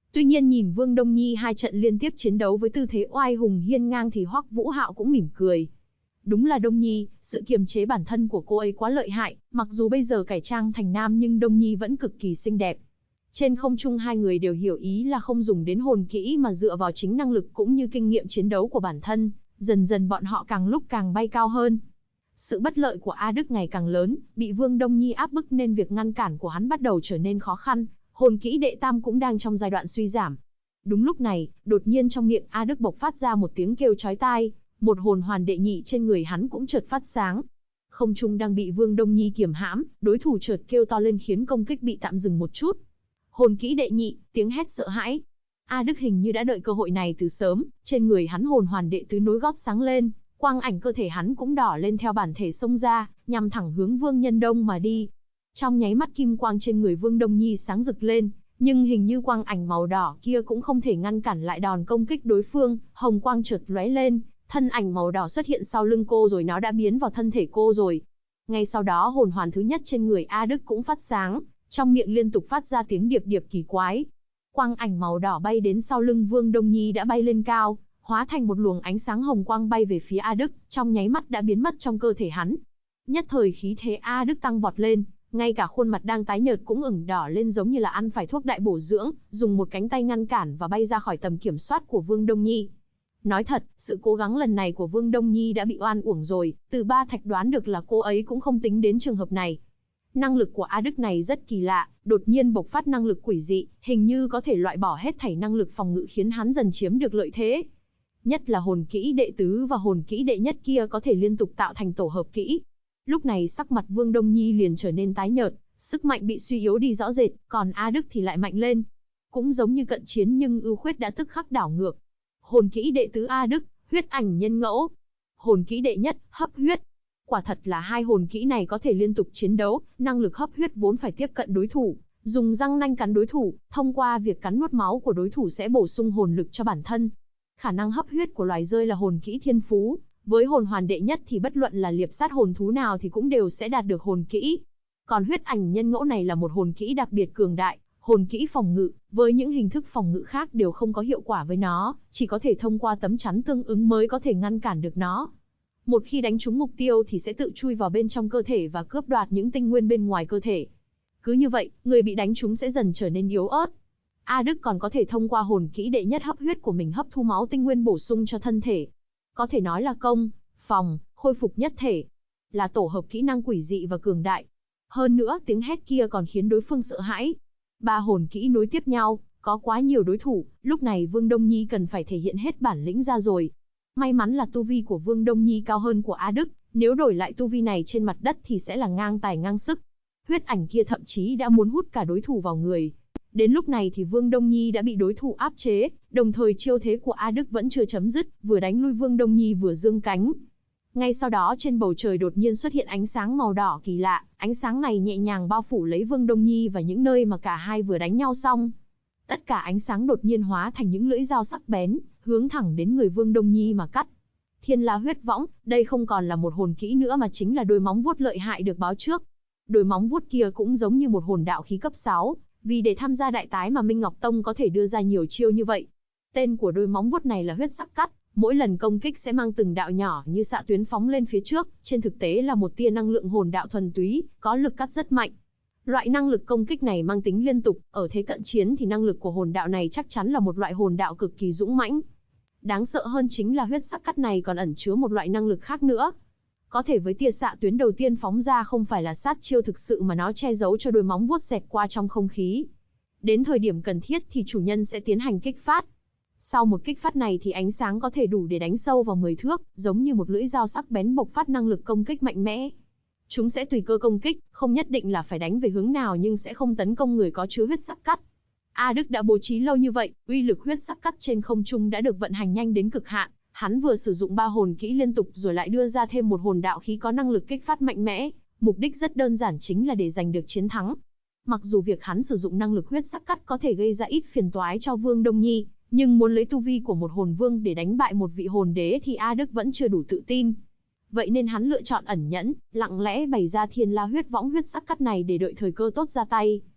Tuy nhiên nhìn Vương Đông Nhi hai trận liên tiếp chiến đấu với tư thế oai hùng hiên ngang thì Hoắc Vũ Hạo cũng mỉm cười. Đúng là Đông Nhi, sự kiềm chế bản thân của cô ấy quá lợi hại, mặc dù bây giờ cải trang thành nam nhưng Đông Nhi vẫn cực kỳ xinh đẹp. Trên không trung hai người đều hiểu ý là không dùng đến hồn kỹ mà dựa vào chính năng lực cũng như kinh nghiệm chiến đấu của bản thân, dần dần bọn họ càng lúc càng bay cao hơn. Sự bất lợi của A Đức ngày càng lớn, bị Vương Đông Nhi áp bức nên việc ngăn cản của hắn bắt đầu trở nên khó khăn, hồn kỹ đệ tam cũng đang trong giai đoạn suy giảm. Đúng lúc này, đột nhiên trong miệng A Đức bộc phát ra một tiếng kêu chói tai, một hồn hoàn đệ nhị trên người hắn cũng chợt phát sáng. Không trung đang bị Vương Đông Nhi kiềm hãm, đối thủ chợt kêu to lên khiến công kích bị tạm dừng một chút. Hồn kỹ đệ nhị, tiếng hét sợ hãi. A Đức hình như đã đợi cơ hội này từ sớm, trên người hắn hồn hoàn đệ tứ nối gót sáng lên, quang ảnh cơ thể hắn cũng đỏ lên theo bản thể xông ra, nhằm thẳng hướng Vương Nhân Đông mà đi. Trong nháy mắt kim quang trên người Vương Đông Nhi sáng rực lên, nhưng hình như quang ảnh màu đỏ kia cũng không thể ngăn cản lại đòn công kích đối phương, hồng quang chợt lóe lên, thân ảnh màu đỏ xuất hiện sau lưng cô rồi nó đã biến vào thân thể cô rồi. Ngay sau đó hồn hoàn thứ nhất trên người A Đức cũng phát sáng, trong miệng liên tục phát ra tiếng điệp điệp kỳ quái. Quang ảnh màu đỏ bay đến sau lưng Vương Đông Nhi đã bay lên cao, hóa thành một luồng ánh sáng hồng quang bay về phía A Đức, trong nháy mắt đã biến mất trong cơ thể hắn. Nhất thời khí thế A Đức tăng vọt lên, ngay cả khuôn mặt đang tái nhợt cũng ửng đỏ lên giống như là ăn phải thuốc đại bổ dưỡng, dùng một cánh tay ngăn cản và bay ra khỏi tầm kiểm soát của Vương Đông Nhi. Nói thật, sự cố gắng lần này của Vương Đông Nhi đã bị oan uổng rồi, từ ba thạch đoán được là cô ấy cũng không tính đến trường hợp này. Năng lực của A Đức này rất kỳ lạ, đột nhiên bộc phát năng lực quỷ dị, hình như có thể loại bỏ hết thảy năng lực phòng ngự khiến hắn dần chiếm được lợi thế. Nhất là hồn kỹ đệ tứ và hồn kỹ đệ nhất kia có thể liên tục tạo thành tổ hợp kỹ. Lúc này sắc mặt Vương Đông Nhi liền trở nên tái nhợt, sức mạnh bị suy yếu đi rõ rệt, còn A Đức thì lại mạnh lên. Cũng giống như cận chiến nhưng ưu khuyết đã tức khắc đảo ngược. Hồn kỹ đệ tứ A Đức, huyết ảnh nhân ngẫu. Hồn kỹ đệ nhất, hấp huyết. Quả thật là hai hồn kỹ này có thể liên tục chiến đấu, năng lực hấp huyết vốn phải tiếp cận đối thủ, dùng răng nanh cắn đối thủ, thông qua việc cắn nuốt máu của đối thủ sẽ bổ sung hồn lực cho bản thân. Khả năng hấp huyết của loài rơi là hồn kỹ thiên phú, với hồn hoàn đệ nhất thì bất luận là liệp sát hồn thú nào thì cũng đều sẽ đạt được hồn kỹ. Còn huyết ảnh nhân ngẫu này là một hồn kỹ đặc biệt cường đại, hồn kỹ phòng ngự, với những hình thức phòng ngự khác đều không có hiệu quả với nó, chỉ có thể thông qua tấm chắn tương ứng mới có thể ngăn cản được nó. Một khi đánh trúng mục tiêu thì sẽ tự chui vào bên trong cơ thể và cướp đoạt những tinh nguyên bên ngoài cơ thể. Cứ như vậy, người bị đánh trúng sẽ dần trở nên yếu ớt. A Đức còn có thể thông qua hồn kỹ đệ nhất hấp huyết của mình hấp thu máu tinh nguyên bổ sung cho thân thể. Có thể nói là công, phòng, khôi phục nhất thể. Là tổ hợp kỹ năng quỷ dị và cường đại. Hơn nữa tiếng hét kia còn khiến đối phương sợ hãi. Ba hồn kỹ nối tiếp nhau, có quá nhiều đối thủ, lúc này Vương Đông Nhi cần phải thể hiện hết bản lĩnh ra rồi. May mắn là tu vi của Vương Đông Nhi cao hơn của A Đức, nếu đổi lại tu vi này trên mặt đất thì sẽ là ngang tài ngang sức. Huyết ảnh kia thậm chí đã muốn hút cả đối thủ vào người. Đến lúc này thì Vương Đông Nhi đã bị đối thủ áp chế, đồng thời chiêu thế của A Đức vẫn chưa chấm dứt, vừa đánh lui Vương Đông Nhi vừa giương cánh. Ngay sau đó trên bầu trời đột nhiên xuất hiện ánh sáng màu đỏ kỳ lạ, ánh sáng này nhẹ nhàng bao phủ lấy Vương Đông Nhi và những nơi mà cả hai vừa đánh nhau xong. Tất cả ánh sáng đột nhiên hóa thành những lưỡi dao sắc bén, hướng thẳng đến người Vương Đông Nhi mà cắt. Thiên La huyết võng, đây không còn là một hồn kỹ nữa mà chính là đôi móng vuốt lợi hại được báo trước. Đôi móng vuốt kia cũng giống như một hồn đạo khí cấp 6, vì để tham gia đại tái mà Minh Ngọc Tông có thể đưa ra nhiều chiêu như vậy. Tên của đôi móng vuốt này là huyết sắc cắt, mỗi lần công kích sẽ mang từng đạo nhỏ như xạ tuyến phóng lên phía trước, trên thực tế là một tia năng lượng hồn đạo thuần túy, có lực cắt rất mạnh. Loại năng lực công kích này mang tính liên tục, ở thế cận chiến thì năng lực của hồn đạo này chắc chắn là một loại hồn đạo cực kỳ dũng mãnh. Đáng sợ hơn chính là huyết sắc cắt này còn ẩn chứa một loại năng lực khác nữa. Có thể với tia xạ tuyến đầu tiên phóng ra không phải là sát chiêu thực sự mà nó che giấu cho đôi móng vuốt xẹt qua trong không khí. Đến thời điểm cần thiết thì chủ nhân sẽ tiến hành kích phát. Sau một kích phát này thì ánh sáng có thể đủ để đánh sâu vào 10 thước, giống như một lưỡi dao sắc bén bộc phát năng lực công kích mạnh mẽ. Chúng sẽ tùy cơ công kích, không nhất định là phải đánh về hướng nào nhưng sẽ không tấn công người có chứa huyết sắc cắt. A Đức đã bố trí lâu như vậy, uy lực huyết sắc cắt trên không trung đã được vận hành nhanh đến cực hạn. Hắn vừa sử dụng 3 hồn kỹ liên tục rồi lại đưa ra thêm một hồn đạo khí có năng lực kích phát mạnh mẽ, mục đích rất đơn giản chính là để giành được chiến thắng. Mặc dù việc hắn sử dụng năng lực huyết sắc cắt có thể gây ra ít phiền toái cho Vương Đông Nhi, nhưng muốn lấy tu vi của một hồn vương để đánh bại một vị hồn đế thì A Đức vẫn chưa đủ tự tin. Vậy nên hắn lựa chọn ẩn nhẫn, lặng lẽ bày ra Thiên La huyết võng huyết sắc cắt này để đợi thời cơ tốt ra tay.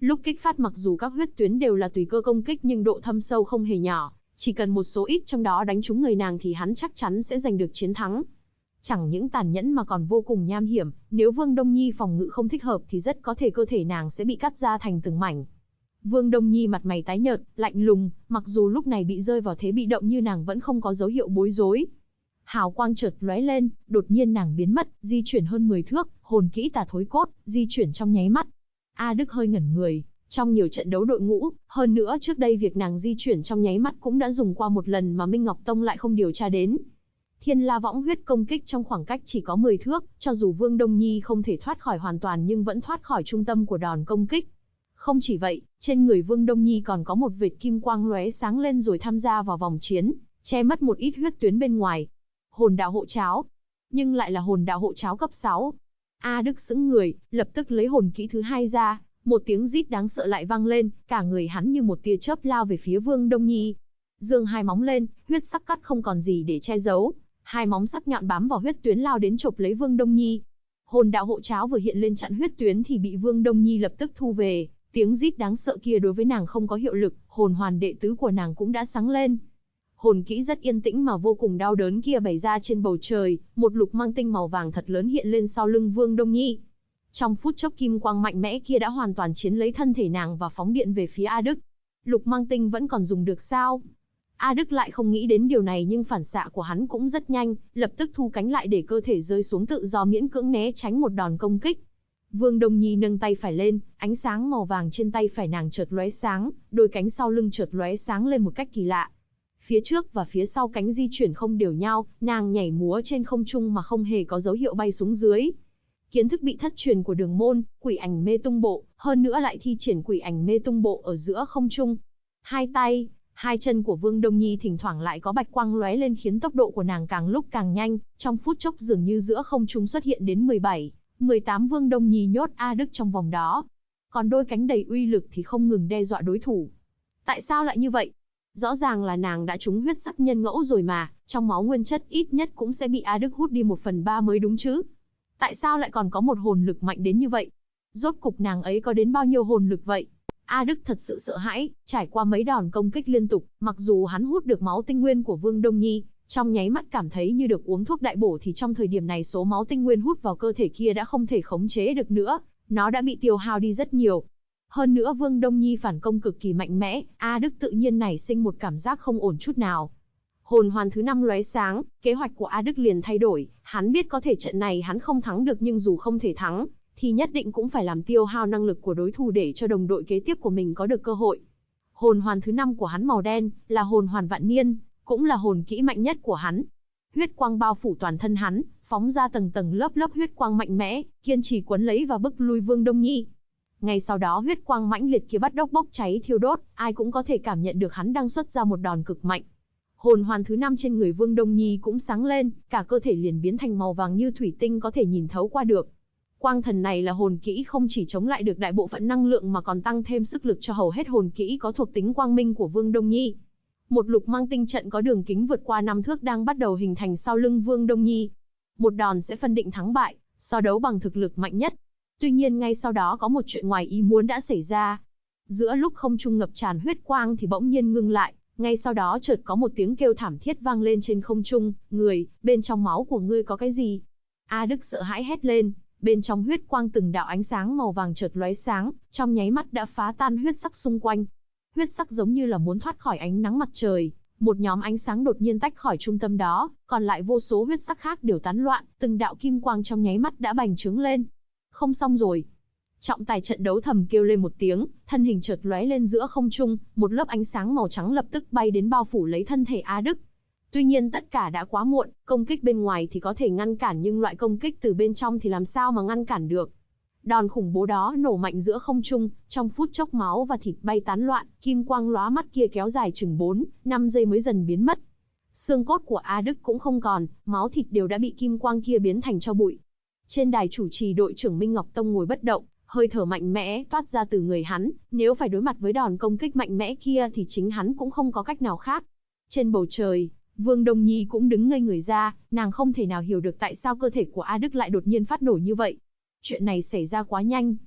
Lúc kích phát mặc dù các huyết tuyến đều là tùy cơ công kích nhưng độ thâm sâu không hề nhỏ, chỉ cần một số ít trong đó đánh trúng người nàng thì hắn chắc chắn sẽ giành được chiến thắng. Chẳng những tàn nhẫn mà còn vô cùng nham hiểm, nếu Vương Đông Nhi phòng ngự không thích hợp thì rất có thể cơ thể nàng sẽ bị cắt ra thành từng mảnh. Vương Đông Nhi mặt mày tái nhợt, lạnh lùng, mặc dù lúc này bị rơi vào thế bị động nhưng nàng vẫn không có dấu hiệu bối rối. Hào quang chợt lóe lên, đột nhiên nàng biến mất, di chuyển hơn 10 thước, hồn kỹ tà thối cốt, di chuyển trong nháy mắt. A Đức hơi ngẩn người, trong nhiều trận đấu đội ngũ, hơn nữa trước đây việc nàng di chuyển trong nháy mắt cũng đã dùng qua một lần mà Minh Ngọc Tông lại không điều tra đến. Thiên La Võng huyết công kích trong khoảng cách chỉ có 10 thước, cho dù Vương Đông Nhi không thể thoát khỏi hoàn toàn nhưng vẫn thoát khỏi trung tâm của đòn công kích. Không chỉ vậy, trên người Vương Đông Nhi còn có một vệt kim quang lóe sáng lên rồi tham gia vào vòng chiến, che mất một ít huyết tuyến bên ngoài. Hồn đạo hộ cháo, nhưng lại là hồn đạo hộ cháo cấp 6. A Đức sững người, lập tức lấy hồn kỹ thứ hai ra, một tiếng rít đáng sợ lại vang lên, cả người hắn như một tia chớp lao về phía Vương Đông Nhi. Giương hai móng lên, huyết sắc cắt không còn gì để che giấu, hai móng sắc nhọn bám vào huyết tuyến lao đến chộp lấy Vương Đông Nhi. Hồn đạo hộ cháo vừa hiện lên chặn huyết tuyến thì bị Vương Đông Nhi lập tức thu về, tiếng rít đáng sợ kia đối với nàng không có hiệu lực, hồn hoàn đệ tứ của nàng cũng đã sáng lên. Hồn kỹ rất yên tĩnh mà vô cùng đau đớn kia bày ra trên bầu trời, một lục mang tinh màu vàng thật lớn hiện lên sau lưng Vương Đông Nhi. Trong phút chốc kim quang mạnh mẽ kia đã hoàn toàn chiếm lấy thân thể nàng và phóng điện về phía A Đức. Lục mang tinh vẫn còn dùng được sao? A Đức lại không nghĩ đến điều này nhưng phản xạ của hắn cũng rất nhanh, lập tức thu cánh lại để cơ thể rơi xuống tự do miễn cưỡng né tránh một đòn công kích. Vương Đông Nhi nâng tay phải lên, ánh sáng màu vàng trên tay phải nàng chợt lóe sáng, đôi cánh sau lưng chợt lóe sáng lên một cách kỳ lạ. Phía trước và phía sau cánh di chuyển không đều nhau, nàng nhảy múa trên không trung mà không hề có dấu hiệu bay xuống dưới. Kiến thức bị thất truyền của Đường Môn, Quỷ Ảnh Mê Tung Bộ, hơn nữa lại thi triển Quỷ Ảnh Mê Tung Bộ ở giữa không trung. Hai tay, hai chân của Vương Đông Nhi thỉnh thoảng lại có bạch quang lóe lên khiến tốc độ của nàng càng lúc càng nhanh, trong phút chốc dường như giữa không trung xuất hiện đến 17, 18 Vương Đông Nhi nhốt A Đức trong vòng đó. Còn đôi cánh đầy uy lực thì không ngừng đe dọa đối thủ. Tại sao lại như vậy? Rõ ràng là nàng đã trúng huyết sắc nhân ngẫu rồi mà, trong máu nguyên chất ít nhất cũng sẽ bị A Đức hút đi 1/3 mới đúng chứ. Tại sao lại còn có một hồn lực mạnh đến như vậy? Rốt cục nàng ấy có đến bao nhiêu hồn lực vậy? A Đức thật sự sợ hãi, trải qua mấy đòn công kích liên tục, mặc dù hắn hút được máu tinh nguyên của Vương Đông Nhi, trong nháy mắt cảm thấy như được uống thuốc đại bổ thì trong thời điểm này số máu tinh nguyên hút vào cơ thể kia đã không thể khống chế được nữa, nó đã bị tiêu hao đi rất nhiều. Hơn nữa Vương Đông Nhi phản công cực kỳ mạnh mẽ, A Đức tự nhiên nảy sinh một cảm giác không ổn chút nào. Hồn hoàn thứ 5 lóe sáng, kế hoạch của A Đức liền thay đổi, hắn biết có thể trận này hắn không thắng được nhưng dù không thể thắng, thì nhất định cũng phải làm tiêu hao năng lực của đối thủ để cho đồng đội kế tiếp của mình có được cơ hội. Hồn hoàn thứ 5 của hắn màu đen, là hồn hoàn vạn niên, cũng là hồn kỹ mạnh nhất của hắn. Huyết quang bao phủ toàn thân hắn, phóng ra tầng tầng lớp lớp huyết quang mạnh mẽ, kiên trì quấn lấy và bức lui Vương Đông Nhi. Ngay sau đó huyết quang mãnh liệt kia bắt đầu bốc cháy thiêu đốt, ai cũng có thể cảm nhận được hắn đang xuất ra một đòn cực mạnh. Hồn hoàn thứ 5 trên người Vương Đông Nhi cũng sáng lên, cả cơ thể liền biến thành màu vàng như thủy tinh có thể nhìn thấu qua được. Quang thần này là hồn kỹ không chỉ chống lại được đại bộ phận năng lượng mà còn tăng thêm sức lực cho hầu hết hồn kỹ có thuộc tính quang minh của Vương Đông Nhi. Một lục mang tinh trận có đường kính vượt qua 5 thước đang bắt đầu hình thành sau lưng Vương Đông Nhi. Một đòn sẽ phân định thắng bại, so đấu bằng thực lực mạnh nhất. Tuy nhiên ngay sau đó có một chuyện ngoài ý muốn đã xảy ra. Giữa lúc không trung ngập tràn huyết quang thì bỗng nhiên ngưng lại, ngay sau đó chợt có một tiếng kêu thảm thiết vang lên trên không trung, "Người, bên trong máu của ngươi có cái gì?" A Đức sợ hãi hét lên, bên trong huyết quang từng đạo ánh sáng màu vàng chợt lóe sáng, trong nháy mắt đã phá tan huyết sắc xung quanh. Huyết sắc giống như là muốn thoát khỏi ánh nắng mặt trời, một nhóm ánh sáng đột nhiên tách khỏi trung tâm đó, còn lại vô số huyết sắc khác đều tán loạn, từng đạo kim quang trong nháy mắt đã bành trướng lên. Không xong rồi. Trọng tài trận đấu thầm kêu lên một tiếng, thân hình chợt lóe lên giữa không trung, một lớp ánh sáng màu trắng lập tức bay đến bao phủ lấy thân thể A Đức. Tuy nhiên tất cả đã quá muộn, công kích bên ngoài thì có thể ngăn cản nhưng loại công kích từ bên trong thì làm sao mà ngăn cản được. Đòn khủng bố đó nổ mạnh giữa không trung, trong phút chốc máu và thịt bay tán loạn, kim quang lóa mắt kia kéo dài chừng 4-5 giây mới dần biến mất. Xương cốt của A Đức cũng không còn, máu thịt đều đã bị kim quang kia biến thành tro bụi. Trên đài chủ trì đội trưởng Minh Ngọc Tông ngồi bất động, hơi thở mạnh mẽ toát ra từ người hắn, nếu phải đối mặt với đòn công kích mạnh mẽ kia thì chính hắn cũng không có cách nào khác. Trên bầu trời, Vương Đông Nhi cũng đứng ngây người ra, nàng không thể nào hiểu được tại sao cơ thể của A Đức lại đột nhiên phát nổ như vậy. Chuyện này xảy ra quá nhanh.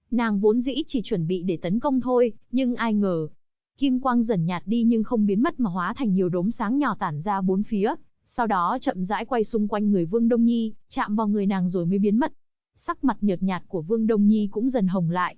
Nàng vốn dĩ chỉ chuẩn bị để tấn công thôi, nhưng ai ngờ. Kim quang dần nhạt đi nhưng không biến mất mà hóa thành nhiều đốm sáng nhỏ tản ra bốn phía, sau đó chậm rãi quay xung quanh người Vương Đông Nhi, chạm vào người nàng rồi mới biến mất. Sắc mặt nhợt nhạt của Vương Đông Nhi cũng dần hồng lại.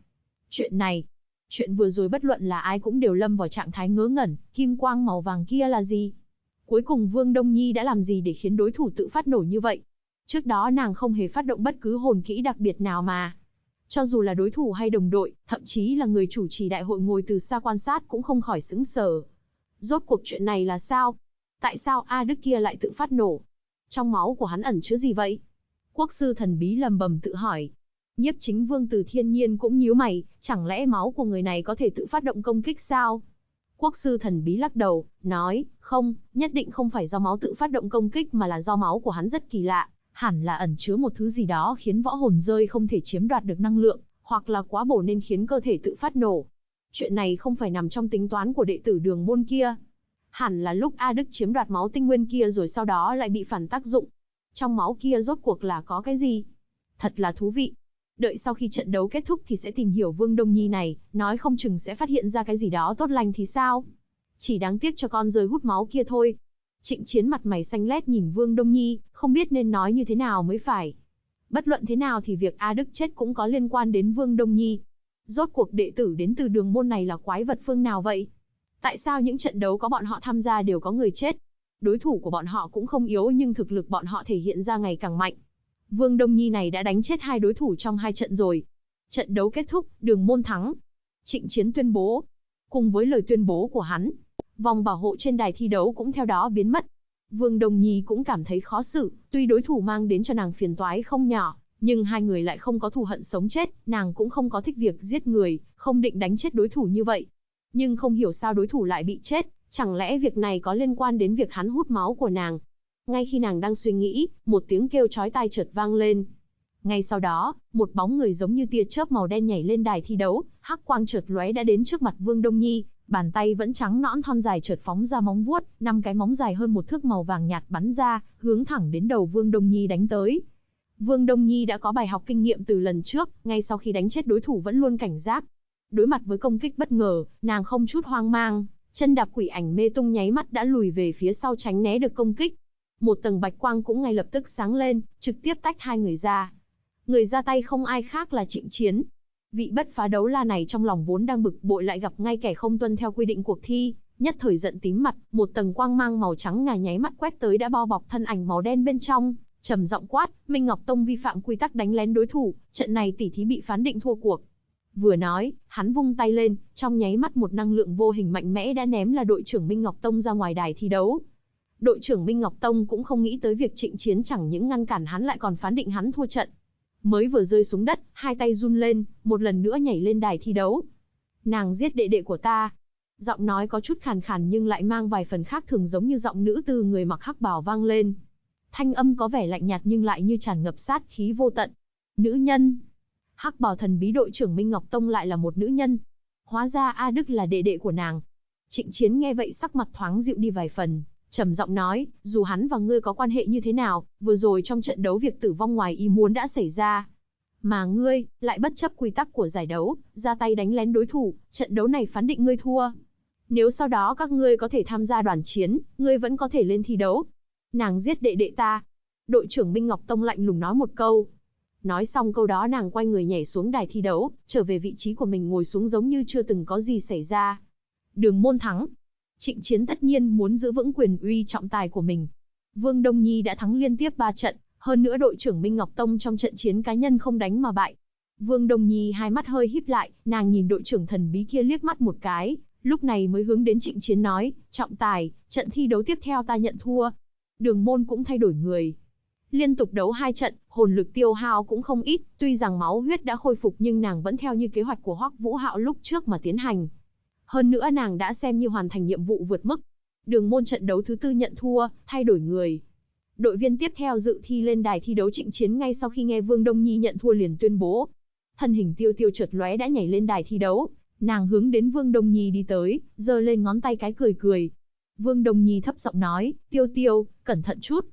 Chuyện vừa rồi bất luận là ai cũng đều lâm vào trạng thái ngớ ngẩn, kim quang màu vàng kia là gì? Cuối cùng Vương Đông Nhi đã làm gì để khiến đối thủ tự phát nổ như vậy? Trước đó nàng không hề phát động bất cứ hồn kỹ đặc biệt nào mà. Cho dù là đối thủ hay đồng đội, thậm chí là người chủ trì đại hội ngồi từ xa quan sát cũng không khỏi sững sờ. Rốt cuộc chuyện này là sao? Tại sao A Đức kia lại tự phát nổ? Trong máu của hắn ẩn chứa gì vậy? Quốc sư thần bí lầm bầm tự hỏi. Nhiếp chính vương Từ Thiên Nhiên cũng nhíu mày, chẳng lẽ máu của người này có thể tự phát động công kích sao? Quốc sư thần bí lắc đầu, nói, không, nhất định không phải do máu tự phát động công kích mà là do máu của hắn rất kỳ lạ, hẳn là ẩn chứa một thứ gì đó khiến võ hồn rơi không thể chiếm đoạt được năng lượng, hoặc là quá bổ nên khiến cơ thể tự phát nổ. Chuyện này không phải nằm trong tính toán của đệ tử Đường môn kia. Hẳn là lúc A Đức chiếm đoạt máu tinh nguyên kia rồi sau đó lại bị phản tác dụng. Trong máu kia rốt cuộc là có cái gì? Thật là thú vị. Đợi sau khi trận đấu kết thúc thì sẽ tìm hiểu Vương Đông Nhi này, nói không chừng sẽ phát hiện ra cái gì đó tốt lành thì sao? Chỉ đáng tiếc cho con rơi hút máu kia thôi. Trịnh Chiến mặt mày xanh lét nhìn Vương Đông Nhi, không biết nên nói như thế nào mới phải. Bất luận thế nào thì việc A Đức chết cũng có liên quan đến Vương Đông Nhi. Rốt cuộc đệ tử đến từ Đường môn này là quái vật phương nào vậy? Tại sao những trận đấu có bọn họ tham gia đều có người chết? Đối thủ của bọn họ cũng không yếu nhưng thực lực bọn họ thể hiện ra ngày càng mạnh. Vương Đông Nhi này đã đánh chết 2 đối thủ trong 2 trận rồi. Trận đấu kết thúc, Đường môn thắng. Trịnh Chiến tuyên bố. Cùng với lời tuyên bố của hắn, vòng bảo hộ trên đài thi đấu cũng theo đó biến mất. Vương Đông Nhi cũng cảm thấy khó xử, tuy đối thủ mang đến cho nàng phiền toái không nhỏ, nhưng hai người lại không có thù hận sống chết, nàng cũng không có thích việc giết người, không định đánh chết đối thủ như vậy. Nhưng không hiểu sao đối thủ lại bị chết, chẳng lẽ việc này có liên quan đến việc hắn hút máu của nàng? Ngay khi nàng đang suy nghĩ, một tiếng kêu chói tai chợt vang lên. Ngay sau đó, một bóng người giống như tia chớp màu đen nhảy lên đài thi đấu, hắc quang chợt lóe đã đến trước mặt Vương Đông Nhi, bàn tay vẫn trắng nõn thon dài chợt phóng ra móng vuốt, 5 cái móng dài hơn 1 thước màu vàng nhạt bắn ra, hướng thẳng đến đầu Vương Đông Nhi đánh tới. Vương Đông Nhi đã có bài học kinh nghiệm từ lần trước, ngay sau khi đánh chết đối thủ vẫn luôn cảnh giác. Đối mặt với công kích bất ngờ, nàng không chút hoang mang, chân đạp quỷ ảnh mê tung nháy mắt đã lùi về phía sau tránh né được công kích. Một tầng bạch quang cũng ngay lập tức sáng lên, trực tiếp tách hai người ra. Người ra tay không ai khác là Trịnh Chiến. Vị bất phá đấu la này trong lòng vốn đang bực bội lại gặp ngay kẻ không tuân theo quy định cuộc thi, nhất thời giận tím mặt, một tầng quang mang màu trắng ngà nháy mắt quét tới đã bao bọc thân ảnh màu đen bên trong, trầm giọng quát, Minh Ngọc Tông vi phạm quy tắc đánh lén đối thủ, trận này tỷ thí bị phán định thua cuộc. Vừa nói, hắn vung tay lên, trong nháy mắt một năng lượng vô hình mạnh mẽ đã ném là đội trưởng Minh Ngọc Tông ra ngoài đài thi đấu. Đội trưởng Minh Ngọc Tông cũng không nghĩ tới việc Trịnh Chiến chẳng những ngăn cản hắn lại còn phán định hắn thua trận. Mới vừa rơi xuống đất, hai tay run lên, một lần nữa nhảy lên đài thi đấu. Nàng giết đệ đệ của ta. Giọng nói có chút khàn khàn nhưng lại mang vài phần khác thường giống như giọng nữ từ người mặc hắc bào vang lên. Thanh âm có vẻ lạnh nhạt nhưng lại như tràn ngập sát khí vô tận. Nữ nhân. Hắc bào thần bí đội trưởng Minh Ngọc Tông lại là một nữ nhân. Hóa ra A Đức là đệ đệ của nàng. Trịnh Chiến nghe vậy sắc mặt thoáng dịu đi vài phần, trầm giọng nói, dù hắn và ngươi có quan hệ như thế nào, vừa rồi trong trận đấu việc tử vong ngoài ý muốn đã xảy ra. Mà ngươi, lại bất chấp quy tắc của giải đấu, ra tay đánh lén đối thủ, trận đấu này phán định ngươi thua. Nếu sau đó các ngươi có thể tham gia đoàn chiến, ngươi vẫn có thể lên thi đấu. Nàng giết đệ đệ ta. Đội trưởng Minh Ngọc Tông lạnh lùng nói một câu. Nói xong câu đó nàng quay người nhảy xuống đài thi đấu, trở về vị trí của mình ngồi xuống giống như chưa từng có gì xảy ra. Đường môn thắng. Trịnh Chiến tất nhiên muốn giữ vững quyền uy trọng tài của mình. Vương Đông Nhi đã thắng liên tiếp 3 trận, hơn nữa đội trưởng Minh Ngọc Tông trong trận chiến cá nhân không đánh mà bại. Vương Đông Nhi hai mắt hơi híp lại, nàng nhìn đội trưởng thần bí kia liếc mắt một cái, lúc này mới hướng đến Trịnh Chiến nói, trọng tài, trận thi đấu tiếp theo ta nhận thua. Đường môn cũng thay đổi người. Liên tục đấu 2 trận, hồn lực tiêu hao cũng không ít, tuy rằng máu huyết đã khôi phục nhưng nàng vẫn theo như kế hoạch của Hoắc Vũ Hạo lúc trước mà tiến hành. Hơn nữa nàng đã xem như hoàn thành nhiệm vụ vượt mức. Đường môn trận đấu thứ 4 nhận thua, thay đổi người. Đội viên tiếp theo dự thi lên đài thi đấu Trịnh Chiến ngay sau khi nghe Vương Đông Nhi nhận thua liền tuyên bố. Thân hình Tiêu Tiêu chợt lóe đã nhảy lên đài thi đấu, nàng hướng đến Vương Đông Nhi đi tới, giơ lên ngón tay cái cười cười. Vương Đông Nhi thấp giọng nói, Tiêu Tiêu, cẩn thận chút.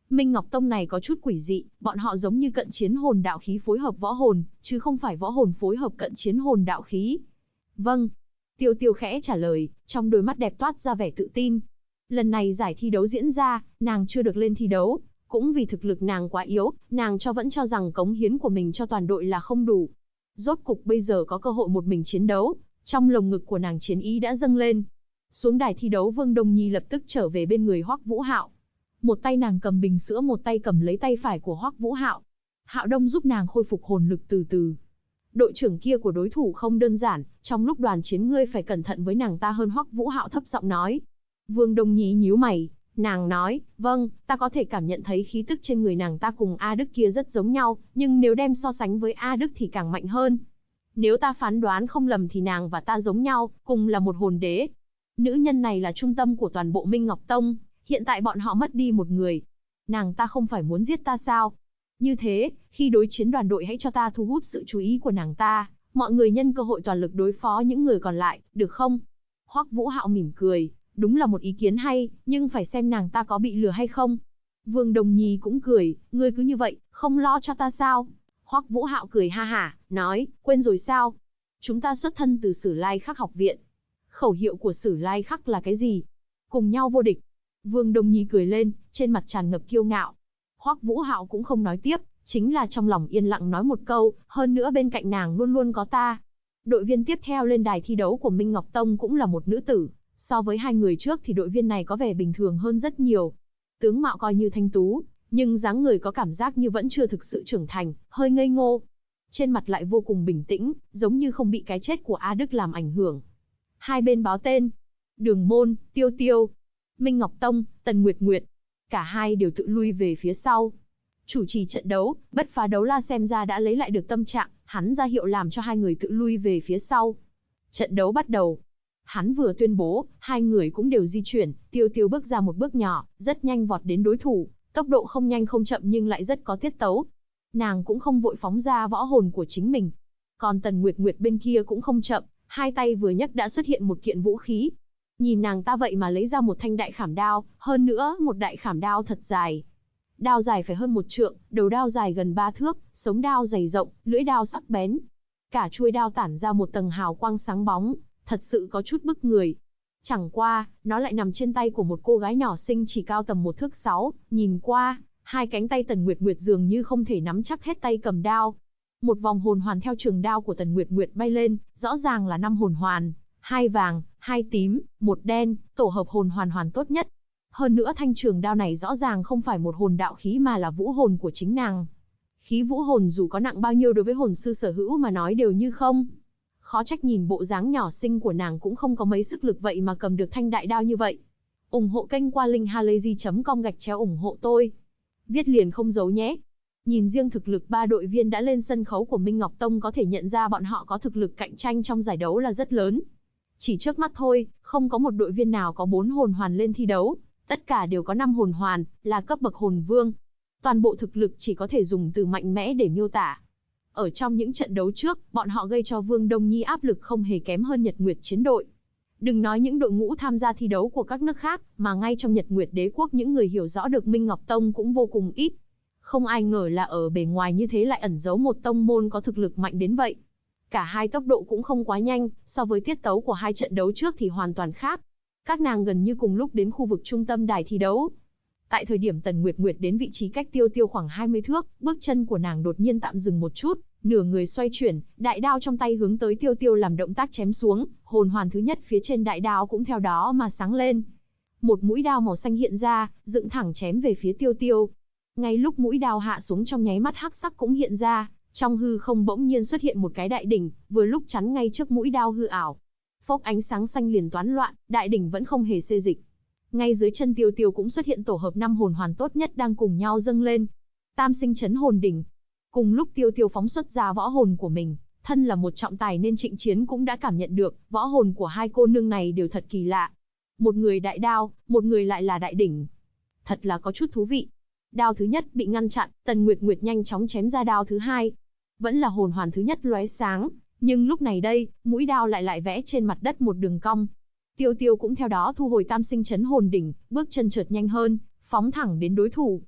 Minh Ngọc Tông này có chút quỷ dị, bọn họ giống như cận chiến hồn đạo khí phối hợp võ hồn, chứ không phải võ hồn phối hợp cận chiến hồn đạo khí. Vâng. Tiêu Tiêu khẽ trả lời, trong đôi mắt đẹp toát ra vẻ tự tin. Lần này giải thi đấu diễn ra, nàng chưa được lên thi đấu, cũng vì thực lực nàng quá yếu, nàng vẫn cho rằng cống hiến của mình cho toàn đội là không đủ. Rốt cục bây giờ có cơ hội một mình chiến đấu, trong lồng ngực của nàng chiến ý đã dâng lên. Xuống đài thi đấu, Vương Đông Nhi lập tức trở về bên người Hoắc Vũ Hạo. Một tay nàng cầm bình sữa, một tay cầm lấy tay phải của Hoắc Vũ Hạo. Hạo Đông giúp nàng khôi phục hồn lực từ từ. Đội trưởng kia của đối thủ không đơn giản, trong lúc đoàn chiến ngươi phải cẩn thận với nàng ta hơn, Hoắc Vũ Hạo thấp giọng nói. Vương Đông Nhi nhíu mày, nàng nói, vâng, ta có thể cảm nhận thấy khí tức trên người nàng ta cùng A Đức kia rất giống nhau, nhưng nếu đem so sánh với A Đức thì càng mạnh hơn. Nếu ta phán đoán không lầm thì nàng và ta giống nhau, cùng là một hồn đế. Nữ nhân này là trung tâm của toàn bộ Minh Ngọc Tông, hiện tại bọn họ mất đi một người. Nàng ta không phải muốn giết ta sao? Như thế, khi đối chiến đoàn đội hãy cho ta thu hút sự chú ý của nàng ta, mọi người nhân cơ hội toàn lực đối phó những người còn lại, được không? Hoắc Vũ Hạo mỉm cười, đúng là một ý kiến hay, nhưng phải xem nàng ta có bị lừa hay không. Vương Đồng Nhi cũng cười, ngươi cứ như vậy, không lo cho ta sao? Hoắc Vũ Hạo cười ha hả, nói, quên rồi sao? Chúng ta xuất thân từ Sử Lai Khắc học viện. Khẩu hiệu của Sử Lai Khắc là cái gì? Cùng nhau vô địch. Vương Đông Nhi cười lên, trên mặt tràn ngập kiêu ngạo. Hoắc Vũ Hạo cũng không nói tiếp, chính là trong lòng yên lặng nói một câu, hơn nữa bên cạnh nàng luôn luôn có ta. Đội viên tiếp theo lên đài thi đấu của Minh Ngọc Tông cũng là một nữ tử, so với hai người trước thì đội viên này có vẻ bình thường hơn rất nhiều. Tướng mạo coi như thanh tú, nhưng dáng người có cảm giác như vẫn chưa thực sự trưởng thành, hơi ngây ngô. Trên mặt lại vô cùng bình tĩnh, giống như không bị cái chết của A Đức làm ảnh hưởng. Hai bên báo tên. Đường Môn, Tiêu Tiêu. Minh Ngọc Tông, Tần Nguyệt Nguyệt. Cả hai đều tự lui về phía sau. Chủ trì trận đấu, Bất Phá Đấu La xem ra đã lấy lại được tâm trạng, hắn ra hiệu làm cho hai người tự lui về phía sau. Trận đấu bắt đầu. Hắn vừa tuyên bố, hai người cũng đều di chuyển, Tiêu Tiêu bước ra một bước nhỏ, rất nhanh vọt đến đối thủ, tốc độ không nhanh không chậm nhưng lại rất có tiết tấu. Nàng cũng không vội phóng ra võ hồn của chính mình. Còn Tần Nguyệt Nguyệt bên kia cũng không chậm, hai tay vừa nhấc đã xuất hiện một kiện vũ khí. Nhìn nàng ta vậy mà lấy ra một thanh đại khảm đao, hơn nữa một đại khảm đao thật dài. Đao dài phải hơn 1 trượng, đầu đao dài gần 3 thước, sống đao dày rộng, lưỡi đao sắc bén. Cả chuôi đao tản ra một tầng hào quang sáng bóng, thật sự có chút bức người. Chẳng qua, nó lại nằm trên tay của một cô gái nhỏ xinh chỉ cao tầm 1 thước 6, nhìn qua, hai cánh tay Tần Nguyệt Nguyệt dường như không thể nắm chắc hết tay cầm đao. Một vòng hồn hoàn theo trường đao của Tần Nguyệt Nguyệt bay lên, rõ ràng là 5 hồn hoàn, 2 vàng, 2 tím, 1 đen, tổ hợp hồn hoàn tốt nhất. Hơn nữa thanh trường đao này rõ ràng không phải một hồn đạo khí mà là vũ hồn của chính nàng. Khí vũ hồn dù có nặng bao nhiêu đối với hồn sư sở hữu mà nói đều như không. Khó trách nhìn bộ dáng nhỏ xinh của nàng cũng không có mấy sức lực vậy mà cầm được thanh đại đao như vậy. Ủng hộ kênh qua linkhalazy.com/ủng hộ tôi. Viết liền không giấu nhé. Nhìn riêng thực lực 3 đội viên đã lên sân khấu của Minh Ngọc Tông có thể nhận ra bọn họ có thực lực cạnh tranh trong giải đấu là rất lớn. Chỉ trước mắt thôi, không có một đội viên nào có 4 hồn hoàn lên thi đấu. Tất cả đều có 5 hồn hoàn, là cấp bậc hồn vương. Toàn bộ thực lực chỉ có thể dùng từ mạnh mẽ để miêu tả. Ở trong những trận đấu trước, bọn họ gây cho Vương Đông Nhi áp lực không hề kém hơn Nhật Nguyệt chiến đội. Đừng nói những đội ngũ tham gia thi đấu của các nước khác, mà ngay trong Nhật Nguyệt đế quốc những người hiểu rõ được Minh Ngọc Tông cũng vô cùng ít. Không ai ngờ là ở bề ngoài như thế lại ẩn giấu một tông môn có thực lực mạnh đến vậy. Cả hai tốc độ cũng không quá nhanh, so với tiết tấu của hai trận đấu trước thì hoàn toàn khác. Các nàng gần như cùng lúc đến khu vực trung tâm đài thi đấu. Tại thời điểm Tần Nguyệt Nguyệt đến vị trí cách Tiêu Tiêu khoảng 20 thước, bước chân của nàng đột nhiên tạm dừng một chút, nửa người xoay chuyển, đại đao trong tay hướng tới Tiêu Tiêu làm động tác chém xuống, hồn hoàn thứ nhất phía trên đại đao cũng theo đó mà sáng lên. Một mũi đao màu xanh hiện ra, dựng thẳng chém về phía Tiêu Tiêu. Ngay lúc mũi đao hạ xuống trong nháy mắt hắc sắc cũng hiện ra, trong hư không bỗng nhiên xuất hiện một cái đại đỉnh, vừa lúc chắn ngay trước mũi đao hư ảo. Phốc ánh sáng xanh liền toán loạn, đại đỉnh vẫn không hề xê dịch. Ngay dưới chân Tiêu Tiêu cũng xuất hiện tổ hợp 5 hồn hoàn tốt nhất đang cùng nhau dâng lên. Tam sinh chấn hồn đỉnh. Cùng lúc Tiêu Tiêu phóng xuất ra võ hồn của mình, thân là một trọng tài nên Trịnh Chiến cũng đã cảm nhận được, võ hồn của hai cô nương này đều thật kỳ lạ. Một người đại đao, một người lại là đại đỉnh. Thật là có chút thú vị. Đao thứ nhất bị ngăn chặn, Tần Nguyệt Nguyệt nhanh chóng chém ra đao thứ hai. Vẫn là hồn hoàn thứ nhất lóe sáng, nhưng lúc này đây, mũi đao lại vẽ trên mặt đất một đường cong. Tiêu Tiêu cũng theo đó thu hồi tam sinh chấn hồn đỉnh, bước chân chợt nhanh hơn, phóng thẳng đến đối thủ.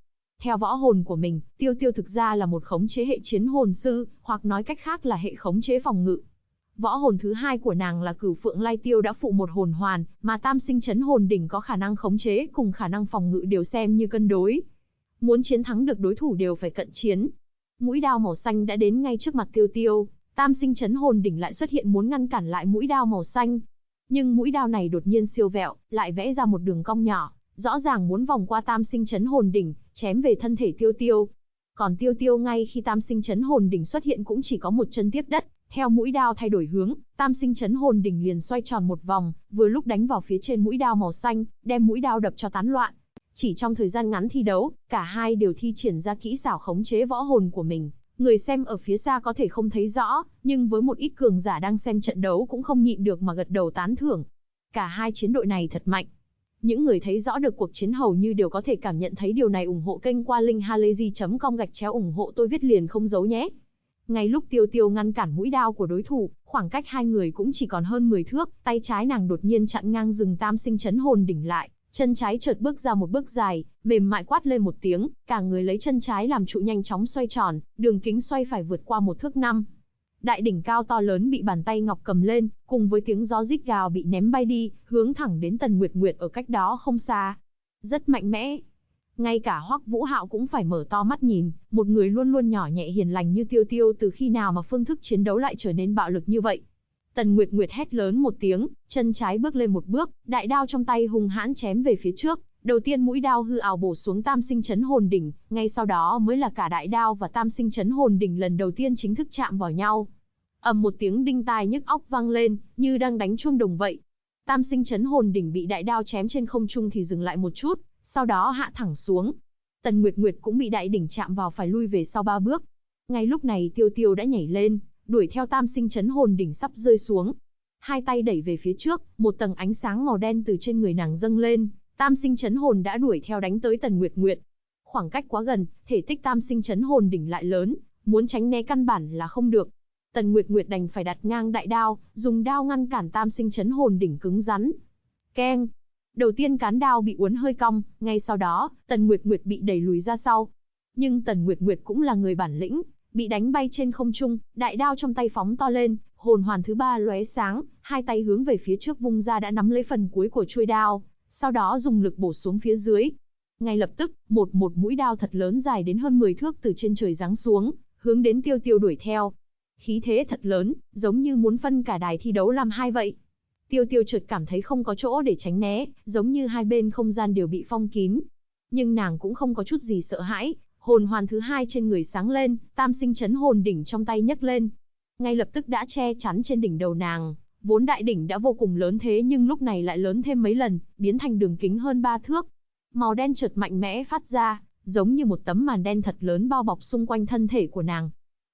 Theo võ hồn của mình, Tiêu Tiêu thực ra là một khống chế hệ chiến hồn sư, hoặc nói cách khác là hệ khống chế phòng ngự. Võ hồn thứ hai của nàng là Cửu Phượng Lai Tiêu đã phụ một hồn hoàn, mà Tam Sinh Chấn Hồn Đỉnh có khả năng khống chế cùng khả năng phòng ngự đều xem như cân đối. Muốn chiến thắng được đối thủ đều phải cận chiến. Mũi đao màu xanh đã đến ngay trước mặt Tiêu Tiêu, Tam Sinh Chấn Hồn Đỉnh lại xuất hiện muốn ngăn cản lại mũi đao màu xanh. Nhưng mũi đao này đột nhiên siêu vẹo, lại vẽ ra một đường cong nhỏ, rõ ràng muốn vòng qua Tam Sinh Chấn Hồn Đỉnh, chém về thân thể Tiêu Tiêu. Còn Tiêu Tiêu ngay khi Tam Sinh Chấn Hồn Đỉnh xuất hiện cũng chỉ có một chân tiếp đất, theo mũi đao thay đổi hướng, Tam Sinh Chấn Hồn Đỉnh liền xoay tròn một vòng, vừa lúc đánh vào phía trên mũi đao màu xanh, đem mũi đao đập cho tán loạn. Chỉ trong thời gian ngắn thi đấu, cả hai đều thi triển ra kỹ xảo khống chế võ hồn của mình. Người xem ở phía xa có thể không thấy rõ, nhưng với một ít cường giả đang xem trận đấu cũng không nhịn được mà gật đầu tán thưởng. Cả hai chiến đội này thật mạnh. Những người thấy rõ được cuộc chiến hầu như đều có thể cảm nhận thấy điều này. Ủng hộ kênh qua link halayzi.com /ủng hộ tôi viết liền không giấu nhé. Ngay lúc Tiêu Tiêu ngăn cản mũi đao của đối thủ, khoảng cách hai người cũng chỉ còn hơn 10 thước, tay trái nàng đột nhiên chặn ngang dừng Tam Sinh Chấn Hồn Đỉnh lại, chân trái chợt bước ra một bước dài, mềm mại quát lên một tiếng, cả người lấy chân trái làm trụ nhanh chóng xoay tròn, đường kính xoay phải vượt qua 1 thước 5. Đại đỉnh cao to lớn bị bàn tay ngọc cầm lên, cùng với tiếng gió rít gào bị ném bay đi, hướng thẳng đến Tần Nguyệt Nguyệt ở cách đó không xa. Rất mạnh mẽ. Ngay cả Hoắc Vũ Hạo cũng phải mở to mắt nhìn, một người luôn luôn nhỏ nhẹ hiền lành như Tiêu Tiêu từ khi nào mà phương thức chiến đấu lại trở nên bạo lực như vậy. Tần Nguyệt Nguyệt hét lớn một tiếng, chân trái bước lên một bước, đại đao trong tay hung hãn chém về phía trước. Đầu tiên mũi đao hư ảo bổ xuống Tam Sinh Chấn Hồn Đỉnh, ngay sau đó mới là cả đại đao và Tam Sinh Chấn Hồn Đỉnh lần đầu tiên chính thức chạm vào nhau. Ầm một tiếng đinh tai nhức óc vang lên, như đang đánh chuông đồng vậy. Tam Sinh Chấn Hồn Đỉnh bị đại đao chém trên không trung thì dừng lại một chút, sau đó hạ thẳng xuống. Tần Nguyệt Nguyệt cũng bị đại đỉnh chạm vào phải lui về sau 3 bước. Ngay lúc này Tiêu Tiêu đã nhảy lên, đuổi theo Tam Sinh Chấn Hồn Đỉnh sắp rơi xuống. Hai tay đẩy về phía trước, một tầng ánh sáng màu đen từ trên người nàng dâng lên, Tam Sinh Chấn Hồn đã đuổi theo đánh tới Tần Nguyệt Nguyệt. Khoảng cách quá gần, thể tích Tam Sinh Chấn Hồn Đỉnh lại lớn, muốn tránh né căn bản là không được. Tần Nguyệt Nguyệt đành phải đặt ngang đại đao, dùng đao ngăn cản Tam Sinh Chấn Hồn Đỉnh cứng rắn. Keng! Đầu tiên cán đao bị uốn hơi cong, ngay sau đó, Tần Nguyệt Nguyệt bị đẩy lùi ra sau. Nhưng Tần Nguyệt Nguyệt cũng là người bản lĩnh, bị đánh bay trên không trung, đại đao trong tay phóng to lên, hồn hoàn thứ 3 lóe sáng, hai tay hướng về phía trước vung ra đã nắm lấy phần cuối của chuôi đao, sau đó dùng lực bổ xuống phía dưới. Ngay lập tức, một mũi đao thật lớn dài đến hơn 10 thước từ trên trời giáng xuống, hướng đến Tiêu Tiêu đuổi theo. Khí thế thật lớn, giống như muốn phân cả đài thi đấu làm hai vậy. Tiêu Tiêu chợt cảm thấy không có chỗ để tránh né, giống như hai bên không gian đều bị phong kín. Nhưng nàng cũng không có chút gì sợ hãi, hồn hoàn thứ 2 trên người sáng lên, Tam Sinh Chấn Hồn Đỉnh trong tay nhấc lên. Ngay lập tức đã che chắn trên đỉnh đầu nàng, vốn đại đỉnh đã vô cùng lớn thế nhưng lúc này lại lớn thêm mấy lần, biến thành đường kính hơn 3 thước. Màu đen chợt mạnh mẽ phát ra, giống như một tấm màn đen thật lớn bao bọc xung quanh thân thể của nàng.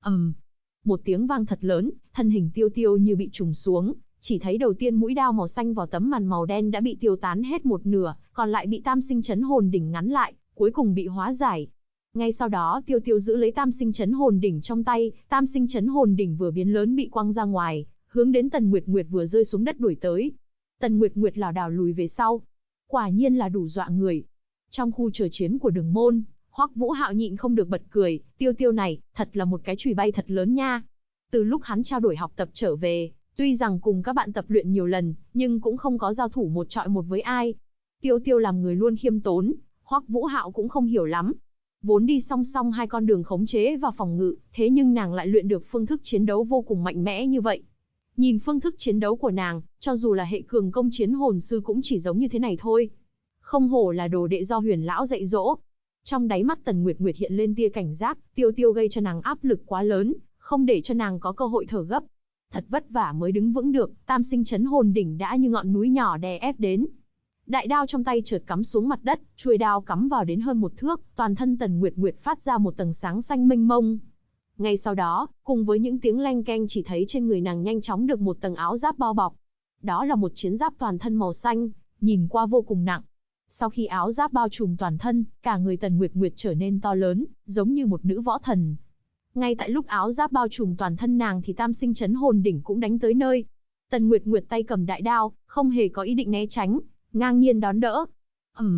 Một tiếng vang thật lớn, thân hình Tiêu Tiêu như bị trùng xuống, chỉ thấy đầu tiên mũi đao màu xanh vào tấm màn màu đen đã bị tiêu tán hết một nửa, còn lại bị Tam Sinh Chấn Hồn Đỉnh ngắn lại, cuối cùng bị hóa giải. Ngay sau đó Tiêu Tiêu giữ lấy Tam Sinh Chấn Hồn Đỉnh trong tay, Tam Sinh Chấn Hồn Đỉnh vừa biến lớn bị quăng ra ngoài, hướng đến Tần Nguyệt Nguyệt vừa rơi xuống đất đuổi tới. Tần Nguyệt Nguyệt lảo đảo lùi về sau. Quả nhiên là đủ dọa người. Trong khu chờ chiến của Đường Môn, Hoắc Vũ Hạo nhịn không được bật cười, Tiêu Tiêu này, thật là một cái chùy bay thật lớn nha. Từ lúc hắn trao đổi học tập trở về, tuy rằng cùng các bạn tập luyện nhiều lần, nhưng cũng không có giao thủ một trọi một với ai. Tiêu Tiêu làm người luôn khiêm tốn, Hoắc Vũ Hạo cũng không hiểu lắm. Vốn đi song song hai con đường khống chế và phòng ngự, thế nhưng nàng lại luyện được phương thức chiến đấu vô cùng mạnh mẽ như vậy. Nhìn phương thức chiến đấu của nàng, cho dù là hệ cường công chiến hồn sư cũng chỉ giống như thế này thôi. Không hổ là đồ đệ do Huyền lão dạy dỗ. Trong đáy mắt Tần Nguyệt Nguyệt hiện lên tia cảnh giác, Tiêu Tiêu gây cho nàng áp lực quá lớn, không để cho nàng có cơ hội thở gấp. Thật vất vả mới đứng vững được, Tam Sinh Chấn Hồn Đỉnh đã như ngọn núi nhỏ đè ép đến. Đại đao trong tay chợt cắm xuống mặt đất, chuôi đao cắm vào đến hơn 1 thước, toàn thân Tần Nguyệt Nguyệt phát ra một tầng sáng xanh mênh mông. Ngay sau đó, cùng với những tiếng leng keng chỉ thấy trên người nàng nhanh chóng được một tầng áo giáp bao bọc. Đó là một chiến giáp toàn thân màu xanh, nhìn qua vô cùng nặng. Sau khi áo giáp bao trùm toàn thân, cả người Tần Nguyệt Nguyệt trở nên to lớn, giống như một nữ võ thần. Ngay tại lúc áo giáp bao trùm toàn thân nàng thì Tam Sinh Chấn Hồn Đỉnh cũng đánh tới nơi. Tần Nguyệt Nguyệt tay cầm đại đao, không hề có ý định né tránh, ngang nhiên đón đỡ.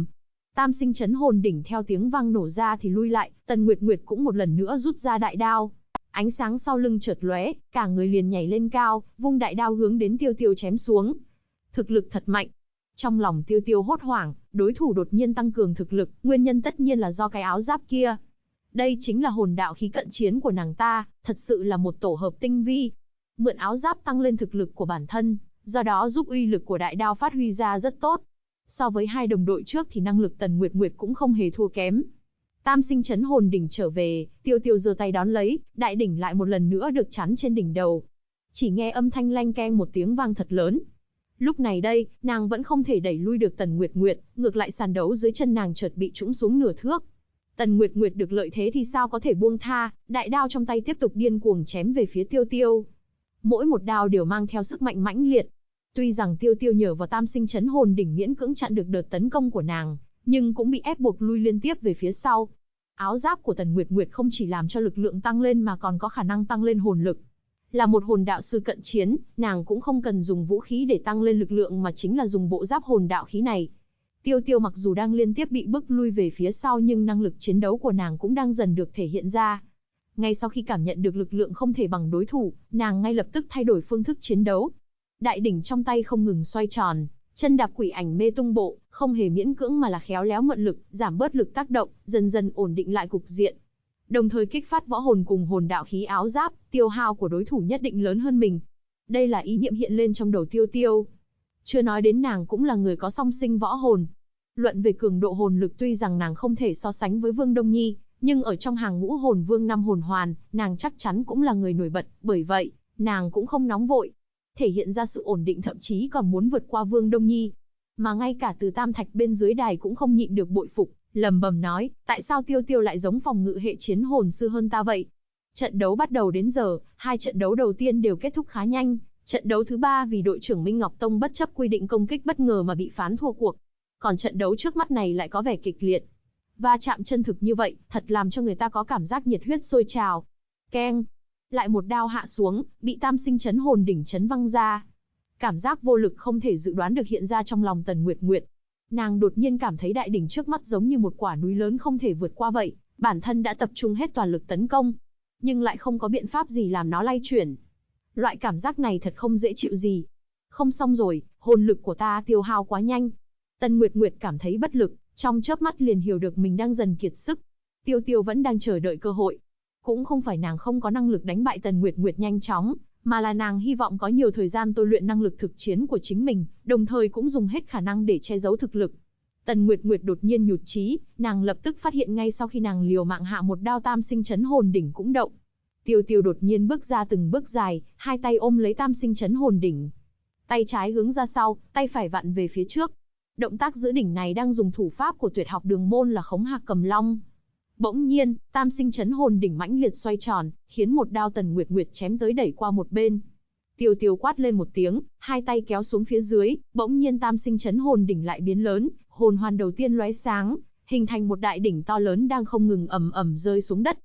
Tam sinh chấn hồn đỉnh theo tiếng vang nổ ra thì lui lại, Tần Nguyệt Nguyệt cũng một lần nữa rút ra đại đao. Ánh sáng sau lưng chợt lóe, cả người liền nhảy lên cao, vung đại đao hướng đến Tiêu Tiêu chém xuống. Thực lực thật mạnh. Trong lòng Tiêu Tiêu hốt hoảng, đối thủ đột nhiên tăng cường thực lực, nguyên nhân tất nhiên là do cái áo giáp kia. Đây chính là hồn đạo khí cận chiến của nàng ta, thật sự là một tổ hợp tinh vi. Mượn áo giáp tăng lên thực lực của bản thân, do đó giúp uy lực của đại đao phát huy ra rất tốt. So với hai đồng đội trước thì năng lực Tần Nguyệt Nguyệt cũng không hề thua kém. Tam sinh chấn hồn đỉnh trở về, Tiêu Tiêu giơ tay đón lấy, đại đỉnh lại một lần nữa được chắn trên đỉnh đầu. Chỉ nghe âm thanh leng keng một tiếng vang thật lớn. Lúc này đây, nàng vẫn không thể đẩy lui được Tần Nguyệt Nguyệt, ngược lại sàn đấu dưới chân nàng chợt bị trũng xuống nửa thước. Tần Nguyệt Nguyệt được lợi thế thì sao có thể buông tha, đại đao trong tay tiếp tục điên cuồng chém về phía Tiêu Tiêu. Mỗi một đao đều mang theo sức mạnh mãnh liệt. Tuy rằng Tiêu Tiêu nhờ vào tam sinh chấn hồn đỉnh miễn cưỡng chặn được đợt tấn công của nàng, nhưng cũng bị ép buộc lui liên tiếp về phía sau. Áo giáp của Tần Nguyệt Nguyệt không chỉ làm cho lực lượng tăng lên mà còn có khả năng tăng lên hồn lực. Là một hồn đạo sư cận chiến, nàng cũng không cần dùng vũ khí để tăng lên lực lượng mà chính là dùng bộ giáp hồn đạo khí này. Tiêu Tiêu mặc dù đang liên tiếp bị bức lui về phía sau nhưng năng lực chiến đấu của nàng cũng đang dần được thể hiện ra. Ngay sau khi cảm nhận được lực lượng không thể bằng đối thủ, nàng ngay lập tức thay đổi phương thức chiến đấu. Đại đỉnh trong tay không ngừng xoay tròn, chân đạp quỷ ảnh mê tung bộ, không hề miễn cưỡng mà là khéo léo mượn lực, giảm bớt lực tác động, dần dần ổn định lại cục diện. Đồng thời kích phát võ hồn cùng hồn đạo khí áo giáp, tiêu hao của đối thủ nhất định lớn hơn mình. Đây là ý niệm hiện lên trong đầu Tiêu Tiêu. Chưa nói đến nàng cũng là người có song sinh võ hồn. Luận về cường độ hồn lực tuy rằng nàng không thể so sánh với Vương Đông Nhi, nhưng ở trong hàng ngũ hồn vương 5 hồn hoàn, nàng chắc chắn cũng là người nổi bật, bởi vậy, nàng cũng không nóng vội. Thể hiện ra sự ổn định thậm chí còn muốn vượt qua Vương Đông Nhi. Mà ngay cả Từ Tam Thạch bên dưới đài cũng không nhịn được bội phục, lầm bầm nói, tại sao Tiêu Tiêu lại giống phòng ngự hệ chiến hồn sư hơn ta vậy? Trận đấu bắt đầu đến giờ, hai trận đấu đầu tiên đều kết thúc khá nhanh, trận đấu thứ ba vì đội trưởng Minh Ngọc Tông bất chấp quy định công kích bất ngờ mà bị phán thua cuộc. Còn trận đấu trước mắt này lại có vẻ kịch liệt. Va chạm chân thực như vậy, thật làm cho người ta có cảm giác nhiệt huyết sôi trào. Keng! Lại một đao hạ xuống, bị tam sinh chấn hồn đỉnh chấn văng ra. Cảm giác vô lực không thể dự đoán được hiện ra trong lòng Tần Nguyệt Nguyệt. Nàng đột nhiên cảm thấy đại đỉnh trước mắt giống như một quả núi lớn không thể vượt qua vậy, bản thân đã tập trung hết toàn lực tấn công, nhưng lại không có biện pháp gì làm nó lay chuyển. Loại cảm giác này thật không dễ chịu gì. Không xong rồi, hồn lực của ta tiêu hao quá nhanh. Tần Nguyệt Nguyệt cảm thấy bất lực, trong chớp mắt liền hiểu được mình đang dần kiệt sức. Tiêu Tiêu vẫn đang chờ đợi cơ hội. Cũng không phải nàng không có năng lực đánh bại Tần Nguyệt Nguyệt nhanh chóng, mà là nàng hy vọng có nhiều thời gian tôi luyện năng lực thực chiến của chính mình, đồng thời cũng dùng hết khả năng để che giấu thực lực. Tần Nguyệt Nguyệt đột nhiên nhụt chí, nàng lập tức phát hiện ngay sau khi nàng liều mạng hạ một đao tam sinh chấn hồn đỉnh cũng động. Tiêu Tiêu đột nhiên bước ra từng bước dài, hai tay ôm lấy tam sinh chấn hồn đỉnh. Tay trái hướng ra sau, tay phải vặn về phía trước. Động tác giữ đỉnh này đang dùng thủ pháp của tuyệt học đường môn là khống hạc cầm long. Bỗng nhiên, tam sinh chấn hồn đỉnh mãnh liệt xoay tròn, khiến một đao Tần Nguyệt Nguyệt chém tới đẩy qua một bên. Tiêu Tiêu quát lên một tiếng, hai tay kéo xuống phía dưới, bỗng nhiên tam sinh chấn hồn đỉnh lại biến lớn, hồn hoàn đầu tiên lóe sáng, hình thành một đại đỉnh to lớn đang không ngừng ầm ầm rơi xuống đất.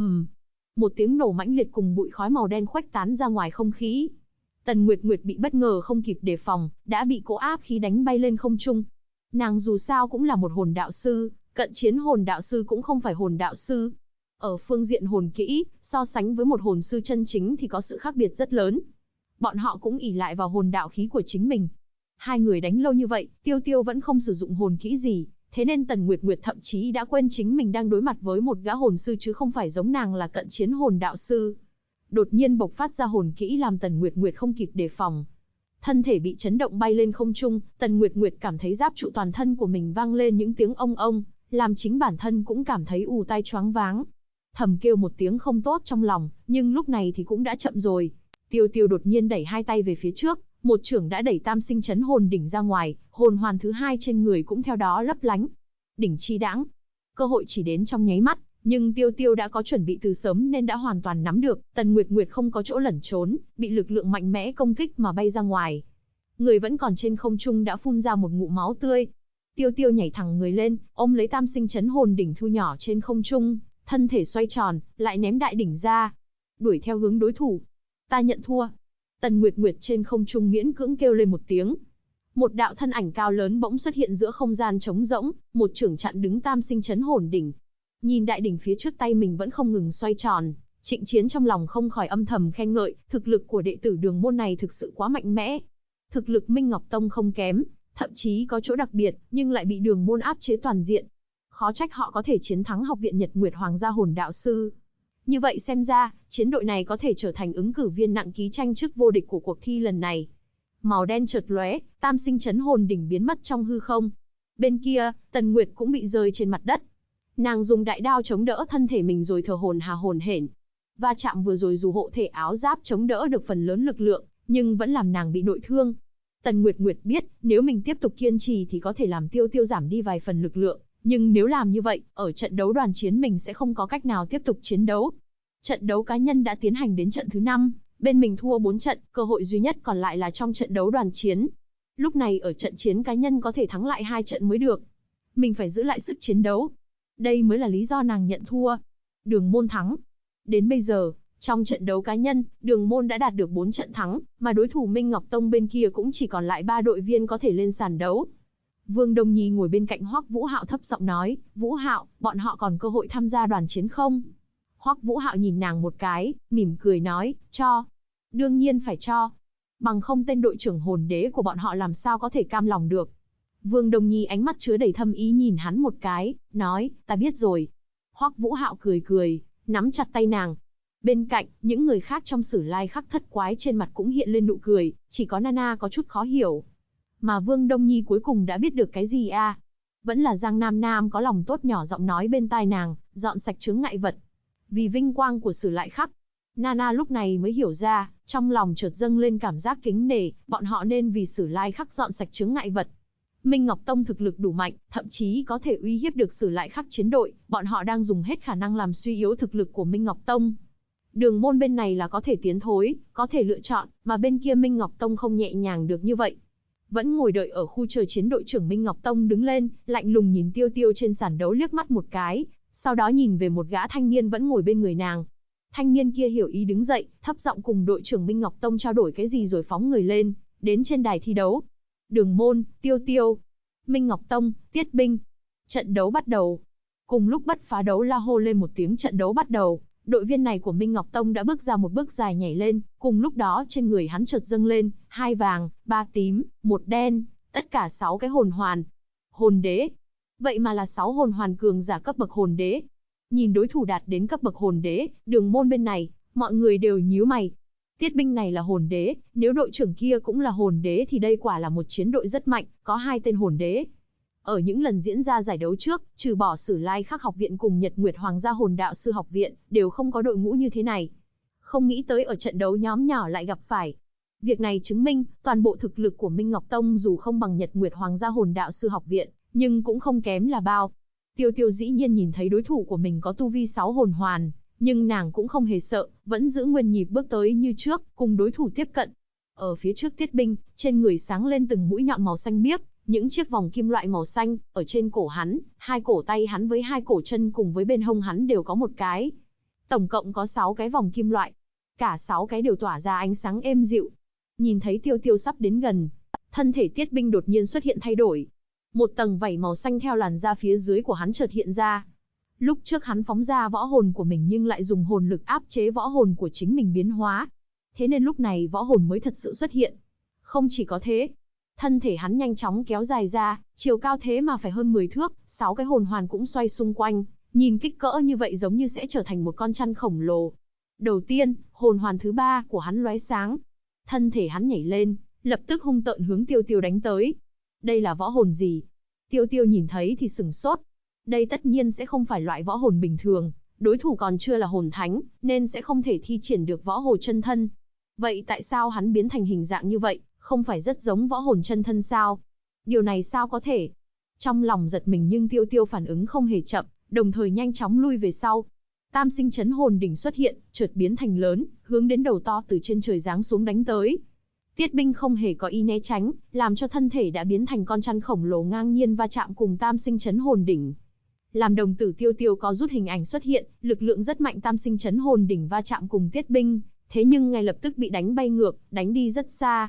Một tiếng nổ mãnh liệt cùng bụi khói màu đen khuếch tán ra ngoài không khí. Tần Nguyệt Nguyệt bị bất ngờ không kịp đề phòng, đã bị cỗ áp khí đánh bay lên không trung. Nàng dù sao cũng là một hồn đạo sư, cận chiến hồn đạo sư cũng không phải hồn đạo sư. Ở phương diện hồn kỹ, so sánh với một hồn sư chân chính thì có sự khác biệt rất lớn. Bọn họ cũng ỷ lại vào hồn đạo khí của chính mình. Hai người đánh lâu như vậy, Tiêu Tiêu vẫn không sử dụng hồn kỹ gì, thế nên Tần Nguyệt Nguyệt thậm chí đã quên chính mình đang đối mặt với một gã hồn sư chứ không phải giống nàng là cận chiến hồn đạo sư. Đột nhiên bộc phát ra hồn kỹ làm Tần Nguyệt Nguyệt không kịp đề phòng. Thân thể bị chấn động bay lên không trung, Tần Nguyệt Nguyệt cảm thấy giáp trụ toàn thân của mình vang lên những tiếng ông ông, làm chính bản thân cũng cảm thấy ù tai choáng váng. Thầm kêu một tiếng không tốt trong lòng, nhưng lúc này thì cũng đã chậm rồi. Tiêu Tiêu đột nhiên đẩy hai tay về phía trước, một chưởng đã đẩy tam sinh chấn hồn đỉnh ra ngoài, hồn hoàn thứ hai trên người cũng theo đó lấp lánh. Đỉnh chi đãng. Cơ hội chỉ đến trong nháy mắt, nhưng Tiêu Tiêu đã có chuẩn bị từ sớm nên đã hoàn toàn nắm được, Tần Nguyệt Nguyệt không có chỗ lẩn trốn, bị lực lượng mạnh mẽ công kích mà bay ra ngoài. Người vẫn còn trên không trung đã phun ra một ngụm máu tươi. Tiêu Tiêu nhảy thẳng người lên, ôm lấy tam sinh chấn hồn đỉnh thu nhỏ trên không trung, thân thể xoay tròn, lại ném đại đỉnh ra. Đuổi theo hướng đối thủ. Ta nhận thua. Tần Nguyệt Nguyệt trên không trung miễn cưỡng kêu lên một tiếng. Một đạo thân ảnh cao lớn bỗng xuất hiện giữa không gian trống rỗng, một chưởng chặn đứng Tam Sinh Chấn Hồn Đỉnh. Nhìn đại đỉnh phía trước tay mình vẫn không ngừng xoay tròn, Trịnh Chiến trong lòng không khỏi âm thầm khen ngợi, thực lực của đệ tử Đường môn này thực sự quá mạnh mẽ. Thực lực Minh Ngọc Tông không kém, thậm chí có chỗ đặc biệt, nhưng lại bị Đường môn áp chế toàn diện. Khó trách họ có thể chiến thắng Học viện Nhật Nguyệt Hoàng gia Hồn Đạo sư. Như vậy xem ra, chiến đội này có thể trở thành ứng cử viên nặng ký tranh chức vô địch của cuộc thi lần này. Màu đen chợt lóe, Tam Sinh Chấn Hồn Đỉnh biến mất trong hư không. Bên kia, Tần Nguyệt cũng bị rơi trên mặt đất. Nàng dùng đại đao chống đỡ thân thể mình rồi thở hổn hển. Va chạm vừa rồi dù hộ thể áo giáp chống đỡ được phần lớn lực lượng, nhưng vẫn làm nàng bị nội thương. Tần Nguyệt biết, nếu mình tiếp tục kiên trì thì có thể làm Tiêu Tiêu giảm đi vài phần lực lượng, nhưng nếu làm như vậy, ở trận đấu đoàn chiến mình sẽ không có cách nào tiếp tục chiến đấu. Trận đấu cá nhân đã tiến hành đến trận thứ 5, bên mình thua 4 trận, cơ hội duy nhất còn lại là trong trận đấu đoàn chiến. Lúc này ở trận chiến cá nhân có thể thắng lại 2 trận mới được. Mình phải giữ lại sức chiến đấu. Đây mới là lý do nàng nhận thua. Đường môn thắng. Đến bây giờ, trong trận đấu cá nhân, Đường môn đã đạt được 4 trận thắng, mà đối thủ Minh Ngọc Tông bên kia cũng chỉ còn lại 3 đội viên có thể lên sàn đấu. Vương Đông Nhi ngồi bên cạnh Hoắc Vũ Hạo thấp giọng nói, Vũ Hạo, bọn họ còn cơ hội tham gia đoàn chiến không? Hoắc Vũ Hạo nhìn nàng một cái, mỉm cười nói, cho. Đương nhiên phải cho. Bằng không tên đội trưởng hồn đế của bọn họ làm sao có thể cam lòng được. Vương Đông Nhi ánh mắt chứa đầy thâm ý nhìn hắn một cái, nói, ta biết rồi. Hoắc Vũ Hạo cười, nắm chặt tay nàng. Bên cạnh, những người khác trong Sử Lai Khắc Thất Quái trên mặt cũng hiện lên nụ cười, chỉ có Nana có chút khó hiểu. Mà Vương Đông Nhi cuối cùng đã biết được cái gì à? Vẫn là Giang Nam Nam có lòng tốt nhỏ giọng nói bên tai nàng, dọn sạch chướng ngại vật. Vì vinh quang của Sử Lai Khắc. Nana lúc này mới hiểu ra, trong lòng chợt dâng lên cảm giác kính nể, bọn họ nên vì Sử Lai Khắc dọn sạch chướng ngại vật. Minh Ngọc Tông thực lực đủ mạnh, thậm chí có thể uy hiếp được Sử Lai Khắc chiến đội, bọn họ đang dùng hết khả năng làm suy yếu thực lực của Minh Ngọc Tông. Đường môn bên này là có thể tiến thối, có thể lựa chọn, mà bên kia Minh Ngọc Tông không nhẹ nhàng được như vậy. Vẫn ngồi đợi ở khu chờ chiến đội trưởng Minh Ngọc Tông đứng lên, lạnh lùng nhìn Tiêu Tiêu trên sàn đấu liếc mắt một cái, sau đó nhìn về một gã thanh niên vẫn ngồi bên người nàng. Thanh niên kia hiểu ý đứng dậy, thấp giọng cùng đội trưởng Minh Ngọc Tông trao đổi cái gì rồi phóng người lên, đến trên đài thi đấu. Đường môn, Tiêu Tiêu, Minh Ngọc Tông, Tiết Binh. Trận đấu bắt đầu. Cùng lúc Bất Phá Đấu la hô lên một tiếng trận đấu bắt đầu, đội viên này của Minh Ngọc Tông đã bước ra một bước dài nhảy lên, cùng lúc đó trên người hắn chợt dâng lên, 2 vàng, 3 tím, 1 đen, tất cả 6 cái hồn hoàn. Hồn đế. Vậy mà là 6 hồn hoàn cường giả cấp bậc hồn đế. Nhìn đối thủ đạt đến cấp bậc hồn đế, Đường môn bên này, mọi người đều nhíu mày. Tiết Binh này là hồn đế, nếu đội trưởng kia cũng là hồn đế thì đây quả là một chiến đội rất mạnh, có 2 tên hồn đế. Ở những lần diễn ra giải đấu trước, trừ bỏ Sử Lai Khắc học viện cùng Nhật Nguyệt Hoàng gia Hồn Đạo sư học viện, đều không có đội ngũ như thế này. Không nghĩ tới ở trận đấu nhóm nhỏ lại gặp phải. Việc này chứng minh, toàn bộ thực lực của Minh Ngọc Tông dù không bằng Nhật Nguyệt Hoàng gia Hồn Đạo sư học viện, nhưng cũng không kém là bao. Tiêu Tiêu dĩ nhiên nhìn thấy đối thủ của mình có tu vi 6 hồn hoàn, nhưng nàng cũng không hề sợ, vẫn giữ nguyên nhịp bước tới như trước, cùng đối thủ tiếp cận. Ở phía trước Tiết Binh, trên người sáng lên từng mũi nhọn màu xanh biếc, những chiếc vòng kim loại màu xanh, ở trên cổ hắn, 2 cổ tay hắn với 2 cổ chân cùng với bên hông hắn đều có một cái. Tổng cộng có 6 cái vòng kim loại. Cả 6 cái đều tỏa ra ánh sáng êm dịu. Nhìn thấy Tiêu Tiêu sắp đến gần, thân thể Tiết Binh đột nhiên xuất hiện thay đổi. Một tầng vảy màu xanh theo làn da phía dưới của hắn chợt hiện ra. Lúc trước hắn phóng ra võ hồn của mình nhưng lại dùng hồn lực áp chế võ hồn của chính mình biến hóa. Thế nên lúc này võ hồn mới thật sự xuất hiện. Không chỉ có thế, thân thể hắn nhanh chóng kéo dài ra, chiều cao thế mà phải hơn 10 thước, 6 cái hồn hoàn cũng xoay xung quanh, nhìn kích cỡ như vậy giống như sẽ trở thành một con chăn khổng lồ. Đầu tiên, hồn hoàn thứ 3 của hắn lóe sáng. Thân thể hắn nhảy lên, lập tức hung tợn hướng Tiêu Tiêu đánh tới. Đây là võ hồn gì? Tiêu Tiêu nhìn thấy thì sửng sốt. Đây tất nhiên sẽ không phải loại võ hồn bình thường, đối thủ còn chưa là hồn thánh, nên sẽ không thể thi triển được võ hồn chân thân. Vậy tại sao hắn biến thành hình dạng như vậy, không phải rất giống võ hồn chân thân sao? Điều này sao có thể? Trong lòng giật mình nhưng Tiêu Tiêu phản ứng không hề chậm, đồng thời nhanh chóng lui về sau. Tam Sinh Chấn Hồn Đỉnh xuất hiện, chợt biến thành lớn, hướng đến đầu to từ trên trời giáng xuống đánh tới. Tiết Binh không hề có ý né tránh, làm cho thân thể đã biến thành con chăn khổng lồ ngang nhiên va chạm cùng Tam Sinh Chấn Hồn Đỉnh. Làm đồng tử Tiêu Tiêu có rút hình ảnh xuất hiện, lực lượng rất mạnh Tam Sinh Chấn Hồn Đỉnh va chạm cùng Tiết Binh, thế nhưng ngay lập tức bị đánh bay ngược, đánh đi rất xa.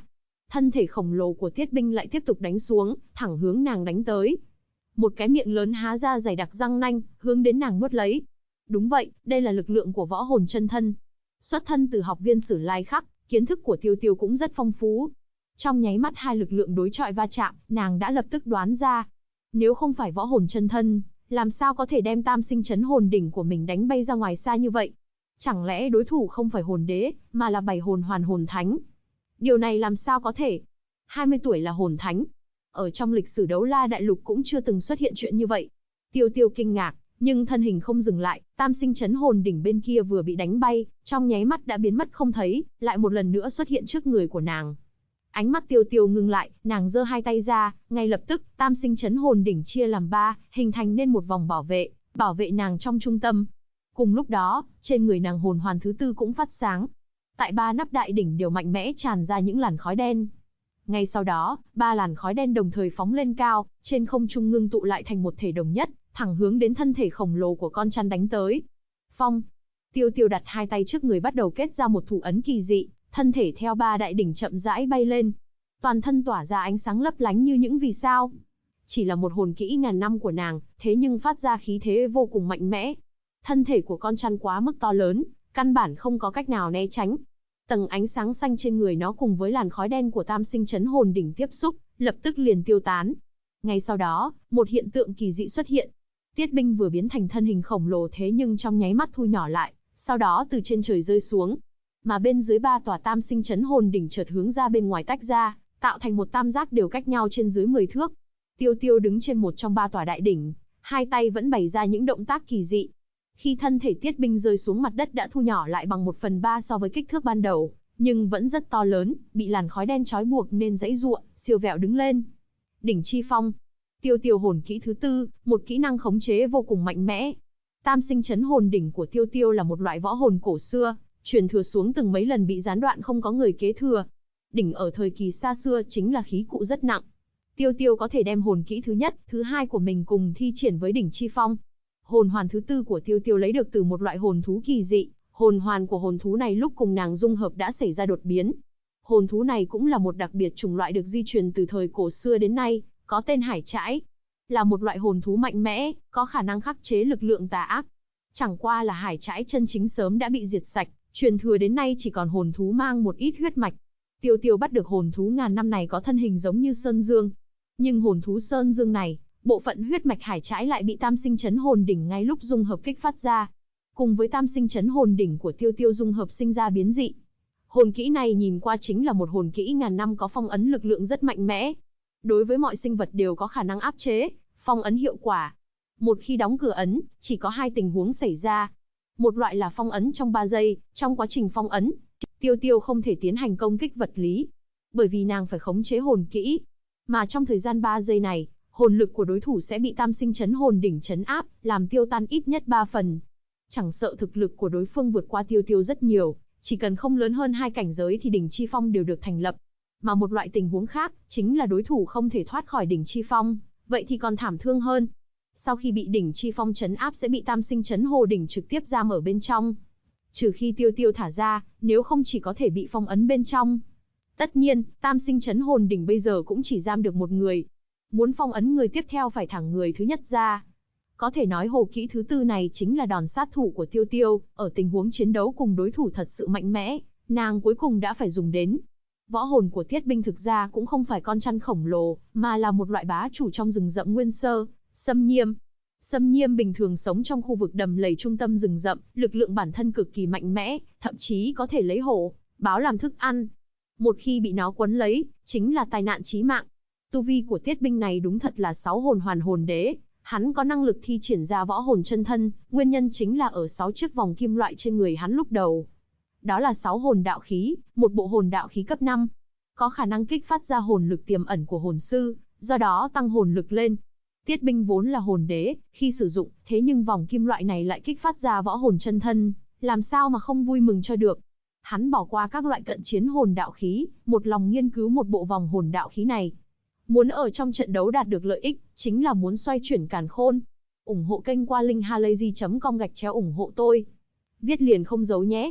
thân thể khổng lồ của Tiết Binh lại tiếp tục đánh xuống, thẳng hướng nàng đánh tới. Một cái miệng lớn há ra dày đặc răng nanh, hướng đến nàng nuốt lấy. Đúng vậy, đây là lực lượng của võ hồn chân thân. Xuất thân từ học viên Sử Lai Khắc, kiến thức của Tiêu Tiêu cũng rất phong phú. Trong nháy mắt hai lực lượng đối chọi va chạm, nàng đã lập tức đoán ra. Nếu không phải võ hồn chân thân, làm sao có thể đem tam sinh chấn hồn đỉnh của mình đánh bay ra ngoài xa như vậy? Chẳng lẽ đối thủ không phải hồn đế, mà là 7 hồn hoàn hồn thánh? Điều này làm sao có thể? 20 tuổi là hồn thánh. Ở trong lịch sử Đấu La Đại Lục cũng chưa từng xuất hiện chuyện như vậy. Tiêu Tiêu kinh ngạc, nhưng thân hình không dừng lại, tam sinh chấn hồn đỉnh bên kia vừa bị đánh bay, trong nháy mắt đã biến mất không thấy, lại một lần nữa xuất hiện trước người của nàng. Ánh mắt Tiêu Tiêu ngưng lại, nàng giơ hai tay ra, ngay lập tức, tam sinh chấn hồn đỉnh chia làm 3, hình thành nên một vòng bảo vệ nàng trong trung tâm. Cùng lúc đó, trên người nàng hồn hoàn thứ 4 cũng phát sáng. Tại 3 nắp đại đỉnh đều mạnh mẽ tràn ra những làn khói đen. Ngay sau đó, 3 làn khói đen đồng thời phóng lên cao, trên không trung ngưng tụ lại thành một thể đồng nhất, thẳng hướng đến thân thể khổng lồ của con chăn đánh tới. Phong. Tiêu Tiêu đặt hai tay trước người bắt đầu kết ra một thủ ấn kỳ dị, thân thể theo 3 đại đỉnh chậm rãi bay lên. Toàn thân tỏa ra ánh sáng lấp lánh như những vì sao. Chỉ là một hồn kỹ ngàn năm của nàng, thế nhưng phát ra khí thế vô cùng mạnh mẽ. Thân thể của con chăn quá mức to lớn, căn bản không có cách nào né tránh. Tầng ánh sáng xanh trên người nó cùng với làn khói đen của tam sinh chấn hồn đỉnh tiếp xúc, lập tức liền tiêu tán. Ngay sau đó, một hiện tượng kỳ dị xuất hiện. Tiết Binh vừa biến thành thân hình khổng lồ thế nhưng trong nháy mắt thu nhỏ lại, sau đó từ trên trời rơi xuống. Mà bên dưới 3 tòa tam sinh chấn hồn đỉnh chợt hướng ra bên ngoài tách ra, tạo thành một tam giác đều cách nhau trên dưới 10 thước. Tiêu Tiêu đứng trên một trong 3 tòa đại đỉnh, hai tay vẫn bày ra những động tác kỳ dị. Khi thân thể Tiết Binh rơi xuống mặt đất đã thu nhỏ lại bằng 1/3 so với kích thước ban đầu, nhưng vẫn rất to lớn, bị làn khói đen trói buộc nên giãy giụa, siêu vẹo đứng lên. Đỉnh chi phong. Tiêu Tiêu hồn kỹ thứ 4, một kỹ năng khống chế vô cùng mạnh mẽ. Tam sinh chấn hồn đỉnh của Tiêu Tiêu là một loại võ hồn cổ xưa, truyền thừa xuống từng mấy lần bị gián đoạn không có người kế thừa. Đỉnh ở thời kỳ xa xưa chính là khí cụ rất nặng. Tiêu Tiêu có thể đem hồn kỹ thứ nhất, thứ hai của mình cùng thi triển với đỉnh chi phong. Hồn hoàn thứ 4 của Tiêu Tiêu lấy được từ một loại hồn thú kỳ dị, hồn hoàn của hồn thú này lúc cùng nàng dung hợp đã xảy ra đột biến. Hồn thú này cũng là một đặc biệt chủng loại được di truyền từ thời cổ xưa đến nay, có tên Hải Trãi. Là một loại hồn thú mạnh mẽ, có khả năng khắc chế lực lượng tà ác. Chẳng qua là Hải Trãi chân chính sớm đã bị diệt sạch, truyền thừa đến nay chỉ còn hồn thú mang một ít huyết mạch. Tiêu Tiêu bắt được hồn thú ngàn năm này có thân hình giống như Sơn Dương. Nhưng hồn thú Sơn Dương này, bộ phận huyết mạch Hải Trãi lại bị tam sinh chấn hồn đỉnh ngay lúc dung hợp kích phát ra. Cùng với tam sinh chấn hồn đỉnh của Tiêu Tiêu dung hợp sinh ra biến dị. Hồn kỹ này nhìn qua chính là một hồn kỹ ngàn năm có phong ấn lực lượng rất mạnh mẽ. Đối với mọi sinh vật đều có khả năng áp chế, phong ấn hiệu quả. Một khi đóng cửa ấn, chỉ có 2 tình huống xảy ra. Một loại là phong ấn trong 3 giây, trong quá trình phong ấn, Tiêu Tiêu không thể tiến hành công kích vật lý. Bởi vì nàng phải khống chế hồn kỹ. Mà trong thời gian 3 giây này, hồn lực của đối thủ sẽ bị tam sinh chấn hồn đỉnh chấn áp, làm tiêu tan ít nhất 3 phần. Chẳng sợ thực lực của đối phương vượt qua Tiêu Tiêu rất nhiều, chỉ cần không lớn hơn 2 cảnh giới thì đỉnh chi phong đều được thành lập. Mà một loại tình huống khác, chính là đối thủ không thể thoát khỏi đỉnh chi phong, vậy thì còn thảm thương hơn. Sau khi bị đỉnh chi phong chấn áp sẽ bị tam sinh chấn hồ đỉnh trực tiếp giam ở bên trong. Trừ khi Tiêu Tiêu thả ra, nếu không chỉ có thể bị phong ấn bên trong. Tất nhiên, tam sinh chấn hồn đỉnh bây giờ cũng chỉ giam được một người. Muốn phong ấn người tiếp theo phải thẳng người thứ nhất ra. Có thể nói hồ kỹ thứ 4 này chính là đòn sát thủ của Tiêu Tiêu, ở tình huống chiến đấu cùng đối thủ thật sự mạnh mẽ, nàng cuối cùng đã phải dùng đến. Võ hồn của Tiết Binh thực ra cũng không phải con chăn khổng lồ, mà là một loại bá chủ trong rừng rậm nguyên sơ, Sâm Nhiêm. Sâm Nhiêm bình thường sống trong khu vực đầm lầy trung tâm rừng rậm, lực lượng bản thân cực kỳ mạnh mẽ, thậm chí có thể lấy hổ, báo làm thức ăn. Một khi bị nó quấn lấy, chính là tai nạn chí mạng. Tu vi của Tiết Binh này đúng thật là 6 hồn hoàn hồn đế, hắn có năng lực thi triển ra võ hồn chân thân, nguyên nhân chính là ở 6 chiếc vòng kim loại trên người hắn lúc đầu. Đó là 6 hồn đạo khí, một bộ hồn đạo khí cấp 5. Có khả năng kích phát ra hồn lực tiềm ẩn của hồn sư, do đó tăng hồn lực lên. Tiết Binh vốn là hồn đế, khi sử dụng, thế nhưng vòng kim loại này lại kích phát ra võ hồn chân thân, làm sao mà không vui mừng cho được. Hắn bỏ qua các loại cận chiến hồn đạo khí, một lòng nghiên cứu một bộ vòng hồn đạo khí này. Muốn ở trong trận đấu đạt được lợi ích, chính là muốn xoay chuyển càn khôn. Ủng hộ kênh qua link halayzi.com/ủng hộ tôi. Viết liền không giấu nhé.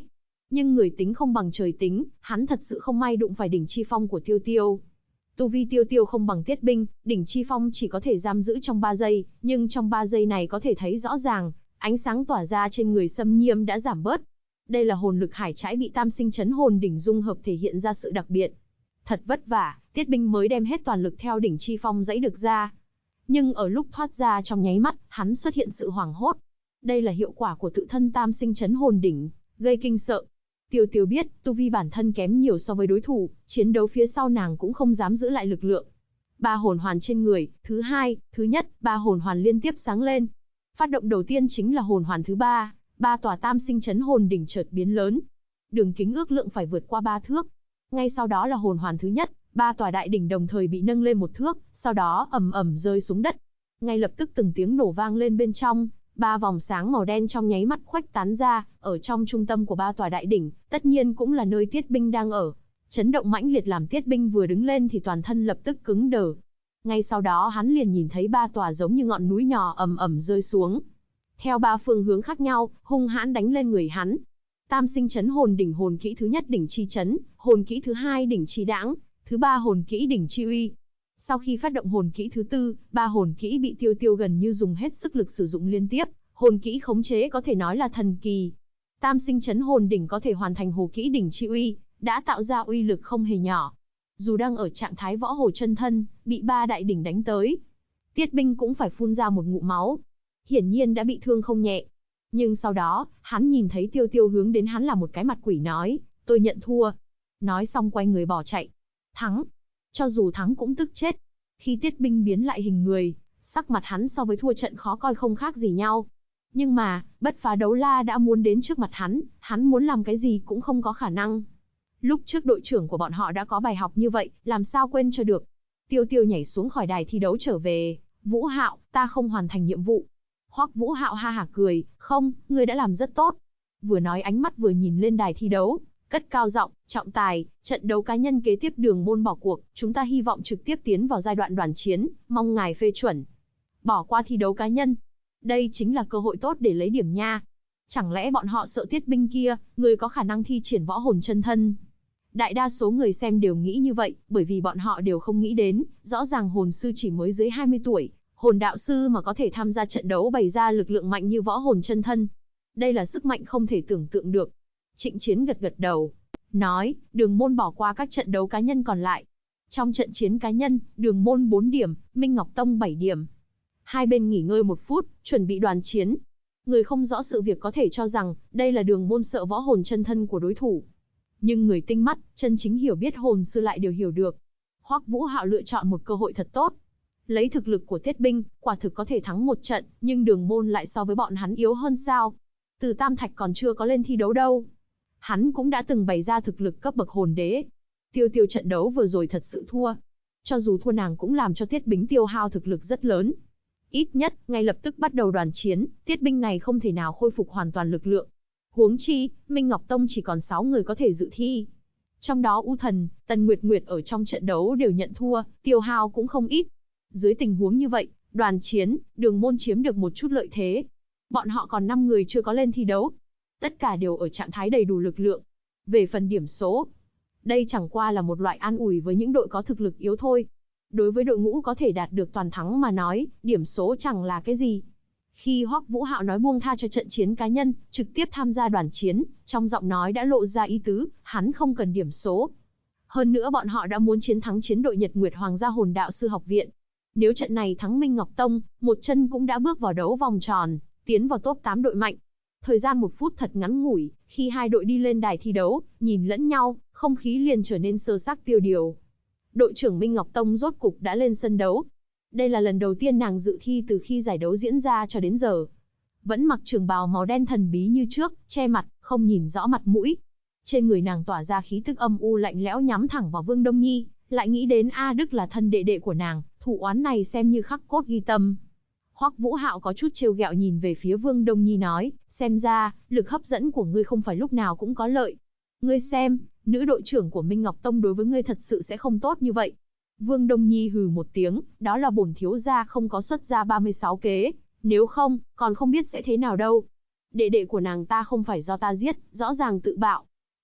Nhưng người tính không bằng trời tính, hắn thật sự không may đụng phải đỉnh chi phong của Tiêu Tiêu. Tu vi Tiêu Tiêu không bằng Tiết Binh, đỉnh chi phong chỉ có thể giam giữ trong 3 giây, nhưng trong 3 giây này có thể thấy rõ ràng, ánh sáng tỏa ra trên người Sâm Nhiêm đã giảm bớt. Đây là hồn lực hải trãi bị tam sinh chấn hồn đỉnh dung hợp thể hiện ra sự đặc biệt. Thật vất vả, Tiết Binh mới đem hết toàn lực theo đỉnh chi phong dãy được ra. Nhưng ở lúc thoát ra trong nháy mắt, hắn xuất hiện sự hoảng hốt. Đây là hiệu quả của tự thân tam sinh chấn hồn đỉnh, gây kinh sợ. Tiêu Tiêu biết, tu vi bản thân kém nhiều so với đối thủ, chiến đấu phía sau nàng cũng không dám giữ lại lực lượng. 3 hồn hoàn trên người, thứ hai, thứ nhất, 3 hồn hoàn liên tiếp sáng lên. Phát động đầu tiên chính là hồn hoàn thứ 3, 3 tòa tam sinh chấn hồn đỉnh chợt biến lớn. Đường kính ước lượng phải vượt qua 3 thước. Ngay sau đó là hồn hoàn thứ nhất, 3 tòa đại đỉnh đồng thời bị nâng lên 1 thước, sau đó ầm ầm rơi xuống đất. Ngay lập tức từng tiếng nổ vang lên bên trong, 3 vòng sáng màu đen trong nháy mắt khuếch tán ra, ở trong trung tâm của 3 tòa đại đỉnh, tất nhiên cũng là nơi Tiết Binh đang ở. Chấn động mãnh liệt làm Tiết Binh vừa đứng lên thì toàn thân lập tức cứng đờ. Ngay sau đó hắn liền nhìn thấy 3 tòa giống như ngọn núi nhỏ ầm ầm rơi xuống. Theo 3 phương hướng khác nhau, hung hãn đánh lên người hắn. Tam sinh chấn hồn đỉnh hồn kỹ thứ nhất đỉnh chi chấn, hồn kỹ thứ hai đỉnh chi đãng, thứ 3 hồn kỹ đỉnh chi uy. Sau khi phát động hồn kỹ thứ 4, 3 hồn kỹ bị Tiêu Tiêu gần như dùng hết sức lực sử dụng liên tiếp, hồn kỹ khống chế có thể nói là thần kỳ. Tam sinh chấn hồn đỉnh có thể hoàn thành hồn kỹ đỉnh chi uy, đã tạo ra uy lực không hề nhỏ. Dù đang ở trạng thái võ hồ chân thân, bị 3 đại đỉnh đánh tới, Tiết Binh cũng phải phun ra một ngụm máu. Hiển nhiên đã bị thương không nhẹ. Nhưng sau đó, hắn nhìn thấy Tiêu Tiêu hướng đến hắn là một cái mặt quỷ nói, tôi nhận thua. Nói xong quay người bỏ chạy. Thắng. Cho dù thắng cũng tức chết. Khi Tiết Binh biến lại hình người, sắc mặt hắn so với thua trận khó coi không khác gì nhau. Nhưng mà, Bất Phá Đấu La đã muốn đến trước mặt hắn muốn làm cái gì cũng không có khả năng. Lúc trước đội trưởng của bọn họ đã có bài học như vậy, làm sao quên cho được. Tiêu Tiêu nhảy xuống khỏi đài thi đấu trở về. Vũ Hạo, ta không hoàn thành nhiệm vụ. Hoắc Vũ Hạo ha hả cười, không, ngươi đã làm rất tốt. Vừa nói ánh mắt vừa nhìn lên đài thi đấu, cất cao giọng, trọng tài, trận đấu cá nhân kế tiếp Đường Môn bỏ cuộc, chúng ta hy vọng trực tiếp tiến vào giai đoạn đoàn chiến, mong ngài phê chuẩn. Bỏ qua thi đấu cá nhân. Đây chính là cơ hội tốt để lấy điểm nha. Chẳng lẽ bọn họ sợ Tiết Binh kia, người có khả năng thi triển võ hồn chân thân? Đại đa số người xem đều nghĩ như vậy, bởi vì bọn họ đều không nghĩ đến, rõ ràng hồn sư chỉ mới dưới 20 tuổi, hồn đạo sư mà có thể tham gia trận đấu bày ra lực lượng mạnh như võ hồn chân thân. Đây là sức mạnh không thể tưởng tượng được. Trịnh Chiến gật gật đầu, nói, Đường Môn bỏ qua các trận đấu cá nhân còn lại. Trong trận chiến cá nhân, Đường Môn 4 điểm, Minh Ngọc Tông 7 điểm. Hai bên nghỉ ngơi 1 phút, chuẩn bị đoàn chiến. Người không rõ sự việc có thể cho rằng, đây là Đường Môn sợ võ hồn chân thân của đối thủ. Nhưng người tinh mắt, chân chính hiểu biết hồn sư lại đều hiểu được. Hoắc Vũ Hạo lựa chọn một cơ hội thật tốt. Lấy thực lực của Tiết Binh, quả thực có thể thắng một trận, nhưng Đường Môn lại so với bọn hắn yếu hơn sao? Từ Tam Thạch còn chưa có lên thi đấu đâu. Hắn cũng đã từng bày ra thực lực cấp bậc hồn đế. Tiêu Tiêu trận đấu vừa rồi thật sự thua. Cho dù thua nàng cũng làm cho Tiết Binh tiêu hao thực lực rất lớn. Ít nhất, ngay lập tức bắt đầu đoàn chiến, Tiết Binh này không thể nào khôi phục hoàn toàn lực lượng. Huống chi, Minh Ngọc Tông chỉ còn 6 người có thể dự thi. Trong đó U Thần, Tần Nguyệt Nguyệt ở trong trận đấu đều nhận thua, tiêu hao cũng không ít. Dưới tình huống như vậy, đoàn chiến, Đường Môn chiếm được một chút lợi thế. Bọn họ còn 5 người chưa có lên thi đấu. Tất cả đều ở trạng thái đầy đủ lực lượng. Về phần điểm số, đây chẳng qua là một loại an ủi với những đội có thực lực yếu thôi. Đối với đội ngũ có thể đạt được toàn thắng mà nói, điểm số chẳng là cái gì. Khi Hoắc Vũ Hạo nói buông tha cho trận chiến cá nhân, trực tiếp tham gia đoàn chiến, trong giọng nói đã lộ ra ý tứ, hắn không cần điểm số. Hơn nữa bọn họ đã muốn chiến thắng chiến đội Nhật Nguyệt Hoàng gia Hồn Đạo sư học viện. Nếu trận này thắng Minh Ngọc Tông, một chân cũng đã bước vào đấu vòng tròn, tiến vào top 8 đội mạnh. Thời gian 1 phút thật ngắn ngủi, khi hai đội đi lên đài thi đấu, nhìn lẫn nhau, không khí liền trở nên sơ sắc tiêu điều. Đội trưởng Minh Ngọc Tông rốt cục đã lên sân đấu. Đây là lần đầu tiên nàng dự thi từ khi giải đấu diễn ra cho đến giờ. Vẫn mặc trường bào màu đen thần bí như trước, che mặt, không nhìn rõ mặt mũi. Trên người nàng tỏa ra khí tức âm u lạnh lẽo nhắm thẳng vào Vương Đông Nhi, lại nghĩ đến A Đức là thân đệ đệ của nàng, thù oán này xem như khắc cốt ghi tâm. Hoắc Vũ Hạo có chút trêu ghẹo nhìn về phía Vương Đông Nhi nói, xem ra, lực hấp dẫn của ngươi không phải lúc nào cũng có lợi. Ngươi xem, nữ đội trưởng của Minh Ngọc Tông đối với ngươi thật sự sẽ không tốt như vậy. Vương Đông Nhi hừ một tiếng, đó là bổn thiếu gia không có xuất ra 36 kế, nếu không, còn không biết sẽ thế nào đâu. Đệ đệ của nàng ta không phải do ta giết, rõ ràng tự bạo.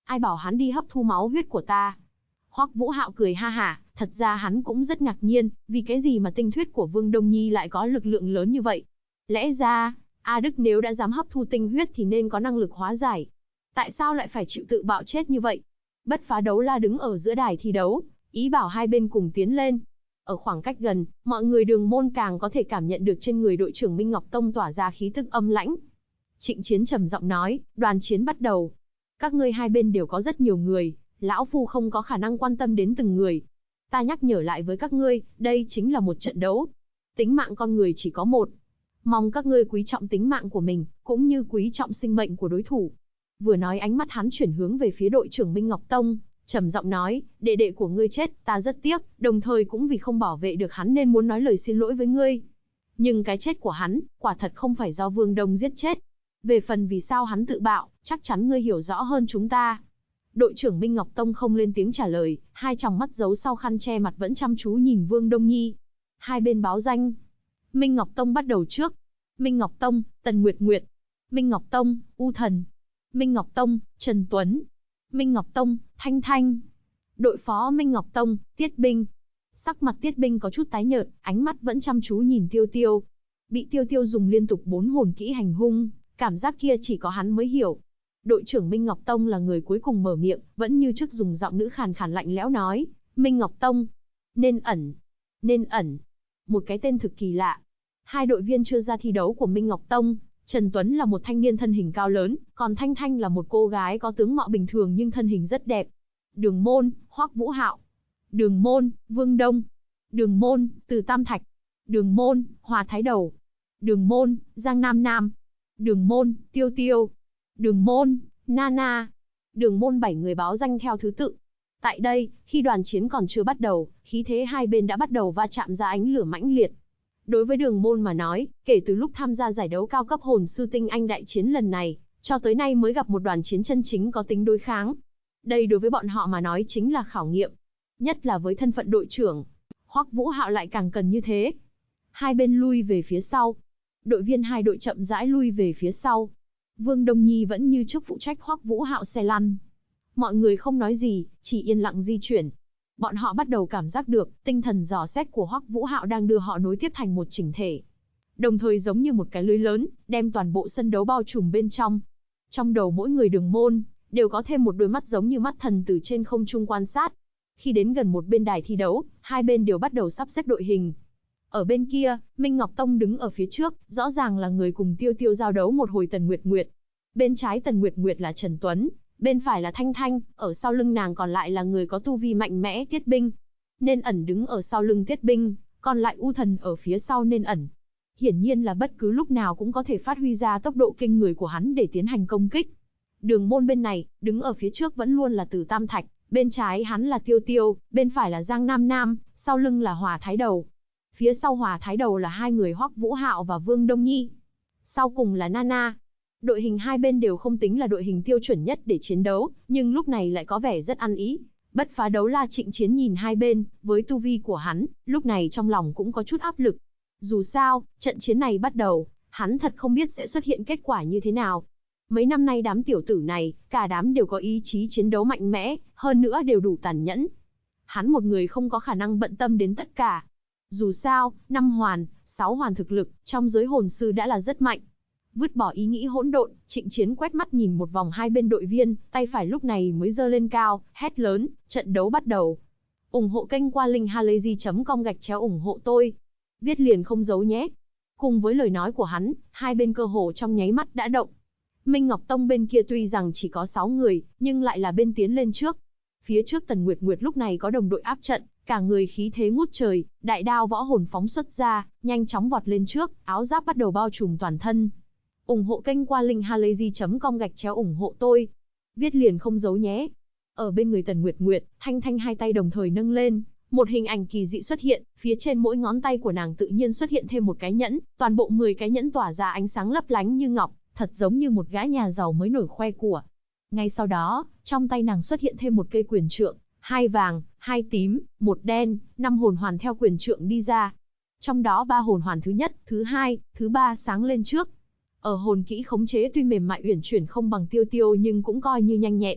Ai bảo hắn đi hấp thu máu huyết của ta? Hoắc Vũ Hạo cười ha hả, thật ra hắn cũng rất ngạc nhiên, vì cái gì mà tinh huyết của Vương Đông Nhi lại có lực lượng lớn như vậy? Lẽ ra, A Đức nếu đã dám hấp thu tinh huyết thì nên có năng lực hóa giải. Tại sao lại phải chịu tự bạo chết như vậy? Bất Phá Đấu La đứng ở giữa đài thi đấu, ý bảo hai bên cùng tiến lên. Ở khoảng cách gần, mọi người Đường Môn càng có thể cảm nhận được trên người đội trưởng Minh Ngọc Tông tỏa ra khí tức âm lãnh. Trịnh Chiến trầm giọng nói, đoàn chiến bắt đầu. Các ngươi hai bên đều có rất nhiều người, lão phu không có khả năng quan tâm đến từng người. Ta nhắc nhở lại với các ngươi, đây chính là một trận đấu. Tính mạng con người chỉ có một. Mong các ngươi quý trọng tính mạng của mình, cũng như quý trọng sinh mệnh của đối thủ. Vừa nói ánh mắt hắn chuyển hướng về phía đội trưởng Minh Ngọc Tông, trầm giọng nói, đệ đệ của ngươi chết, ta rất tiếc, đồng thời cũng vì không bảo vệ được hắn nên muốn nói lời xin lỗi với ngươi. Nhưng cái chết của hắn, quả thật không phải do Vương Đông giết chết. Về phần vì sao hắn tự bạo, chắc chắn ngươi hiểu rõ hơn chúng ta. Đội trưởng Minh Ngọc Tông không lên tiếng trả lời, hai tròng mắt giấu sau khăn che mặt vẫn chăm chú nhìn Vương Đông Nhi. Hai bên báo danh. Minh Ngọc Tông bắt đầu trước. Minh Ngọc Tông, Tần Nguyệt Nguyệt. Minh Ngọc Tông, U Thần. Minh Ngọc Tông, Trần Tuấn. Minh Ngọc Tông, Thanh Thanh. Đội phó Minh Ngọc Tông, Tiết Binh. Sắc mặt Tiết Binh có chút tái nhợt, ánh mắt vẫn chăm chú nhìn Tiêu Tiêu. Bị Tiêu Tiêu dùng liên tục 4 hồn kỹ hành hung, cảm giác kia chỉ có hắn mới hiểu. Đội trưởng Minh Ngọc Tông là người cuối cùng mở miệng, vẫn như trước dùng giọng nữ khàn khàn lạnh lẽo nói, Minh Ngọc Tông, nên ẩn, nên ẩn. Một cái tên thực kỳ lạ. Hai đội viên chưa ra thi đấu của Minh Ngọc Tông, Trần Tuấn là một thanh niên thân hình cao lớn, còn Thanh Thanh là một cô gái có tướng mạo bình thường nhưng thân hình rất đẹp. Đường Môn, Hoắc Vũ Hạo. Đường Môn, Vương Đông. Đường Môn, Từ Tam Thạch. Đường Môn, Hòa Thái Đầu. Đường Môn, Giang Nam Nam. Đường Môn, Tiêu Tiêu. Đường Môn, Nana. Đường Môn 7 người báo danh theo thứ tự. Tại đây, khi đoàn chiến còn chưa bắt đầu, khí thế hai bên đã bắt đầu va chạm ra ánh lửa mãnh liệt. Đối với Đường Môn mà nói, kể từ lúc tham gia giải đấu cao cấp hồn sư tinh anh đại chiến lần này, cho tới nay mới gặp một đoàn chiến chân chính có tính đối kháng. Đây đối với bọn họ mà nói chính là khảo nghiệm. Nhất là với thân phận đội trưởng, Hoắc Vũ Hạo lại càng cần như thế. Hai bên lui về phía sau. Đội viên hai đội chậm rãi lui về phía sau. Vương Đông Nhi vẫn như trước phụ trách Hoắc Vũ Hạo xe lăn. Mọi người không nói gì, chỉ yên lặng di chuyển. Bọn họ bắt đầu cảm giác được, tinh thần dò xét của Hoắc Vũ Hạo đang đưa họ nối tiếp thành một chỉnh thể. Đồng thời giống như một cái lưới lớn, đem toàn bộ sân đấu bao trùm bên trong. Trong đầu mỗi người Đường Môn, đều có thêm một đôi mắt giống như mắt thần từ trên không trung quan sát. Khi đến gần một bên đài thi đấu, hai bên đều bắt đầu sắp xếp đội hình. Ở bên kia, Minh Ngọc Tông đứng ở phía trước, rõ ràng là người cùng Tiêu Tiêu giao đấu một hồi Tần Nguyệt Nguyệt. Bên trái Tần Nguyệt Nguyệt là Trần Tuấn, bên phải là Thanh Thanh, ở sau lưng nàng còn lại là người có tu vi mạnh mẽ Tiết Binh. Nên ẩn đứng ở sau lưng Tiết Binh, còn lại U Thần ở phía sau Nên ẩn. Hiển nhiên là bất cứ lúc nào cũng có thể phát huy ra tốc độ kinh người của hắn để tiến hành công kích. Đường Môn bên này, đứng ở phía trước vẫn luôn là Từ Tam Thạch, bên trái hắn là Tiêu Tiêu, bên phải là Giang Nam Nam, sau lưng là Hòa Thái Đầu. Phía sau Hòa Thái Đầu là hai người Hoắc Vũ Hạo và Vương Đông Nhi. Sau cùng là Nana. Đội hình hai bên đều không tính là đội hình tiêu chuẩn nhất để chiến đấu, nhưng lúc này lại có vẻ rất ăn ý. Bất Phá Đấu La Trịnh Chiến nhìn hai bên, với tu vi của hắn, lúc này trong lòng cũng có chút áp lực. Dù sao, trận chiến này bắt đầu, hắn thật không biết sẽ xuất hiện kết quả như thế nào. Mấy năm nay đám tiểu tử này, cả đám đều có ý chí chiến đấu mạnh mẽ, hơn nữa đều đủ tàn nhẫn. Hắn một người không có khả năng bận tâm đến tất cả. Dù sao, 5 hoàn, 6 hoàn thực lực, trong giới hồn sư đã là rất mạnh. Vứt bỏ ý nghĩ hỗn độn, Trịnh Chiến quét mắt nhìn một vòng hai bên đội viên, tay phải lúc này mới giơ lên cao, hét lớn, trận đấu bắt đầu. Ủng hộ kênh qua linkhalazy.com/ủng hộ tôi. Viết liền không giấu nhé. Cùng với lời nói của hắn, hai bên cơ hồ trong nháy mắt đã động. Minh Ngọc Tông bên kia tuy rằng chỉ có 6 người, nhưng lại là bên tiến lên trước. Phía trước Tần Nguyệt Nguyệt lúc này có đồng đội áp trận, cả người khí thế ngút trời, đại đao võ hồn phóng xuất ra, nhanh chóng vọt lên trước, áo giáp bắt đầu bao trùm toàn thân. Ủng hộ kênh qua linkhalazy.com/ủng hộ tôi. Viết liền không giấu nhé. Ở bên người Tần Nguyệt Nguyệt, Thanh Thanh hai tay đồng thời nâng lên, một hình ảnh kỳ dị xuất hiện, phía trên mỗi ngón tay của nàng tự nhiên xuất hiện thêm một cái nhẫn, toàn bộ 10 cái nhẫn tỏa ra ánh sáng lấp lánh như ngọc, thật giống như một gã nhà giàu mới nổi khoe của. Ngay sau đó, trong tay nàng xuất hiện thêm một cây quyền trượng, 2 vàng, 2 tím, 1 đen, 5 hồn hoàn theo quyền trượng đi ra. Trong đó 3 hồn hoàn thứ nhất, thứ hai, thứ ba sáng lên trước. Ở hồn kỹ khống chế tuy mềm mại uyển chuyển không bằng Tiêu Tiêu nhưng cũng coi như nhanh nhẹn.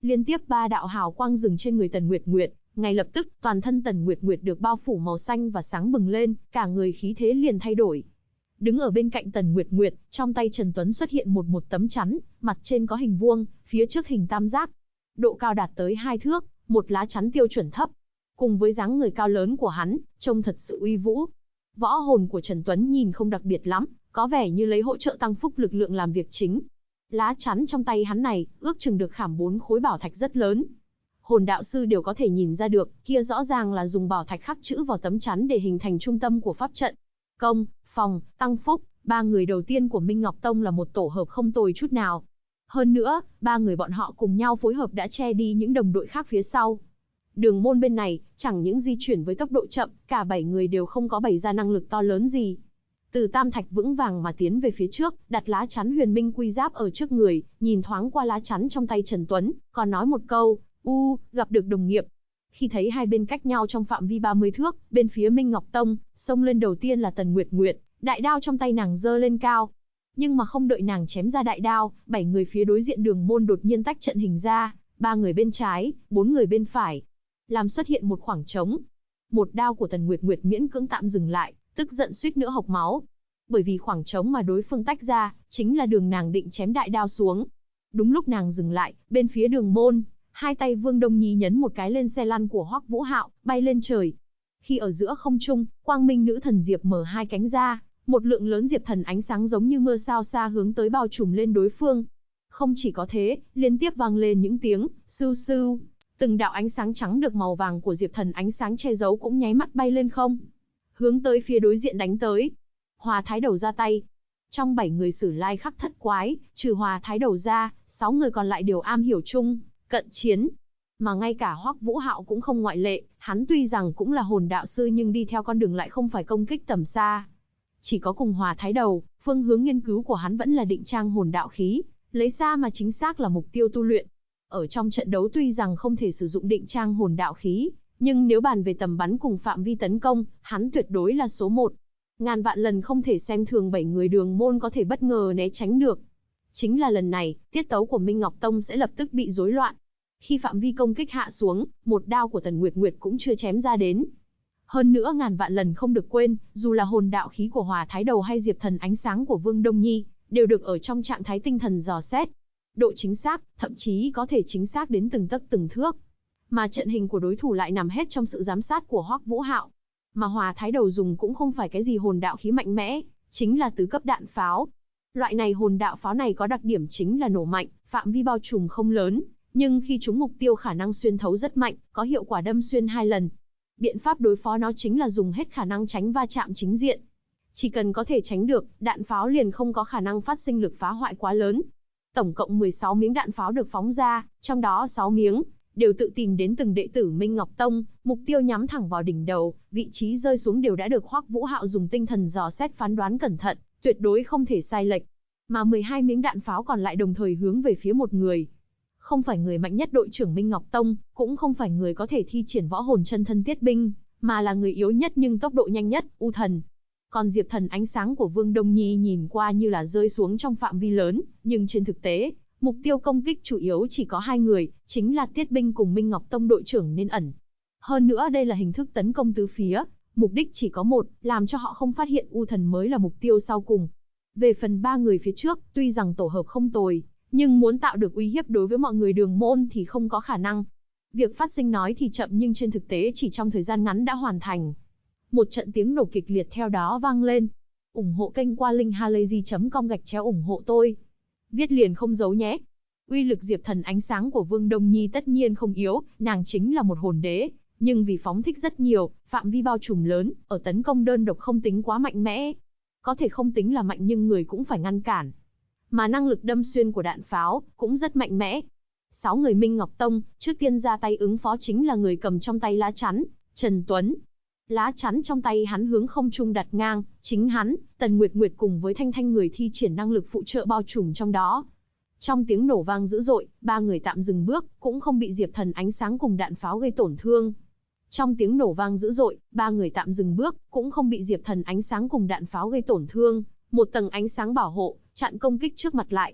liên tiếp 3 đạo hào quang dừng trên người Tần Nguyệt Nguyệt, ngay lập tức, toàn thân Tần Nguyệt Nguyệt được bao phủ màu xanh và sáng bừng lên, cả người khí thế liền thay đổi. Đứng ở bên cạnh Tần Nguyệt Nguyệt, trong tay Trần Tuấn xuất hiện một tấm chắn, mặt trên có hình vuông, phía trước hình tam giác. Độ cao đạt tới 2 thước, một lá chắn tiêu chuẩn thấp. Cùng với dáng người cao lớn của hắn, trông thật sự uy vũ. Võ hồn của Trần Tuấn nhìn không đặc biệt lắm, có vẻ như lấy hỗ trợ tăng phúc lực lượng làm việc chính. Lá chắn trong tay hắn này, ước chừng được khảm 4 khối bảo thạch rất lớn. Hồn đạo sư đều có thể nhìn ra được, kia rõ ràng là dùng bảo thạch khắc chữ vào tấm chắn để hình thành trung tâm của pháp trận. Công, phòng, tăng phúc, 3 người đầu tiên của Minh Ngọc Tông là một tổ hợp không tồi chút nào. Hơn nữa, 3 người bọn họ cùng nhau phối hợp đã che đi những đồng đội khác phía sau. Đường môn bên này, chẳng những di chuyển với tốc độ chậm, cả 7 người đều không có bày ra năng lực to lớn gì. Từ tam thạch vững vàng mà tiến về phía trước, đặt lá chắn huyền minh quy giáp ở trước người, nhìn thoáng qua lá chắn trong tay Trần Tuấn, còn nói một câu, gặp được đồng nghiệp. Khi thấy hai bên cách nhau trong phạm vi 30 thước, bên phía Minh Ngọc Tông, xông lên đầu tiên là Tần Nguyệt Nguyệt, đại đao trong tay nàng giơ lên cao. Nhưng mà không đợi nàng chém ra đại đao, 7 người phía đối diện đường môn đột nhiên tách trận hình ra, 3 người bên trái, 4 người bên phải, làm xuất hiện một khoảng trống. Một đao của Tần Nguyệt Nguyệt miễn cưỡng tạm dừng lại, tức giận suýt nữa hộc máu. Bởi vì khoảng trống mà đối phương tách ra, chính là đường nàng định chém đại đao xuống. Đúng lúc nàng dừng lại, bên phía đường môn, hai tay Vương Đông Nhi nhấn một cái lên xe lăn của Hoắc Vũ Hạo, bay lên trời. Khi ở giữa không trung, Quang Minh nữ thần diệp mở hai cánh ra, một lượng lớn diệp thần ánh sáng giống như mưa sao xa hướng tới bao trùm lên đối phương. Không chỉ có thế, liên tiếp vang lên những tiếng sưu sưu, từng đạo ánh sáng trắng được màu vàng của diệp thần ánh sáng che giấu cũng nháy mắt bay lên không, hướng tới phía đối diện đánh tới. Hòa Thái Đầu ra tay. Trong 7 người Sử Lai Khắc Thất Quái, trừ Hòa Thái Đầu ra, 6 người còn lại đều am hiểu chung cận chiến. Mà ngay cả Hoắc Vũ Hạo cũng không ngoại lệ, hắn tuy rằng cũng là hồn đạo sư nhưng đi theo con đường lại không phải công kích tầm xa. Chỉ có cùng Hòa Thái Đầu, phương hướng nghiên cứu của hắn vẫn là định trang hồn đạo khí, lấy xa mà chính xác là mục tiêu tu luyện. Ở trong trận đấu tuy rằng không thể sử dụng định trang hồn đạo khí, nhưng nếu bàn về tầm bắn cùng phạm vi tấn công, hắn tuyệt đối là số 1. Ngàn vạn lần không thể xem thường 7 người đường môn có thể bất ngờ né tránh được. Chính là lần này, tiết tấu của Minh Ngọc Tông sẽ lập tức bị rối loạn. Khi phạm vi công kích hạ xuống, một đao của Tần Nguyệt Nguyệt cũng chưa chém ra đến. Hơn nữa ngàn vạn lần không được quên, dù là hồn đạo khí của Hòa Thái Đầu hay diệp thần ánh sáng của Vương Đông Nhi, đều được ở trong trạng thái tinh thần dò xét. Độ chính xác, thậm chí có thể chính xác đến từng tấc từng thước. Mà trận hình của đối thủ lại nằm hết trong sự giám sát của Hoắc Vũ Hạo. Mà Hòa Thái Đầu dùng cũng không phải cái gì hồn đạo khí mạnh mẽ, chính là tứ cấp đạn pháo. Loại này hồn đạo pháo này có đặc điểm chính là nổ mạnh, phạm vi bao trùm không lớn, nhưng khi trúng mục tiêu khả năng xuyên thấu rất mạnh, có hiệu quả đâm xuyên 2 lần. Biện pháp đối phó nó chính là dùng hết khả năng tránh va chạm chính diện. Chỉ cần có thể tránh được, đạn pháo liền không có khả năng phát sinh lực phá hoại quá lớn. Tổng cộng 16 miếng đạn pháo được phóng ra, trong đó 6 miếng đều tự tìm đến từng đệ tử Minh Ngọc Tông, mục tiêu nhắm thẳng vào đỉnh đầu, vị trí rơi xuống đều đã được Hoắc Vũ Hạo dùng tinh thần dò xét phán đoán cẩn thận, tuyệt đối không thể sai lệch. Mà 12 miếng đạn pháo còn lại đồng thời hướng về phía một người. Không phải người mạnh nhất đội trưởng Minh Ngọc Tông, cũng không phải người có thể thi triển võ hồn chân thân tiết binh, mà là người yếu nhất nhưng tốc độ nhanh nhất, U Thần. Còn diệp thần ánh sáng của Vương Đông Nhi nhìn qua như là rơi xuống trong phạm vi lớn, nhưng trên thực tế, mục tiêu công kích chủ yếu chỉ có 2 người, chính là Tiết Binh cùng Minh Ngọc Tông đội trưởng nên ẩn. Hơn nữa đây là hình thức tấn công tứ phía, mục đích chỉ có một, làm cho họ không phát hiện U Thần mới là mục tiêu sau cùng. Về phần 3 người phía trước, tuy rằng tổ hợp không tồi, nhưng muốn tạo được uy hiếp đối với mọi người đường môn thì không có khả năng. Việc phát sinh nói thì chậm nhưng trên thực tế chỉ trong thời gian ngắn đã hoàn thành. Một trận tiếng nổ kịch liệt theo đó vang lên. Ủng hộ kênh qua linkhalazy.com/ủng hộ tôi. Viết liền không giấu nhé. Uy lực diệp thần ánh sáng của Vương Đông Nhi tất nhiên không yếu, nàng chính là một hồn đế, nhưng vì phóng thích rất nhiều, phạm vi bao trùm lớn, ở tấn công đơn độc không tính quá mạnh mẽ. Có thể không tính là mạnh nhưng người cũng phải ngăn cản. Mà năng lực đâm xuyên của đạn pháo cũng rất mạnh mẽ. 6 người Minh Ngọc Tông, trước tiên ra tay ứng phó chính là người cầm trong tay lá chắn, Trần Tuấn. Lá chắn trong tay hắn hướng không trung đặt ngang, chính hắn, Tần Nguyệt Nguyệt cùng với Thanh Thanh người thi triển năng lực phụ trợ bao trùm trong đó. Trong tiếng nổ vang dữ dội, 3 người tạm dừng bước, cũng không bị diệp thần ánh sáng cùng đạn pháo gây tổn thương. Trong tiếng nổ vang dữ dội, 3 người tạm dừng bước, cũng không bị diệp thần ánh sáng cùng đạn pháo gây tổn thương. Một tầng ánh sáng bảo hộ, chặn công kích trước mặt lại.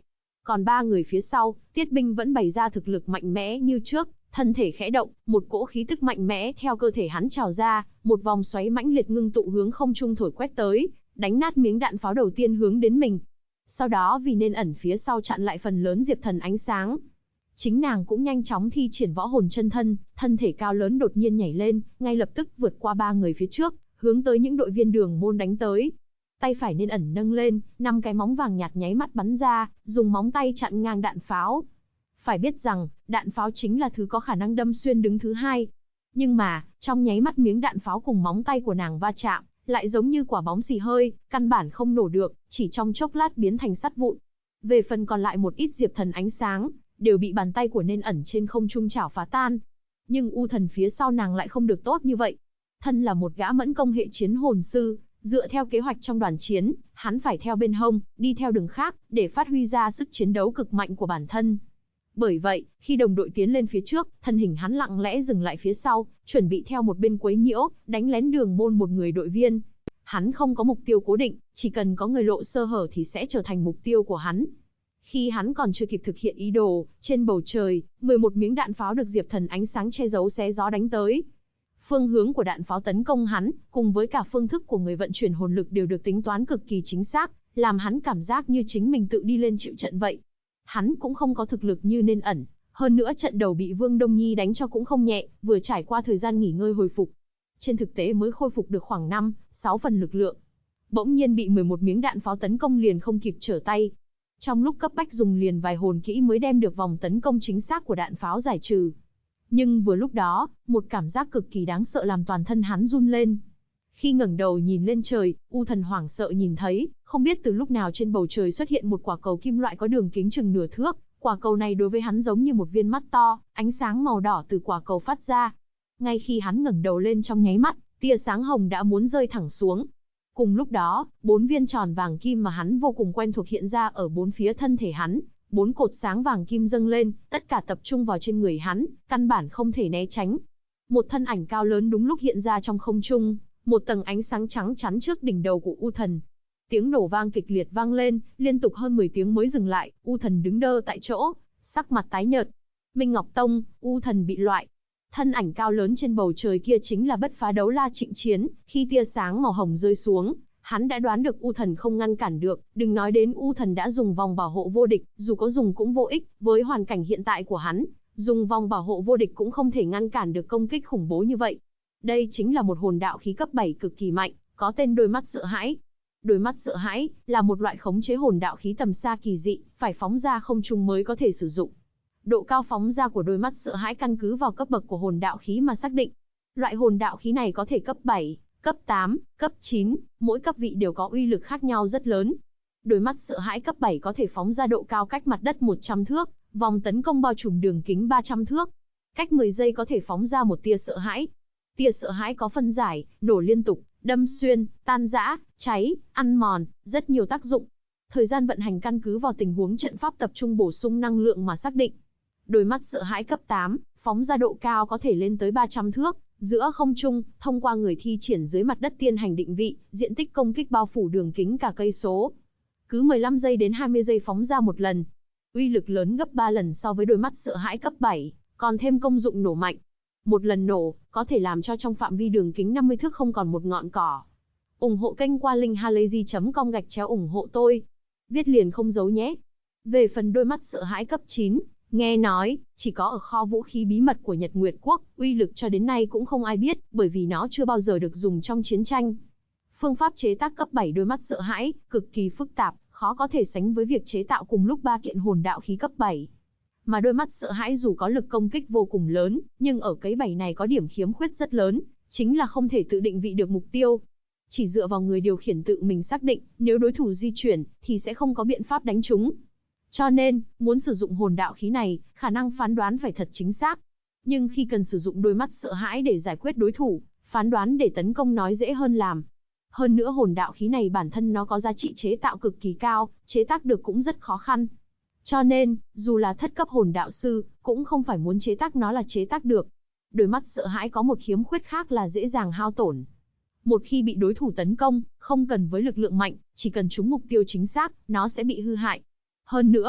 Còn ba người phía sau, Tiết Binh vẫn bày ra thực lực mạnh mẽ như trước, thân thể khẽ động, một cỗ khí tức mạnh mẽ theo cơ thể hắn trào ra, một vòng xoáy mãnh liệt ngưng tụ hướng không trung thổi quét tới, đánh nát miếng đạn pháo đầu tiên hướng đến mình. Sau đó vì nên ẩn phía sau chặn lại phần lớn Diệp Thần ánh sáng. Chính nàng cũng nhanh chóng thi triển võ hồn chân thân, thân thể cao lớn đột nhiên nhảy lên, ngay lập tức vượt qua ba người phía trước, hướng tới những đội viên đường môn đánh tới. Tay phải nên ẩn nâng lên, 5 cái móng vàng nhạt nháy mắt bắn ra, dùng móng tay chặn ngang đạn pháo. Phải biết rằng, đạn pháo chính là thứ có khả năng đâm xuyên đứng thứ hai. Nhưng mà, trong nháy mắt miếng đạn pháo cùng móng tay của nàng va chạm, lại giống như quả bóng xì hơi, căn bản không nổ được, chỉ trong chốc lát biến thành sắt vụn. Về phần còn lại một ít Diệp Thần ánh sáng, đều bị bàn tay của nên ẩn trên không trung chảo phá tan. Nhưng U Thần phía sau nàng lại không được tốt như vậy. Thân là một gã mẫn công hệ chiến hồn sư, dựa theo kế hoạch trong đoàn chiến, hắn phải theo bên hông, đi theo đường khác, để phát huy ra sức chiến đấu cực mạnh của bản thân. Bởi vậy, khi đồng đội tiến lên phía trước, thân hình hắn lặng lẽ dừng lại phía sau, chuẩn bị theo một bên quấy nhiễu, đánh lén đường môn một người đội viên. Hắn không có mục tiêu cố định, chỉ cần có người lộ sơ hở thì sẽ trở thành mục tiêu của hắn. Khi hắn còn chưa kịp thực hiện ý đồ, trên bầu trời, 11 miếng đạn pháo được Diệp Thần ánh sáng che giấu xé gió đánh tới. Phương hướng của đạn pháo tấn công hắn, cùng với cả phương thức của người vận chuyển hồn lực đều được tính toán cực kỳ chính xác, làm hắn cảm giác như chính mình tự đi lên chịu trận vậy. Hắn cũng không có thực lực như nên ẩn, hơn nữa trận đầu bị Vương Đông Nhi đánh cho cũng không nhẹ, vừa trải qua thời gian nghỉ ngơi hồi phục. Trên thực tế mới khôi phục được khoảng 5-6 phần lực lượng. Bỗng nhiên bị 11 miếng đạn pháo tấn công liền không kịp trở tay. Trong lúc cấp bách dùng liền vài hồn kỹ mới đem được vòng tấn công chính xác của đạn pháo giải trừ. Nhưng vừa lúc đó, một cảm giác cực kỳ đáng sợ làm toàn thân hắn run lên. Khi ngẩng đầu nhìn lên trời, U Thần hoảng sợ nhìn thấy, không biết từ lúc nào trên bầu trời xuất hiện một quả cầu kim loại có đường kính chừng nửa thước. Quả cầu này đối với hắn giống như một viên mắt to, ánh sáng màu đỏ từ quả cầu phát ra. Ngay khi hắn ngẩng đầu lên trong nháy mắt, tia sáng hồng đã muốn rơi thẳng xuống. Cùng lúc đó, 4 viên tròn vàng kim mà hắn vô cùng quen thuộc hiện ra ở bốn phía thân thể hắn. 4 cột sáng vàng kim dâng lên, tất cả tập trung vào trên người hắn, căn bản không thể né tránh. Một thân ảnh cao lớn đúng lúc hiện ra trong không trung, một tầng ánh sáng trắng chắn trước đỉnh đầu của U Thần. Tiếng nổ vang kịch liệt vang lên, liên tục hơn 10 tiếng mới dừng lại, U Thần đứng đơ tại chỗ, sắc mặt tái nhợt. Minh Ngọc Tông, U Thần bị loại. Thân ảnh cao lớn trên bầu trời kia chính là Bất Phá Đấu La Trịnh Chiến, khi tia sáng màu hồng rơi xuống, hắn đã đoán được U Thần không ngăn cản được, đừng nói đến U Thần đã dùng vòng bảo hộ vô địch, dù có dùng cũng vô ích, với hoàn cảnh hiện tại của hắn, dùng vòng bảo hộ vô địch cũng không thể ngăn cản được công kích khủng bố như vậy. Đây chính là một hồn đạo khí cấp 7 cực kỳ mạnh, có tên Đôi Mắt Sợ Hãi. Đôi Mắt Sợ Hãi là một loại khống chế hồn đạo khí tầm xa kỳ dị, phải phóng ra không trung mới có thể sử dụng. Độ cao phóng ra của Đôi Mắt Sợ Hãi căn cứ vào cấp bậc của hồn đạo khí mà xác định. Loại hồn đạo khí này có thể cấp 7, cấp 8, cấp 9, mỗi cấp vị đều có uy lực khác nhau rất lớn. Đôi Mắt Sợ Hãi cấp 7 có thể phóng ra độ cao cách mặt đất 100 thước, vòng tấn công bao trùm đường kính 300 thước. Cách 10 giây có thể phóng ra một tia sợ hãi. Tia sợ hãi có phân giải, nổ liên tục, đâm xuyên, tan rã, cháy, ăn mòn, rất nhiều tác dụng. Thời gian vận hành căn cứ vào tình huống trận pháp tập trung bổ sung năng lượng mà xác định. Đôi Mắt Sợ Hãi cấp 8, phóng ra độ cao có thể lên tới 300 thước, giữa không trung, thông qua người thi triển dưới mặt đất tiến hành định vị, diện tích công kích bao phủ đường kính cả cây số. Cứ 15 giây đến 20 giây phóng ra một lần. Uy lực lớn gấp 3 lần so với Đôi Mắt Sợ Hãi cấp 7, còn thêm công dụng nổ mạnh. Một lần nổ, có thể làm cho trong phạm vi đường kính 50 thước không còn một ngọn cỏ. Ủng hộ kênh qua linkhalazy.com/ủng hộ tôi. Viết liền không giấu nhé. Về phần Đôi Mắt Sợ Hãi cấp 9, nghe nói, chỉ có ở kho vũ khí bí mật của Nhật Nguyệt Quốc, uy lực cho đến nay cũng không ai biết, bởi vì nó chưa bao giờ được dùng trong chiến tranh. Phương pháp chế tác cấp 7 Đôi Mắt Sợ Hãi, cực kỳ phức tạp, khó có thể sánh với việc chế tạo cùng lúc 3 kiện hồn đạo khí cấp 7. Mà Đôi Mắt Sợ Hãi dù có lực công kích vô cùng lớn, nhưng ở cái 7 này có điểm khiếm khuyết rất lớn, chính là không thể tự định vị được mục tiêu. Chỉ dựa vào người điều khiển tự mình xác định, nếu đối thủ di chuyển, thì sẽ không có biện pháp đánh trúng. Cho nên, muốn sử dụng hồn đạo khí này, khả năng phán đoán phải thật chính xác. Nhưng khi cần sử dụng Đôi Mắt Sợ Hãi để giải quyết đối thủ, phán đoán để tấn công nói dễ hơn làm. Hơn nữa hồn đạo khí này bản thân nó có giá trị chế tạo cực kỳ cao, chế tác được cũng rất khó khăn. Cho nên, dù là thất cấp hồn đạo sư, cũng không phải muốn chế tác nó là chế tác được. Đôi Mắt Sợ Hãi có một khiếm khuyết khác là dễ dàng hao tổn. Một khi bị đối thủ tấn công, không cần với lực lượng mạnh, chỉ cần trúng mục tiêu chính xác, nó sẽ bị hư hại. Hơn nữa,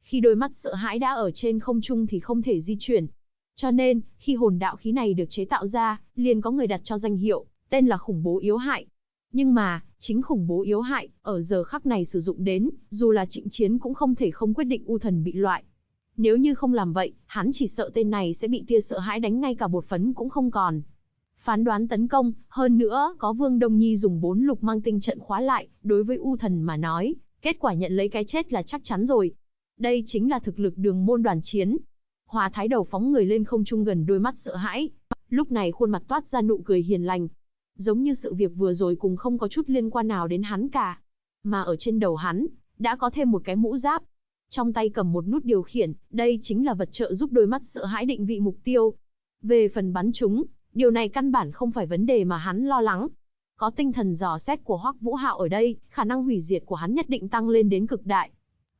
Khi đôi mắt sợ hãi đã ở trên không trung thì không thể di chuyển. Cho nên, khi hồn đạo khí này được chế tạo ra, liền có người đặt cho danh hiệu, tên là khủng bố yếu hại. Nhưng mà, chính khủng bố yếu hại, ở giờ khắc này sử dụng đến, dù là Trịnh Chiến cũng không thể không quyết định U Thần bị loại. Nếu như không làm vậy, hắn chỉ sợ tên này sẽ bị tia sợ hãi đánh ngay cả bột phấn cũng không còn. Phán đoán tấn công, hơn nữa có Vương Đông Nhi dùng 4 lục mang tinh trận khóa lại, đối với U Thần mà nói, kết quả nhận lấy cái chết là chắc chắn rồi. Đây chính là thực lực đường môn đoàn chiến. Hòa Thái Đầu phóng người lên không trung gần đôi mắt sợ hãi. Lúc này khuôn mặt toát ra nụ cười hiền lành. Giống như sự việc vừa rồi cùng không có chút liên quan nào đến hắn cả. Mà ở trên đầu hắn, đã có thêm một cái mũ giáp. Trong tay cầm một nút điều khiển, đây chính là vật trợ giúp đôi mắt sợ hãi định vị mục tiêu. Về phần bắn chúng, điều này căn bản không phải vấn đề mà hắn lo lắng. Có tinh thần dò xét của Hoắc Vũ Hạo ở đây, khả năng hủy diệt của hắn nhất định tăng lên đến cực đại.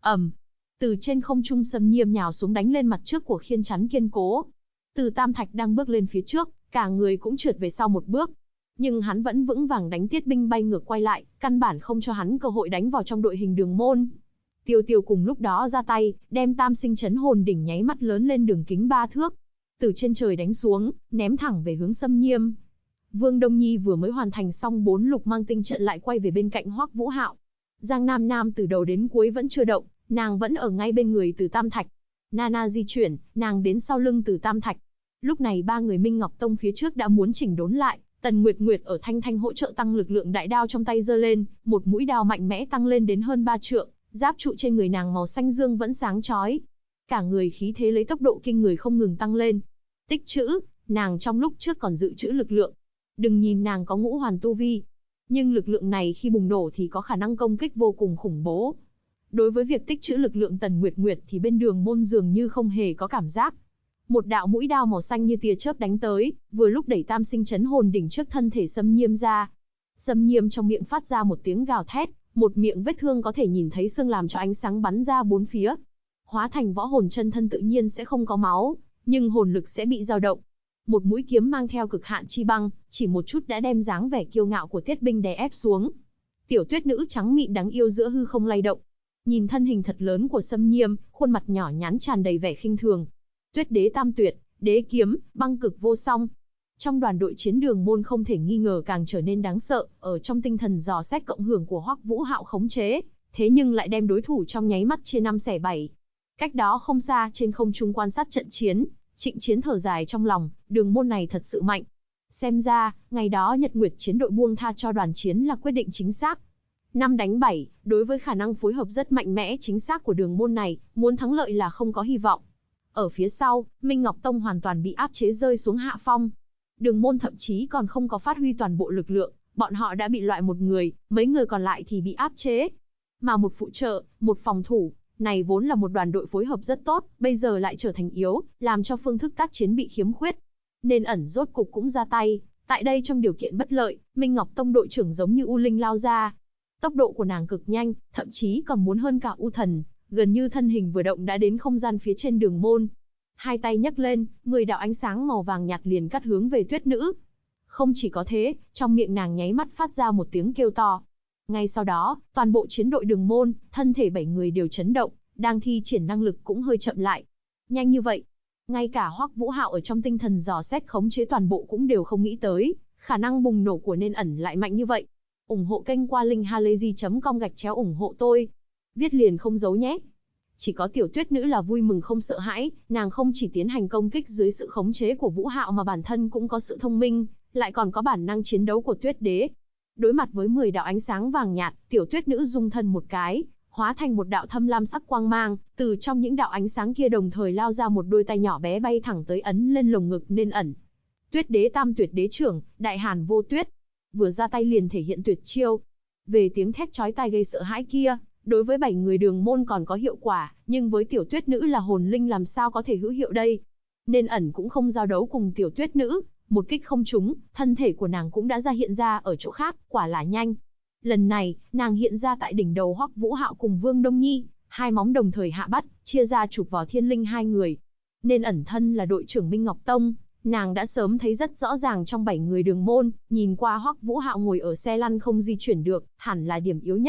Từ trên không trung Sâm Nhiêm nhào xuống đánh lên mặt trước của khiên chắn kiên cố. Từ Tam Thạch đang bước lên phía trước, cả người cũng trượt về sau một bước. Nhưng hắn vẫn vững vàng đánh Tiết Binh bay ngược quay lại, căn bản không cho hắn cơ hội đánh vào trong đội hình đường môn. Tiêu Tiêu cùng lúc đó ra tay, đem Tam Sinh Chấn Hồn Đỉnh nháy mắt lớn lên đường kính 3 thước. Từ trên trời đánh xuống, ném thẳng về hướng Sâm Nhiêm. Vương Đông Nhi vừa mới hoàn thành xong 4 lục mang tinh trận lại quay về bên cạnh Hoắc Vũ Hạo. Giang Nam Nam từ đầu đến cuối vẫn chưa động, nàng vẫn ở ngay bên người Từ Tam Thạch. Nana di chuyển, nàng đến sau lưng Từ Tam Thạch. Lúc này ba người Minh Ngọc Tông phía trước đã muốn chỉnh đốn lại, Tần Nguyệt Nguyệt ở Thanh Thanh hỗ trợ tăng lực lượng đại đao trong tay giơ lên, một mũi đao mạnh mẽ tăng lên đến hơn 3 trượng, giáp trụ trên người nàng màu xanh dương vẫn sáng chói. Cả người khí thế lấy tốc độ kinh người không ngừng tăng lên. Tích trữ, nàng trong lúc trước còn dự trữ lực lượng. Đừng nhìn nàng có ngũ hoàn tu vi, nhưng lực lượng này khi bùng nổ thì có khả năng công kích vô cùng khủng bố. Đối với việc tích trữ lực lượng Tần Nguyệt Nguyệt thì bên đường môn dường như không hề có cảm giác. Một đạo mũi đao màu xanh như tia chớp đánh tới, vừa lúc đẩy Tam Sinh Chấn Hồn Đỉnh trước thân thể Sâm Nhiêm ra. Sâm Nhiêm trong miệng phát ra một tiếng gào thét, một miệng vết thương có thể nhìn thấy xương làm cho ánh sáng bắn ra bốn phía. Hóa thành võ hồn chân thân tự nhiên sẽ không có máu, nhưng hồn lực sẽ bị dao động. Một mũi kiếm mang theo cực hạn chi băng, chỉ một chút đã đem dáng vẻ kiêu ngạo của Tiết Binh đè ép xuống. Tiểu tuyết nữ trắng mịn đáng yêu giữa hư không lay động. Nhìn thân hình thật lớn của Sâm Nhiêm, khuôn mặt nhỏ nhắn tràn đầy vẻ khinh thường. Tuyết đế tam tuyệt, đế kiếm, băng cực vô song. Trong đoàn đội chiến đường môn không thể nghi ngờ càng trở nên đáng sợ, ở trong tinh thần dò xét cộng hưởng của Hoắc Vũ Hạo khống chế, thế nhưng lại đem đối thủ trong nháy mắt chia 5 xẻ 7. Cách đó không xa, trên không trung quan sát trận chiến, Trịnh Chiến thở dài trong lòng, đường môn này thật sự mạnh. Xem ra, ngày đó Nhật Nguyệt chiến đội buông tha cho đoàn chiến là quyết định chính xác. 5 đánh 7, đối với khả năng phối hợp rất mạnh mẽ chính xác của đường môn này, muốn thắng lợi là không có hy vọng. Ở phía sau, Minh Ngọc Tông hoàn toàn bị áp chế rơi xuống hạ phong. Đường môn thậm chí còn không có phát huy toàn bộ lực lượng, bọn họ đã bị loại một người, mấy người còn lại thì bị áp chế. Mà một phụ trợ, một phòng thủ, này vốn là một đoàn đội phối hợp rất tốt, bây giờ lại trở thành yếu, làm cho phương thức tác chiến bị khiếm khuyết. Nên ẩn rốt cục cũng ra tay, tại đây trong điều kiện bất lợi, Minh Ngọc Tông đội trưởng giống như U Linh lao ra. Tốc độ của nàng cực nhanh, thậm chí còn muốn hơn cả U Thần, gần như thân hình vừa động đã đến không gian phía trên đường môn. Hai tay nhấc lên, 10 đạo ánh sáng màu vàng nhạt liền cắt hướng về tuyết nữ. Không chỉ có thế, trong miệng nàng nháy mắt phát ra một tiếng kêu to. Ngay sau đó, toàn bộ chiến đội đường môn, thân thể 7 người đều chấn động, đang thi triển năng lực cũng hơi chậm lại. Nhanh như vậy, ngay cả Hoắc Vũ Hạo ở trong tinh thần dò xét khống chế toàn bộ cũng đều không nghĩ tới, khả năng bùng nổ của nên ẩn lại mạnh như vậy. Ủng hộ kênh qua linkhalazy.com/ủng hộ tôi. Viết liền không giấu nhé. Chỉ có tiểu tuyết nữ là vui mừng không sợ hãi, nàng không chỉ tiến hành công kích dưới sự khống chế của Vũ Hạo mà bản thân cũng có sự thông minh, lại còn có bản năng chiến đấu của tuyết đế. Đối mặt với 10 đạo ánh sáng vàng nhạt, tiểu tuyết nữ rung thân một cái, hóa thành một đạo thâm lam sắc quang mang, từ trong những đạo ánh sáng kia đồng thời lao ra một đôi tay nhỏ bé bay thẳng tới ấn lên lồng ngực nên ẩn. Tuyết đế tam tuyệt đế trưởng, đại hàn vô tuyết. Vừa ra tay liền thể hiện tuyệt chiêu. Về tiếng thét chói tai gây sợ hãi kia, đối với 7 người đường môn còn có hiệu quả, nhưng với tiểu tuyết nữ là hồn linh làm sao có thể hữu hiệu đây. Nên ẩn cũng không giao đấu cùng tiểu tuyết nữ, một kích không trúng, thân thể của nàng cũng đã hiện ra ở chỗ khác, quả là nhanh. Lần này, nàng hiện ra tại đỉnh đầu Hoắc Vũ Hạo cùng Vương Đông Nhi, hai móng đồng thời hạ bắt, chia ra chụp vào thiên linh hai người. Nên ẩn thân là đội trưởng Minh Ngọc Tông, nàng đã sớm thấy rất rõ ràng trong 7 người đường môn, nhìn qua Hoắc Vũ Hạo ngồi ở xe lăn không di chuyển được, hẳn là điểm yếu nhất.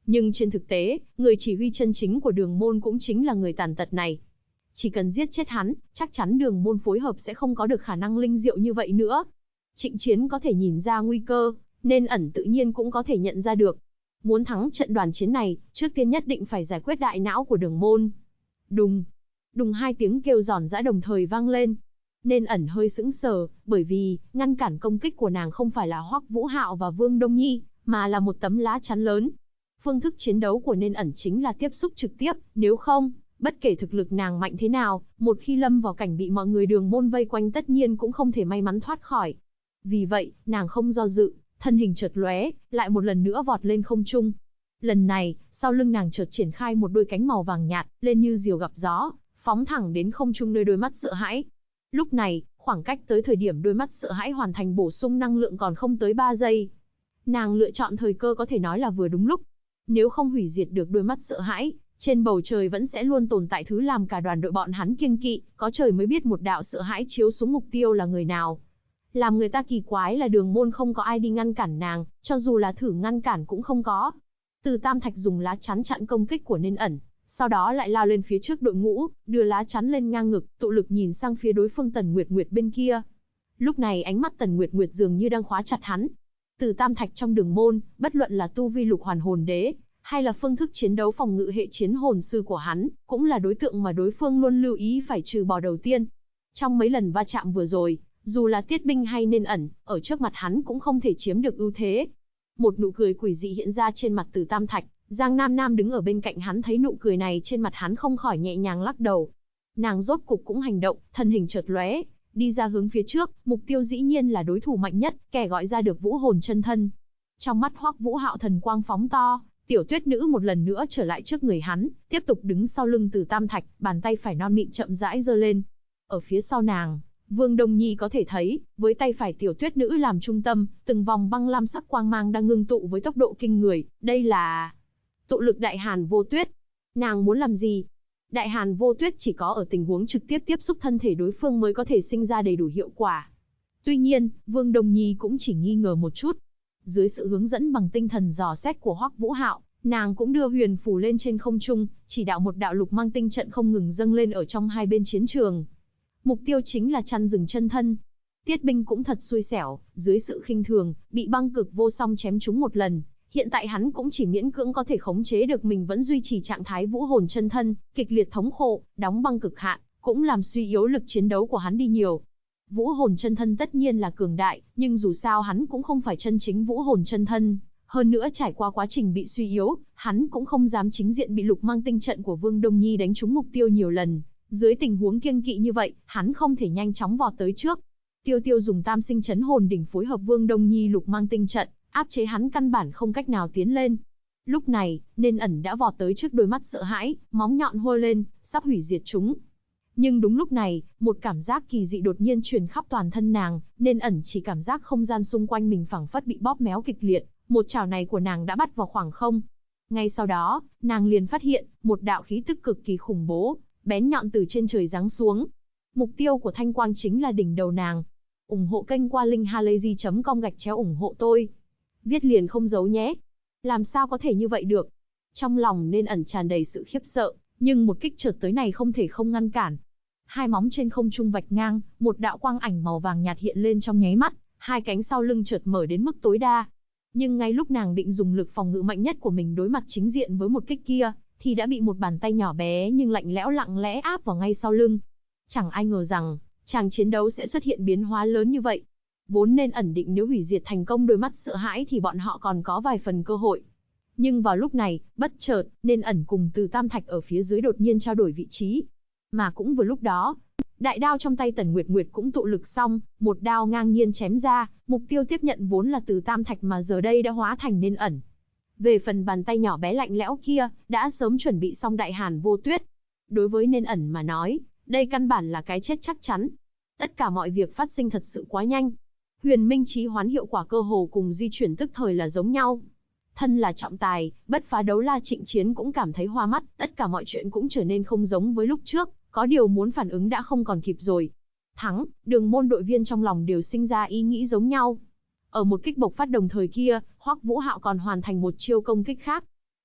Nhưng trên thực tế, người chỉ huy chân chính của đường môn cũng chính là người tàn tật này. Chỉ cần giết chết hắn, chắc chắn đường môn phối hợp sẽ không có được khả năng linh diệu như vậy nữa. Trịnh Chiến có thể nhìn ra nguy cơ, nên ẩn tự nhiên cũng có thể nhận ra được. Muốn thắng trận đoàn chiến này, trước tiên nhất định phải giải quyết đại não của đường môn. Đùng, đùng, hai tiếng kêu giòn giã đồng thời vang lên. Nên ẩn hơi sững sờ, bởi vì, ngăn cản công kích của nàng không phải là Hoắc Vũ Hạo và Vương Đông Nhi, mà là một tấm lá chắn lớn. Phương thức chiến đấu của nên ẩn chính là tiếp xúc trực tiếp, nếu không, bất kể thực lực nàng mạnh thế nào, một khi lâm vào cảnh bị mọi người đường môn vây quanh tất nhiên cũng không thể may mắn thoát khỏi. Vì vậy, nàng không do dự, thân hình chợt lóe, lại một lần nữa vọt lên không trung. Lần này, sau lưng nàng chợt triển khai một đôi cánh màu vàng nhạt, lên như diều gặp gió, phóng thẳng đến không trung nơi đôi mắt sợ hãi. Lúc này, khoảng cách tới thời điểm đôi mắt sợ hãi hoàn thành bổ sung năng lượng còn không tới 3 giây. Nàng lựa chọn thời cơ có thể nói là vừa đúng lúc. Nếu không hủy diệt được đôi mắt sợ hãi, trên bầu trời vẫn sẽ luôn tồn tại thứ làm cả đoàn đội bọn hắn kiêng kỵ, có trời mới biết một đạo sợ hãi chiếu xuống mục tiêu là người nào. Làm người ta kỳ quái là đường môn không có ai đi ngăn cản nàng, cho dù là thử ngăn cản cũng không có. Từ Tam Thạch dùng lá chắn chặn công kích của nên ẩn, sau đó lại lao lên phía trước đội ngũ, đưa lá chắn lên ngang ngực, tụ lực nhìn sang phía đối phương Tần Nguyệt Nguyệt bên kia. Lúc này ánh mắt Tần Nguyệt Nguyệt dường như đang khóa chặt hắn. Từ Tam Thạch trong đường môn, bất luận là tu vi lục hoàn hồn đế, hay là phương thức chiến đấu phòng ngự hệ chiến hồn sư của hắn, cũng là đối tượng mà đối phương luôn lưu ý phải trừ bỏ đầu tiên. Trong mấy lần va chạm vừa rồi, dù là Tiết Binh hay nên ẩn, ở trước mặt hắn cũng không thể chiếm được ưu thế. Một nụ cười quỷ dị hiện ra trên mặt Từ Tam Thạch, Giang Nam Nam đứng ở bên cạnh hắn thấy nụ cười này trên mặt hắn không khỏi nhẹ nhàng lắc đầu. Nàng rốt cục cũng hành động, thân hình chợt lóe, đi ra hướng phía trước, mục tiêu dĩ nhiên là đối thủ mạnh nhất, kẻ gọi ra được vũ hồn chân thân. Trong mắt Hoắc Vũ Hạo thần quang phóng to, Tiểu Tuyết Nữ một lần nữa trở lại trước người hắn, tiếp tục đứng sau lưng Từ Tam Thạch, bàn tay phải non mịn chậm rãi giơ lên. Ở phía sau nàng, Vương Đông Nhi có thể thấy, với tay phải Tiểu Tuyết Nữ làm trung tâm, từng vòng băng lam sắc quang mang đang ngưng tụ với tốc độ kinh người, đây là tụ lực Đại Hàn Vô Tuyết. Nàng muốn làm gì? Đại Hàn Vô Tuyết chỉ có ở tình huống trực tiếp tiếp xúc thân thể đối phương mới có thể sinh ra đầy đủ hiệu quả. Tuy nhiên, Vương Đông Nhi cũng chỉ nghi ngờ một chút. Dưới sự hướng dẫn bằng tinh thần dò xét của Hoắc Vũ Hạo, nàng cũng đưa huyền phù lên trên không trung, chỉ đạo một đạo lục mang tinh trận không ngừng dâng lên ở trong hai bên chiến trường. Mục tiêu chính là chăn rừng chân thân. Tiết Binh cũng thật xui xẻo, dưới sự khinh thường, bị băng cực vô song chém trúng một lần. Hiện tại hắn cũng chỉ miễn cưỡng có thể khống chế được mình vẫn duy trì trạng thái vũ hồn chân thân, kịch liệt thống khổ, đóng băng cực hạn, cũng làm suy yếu lực chiến đấu của hắn đi nhiều. Vũ hồn chân thân tất nhiên là cường đại, nhưng dù sao hắn cũng không phải chân chính vũ hồn chân thân. Hơn nữa trải qua quá trình bị suy yếu, hắn cũng không dám chính diện bị lục mang tinh trận của Vương Đông Nhi đánh trúng mục tiêu nhiều lần. Dưới tình huống kiêng kỵ như vậy, hắn không thể nhanh chóng vọt tới trước. Tiêu Tiêu dùng tam sinh chấn hồn đỉnh phối hợp Vương Đông Nhi lục mang tinh trận, áp chế hắn căn bản không cách nào tiến lên. Lúc này, nên ẩn đã vọt tới trước đôi mắt sợ hãi, móng nhọn hôi lên, sắp hủy diệt chúng. Nhưng đúng lúc này, một cảm giác kỳ dị đột nhiên truyền khắp toàn thân nàng, nên ẩn chỉ cảm giác không gian xung quanh mình phảng phất bị bóp méo kịch liệt, một chảo này của nàng đã bắt vào khoảng không. Ngay sau đó, nàng liền phát hiện, một đạo khí tức cực kỳ khủng bố, bén nhọn từ trên trời giáng xuống. Mục tiêu của thanh quang chính là đỉnh đầu nàng. Ủng hộ kênh qua linkhalazy.com ủng hộ tôi. Viết liền không giấu nhé. Làm sao có thể như vậy được? Trong lòng nên ẩn tràn đầy sự khiếp sợ, nhưng một kích chợt tới này không thể không ngăn cản. Hai móng trên không trung vạch ngang, một đạo quang ảnh màu vàng nhạt hiện lên trong nháy mắt, hai cánh sau lưng chợt mở đến mức tối đa. Nhưng ngay lúc nàng định dùng lực phòng ngự mạnh nhất của mình đối mặt chính diện với một kích kia, thì đã bị một bàn tay nhỏ bé nhưng lạnh lẽo lặng lẽ áp vào ngay sau lưng. Chẳng ai ngờ rằng, chàng chiến đấu sẽ xuất hiện biến hóa lớn như vậy. Vốn nên ẩn định nếu hủy diệt thành công đôi mắt sợ hãi thì bọn họ còn có vài phần cơ hội. Nhưng vào lúc này, bất chợt, nên ẩn cùng Từ Tam Thạch ở phía dưới đột nhiên trao đổi vị trí. Mà cũng vừa lúc đó, đại đao trong tay Tần Nguyệt Nguyệt cũng tụ lực xong, một đao ngang nhiên chém ra, mục tiêu tiếp nhận vốn là Từ Tam Thạch mà giờ đây đã hóa thành nên ẩn. Về phần bàn tay nhỏ bé lạnh lẽo kia, đã sớm chuẩn bị xong Đại Hàn Vô Tuyết. Đối với nên ẩn mà nói, đây căn bản là cái chết chắc chắn. Tất cả mọi việc phát sinh thật sự quá nhanh. Huyền Minh Chí Hoán hiệu quả cơ hồ cùng di chuyển tức thời là giống nhau. Thân là trọng tài, bất phá đấu la Trịnh Chiến cũng cảm thấy hoa mắt, tất cả mọi chuyện cũng trở nên không giống với lúc trước, có điều muốn phản ứng đã không còn kịp rồi. Thắng, đường môn đội viên trong lòng đều sinh ra ý nghĩ giống nhau. Ở một kích bộc phát đồng thời kia, Hoắc Vũ Hạo còn hoàn thành một chiêu công kích khác.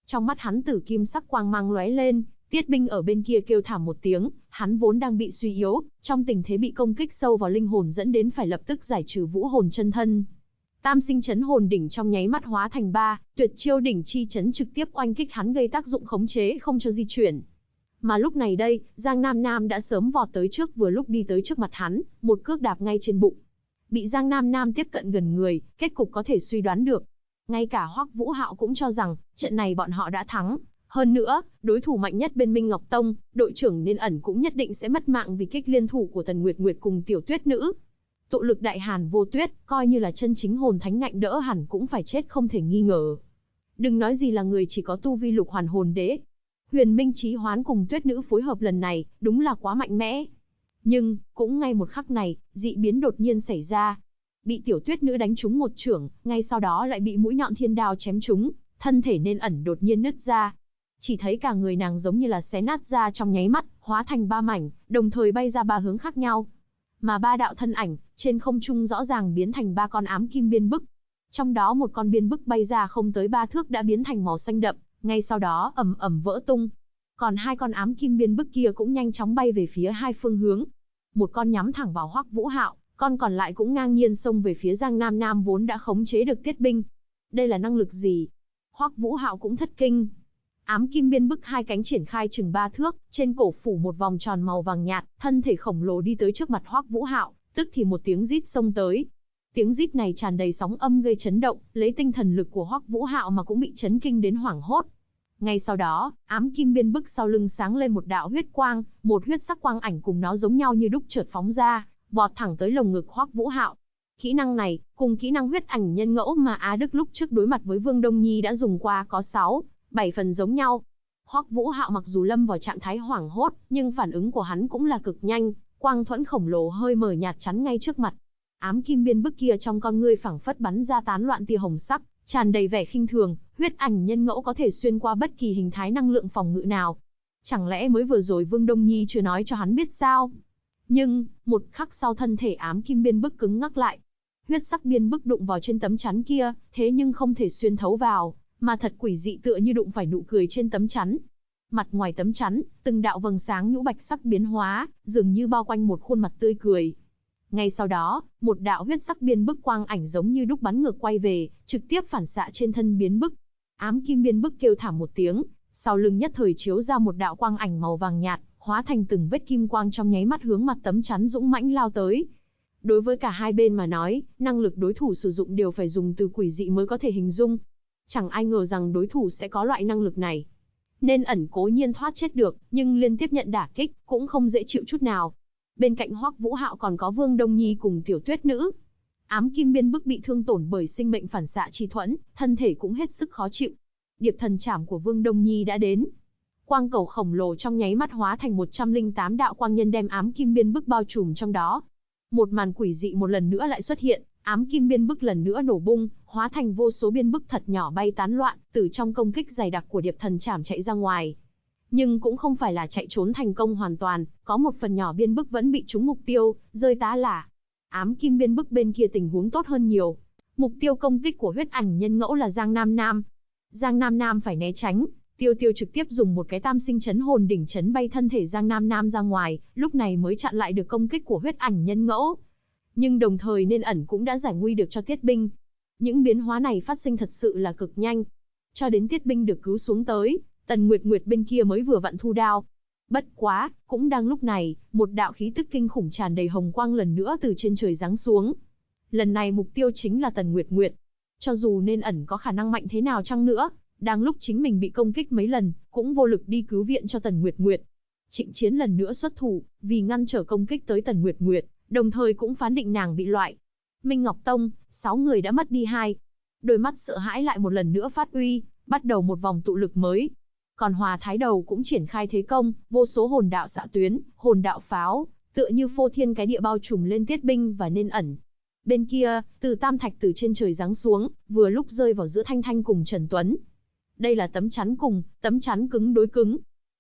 Trong mắt hắn tử kim sắc quang mang lóe lên, Tiết Binh ở bên kia kêu thảm một tiếng, hắn vốn đang bị suy yếu, trong tình thế bị công kích sâu vào linh hồn dẫn đến phải lập tức giải trừ vũ hồn chân thân. Tam sinh chấn hồn đỉnh trong nháy mắt hóa thành 3, tuyệt chiêu đỉnh chi chấn trực tiếp oanh kích hắn gây tác dụng khống chế không cho di chuyển. Mà lúc này đây, Giang Nam Nam đã sớm vọt tới trước, vừa lúc đi tới trước mặt hắn, một cước đạp ngay trên bụng. Bị Giang Nam Nam tiếp cận gần người, kết cục có thể suy đoán được. Ngay cả Hoắc Vũ Hạo cũng cho rằng, trận này bọn họ đã thắng. Hơn nữa, đối thủ mạnh nhất bên Minh Ngọc Tông, đội trưởng Nên Ẩn cũng nhất định sẽ mất mạng vì kích liên thủ của Tần Nguyệt Nguyệt cùng Tiểu Tuyết Nữ. Tụ lực đại hàn vô tuyết, coi như là chân chính hồn thánh ngạnh đỡ hẳn cũng phải chết không thể nghi ngờ. Đừng nói gì là người chỉ có tu vi lục hoàn hồn đế. Huyền Minh Chí Hoán cùng Tuyết Nữ phối hợp lần này, đúng là quá mạnh mẽ. Nhưng, cũng ngay một khắc này, dị biến đột nhiên xảy ra. Bị Tiểu Tuyết Nữ đánh trúng một chưởng, ngay sau đó lại bị mũi nhọn thiên đao chém trúng, thân thể Nên Ẩn đột nhiên nứt ra. Chỉ thấy cả người nàng giống như là xé nát ra trong nháy mắt, hóa thành 3 mảnh, đồng thời bay ra 3 hướng khác nhau. Mà 3 đạo thân ảnh, trên không trung rõ ràng biến thành 3 con ám kim biên bức. Trong đó một con biên bức bay ra không tới 3 thước đã biến thành màu xanh đậm, ngay sau đó ầm ầm vỡ tung. Còn 2 con ám kim biên bức kia cũng nhanh chóng bay về phía 2 phương hướng. Một con nhắm thẳng vào Hoắc Vũ Hạo, con còn lại cũng ngang nhiên xông về phía Giang Nam Nam vốn đã khống chế được Tiết Binh. Đây là năng lực gì? Hoắc Vũ Hạo cũng thất kinh. Ám kim biên bức 2 cánh triển khai chừng 3 thước, trên cổ phủ một vòng tròn màu vàng nhạt, thân thể khổng lồ đi tới trước mặt Hoắc Vũ Hạo, tức thì một tiếng rít xông tới. Tiếng rít này tràn đầy sóng âm gây chấn động, lấy tinh thần lực của Hoắc Vũ Hạo mà cũng bị chấn kinh đến hoảng hốt. Ngay sau đó, ám kim biên bức sau lưng sáng lên một đạo huyết quang, một huyết sắc quang ảnh cùng nó giống nhau như đúc chợt phóng ra, vọt thẳng tới lồng ngực Hoắc Vũ Hạo. Kỹ năng này, cùng kỹ năng huyết ảnh nhân ngẫu mà Á Đức lúc trước đối mặt với Vương Đông Nhi đã dùng qua có 6-7 phần giống nhau. Hoắc Vũ Hạo mặc dù lâm vào trạng thái hoảng hốt, nhưng phản ứng của hắn cũng là cực nhanh, quang thuẫn khổng lồ hơi mờ nhạt chắn ngay trước mặt. Ám kim biên bức kia trong con ngươi phảng phất bắn ra tán loạn tia hồng sắc, tràn đầy vẻ khinh thường, huyết ảnh nhân ngẫu có thể xuyên qua bất kỳ hình thái năng lượng phòng ngự nào. Chẳng lẽ mới vừa rồi Vương Đông Nhi chưa nói cho hắn biết sao? Nhưng, một khắc sau thân thể ám kim biên bức cứng ngắc lại. Huyết sắc biên bức đụng vào trên tấm chắn kia, thế nhưng không thể xuyên thấu vào, mà thật quỷ dị tựa như đụng phải nụ cười trên tấm chắn. Mặt ngoài tấm chắn, từng đạo vầng sáng nhũ bạch sắc biến hóa, dường như bao quanh một khuôn mặt tươi cười. Ngay sau đó, một đạo huyết sắc biên bức quang ảnh giống như đúc bắn ngược quay về, trực tiếp phản xạ trên thân biến bức. Ám kim biên bức kêu thảm một tiếng, sau lưng nhất thời chiếu ra một đạo quang ảnh màu vàng nhạt, hóa thành từng vết kim quang trong nháy mắt hướng mặt tấm chắn dũng mãnh lao tới. Đối với cả hai bên mà nói, năng lực đối thủ sử dụng đều phải dùng từ quỷ dị mới có thể hình dung. Chẳng ai ngờ rằng đối thủ sẽ có loại năng lực này. Nên Ẩn cố nhiên thoát chết được, nhưng liên tiếp nhận đả kích, cũng không dễ chịu chút nào. Bên cạnh Hoắc Vũ Hạo còn có Vương Đông Nhi cùng Tiểu Tuyết Nữ. Ám kim biên bức bị thương tổn bởi sinh mệnh phản xạ chi thuẫn, thân thể cũng hết sức khó chịu. Điệp thần trảm của Vương Đông Nhi đã đến. Quang cầu khổng lồ trong nháy mắt hóa thành 108 đạo quang nhân đem ám kim biên bức bao trùm trong đó. Một màn quỷ dị một lần nữa lại xuất hiện, ám kim biên bức lần nữa nổ bung, hóa thành vô số biên bức thật nhỏ bay tán loạn, từ trong công kích dày đặc của điệp thần trảm chạy ra ngoài. Nhưng cũng không phải là chạy trốn thành công hoàn toàn, có một phần nhỏ biên bức vẫn bị trúng mục tiêu, rơi tá lả. Ám kim biên bức bên kia tình huống tốt hơn nhiều. Mục tiêu công kích của huyết ảnh nhân ngẫu là Giang Nam Nam. Giang Nam Nam phải né tránh, Tiêu Tiêu trực tiếp dùng một cái tam sinh chấn hồn đỉnh chấn bay thân thể Giang Nam Nam ra ngoài, lúc này mới chặn lại được công kích của huyết ảnh nhân ngẫu. Nhưng đồng thời Nên Ẩn cũng đã giải nguy được cho Tiết Binh. Những biến hóa này phát sinh thật sự là cực nhanh. Cho đến Tiết Binh được cứu xuống tới, Tần Nguyệt Nguyệt bên kia mới vừa vặn thu đao. Bất quá, cũng đang lúc này, một đạo khí tức kinh khủng tràn đầy hồng quang lần nữa từ trên trời giáng xuống. Lần này mục tiêu chính là Tần Nguyệt Nguyệt. Cho dù Nên Ẩn có khả năng mạnh thế nào chăng nữa, đang lúc chính mình bị công kích mấy lần, cũng vô lực đi cứu viện cho Tần Nguyệt Nguyệt. Trịnh Chiến lần nữa xuất thủ, vì ngăn trở công kích tới Tần Nguyệt Nguyệt, đồng thời cũng phán định nàng bị loại. Minh Ngọc Tông, 6 người đã mất đi 2. Đôi mắt sợ hãi lại một lần nữa phát uy, bắt đầu một vòng tụ lực mới. Còn Hòa Thái Đầu cũng triển khai thế công, vô số hồn đạo xạ tuyến, hồn đạo pháo, tựa như phô thiên cái địa bao trùm lên Tiết Binh và Nên Ẩn. Bên kia, Từ Tam Thạch từ trên trời giáng xuống, vừa lúc rơi vào giữa Thanh Thanh cùng Trần Tuấn. Đây là tấm chắn cùng, tấm chắn cứng đối cứng.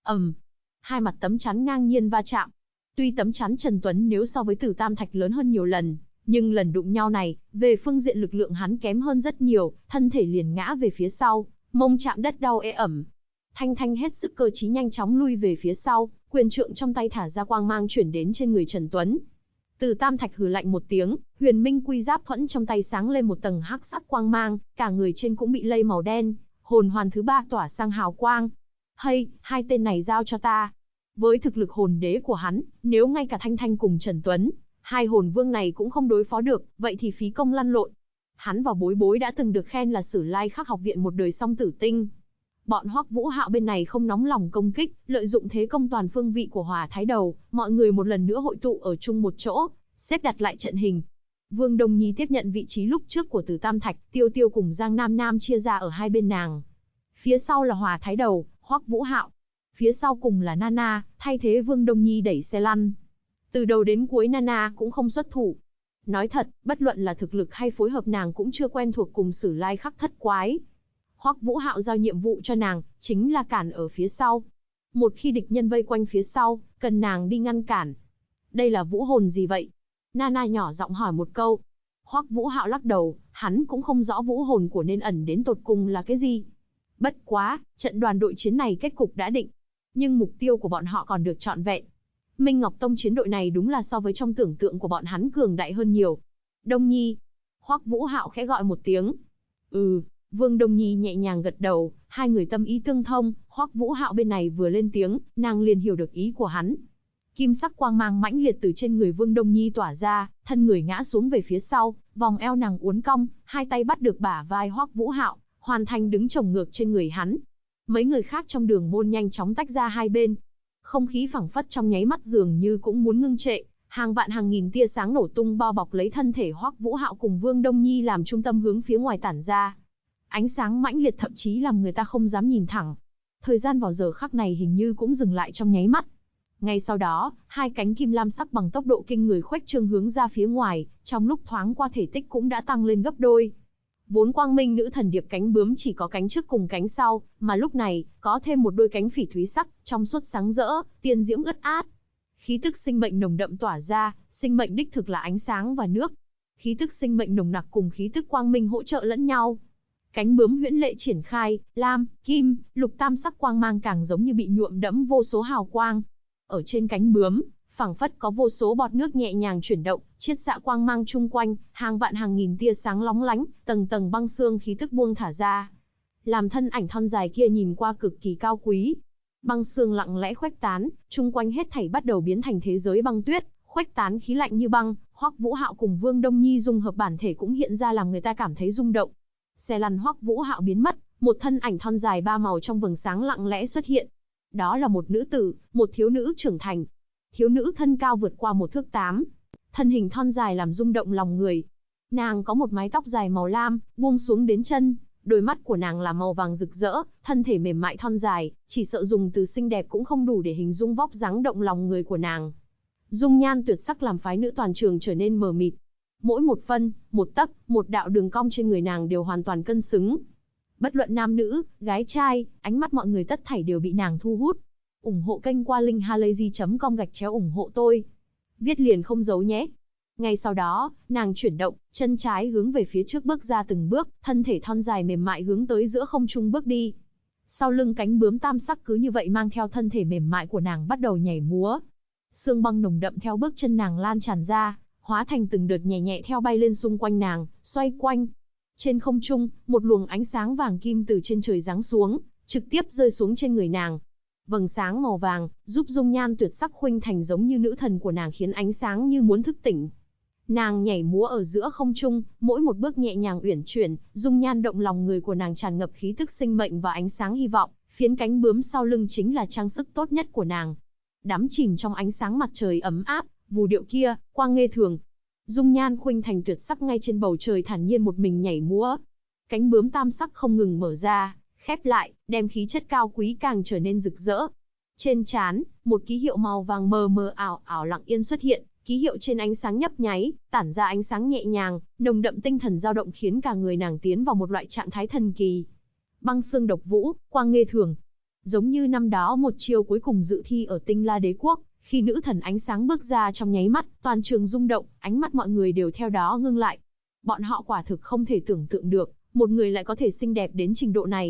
Hai mặt tấm chắn ngang nhiên va chạm. Tuy tấm chắn Trần Tuấn nếu so với Từ Tam Thạch lớn hơn nhiều lần, nhưng lần đụng nhau này, về phương diện lực lượng hắn kém hơn rất nhiều, thân thể liền ngã về phía sau, Mông chạm đất đau ê ẩm. Thanh Thanh hết sức cơ trí nhanh chóng lui về phía sau, quyền trượng trong tay thả ra quang mang chuyển đến trên người Trần Tuấn. Từ Tam Thạch hừ lạnh một tiếng, Huyền Minh Quy Giáp thuẫn trong tay sáng lên một tầng hắc sắc quang mang, cả người trên cũng bị lây màu đen, hồn hoàn thứ 3 tỏa sang hào quang. Hay, hai tên này giao cho ta. Với thực lực hồn đế của hắn, nếu ngay cả Thanh Thanh cùng Trần Tuấn, hai hồn vương này cũng không đối phó được, vậy thì phí công lăn lộn. Hắn và Bối Bối đã từng được khen là Sử Lai Khắc học viện một đời song tử tinh. Bọn Hoắc Vũ Hạo bên này không nóng lòng công kích, lợi dụng thế công toàn phương vị của Hỏa Thái Đầu, mọi người một lần nữa hội tụ ở chung một chỗ, xếp đặt lại trận hình. Vương Đông Nhi tiếp nhận vị trí lúc trước của Từ Tam Thạch, Tiêu Tiêu cùng Giang Nam Nam chia ra ở hai bên nàng. Phía sau là Hỏa Thái Đầu, Hoắc Vũ Hạo. Phía sau cùng là Nana, thay thế Vương Đông Nhi đẩy xe lăn. Từ đầu đến cuối Nana cũng không xuất thủ. Nói thật, bất luận là thực lực hay phối hợp nàng cũng chưa quen thuộc cùng Sử Lai Khắc thất quái. Hoắc Vũ Hạo giao nhiệm vụ cho nàng, chính là cản ở phía sau. Một khi địch nhân vây quanh phía sau, cần nàng đi ngăn cản. Đây là vũ hồn gì vậy? Nana nhỏ giọng hỏi một câu. Hoắc Vũ Hạo lắc đầu, hắn cũng không rõ vũ hồn của Nên Ẩn đến tột cùng là cái gì. Bất quá, trận đoàn đội chiến này kết cục đã định. Nhưng mục tiêu của bọn họ còn được trọn vẹn. Minh Ngọc Tông chiến đội này đúng là so với trong tưởng tượng của bọn hắn cường đại hơn nhiều. Đông Nhi. Hoắc Vũ Hạo khẽ gọi một tiếng. Vương Đông Nhi nhẹ nhàng gật đầu, hai người tâm ý tương thông, Hoắc Vũ Hạo bên này vừa lên tiếng, nàng liền hiểu được ý của hắn. Kim sắc quang mang mãnh liệt từ trên người Vương Đông Nhi tỏa ra, thân người ngã xuống về phía sau, vòng eo nàng uốn cong, hai tay bắt được bả vai Hoắc Vũ Hạo, hoàn thành đứng chồng ngược trên người hắn. Mấy người khác trong đường môn nhanh chóng tách ra hai bên. Không khí phảng phất trong nháy mắt dường như cũng muốn ngưng trệ, hàng vạn hàng nghìn tia sáng nổ tung bao bọc lấy thân thể Hoắc Vũ Hạo cùng Vương Đông Nhi làm trung tâm hướng phía ngoài tản ra. Ánh sáng mãnh liệt thậm chí làm người ta không dám nhìn thẳng. Thời gian vào giờ khắc này hình như cũng dừng lại trong nháy mắt. Ngay sau đó, hai cánh kim lam sắc bằng tốc độ kinh người khuếch trương hướng ra phía ngoài, trong lúc thoáng qua thể tích cũng đã tăng lên gấp đôi. Vốn Quang Minh Nữ Thần Điệp cánh bướm chỉ có cánh trước cùng cánh sau, mà lúc này, có thêm một đôi cánh phỉ thúy sắc, trong suốt sáng rỡ, tiên diễm ướt át. Khí tức sinh mệnh nồng đậm tỏa ra, sinh mệnh đích thực là ánh sáng và nước. Khí tức sinh mệnh nồng nặc cùng khí tức quang minh hỗ trợ lẫn nhau. Cánh bướm huyễn lệ triển khai, lam, kim, lục tam sắc quang mang càng giống như bị nhuộm đẫm vô số hào quang. Ở trên cánh bướm, phảng phất có vô số bọt nước nhẹ nhàng chuyển động, chiết xạ quang mang chung quanh, hàng vạn hàng nghìn tia sáng lóng lánh, tầng tầng băng xương khí tức buông thả ra. Làm thân ảnh thon dài kia nhìn qua cực kỳ cao quý. Băng xương lặng lẽ khuếch tán, chung quanh hết thảy bắt đầu biến thành thế giới băng tuyết, khuếch tán khí lạnh như băng. Hoắc Vũ Hạo cùng Vương Đông Nhi dung hợp bản thể cũng hiện ra làm người ta cảm thấy rung động. Xe lăn Hoắc Vũ Hạo biến mất, một thân ảnh thon dài ba màu trong vầng sáng lặng lẽ xuất hiện. Đó là một nữ tử, một thiếu nữ trưởng thành. Thiếu nữ thân cao vượt qua 1 thước 8, thân hình thon dài làm rung động lòng người. Nàng có một mái tóc dài màu lam, buông xuống đến chân, đôi mắt của nàng là màu vàng rực rỡ, thân thể mềm mại thon dài, chỉ sợ dùng từ xinh đẹp cũng không đủ để hình dung vóc dáng động lòng người của nàng. Dung nhan tuyệt sắc làm phái nữ toàn trường trở nên mờ mịt. Mỗi một phân, một tấc, một đạo đường cong trên người nàng đều hoàn toàn cân xứng. Bất luận nam nữ, gái trai, ánh mắt mọi người tất thảy đều bị nàng thu hút. Ủng hộ kênh qua linkhalazy.com/ủng hộ tôi. Viết liền không giấu nhé. Ngay sau đó, nàng chuyển động, chân trái hướng về phía trước bước ra từng bước, thân thể thon dài mềm mại hướng tới giữa không trung bước đi. Sau lưng cánh bướm tam sắc cứ như vậy mang theo thân thể mềm mại của nàng bắt đầu nhảy múa. Sương băng nồng đậm theo bước chân nàng lan tràn ra, hóa thành từng đợt nhẹ nhẹ theo bay lên xung quanh nàng, xoay quanh. Trên không trung, một luồng ánh sáng vàng kim từ trên trời giáng xuống, trực tiếp rơi xuống trên người nàng. Vầng sáng màu vàng, giúp dung nhan tuyệt sắc khuynh thành giống như nữ thần của nàng khiến ánh sáng như muốn thức tỉnh. Nàng nhảy múa ở giữa không trung, mỗi một bước nhẹ nhàng uyển chuyển, dung nhan động lòng người của nàng tràn ngập khí tức sinh mệnh và ánh sáng hy vọng, phiến cánh bướm sau lưng chính là trang sức tốt nhất của nàng. Đắm chìm trong ánh sáng mặt trời ấm áp, vũ điệu kia, quang nghê thường. Dung nhan khuynh thành tuyệt sắc ngay trên bầu trời thản nhiên một mình nhảy múa. Cánh bướm tam sắc không ngừng mở ra, khép lại, đem khí chất cao quý càng trở nên rực rỡ. Trên trán, một ký hiệu màu vàng mờ mờ ảo ảo lặng yên xuất hiện, ký hiệu trên ánh sáng nhấp nháy, tản ra ánh sáng nhẹ nhàng, nồng đậm tinh thần dao động khiến cả người nàng tiến vào một loại trạng thái thần kỳ. Băng xương độc vũ, quang nghê thường. Giống như năm đó một chiêu cuối cùng dự thi ở Tinh La Đế Quốc, khi nữ thần ánh sáng bước ra trong nháy mắt, toàn trường rung động, ánh mắt mọi người đều theo đó ngưng lại. Bọn họ quả thực không thể tưởng tượng được, một người lại có thể xinh đẹp đến trình độ này.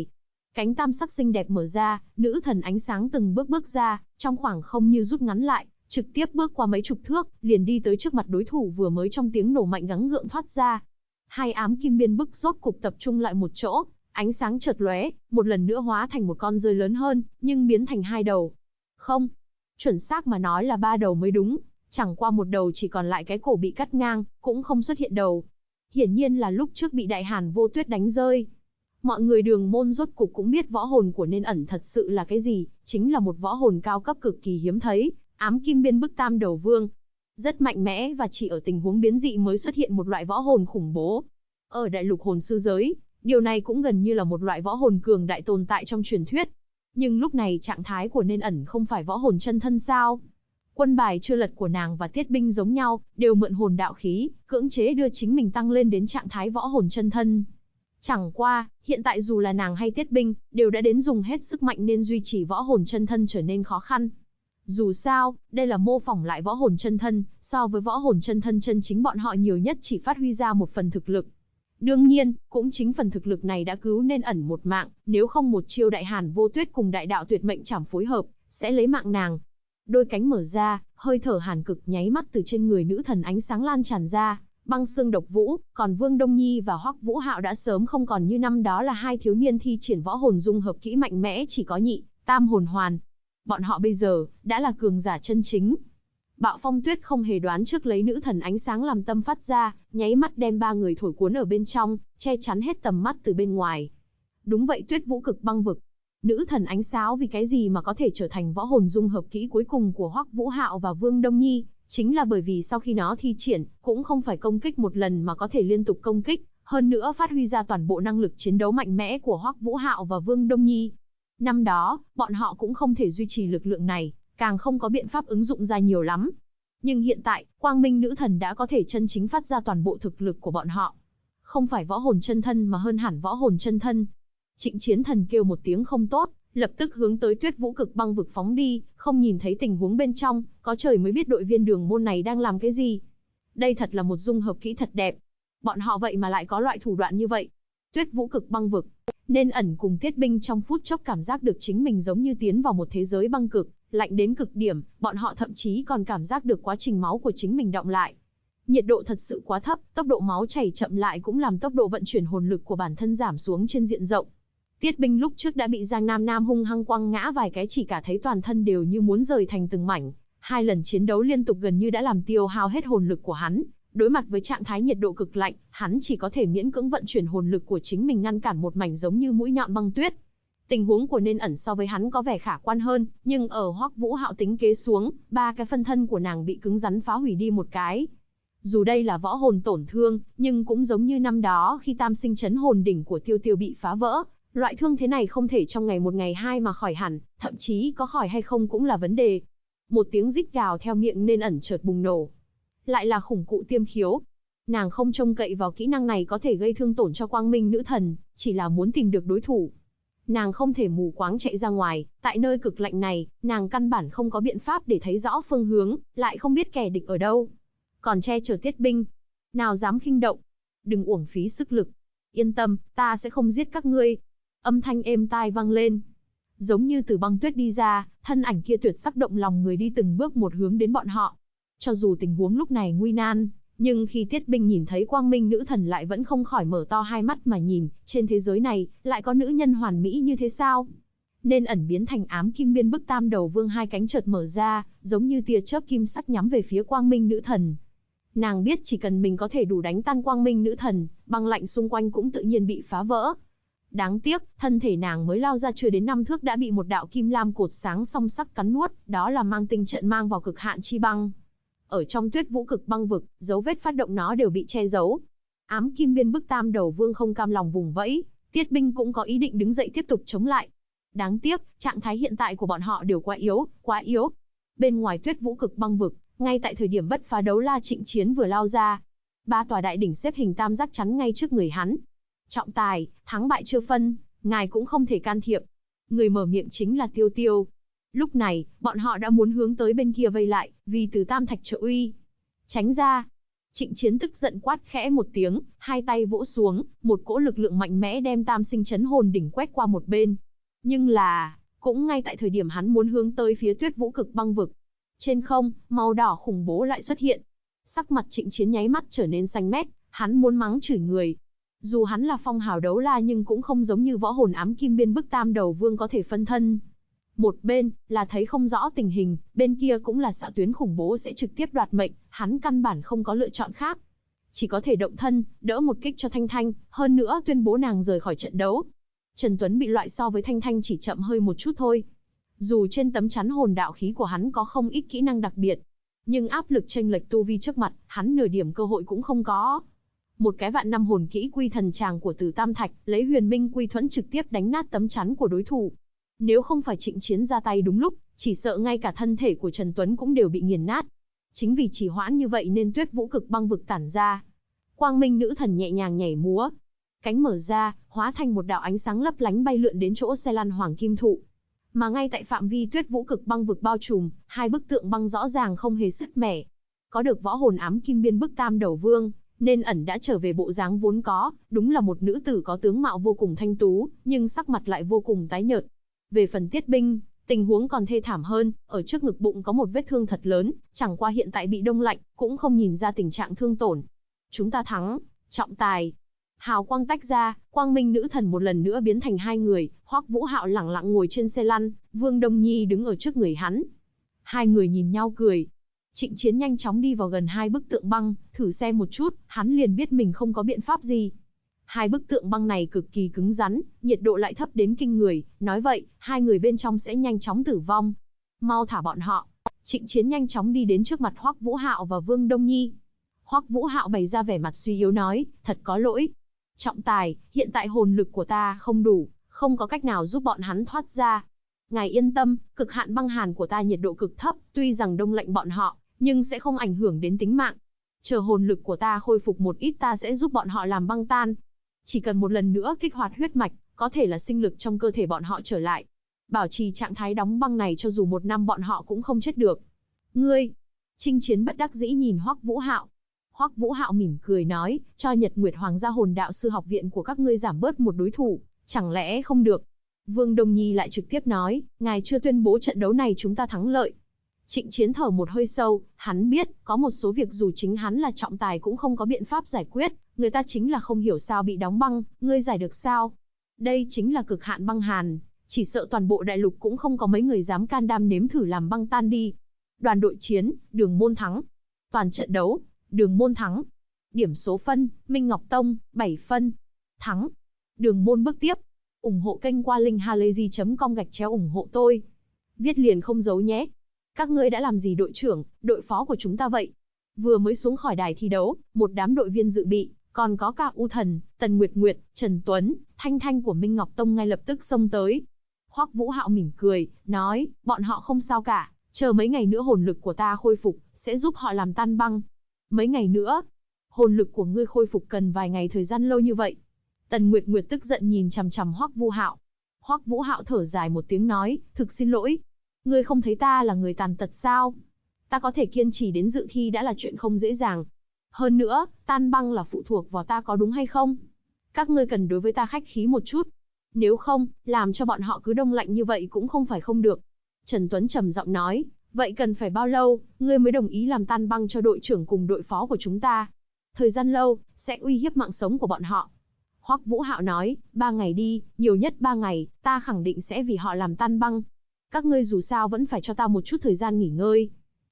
Cánh tam sắc xinh đẹp mở ra, nữ thần ánh sáng từng bước bước ra, trong khoảng không như rút ngắn lại, trực tiếp bước qua mấy chục thước, liền đi tới trước mặt đối thủ vừa mới trong tiếng nổ mạnh gắng gượng thoát ra. Hai ám kim biên bức rốt cục tập trung lại một chỗ, ánh sáng chợt lóe, một lần nữa hóa thành một con rơi lớn hơn, nhưng biến thành hai đầu. Không, chuẩn xác mà nói là ba đầu mới đúng, chẳng qua một đầu chỉ còn lại cái cổ bị cắt ngang, cũng không xuất hiện đầu. Hiển nhiên là lúc trước bị Đại Hàn Vô Tuyết đánh rơi. Mọi người Đường môn rốt cục cũng biết võ hồn của Nên Ẩn thật sự là cái gì, chính là một võ hồn cao cấp cực kỳ hiếm thấy, ám kim biên bức tam đầu vương. Rất mạnh mẽ và chỉ ở tình huống biến dị mới xuất hiện một loại võ hồn khủng bố. Ở đại lục hồn sư giới, điều này cũng gần như là một loại võ hồn cường đại tồn tại trong truyền thuyết. Nhưng lúc này trạng thái của Nên Ẩn không phải võ hồn chân thân sao? Quân bài chưa lật của nàng và Tiết Binh giống nhau, đều mượn hồn đạo khí, cưỡng chế đưa chính mình tăng lên đến trạng thái võ hồn chân thân. Chẳng qua, hiện tại dù là nàng hay Tiết Binh, đều đã đến dùng hết sức mạnh nên duy trì võ hồn chân thân trở nên khó khăn. Dù sao, đây là mô phỏng lại võ hồn chân thân, so với võ hồn chân thân chân chính bọn họ nhiều nhất chỉ phát huy ra một phần thực lực. Đương nhiên, cũng chính phần thực lực này đã cứu Nên Ẩn một mạng, nếu không một chiêu Đại Hàn Vô Tuyết cùng Đại Đạo Tuyệt Mệnh Trảm phối hợp, sẽ lấy mạng nàng. Đôi cánh mở ra, hơi thở hàn cực nháy mắt từ trên người nữ thần ánh sáng lan tràn ra, băng xương độc vũ, còn Vương Đông Nhi và Hoắc Vũ Hạo đã sớm không còn như năm đó là hai thiếu niên thi triển võ hồn dung hợp kỹ mạnh mẽ chỉ có nhị, tam hồn hoàn. Bọn họ bây giờ, đã là cường giả chân chính. Bạo Phong Tuyết không hề đoán trước lấy nữ thần ánh sáng làm tâm phát ra, nháy mắt đem ba người thổi cuốn ở bên trong, che chắn hết tầm mắt từ bên ngoài. Đúng vậy, Tuyết Vũ Cực Băng Vực. Nữ thần ánh sáo vì cái gì mà có thể trở thành võ hồn dung hợp kỹ cuối cùng của Hoắc Vũ Hạo và Vương Đông Nhi, chính là bởi vì sau khi nó thi triển, cũng không phải công kích một lần mà có thể liên tục công kích, hơn nữa phát huy ra toàn bộ năng lực chiến đấu mạnh mẽ của Hoắc Vũ Hạo và Vương Đông Nhi. Năm đó, bọn họ cũng không thể duy trì lực lượng này, càng không có biện pháp ứng dụng ra nhiều lắm. Nhưng hiện tại, Quang Minh Nữ Thần đã có thể chân chính phát ra toàn bộ thực lực của bọn họ. Không phải võ hồn chân thân mà hơn hẳn võ hồn chân thân. Trịnh Chiến Thần kêu một tiếng không tốt, lập tức hướng tới Tuyết Vũ Cực Băng Vực phóng đi, không nhìn thấy tình huống bên trong, có trời mới biết đội viên Đường môn này đang làm cái gì. Đây thật là một dung hợp kỹ thật đẹp. Bọn họ vậy mà lại có loại thủ đoạn như vậy. Tuyết Vũ Cực Băng Vực. Nên Ẩn cùng Tiết Binh trong phút chốc cảm giác được chính mình giống như tiến vào một thế giới băng cực, lạnh đến cực điểm, bọn họ thậm chí còn cảm giác được quá trình máu của chính mình đọng lại. Nhiệt độ thật sự quá thấp, tốc độ máu chảy chậm lại cũng làm tốc độ vận chuyển hồn lực của bản thân giảm xuống trên diện rộng. Tiết Binh lúc trước đã bị Giang Nam Nam hung hăng quăng ngã vài cái, chỉ cả thấy toàn thân đều như muốn rời thành từng mảnh. Hai lần chiến đấu liên tục gần như đã làm tiêu hao hết hồn lực của hắn. Đối mặt với trạng thái nhiệt độ cực lạnh, hắn chỉ có thể miễn cưỡng vận chuyển hồn lực của chính mình ngăn cản một mảnh giống như mũi nhọn băng tuyết. Tình huống của Nên Ẩn so với hắn có vẻ khả quan hơn, nhưng ở Hoắc Vũ Hạo tính kế xuống, ba cái phân thân của nàng bị cứng rắn phá hủy đi một cái. Dù đây là võ hồn tổn thương, nhưng cũng giống như năm đó khi Tam Sinh Chấn Hồn đỉnh của Tiêu Tiêu bị phá vỡ, loại thương thế này không thể trong ngày một ngày hai mà khỏi hẳn, thậm chí có khỏi hay không cũng là vấn đề. Một tiếng rít gào theo miệng Nên Ẩn chợt bùng nổ. Lại là khủng cụ tiêm khiếu. Nàng không trông cậy vào kỹ năng này có thể gây thương tổn cho Quang Minh Nữ Thần, chỉ là muốn tìm được đối thủ. Nàng không thể mù quáng chạy ra ngoài, tại nơi cực lạnh này, nàng căn bản không có biện pháp để thấy rõ phương hướng, lại không biết kẻ địch ở đâu. Còn che chở Tiết Binh, nào dám khinh động, đừng uổng phí sức lực. Yên tâm, ta sẽ không giết các ngươi. Âm thanh êm tai vang lên. Giống như từ băng tuyết đi ra, thân ảnh kia tuyệt sắc động lòng người đi từng bước một hướng đến bọn họ. Cho dù tình huống lúc này nguy nan, nhưng khi Tiết Binh nhìn thấy Quang Minh Nữ Thần lại vẫn không khỏi mở to hai mắt mà nhìn, trên thế giới này, lại có nữ nhân hoàn mỹ như thế sao? Nên Ẩn biến thành ám kim biên bức tam đầu vương, hai cánh chợt mở ra, giống như tia chớp kim sắc nhắm về phía Quang Minh Nữ Thần. Nàng biết chỉ cần mình có thể đủ đánh tan Quang Minh Nữ Thần, băng lạnh xung quanh cũng tự nhiên bị phá vỡ. Đáng tiếc, thân thể nàng mới lao ra chưa đến 5 thước đã bị một đạo kim lam cột sáng song sắc cắn nuốt, đó là mang tinh trận mang vào cực hạn chi băng. Ở trong Tuyết Vũ Cực Băng Vực, dấu vết phát động nó đều bị che giấu. Ám kim biên bức tam đầu vương không cam lòng vùng vẫy, Tiết Binh cũng có ý định đứng dậy tiếp tục chống lại. Đáng tiếc, trạng thái hiện tại của bọn họ đều quá yếu, quá yếu. Bên ngoài Tuyết Vũ Cực Băng Vực, ngay tại thời điểm bất phá đấu la Trịnh Chiến vừa lao ra, ba tòa đại đỉnh xếp hình tam giác chắn ngay trước người hắn. Trọng tài, thắng bại chưa phân, ngài cũng không thể can thiệp. Người mở miệng chính là Tiêu Tiêu. Lúc này, bọn họ đã muốn hướng tới bên kia vây lại, vì từ tam thạch trợ uy. Tránh ra. Trịnh Chiến tức giận quát khẽ một tiếng, hai tay vỗ xuống, một cỗ lực lượng mạnh mẽ đem Tam Sinh Chấn Hồn Đỉnh quét qua một bên. Nhưng là, cũng ngay tại thời điểm hắn muốn hướng tới phía Tuyết Vũ Cực Băng Vực, trên không, màu đỏ khủng bố lại xuất hiện. Sắc mặt Trịnh Chiến nháy mắt trở nên xanh mét, hắn muốn mắng chửi người. Dù hắn là phong hào đấu la nhưng cũng không giống như võ hồn ám kim biên bức Tam Đầu Vương có thể phân thân. Một bên, là thấy không rõ tình hình, bên kia cũng là xạ tuyến khủng bố sẽ trực tiếp đoạt mệnh, hắn căn bản không có lựa chọn khác. Chỉ có thể động thân, đỡ một kích cho Thanh Thanh, hơn nữa tuyên bố nàng rời khỏi trận đấu. Trần Tuấn bị loại so với Thanh Thanh chỉ chậm hơi một chút thôi. Dù trên tấm chắn hồn đạo khí của hắn có không ít kỹ năng đặc biệt, nhưng áp lực chênh lệch tu vi trước mặt, hắn nửa điểm cơ hội cũng không có. Một cái vạn năm hồn kỹ quy thần tràng của Tử Tam Thạch, lấy huyền minh quy thuẫn trực tiếp đánh nát tấm chắn của đối thủ. Nếu không phải Trịnh Chiến ra tay đúng lúc, chỉ sợ ngay cả thân thể của Trần Tuấn cũng đều bị nghiền nát. Chính vì trì hoãn như vậy nên Tuyết Vũ Cực Băng Vực tản ra. Quang Minh nữ thần nhẹ nhàng nhảy múa, cánh mở ra, hóa thành một đạo ánh sáng lấp lánh bay lượn đến chỗ xe lăn Hoàng Kim Thụ. Mà ngay tại phạm vi Tuyết Vũ Cực Băng Vực bao trùm, hai bức tượng băng rõ ràng không hề sứt mẻ. Có được võ hồn ám kim biên bức Tam Đầu Vương, nên ẩn đã trở về bộ dáng vốn có, đúng là một nữ tử có tướng mạo vô cùng thanh tú, nhưng sắc mặt lại vô cùng tái nhợt. Về phần Tiết Binh, tình huống còn thê thảm hơn, ở trước ngực bụng có một vết thương thật lớn, chẳng qua hiện tại bị đông lạnh, cũng không nhìn ra tình trạng thương tổn. Chúng ta thắng, trọng tài. Hào quang tách ra, Quang Minh nữ thần một lần nữa biến thành hai người, Hoắc Vũ Hạo lẳng lặng ngồi trên xe lăn, Vương Đông Nhi đứng ở trước người hắn. Hai người nhìn nhau cười. Trịnh Chiến nhanh chóng đi vào gần hai bức tượng băng, thử xem một chút, hắn liền biết mình không có biện pháp gì. Hai bức tượng băng này cực kỳ cứng rắn, nhiệt độ lại thấp đến kinh người, nói vậy, hai người bên trong sẽ nhanh chóng tử vong. Mau thả bọn họ. Trịnh Chiến nhanh chóng đi đến trước mặt Hoắc Vũ Hạo và Vương Đông Nhi. Hoắc Vũ Hạo bày ra vẻ mặt suy yếu nói, thật có lỗi. Trọng tài, hiện tại hồn lực của ta không đủ, không có cách nào giúp bọn hắn thoát ra. Ngài yên tâm, cực hạn băng hàn của ta nhiệt độ cực thấp, tuy rằng đông lạnh bọn họ, nhưng sẽ không ảnh hưởng đến tính mạng. Chờ hồn lực của ta khôi phục một ít ta sẽ giúp bọn họ làm băng tan. Chỉ cần một lần nữa kích hoạt huyết mạch, có thể là sinh lực trong cơ thể bọn họ trở lại. Bảo trì trạng thái đóng băng này cho dù 1 năm bọn họ cũng không chết được. Ngươi! Trịnh Chiến bất đắc dĩ nhìn Hoắc Vũ Hạo. Hoắc Vũ Hạo mỉm cười nói, cho Nhật Nguyệt Hoàng gia hồn đạo sư học viện của các ngươi giảm bớt một đối thủ, chẳng lẽ không được? Vương Đông Nhi lại trực tiếp nói, ngài chưa tuyên bố trận đấu này chúng ta thắng lợi. Trịnh Chiến thở một hơi sâu, hắn biết, có một số việc dù chính hắn là trọng tài cũng không có biện pháp giải quyết, người ta chính là không hiểu sao bị đóng băng, ngươi giải được sao? Đây chính là cực hạn băng hàn, chỉ sợ toàn bộ đại lục cũng không có mấy người dám can đảm nếm thử làm băng tan đi. Đoàn đội chiến, Đường Môn thắng. Toàn trận đấu, Đường Môn thắng. Điểm số phân, Minh Ngọc Tông, 7 phân. Thắng. Đường Môn bước tiếp. Ủng hộ kênh qua linkhalazy.com/ủng hộ tôi. Viết liền không giấu nhé. Các ngươi đã làm gì đội trưởng, đội phó của chúng ta vậy? Vừa mới xuống khỏi đài thi đấu, một đám đội viên dự bị, còn có cả U Thần, Tần Nguyệt Nguyệt, Trần Tuấn, Thanh Thanh của Minh Ngọc Tông ngay lập tức xông tới. Hoắc Vũ Hạo mỉm cười, nói, bọn họ không sao cả, chờ mấy ngày nữa hồn lực của ta khôi phục, sẽ giúp họ làm tan băng. Mấy ngày nữa? Hồn lực của ngươi khôi phục cần vài ngày thời gian lâu như vậy. Tần Nguyệt Nguyệt tức giận nhìn chằm chằm Hoắc Vũ Hạo. Hoắc Vũ Hạo thở dài một tiếng nói, thực xin lỗi. Ngươi không thấy ta là người tàn tật sao? Ta có thể kiên trì đến dự thi đã là chuyện không dễ dàng. Hơn nữa, tan băng là phụ thuộc vào ta có đúng hay không? Các ngươi cần đối với ta khách khí một chút. Nếu không, làm cho bọn họ cứ đông lạnh như vậy cũng không phải không được. Trần Tuấn trầm giọng nói, vậy cần phải bao lâu, ngươi mới đồng ý làm tan băng cho đội trưởng cùng đội phó của chúng ta? Thời gian lâu, sẽ uy hiếp mạng sống của bọn họ. Hoắc Vũ Hạo nói, 3 ngày đi, nhiều nhất 3 ngày, ta khẳng định sẽ vì họ làm tan băng. Các ngươi dù sao vẫn phải cho ta một chút thời gian nghỉ ngơi.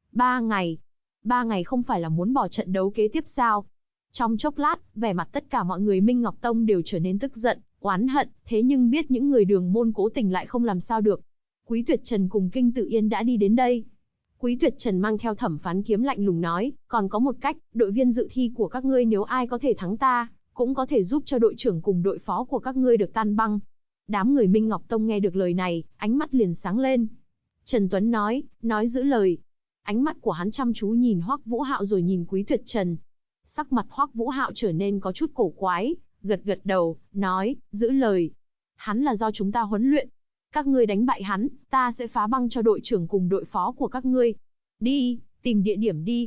3 ngày. 3 ngày không phải là muốn bỏ trận đấu kế tiếp sao? Trong chốc lát, vẻ mặt tất cả mọi người Minh Ngọc Tông đều trở nên tức giận, oán hận, thế nhưng biết những người Đường Môn cố tình lại không làm sao được. Quý Tuyệt Trần cùng Kinh Tự Yên đã đi đến đây. Quý Tuyệt Trần mang theo Thẩm Phán Kiếm lạnh lùng nói, còn có một cách, đội viên dự thi của các ngươi nếu ai có thể thắng ta, cũng có thể giúp cho đội trưởng cùng đội phó của các ngươi được tan băng. Đám người Minh Ngọc Tông nghe được lời này, ánh mắt liền sáng lên. Trần Tuấn nói giữ lời. Ánh mắt của hắn chăm chú nhìn Hoắc Vũ Hạo rồi nhìn Quý Tuyệt Trần. Sắc mặt Hoắc Vũ Hạo trở nên có chút cổ quái, gật gật đầu, nói, giữ lời. Hắn là do chúng ta huấn luyện. Các ngươi đánh bại hắn, ta sẽ phá băng cho đội trưởng cùng đội phó của các ngươi. Đi, tìm địa điểm đi.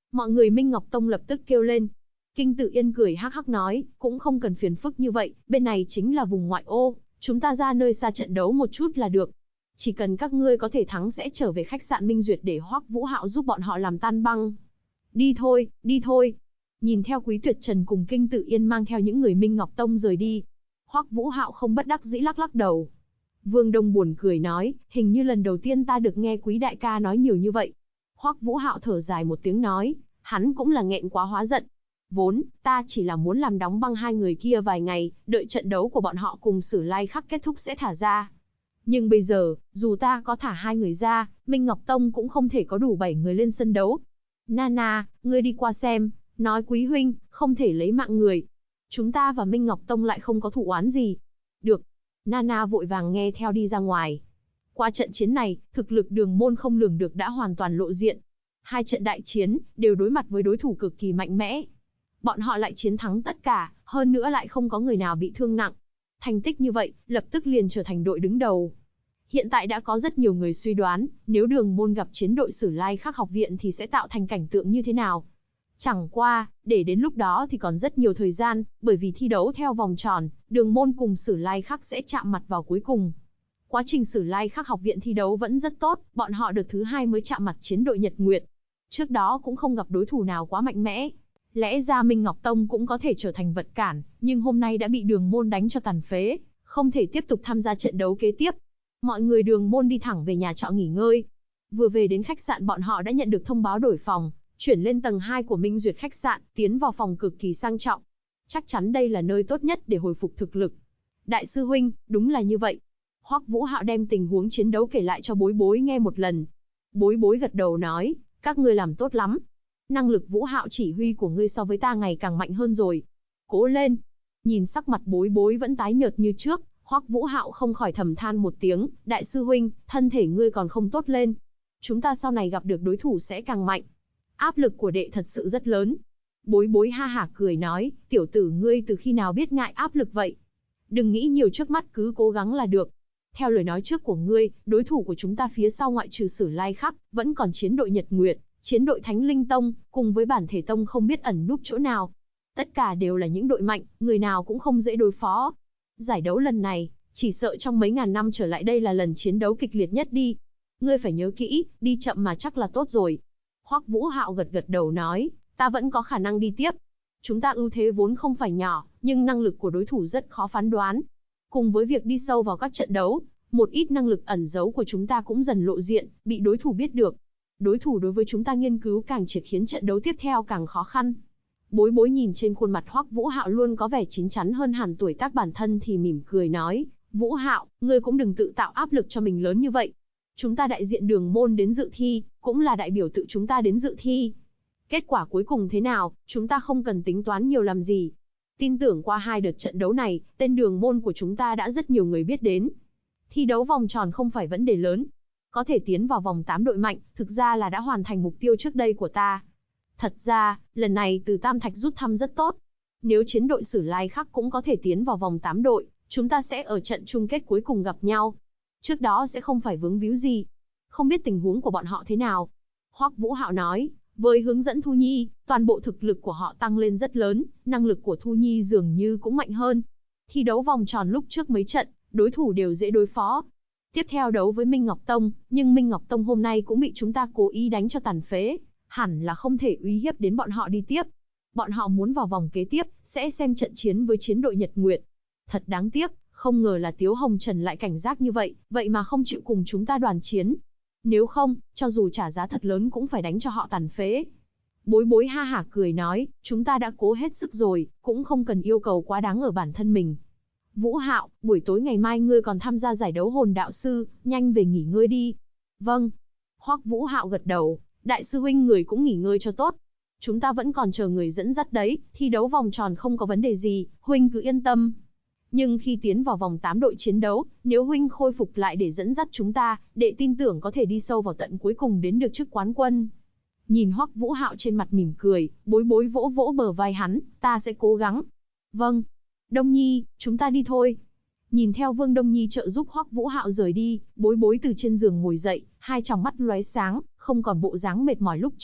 Mọi người Minh Ngọc Tông lập tức kêu lên. Kinh Tự Yên cười hắc hắc nói, cũng không cần phiền phức như vậy, bên này chính là vùng ngoại ô, chúng ta ra nơi xa trận đấu một chút là được. Chỉ cần các ngươi có thể thắng sẽ trở về khách sạn Minh Duyệt để Hoắc Vũ Hạo giúp bọn họ làm tan băng. Đi thôi, đi thôi. Nhìn theo Quý Tuyệt Trần cùng Kinh Tự Yên mang theo những người Minh Ngọc Tông rời đi. Hoắc Vũ Hạo không bất đắc dĩ lắc lắc đầu. Vương Đông buồn cười nói, hình như lần đầu tiên ta được nghe Quý đại ca nói nhiều như vậy. Hoắc Vũ Hạo thở dài một tiếng nói, hắn cũng là nghẹn quá hóa giận. Vốn, ta chỉ là muốn làm đóng băng hai người kia vài ngày, đợi trận đấu của bọn họ cùng Sử Lai Khắc kết thúc sẽ thả ra. Nhưng bây giờ, dù ta có thả hai người ra, Minh Ngọc Tông cũng không thể có đủ 7 người lên sân đấu. Nana, ngươi đi qua xem, nói Quý huynh, không thể lấy mạng người. Chúng ta và Minh Ngọc Tông lại không có thù oán gì. Được. Nana vội vàng nghe theo đi ra ngoài. Qua trận chiến này, thực lực Đường Môn không lường được đã hoàn toàn lộ diện. Hai trận đại chiến, đều đối mặt với đối thủ cực kỳ mạnh mẽ. Bọn họ lại chiến thắng tất cả, hơn nữa lại không có người nào bị thương nặng. Thành tích như vậy, lập tức liền trở thành đội đứng đầu. Hiện tại đã có rất nhiều người suy đoán, nếu Đường Môn gặp chiến đội Sử Lai Khắc học viện thì sẽ tạo thành cảnh tượng như thế nào. Chẳng qua, để đến lúc đó thì còn rất nhiều thời gian, bởi vì thi đấu theo vòng tròn, Đường Môn cùng Sử Lai Khắc sẽ chạm mặt vào cuối cùng. Quá trình Sử Lai Khắc học viện thi đấu vẫn rất tốt, bọn họ được thứ 2 mới chạm mặt chiến đội Nhật Nguyệt. Trước đó cũng không gặp đối thủ nào quá mạnh mẽ. Lẽ ra Minh Ngọc Tông cũng có thể trở thành vật cản, nhưng hôm nay đã bị Đường Môn đánh cho tàn phế, không thể tiếp tục tham gia trận đấu kế tiếp. Mọi người Đường Môn đi thẳng về nhà trọ nghỉ ngơi. Vừa về đến khách sạn bọn họ đã nhận được thông báo đổi phòng, chuyển lên tầng 2 của Minh Duyệt khách sạn, tiến vào phòng cực kỳ sang trọng. Chắc chắn đây là nơi tốt nhất để hồi phục thực lực. Đại sư huynh, đúng là như vậy. Hoắc Vũ Hạo đem tình huống chiến đấu kể lại cho Bối Bối nghe một lần. Bối Bối gật đầu nói, các ngươi làm tốt lắm. Năng lực Vũ Hạo chỉ huy của ngươi so với ta ngày càng mạnh hơn rồi. Cố lên. Nhìn sắc mặt Bối Bối vẫn tái nhợt như trước, Hoắc Vũ Hạo không khỏi thầm than một tiếng, đại sư huynh, thân thể ngươi còn không tốt lên. Chúng ta sau này gặp được đối thủ sẽ càng mạnh. Áp lực của đệ thật sự rất lớn. Bối Bối ha hả cười nói, tiểu tử ngươi từ khi nào biết ngại áp lực vậy? Đừng nghĩ nhiều trước mắt, cứ cố gắng là được. Theo lời nói trước của ngươi, đối thủ của chúng ta phía sau ngoại trừ Sử Lai Khắc, vẫn còn chiến đội Nhật Nguyệt, chiến đội Thánh Linh Tông, cùng với Bản Thể Tông không biết ẩn núp chỗ nào. Tất cả đều là những đội mạnh, người nào cũng không dễ đối phó. Giải đấu lần này, chỉ sợ trong mấy ngàn năm trở lại đây là lần chiến đấu kịch liệt nhất đi. Ngươi phải nhớ kỹ, đi chậm mà chắc là tốt rồi. Hoắc Vũ Hạo gật gật đầu nói, ta vẫn có khả năng đi tiếp. Chúng ta ưu thế vốn không phải nhỏ, nhưng năng lực của đối thủ rất khó phán đoán. Cùng với việc đi sâu vào các trận đấu, một ít năng lực ẩn giấu của chúng ta cũng dần lộ diện, bị đối thủ biết được. Đối thủ đối với chúng ta nghiên cứu càng triệt khiến trận đấu tiếp theo càng khó khăn. Bối Bối nhìn trên khuôn mặt Hoắc Vũ Hạo luôn có vẻ chín chắn hơn hẳn tuổi tác bản thân thì mỉm cười nói, Vũ Hạo, ngươi cũng đừng tự tạo áp lực cho mình lớn như vậy. Chúng ta đại diện Đường Môn đến dự thi, cũng là đại biểu tự chúng ta đến dự thi. Kết quả cuối cùng thế nào, chúng ta không cần tính toán nhiều làm gì. Tin tưởng qua 2 đợt trận đấu này, tên Đường Môn của chúng ta đã rất nhiều người biết đến. Thi đấu vòng tròn không phải vấn đề lớn. Có thể tiến vào vòng 8 đội mạnh, thực ra là đã hoàn thành mục tiêu trước đây của ta. Thật ra, lần này từ Tam Thạch rút thăm rất tốt. Nếu chiến đội Sử Lai Khắc cũng có thể tiến vào vòng 8 đội, chúng ta sẽ ở trận chung kết cuối cùng gặp nhau. Trước đó sẽ không phải vướng víu gì. Không biết tình huống của bọn họ thế nào. Hoắc Vũ Hạo nói, với hướng dẫn Thu Nhi, toàn bộ thực lực của họ tăng lên rất lớn, năng lực của Thu Nhi dường như cũng mạnh hơn. Thi đấu vòng tròn lúc trước mấy trận, đối thủ đều dễ đối phó. Tiếp theo đấu với Minh Ngọc Tông, nhưng Minh Ngọc Tông hôm nay cũng bị chúng ta cố ý đánh cho tàn phế, hẳn là không thể uy hiếp đến bọn họ đi tiếp. Bọn họ muốn vào vòng kế tiếp, sẽ xem trận chiến với chiến đội Nhật Nguyệt. Thật đáng tiếc, không ngờ là Tiếu Hồng Trần lại cảnh giác như vậy, vậy mà không chịu cùng chúng ta đoàn chiến. Nếu không, cho dù trả giá thật lớn cũng phải đánh cho họ tàn phế. Bối Bối ha hả cười nói, chúng ta đã cố hết sức rồi, cũng không cần yêu cầu quá đáng ở bản thân mình. Vũ Hạo, buổi tối ngày mai ngươi còn tham gia giải đấu hồn đạo sư, nhanh về nghỉ ngơi đi. Vâng. Hoắc Vũ Hạo gật đầu, đại sư huynh người cũng nghỉ ngơi cho tốt. Chúng ta vẫn còn chờ người dẫn dắt đấy, thi đấu vòng tròn không có vấn đề gì, huynh cứ yên tâm. Nhưng khi tiến vào vòng 8 đội chiến đấu, nếu huynh khôi phục lại để dẫn dắt chúng ta, đệ tin tưởng có thể đi sâu vào tận cuối cùng đến được chức quán quân. Nhìn Hoắc Vũ Hạo trên mặt mỉm cười, Bối Bối vỗ vỗ bờ vai hắn, ta sẽ cố gắng. Vâng. Đông Nhi, chúng ta đi thôi. Nhìn theo Vương Đông Nhi trợ giúp Hoắc Vũ Hạo rời đi, Bối Bối từ trên giường ngồi dậy, hai tròng mắt lóe sáng, không còn bộ dáng mệt mỏi lúc trước,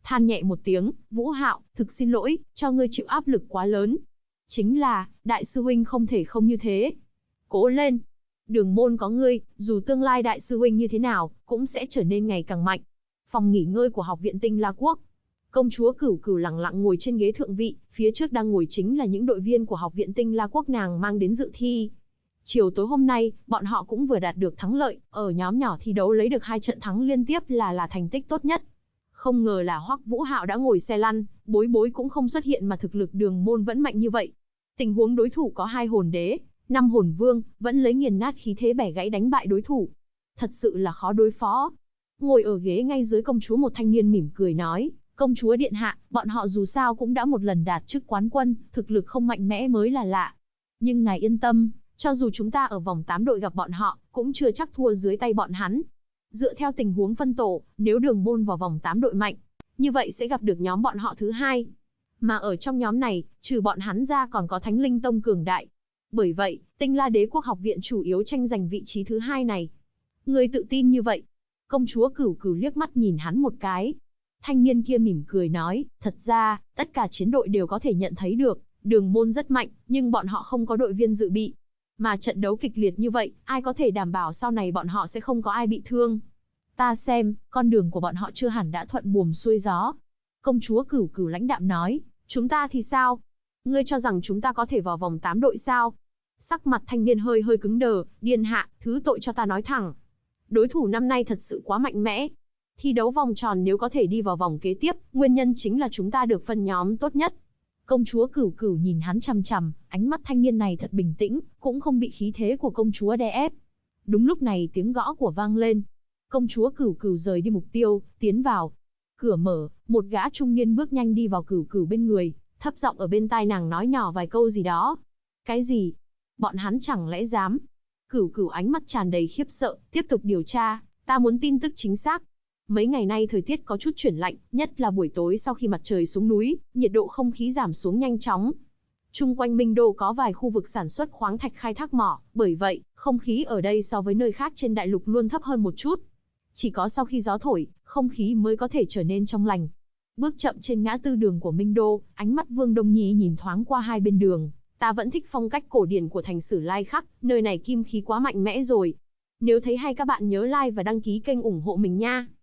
than nhẹ một tiếng, Vũ Hạo, thực xin lỗi, cho ngươi chịu áp lực quá lớn. Chính là, đại sư huynh không thể không như thế. Cố lên. Đường môn có ngươi, dù tương lai đại sư huynh như thế nào, cũng sẽ trở nên ngày càng mạnh. Phòng nghỉ ngơi của học viện Tinh La Quốc. Công chúa Cửu Cửu lặng lặng ngồi trên ghế thượng vị, phía trước đang ngồi chính là những đội viên của học viện Tinh La Quốc nàng mang đến dự thi. Chiều tối hôm nay, bọn họ cũng vừa đạt được thắng lợi, ở nhóm nhỏ thi đấu lấy được 2 trận thắng liên tiếp là thành tích tốt nhất. Không ngờ là Hoắc Vũ Hạo đã ngồi xe lăn, bối bối cũng không xuất hiện mà thực lực đường môn vẫn mạnh như vậy. Tình huống đối thủ có 2 hồn đế, 5 hồn vương, vẫn lấy nghiền nát khí thế bẻ gãy đánh bại đối thủ. Thật sự là khó đối phó. Ngồi ở ghế ngay dưới công chúa một thanh niên mỉm cười nói, công chúa điện hạ, bọn họ dù sao cũng đã một lần đạt chức quán quân, thực lực không mạnh mẽ mới là lạ. Nhưng ngài yên tâm, cho dù chúng ta ở vòng 8 đội gặp bọn họ, cũng chưa chắc thua dưới tay bọn hắn. Dựa theo tình huống phân tổ, nếu đường môn vào vòng 8 đội mạnh, như vậy sẽ gặp được nhóm bọn họ thứ 2. Mà ở trong nhóm này, trừ bọn hắn ra còn có Thánh Linh Tông cường đại. Bởi vậy, Tinh La Đế Quốc học viện chủ yếu tranh giành vị trí thứ 2 này. Người tự tin như vậy. Công chúa Cửu Cửu liếc mắt nhìn hắn một cái. Thanh niên kia mỉm cười nói, thật ra, tất cả chiến đội đều có thể nhận thấy được, đường môn rất mạnh, nhưng bọn họ không có đội viên dự bị. Mà trận đấu kịch liệt như vậy, ai có thể đảm bảo sau này bọn họ sẽ không có ai bị thương. Ta xem, con đường của bọn họ chưa hẳn đã thuận buồm xuôi gió. Công chúa Cửu Cửu lãnh đạm nói, chúng ta thì sao? Ngươi cho rằng chúng ta có thể vào vòng 8 đội sao? Sắc mặt thanh niên hơi cứng đờ, điên hạ, thứ tội cho ta nói thẳng. Đối thủ năm nay thật sự quá mạnh mẽ. Thi đấu vòng tròn nếu có thể đi vào vòng kế tiếp, nguyên nhân chính là chúng ta được phân nhóm tốt nhất. Công chúa Cửu Cửu nhìn hắn chằm chằm, ánh mắt thanh niên này thật bình tĩnh, cũng không bị khí thế của công chúa đè ép. Đúng lúc này tiếng gõ của vang lên. Công chúa Cửu Cửu rời đi mục tiêu, tiến vào. Cửa mở, một gã trung niên bước nhanh đi vào Cửu Cửu bên người, thấp giọng ở bên tai nàng nói nhỏ vài câu gì đó. Cái gì? Bọn hắn chẳng lẽ dám? Cửu Cửu ánh mắt tràn đầy khiếp sợ, tiếp tục điều tra, ta muốn tin tức chính xác. Mấy ngày nay thời tiết có chút chuyển lạnh, nhất là buổi tối sau khi mặt trời xuống núi, nhiệt độ không khí giảm xuống nhanh chóng. Chung quanh Minh Đô có vài khu vực sản xuất khoáng thạch khai thác mỏ, bởi vậy, không khí ở đây so với nơi khác trên đại lục luôn thấp hơn một chút. Chỉ có sau khi gió thổi, không khí mới có thể trở nên trong lành. Bước chậm trên ngã tư đường của Minh Đô, ánh mắt Vương Đông Nhi nhìn thoáng qua hai bên đường. Ta vẫn thích phong cách cổ điển của thành Sử Lai Khắc, nơi này kim khí quá mạnh mẽ rồi. Nếu thấy hay các bạn nhớ like và đăng ký kênh ủng hộ mình nha.